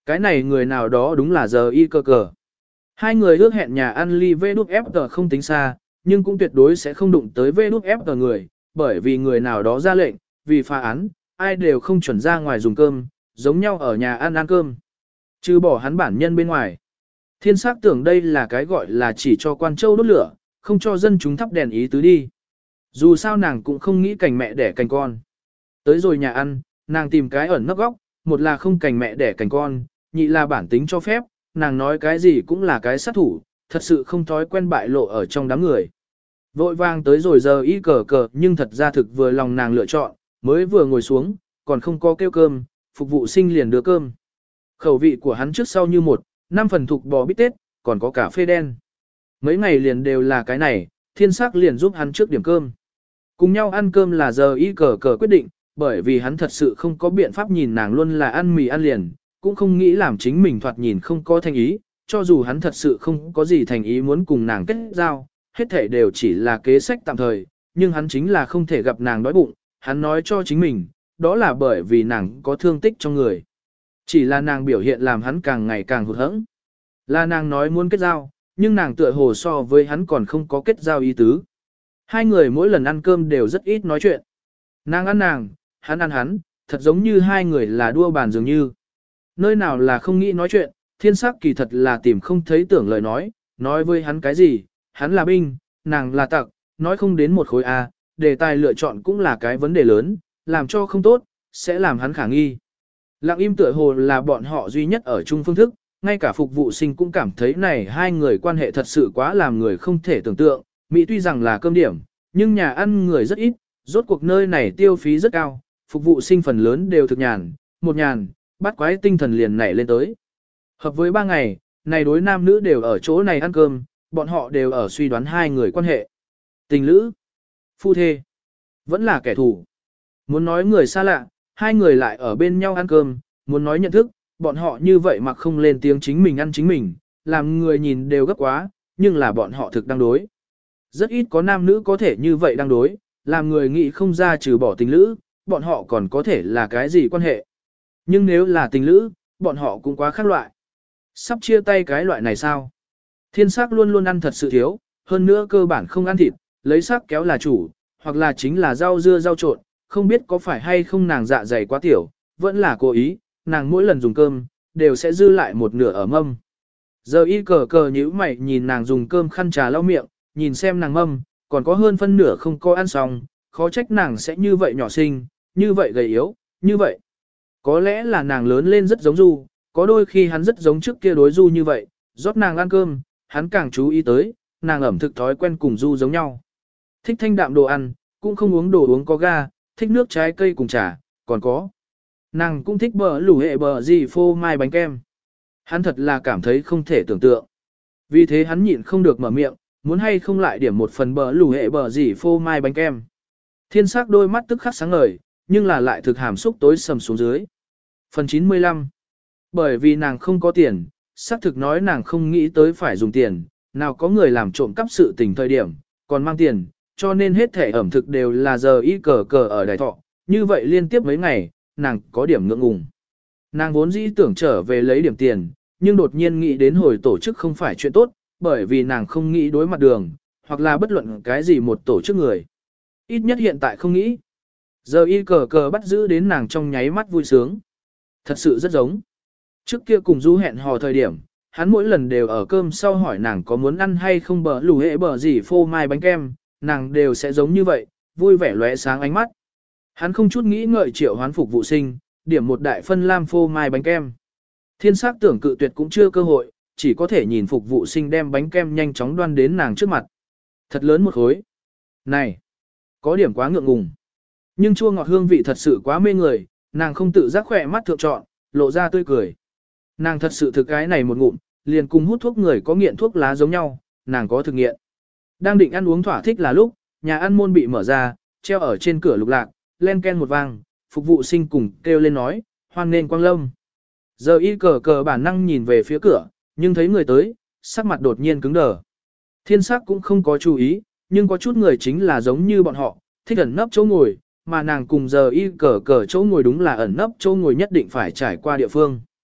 Cái này người nào đó đúng là giờ y cờ cờ. Hai người ước hẹn nhà ăn ly vê đút ép tờ không tính xa, nhưng cũng tuyệt đối sẽ không đụng tới vê đút ép tờ người, bởi vì người nào đó ra lệnh, vì phá án, ai đều không chuẩn ra ngoài dùng cơm, giống nhau ở nhà ăn ăn cơm. Trừ bỏ hắn bản nhân bên ngoài. Thiên sắc tưởng đây là cái gọi là chỉ cho quan châu đốt lửa, không cho dân chúng thắp đèn ý tứ đi. Dù sao nàng cũng không nghĩ cành mẹ đẻ cành con. Tới rồi nhà ăn, nàng tìm cái ẩn nấp góc, một là không cành mẹ đẻ cành con, nhị là bản tính cho phép, nàng nói cái gì cũng là cái sát thủ, thật sự không thói quen bại lộ ở trong đám người. Vội vàng tới rồi giờ y cờ cờ nhưng thật ra thực vừa lòng nàng lựa chọn, mới vừa ngồi xuống, còn không có kêu cơm, phục vụ sinh liền đưa cơm. Khẩu vị của hắn trước sau như một, năm phần thục bò bít tết, còn có cà phê đen. Mấy ngày liền đều là cái này, thiên sắc liền giúp hắn trước điểm cơm. Cùng nhau ăn cơm là giờ y cờ cờ quyết định, bởi vì hắn thật sự không có biện pháp nhìn nàng luôn là ăn mì ăn liền, cũng không nghĩ làm chính mình thoạt nhìn không có thành ý, cho dù hắn thật sự không có gì thành ý muốn cùng nàng kết giao, hết thể đều chỉ là kế sách tạm thời, nhưng hắn chính là không thể gặp nàng đói bụng, hắn nói cho chính mình, đó là bởi vì nàng có thương tích trong người. Chỉ là nàng biểu hiện làm hắn càng ngày càng hụt hẫng. Là nàng nói muốn kết giao, nhưng nàng tựa hồ so với hắn còn không có kết giao ý tứ. Hai người mỗi lần ăn cơm đều rất ít nói chuyện. Nàng ăn nàng, hắn ăn hắn, thật giống như hai người là đua bàn dường như. Nơi nào là không nghĩ nói chuyện, thiên sắc kỳ thật là tìm không thấy tưởng lời nói, nói với hắn cái gì, hắn là binh, nàng là tặc, nói không đến một khối A, đề tài lựa chọn cũng là cái vấn đề lớn, làm cho không tốt, sẽ làm hắn khả nghi. Lặng im tựa hồ là bọn họ duy nhất ở chung phương thức, ngay cả phục vụ sinh cũng cảm thấy này hai người quan hệ thật sự quá làm người không thể tưởng tượng, Mỹ tuy rằng là cơm điểm, nhưng nhà ăn người rất ít, rốt cuộc nơi này tiêu phí rất cao, phục vụ sinh phần lớn đều thực nhàn, một nhàn, bắt quái tinh thần liền nảy lên tới. Hợp với ba ngày, này đối nam nữ đều ở chỗ này ăn cơm, bọn họ đều ở suy đoán hai người quan hệ. Tình lữ, phu thê, vẫn là kẻ thù. Muốn nói người xa lạ, hai người lại ở bên nhau ăn cơm, muốn nói nhận thức, bọn họ như vậy mà không lên tiếng chính mình ăn chính mình, làm người nhìn đều gấp quá, nhưng là bọn họ thực đang đối. Rất ít có nam nữ có thể như vậy đang đối, làm người nghĩ không ra trừ bỏ tình lữ, bọn họ còn có thể là cái gì quan hệ. Nhưng nếu là tình lữ, bọn họ cũng quá khác loại. Sắp chia tay cái loại này sao? Thiên sắc luôn luôn ăn thật sự thiếu, hơn nữa cơ bản không ăn thịt, lấy sắc kéo là chủ, hoặc là chính là rau dưa rau trộn, không biết có phải hay không nàng dạ dày quá tiểu, vẫn là cố ý, nàng mỗi lần dùng cơm, đều sẽ dư lại một nửa ở mâm. Giờ y cờ cờ nhíu mày nhìn nàng dùng cơm khăn trà lau miệng, nhìn xem nàng mâm, còn có hơn phân nửa không có ăn xong, khó trách nàng sẽ như vậy nhỏ xinh, như vậy gầy yếu, như vậy. Có lẽ là nàng lớn lên rất giống Du, có đôi khi hắn rất giống trước kia đối Du như vậy, rót nàng ăn cơm, hắn càng chú ý tới, nàng ẩm thực thói quen cùng Du giống nhau. Thích thanh đạm đồ ăn, cũng không uống đồ uống có ga, thích nước trái cây cùng trà, còn có. Nàng cũng thích bờ lủ hệ bờ gì phô mai bánh kem. Hắn thật là cảm thấy không thể tưởng tượng. Vì thế hắn nhịn không được mở miệng, muốn hay không lại điểm một phần bờ lủ hệ bờ gì phô mai bánh kem. Thiên sắc đôi mắt tức khắc sáng ngời, nhưng là lại thực hàm xúc tối sầm xuống dưới. Phần chín mươi lăm. Bởi vì nàng không có tiền, xác thực nói nàng không nghĩ tới phải dùng tiền, nào có người làm trộm cắp sự tình thời điểm, còn mang tiền, cho nên hết thể ẩm thực đều là giờ y cờ cờ ở đài thọ, như vậy liên tiếp mấy ngày, nàng có điểm ngượng ngùng. Nàng vốn dĩ tưởng trở về lấy điểm tiền, nhưng đột nhiên nghĩ đến hồi tổ chức không phải chuyện tốt, bởi vì nàng không nghĩ đối mặt đường, hoặc là bất luận cái gì một tổ chức người. Ít nhất hiện tại không nghĩ. Giờ y cờ cờ bắt giữ đến nàng trong nháy mắt vui sướng. Thật sự rất giống. Trước kia cùng Du hẹn hò thời điểm, hắn mỗi lần đều ở cơm sau hỏi nàng có muốn ăn hay không bờ lù hệ bờ gì phô mai bánh kem, nàng đều sẽ giống như vậy, vui vẻ lóe sáng ánh mắt. Hắn không chút nghĩ ngợi triệu hoán phục vụ sinh, điểm một đại phân lam phô mai bánh kem. Thiên sắc tưởng cự tuyệt cũng chưa cơ hội, chỉ có thể nhìn phục vụ sinh đem bánh kem nhanh chóng đoan đến nàng trước mặt. Thật lớn một khối. Này, có điểm quá ngượng ngùng. Nhưng chua ngọt hương vị thật sự quá mê người, nàng không tự giác khỏe mắt thượng trọn, lộ ra tươi cười. Nàng thật sự thực cái này một ngụm, liền cùng hút thuốc người có nghiện thuốc lá giống nhau, nàng có thực nghiện. Đang định ăn uống thỏa thích là lúc, nhà ăn môn bị mở ra, treo ở trên cửa lục lạc, len ken một vang, phục vụ sinh cùng kêu lên nói, hoan nên quang lâm. Giờ y cờ cờ bản năng nhìn về phía cửa, nhưng thấy người tới, sắc mặt đột nhiên cứng đờ. Thiên sắc cũng không có chú ý, nhưng có chút người chính là giống như bọn họ, thích ẩn nấp chỗ ngồi, mà nàng cùng giờ y cờ cờ chỗ ngồi đúng là ẩn nấp chỗ ngồi nhất định phải trải qua địa phương.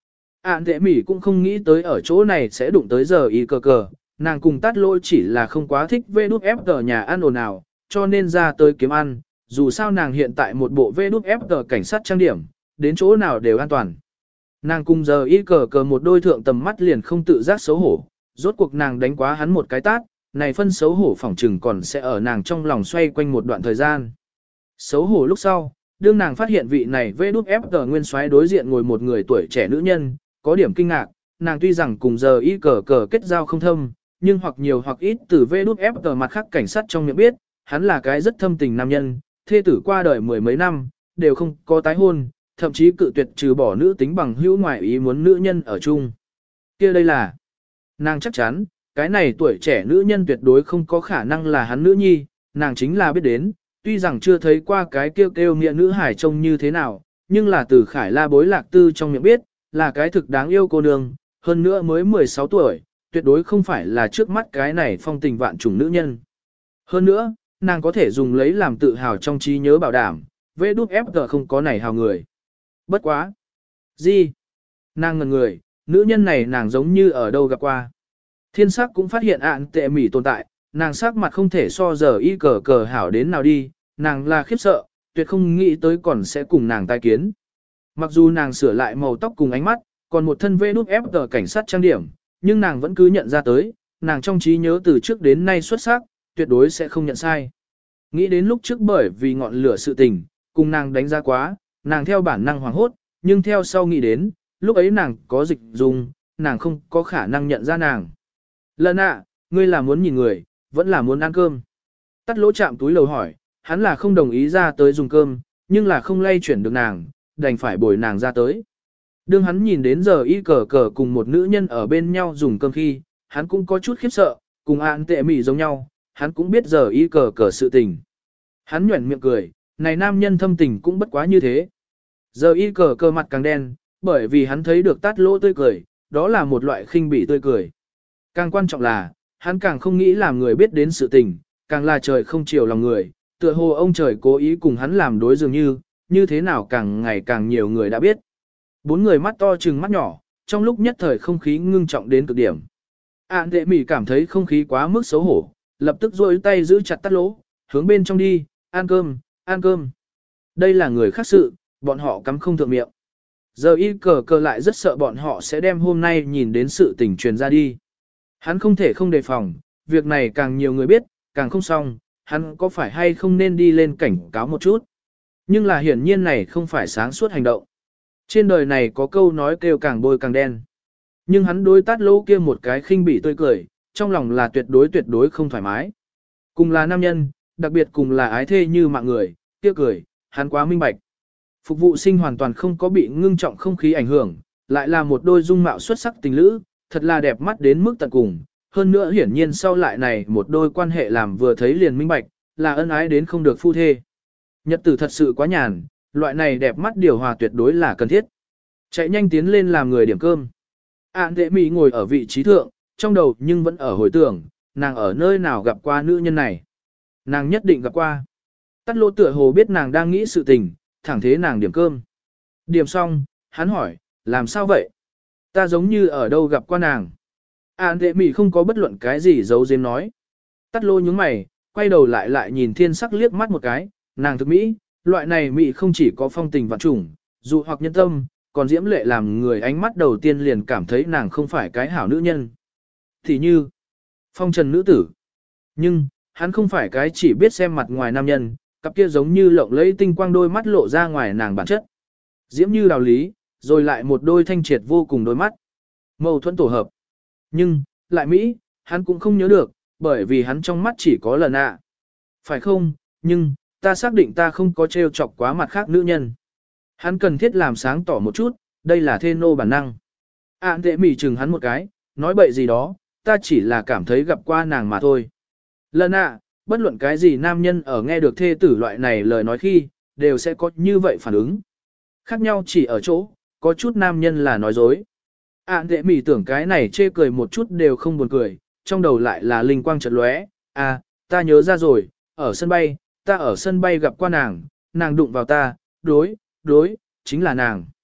Ản tệ mỉ cũng không nghĩ tới ở chỗ này sẽ đụng tới giờ y cờ cờ, nàng cùng tát lôi chỉ là không quá thích vê đút ép tờ nhà ăn ồn ào, cho nên ra tới kiếm ăn, dù sao nàng hiện tại một bộ vê đút ép tờ cảnh sát trang điểm, đến chỗ nào đều an toàn. Nàng cùng giờ y cờ cờ một đôi thượng tầm mắt liền không tự giác xấu hổ, rốt cuộc nàng đánh quá hắn một cái tát, này phân xấu hổ phỏng trừng còn sẽ ở nàng trong lòng xoay quanh một đoạn thời gian. Xấu hổ lúc sau, đương nàng phát hiện vị này vê đút ép tờ nguyên soái đối diện ngồi một người tuổi trẻ nữ nhân, có điểm kinh ngạc, nàng tuy rằng cùng giờ y cờ cờ kết giao không thâm, nhưng hoặc nhiều hoặc ít từ vê đút ép tờ mặt khác cảnh sát trong miệng biết, hắn là cái rất thâm tình nam nhân, thê tử qua đời mười mấy năm, đều không có tái hôn, thậm chí cự tuyệt trừ bỏ nữ tính bằng hữu ngoại ý muốn nữ nhân ở chung. Kia đây là, nàng chắc chắn, cái này tuổi trẻ nữ nhân tuyệt đối không có khả năng là hắn nữ nhi, nàng chính là biết đến, tuy rằng chưa thấy qua cái kêu kêu nghĩa nữ hải trông như thế nào, nhưng là từ Khải La bối lạc tư trong miệng biết, là cái thực đáng yêu cô nương, hơn nữa mới mười sáu tuổi, tuyệt đối không phải là trước mắt cái này phong tình vạn trùng nữ nhân. Hơn nữa, nàng có thể dùng lấy làm tự hào trong trí nhớ bảo đảm, vê đút ép tờ không có này hào người. Bất quá. Gì? Nàng ngần người, nữ nhân này nàng giống như ở đâu gặp qua. Thiên sắc cũng phát hiện ạn tệ mỉ tồn tại, nàng sắc mặt không thể so giờ y cờ cờ hảo đến nào đi, nàng là khiếp sợ, tuyệt không nghĩ tới còn sẽ cùng nàng tai kiến. Mặc dù nàng sửa lại màu tóc cùng ánh mắt, còn một thân vê nút ép tờ cảnh sát trang điểm, nhưng nàng vẫn cứ nhận ra tới, nàng trong trí nhớ từ trước đến nay xuất sắc, tuyệt đối sẽ không nhận sai. Nghĩ đến lúc trước bởi vì ngọn lửa sự tình, cùng nàng đánh giá quá, nàng theo bản năng hoảng hốt, nhưng theo sau nghĩ đến, lúc ấy nàng có dịch dùng, nàng không có khả năng nhận ra nàng. Lần ạ, ngươi là muốn nhìn người, vẫn là muốn ăn cơm. Tắt lỗ chạm túi lầu hỏi, hắn là không đồng ý ra tới dùng cơm, nhưng là không lay chuyển được nàng, đành phải bồi nàng ra tới. Đương hắn nhìn đến giờ y cờ cờ cùng một nữ nhân ở bên nhau dùng cơm khi, hắn cũng có chút khiếp sợ, cùng ạn tệ mỉ giống nhau, hắn cũng biết giờ y cờ cờ sự tình. Hắn nhuẩn miệng cười, này nam nhân thâm tình cũng bất quá như thế. Giờ y cờ cờ mặt càng đen, bởi vì hắn thấy được tát lỗ tươi cười, đó là một loại khinh bỉ tươi cười. Càng quan trọng là, hắn càng không nghĩ làm người biết đến sự tình, càng là trời không chiều lòng người, tựa hồ ông trời cố ý cùng hắn làm đối dường như, như thế nào càng ngày càng nhiều người đã biết. Bốn người mắt to trừng mắt nhỏ, trong lúc nhất thời không khí ngưng trọng đến cực điểm. Ản đệ mỉ cảm thấy không khí quá mức xấu hổ, lập tức duỗi tay giữ chặt tát lỗ, hướng bên trong đi, ăn cơm, ăn cơm. Đây là người khác sự, bọn họ cắm không thượng miệng. Giờ y cờ cờ lại rất sợ bọn họ sẽ đem hôm nay nhìn đến sự tình truyền ra đi. Hắn không thể không đề phòng, việc này càng nhiều người biết, càng không xong, hắn có phải hay không nên đi lên cảnh cáo một chút. Nhưng là hiển nhiên này không phải sáng suốt hành động. Trên đời này có câu nói kêu càng bôi càng đen. Nhưng hắn đối tát lỗ kia một cái khinh bỉ tươi cười, trong lòng là tuyệt đối tuyệt đối không thoải mái. Cùng là nam nhân, đặc biệt cùng là ái thê như mạng người, kia cười, hắn quá minh bạch. Phục vụ sinh hoàn toàn không có bị ngưng trọng không khí ảnh hưởng, lại là một đôi dung mạo xuất sắc tình lữ, thật là đẹp mắt đến mức tận cùng. Hơn nữa hiển nhiên sau lại này một đôi quan hệ làm vừa thấy liền minh bạch, là ân ái đến không được phu thê. Nhật tử thật sự quá nhàn, loại này đẹp mắt điều hòa tuyệt đối là cần thiết. Chạy nhanh tiến lên làm người điểm cơm. Ản đệ mỹ ngồi ở vị trí thượng, trong đầu nhưng vẫn ở hồi tưởng, nàng ở nơi nào gặp qua nữ nhân này. Nàng nhất định gặp qua. Tắt lô tựa hồ biết nàng đang nghĩ sự tình, thẳng thế nàng điểm cơm. Điểm xong, hắn hỏi, làm sao vậy? Ta giống như ở đâu gặp qua nàng. Ản đệ mỹ không có bất luận cái gì giấu giếm nói. Tắt lô nhướng mày, quay đầu lại lại nhìn thiên sắc liếc mắt một cái, nàng thực mỹ, loại này mỹ không chỉ có phong tình vạn trùng, dụ hoặc nhân tâm, còn diễm lệ làm người ánh mắt đầu tiên liền cảm thấy nàng không phải cái hảo nữ nhân. Thì như, phong trần nữ tử. Nhưng, hắn không phải cái chỉ biết xem mặt ngoài nam nhân, cặp kia giống như lộng lẫy tinh quang đôi mắt lộ ra ngoài nàng bản chất. Diễm như đào lý, rồi lại một đôi thanh triệt vô cùng đôi mắt. Mâu thuẫn tổ hợp. Nhưng, lại Mỹ, hắn cũng không nhớ được, bởi vì hắn trong mắt chỉ có lần ạ. Phải không, nhưng, ta xác định ta không có trêu chọc quá mặt khác nữ nhân. Hắn cần thiết làm sáng tỏ một chút, đây là thê nô bản năng. Ản tệ mỉ chừng hắn một cái, nói bậy gì đó, ta chỉ là cảm thấy gặp qua nàng mà thôi. Lần ạ, bất luận cái gì nam nhân ở nghe được thê tử loại này lời nói khi, đều sẽ có như vậy phản ứng. Khác nhau chỉ ở chỗ, có chút nam nhân là nói dối. Ản tệ mỉ tưởng cái này chê cười một chút đều không buồn cười, trong đầu lại là linh quang chợt lóe. À, ta nhớ ra rồi, ở sân bay, ta ở sân bay gặp qua nàng, nàng đụng vào ta, đối, đối, chính là nàng.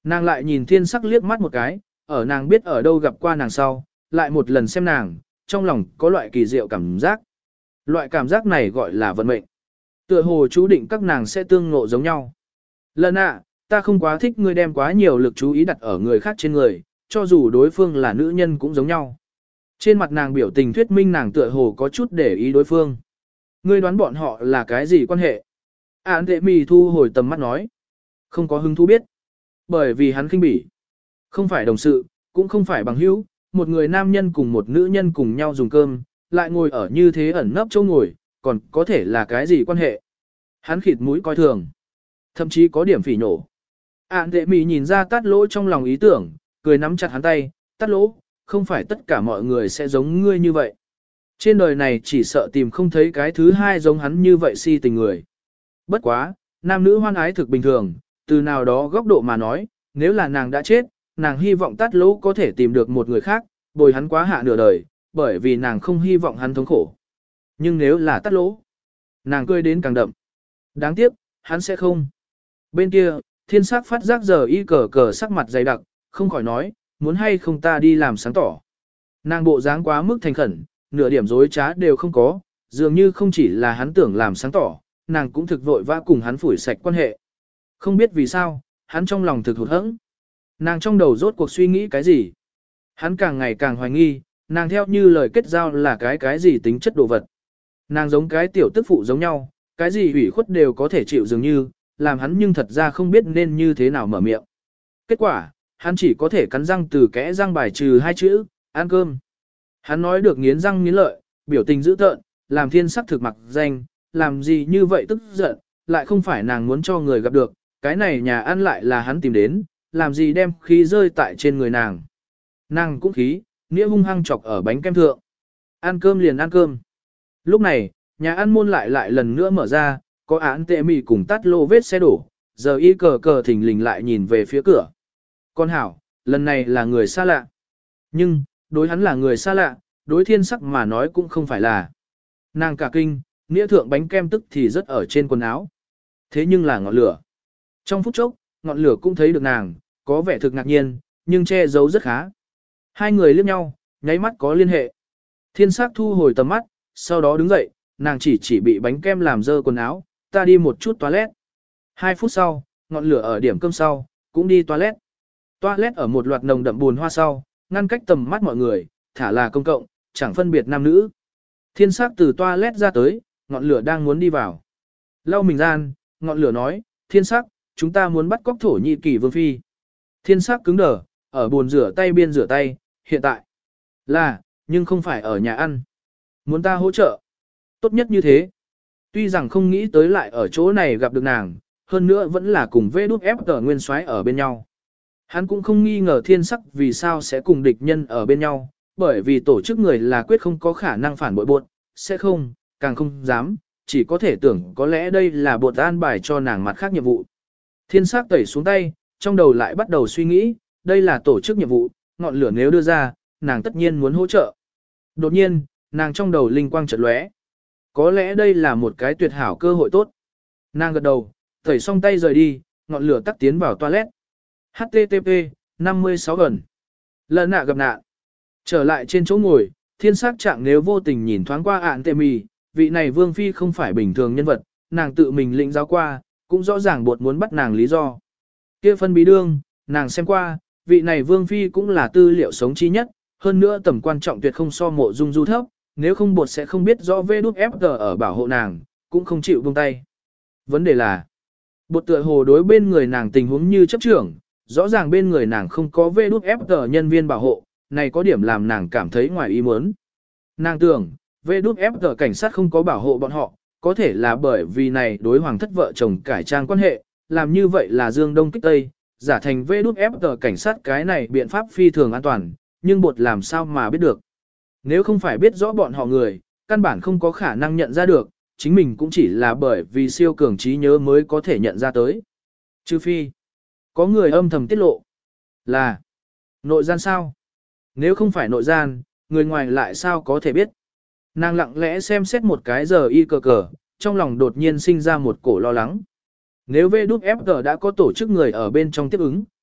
Nàng lại nhìn thiên sắc liếc mắt một cái, ở nàng biết ở đâu gặp qua nàng sau, lại một lần xem nàng, trong lòng có loại kỳ diệu cảm giác. Loại cảm giác này gọi là vận mệnh. Tựa hồ chú định các nàng sẽ tương ngộ giống nhau. Lần ạ, ta không quá thích ngươi đem quá nhiều lực chú ý đặt ở người khác trên người, cho dù đối phương là nữ nhân cũng giống nhau. Trên mặt nàng biểu tình thuyết minh nàng tựa hồ có chút để ý đối phương. Ngươi đoán bọn họ là cái gì quan hệ? Án tệ mì thu hồi tầm mắt nói. Không có hứng thú biết. Bởi vì hắn khinh bỉ. Không phải đồng sự, cũng không phải bằng hữu, một người nam nhân cùng một nữ nhân cùng nhau dùng cơm, lại ngồi ở như thế ẩn nấp chỗ ngồi, còn có thể là cái gì quan hệ? Hắn khịt mũi coi thường. Thậm chí có điểm phỉ nổ. Án tệ mì nhìn ra tát lỗ trong lòng ý tưởng, cười nắm chặt hắn tay, tát lỗ, không phải tất cả mọi người sẽ giống ngươi như vậy. Trên đời này chỉ sợ tìm không thấy cái thứ hai giống hắn như vậy si tình người. Bất quá, nam nữ hoan ái thực bình thường, từ nào đó góc độ mà nói, nếu là nàng đã chết, nàng hy vọng tát lỗ có thể tìm được một người khác, bồi hắn quá hạ nửa đời, bởi vì nàng không hy vọng hắn thống khổ. Nhưng nếu là tát lỗ, nàng cười đến càng đậm. Đáng tiếc, hắn sẽ không. Bên kia, thiên sắc phát giác giờ y cờ cờ sắc mặt dày đặc, không khỏi nói, muốn hay không ta đi làm sáng tỏ. Nàng bộ dáng quá mức thành khẩn, nửa điểm dối trá đều không có, dường như không chỉ là hắn tưởng làm sáng tỏ, nàng cũng thực vội vã cùng hắn phủi sạch quan hệ. Không biết vì sao, hắn trong lòng thực hụt hẫng. Nàng trong đầu rốt cuộc suy nghĩ cái gì? Hắn càng ngày càng hoài nghi, nàng theo như lời kết giao là cái cái gì tính chất đồ vật. Nàng giống cái tiểu tức phụ giống nhau, cái gì ủy khuất đều có thể chịu dường như, làm hắn nhưng thật ra không biết nên như thế nào mở miệng. Kết quả, hắn chỉ có thể cắn răng từ kẽ răng bài trừ hai chữ, ăn cơm. Hắn nói được nghiến răng nghiến lợi, biểu tình dữ tợn, làm thiên sắc thực mặc danh, làm gì như vậy tức giận, lại không phải nàng muốn cho người gặp được, cái này nhà ăn lại là hắn tìm đến, làm gì đem khí rơi tại trên người nàng. Nàng cũng khí, nghĩa hung hăng chọc ở bánh kem thượng. Ăn cơm liền ăn cơm. Lúc này, nhà ăn môn lại lại lần nữa mở ra, có án tệ mì cùng tắt lô vết xe đổ, giờ y cờ cờ thình lình lại nhìn về phía cửa. Con hảo, lần này là người xa lạ. Nhưng, đối hắn là người xa lạ, đối thiên sắc mà nói cũng không phải là. Nàng cả kinh, nghĩa thượng bánh kem tức thì rất ở trên quần áo. Thế nhưng là ngọn lửa. Trong phút chốc, ngọn lửa cũng thấy được nàng, có vẻ thực ngạc nhiên, nhưng che giấu rất khá. Hai người liếc nhau, nháy mắt có liên hệ. Thiên sắc thu hồi tầm mắt, sau đó đứng dậy, nàng chỉ chỉ bị bánh kem làm dơ quần áo, ta đi một chút toilet. Hai phút sau, ngọn lửa ở điểm cơm sau, cũng đi toilet. Toilet ở một loạt nồng đậm buồn hoa sau, ngăn cách tầm mắt mọi người, thả là công cộng, chẳng phân biệt nam nữ. Thiên sắc từ toilet ra tới, ngọn lửa đang muốn đi vào. Lau mình gian, ngọn lửa nói, thiên sắc, chúng ta muốn bắt cóc Thổ Nhĩ Kỳ vương phi. Thiên sắc cứng đờ, ở bồn rửa tay biên rửa tay, hiện tại. Là, nhưng không phải ở nhà ăn. Muốn ta hỗ trợ. Tốt nhất như thế. Tuy rằng không nghĩ tới lại ở chỗ này gặp được nàng, hơn nữa vẫn là cùng vê đút ép tờ nguyên soái ở bên nhau. Hắn cũng không nghi ngờ thiên sắc vì sao sẽ cùng địch nhân ở bên nhau, bởi vì tổ chức người là quyết không có khả năng phản bội bột, sẽ không, càng không dám, chỉ có thể tưởng có lẽ đây là bột an bài cho nàng mặt khác nhiệm vụ. Thiên sắc tẩy xuống tay, trong đầu lại bắt đầu suy nghĩ, đây là tổ chức nhiệm vụ, ngọn lửa nếu đưa ra, nàng tất nhiên muốn hỗ trợ. Đột nhiên, nàng trong đầu linh quang chợt lóe. Có lẽ đây là một cái tuyệt hảo cơ hội tốt. Nàng gật đầu, tẩy xong tay rời đi, ngọn lửa tắt tiến vào toilet. H T T P năm mươi sáu gần. Lần nạ gặp nạn. Trở lại trên chỗ ngồi, thiên sắc trạng nếu vô tình nhìn thoáng qua ạn tệ mì, vị này vương phi không phải bình thường nhân vật, nàng tự mình lĩnh giáo qua, cũng rõ ràng bột muốn bắt nàng lý do. Kia phân bí đương, nàng xem qua, vị này vương phi cũng là tư liệu sống chi nhất, hơn nữa tầm quan trọng tuyệt không so mộ dung du thấp, nếu không bột sẽ không biết rõ vê đút ép tờ ở bảo hộ nàng, cũng không chịu buông tay. Vấn đề là, bột tựa hồ đối bên người nàng tình huống như chấp trưởng, rõ ràng bên người nàng không có vê đút ép tờ nhân viên bảo hộ, này có điểm làm nàng cảm thấy ngoài ý muốn. Nàng tưởng, vê đút ép tờ cảnh sát không có bảo hộ bọn họ, có thể là bởi vì này đối hoàng thất vợ chồng cải trang quan hệ, làm như vậy là dương đông kích tây, giả thành vê đút ép tờ cảnh sát cái này biện pháp phi thường an toàn, nhưng bột làm sao mà biết được. Nếu không phải biết rõ bọn họ người, căn bản không có khả năng nhận ra được, chính mình cũng chỉ là bởi vì siêu cường trí nhớ mới có thể nhận ra tới. Trừ phi, có người âm thầm tiết lộ, là nội gian sao? Nếu không phải nội gian, người ngoài lại sao có thể biết? Nàng lặng lẽ xem xét một cái giờ y cờ cờ, trong lòng đột nhiên sinh ra một cổ lo lắng. Nếu vê đút ép tờ đã có tổ chức người ở bên trong tiếp ứng,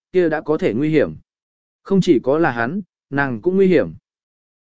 kia đã có thể nguy hiểm. Không chỉ có là hắn, nàng cũng nguy hiểm.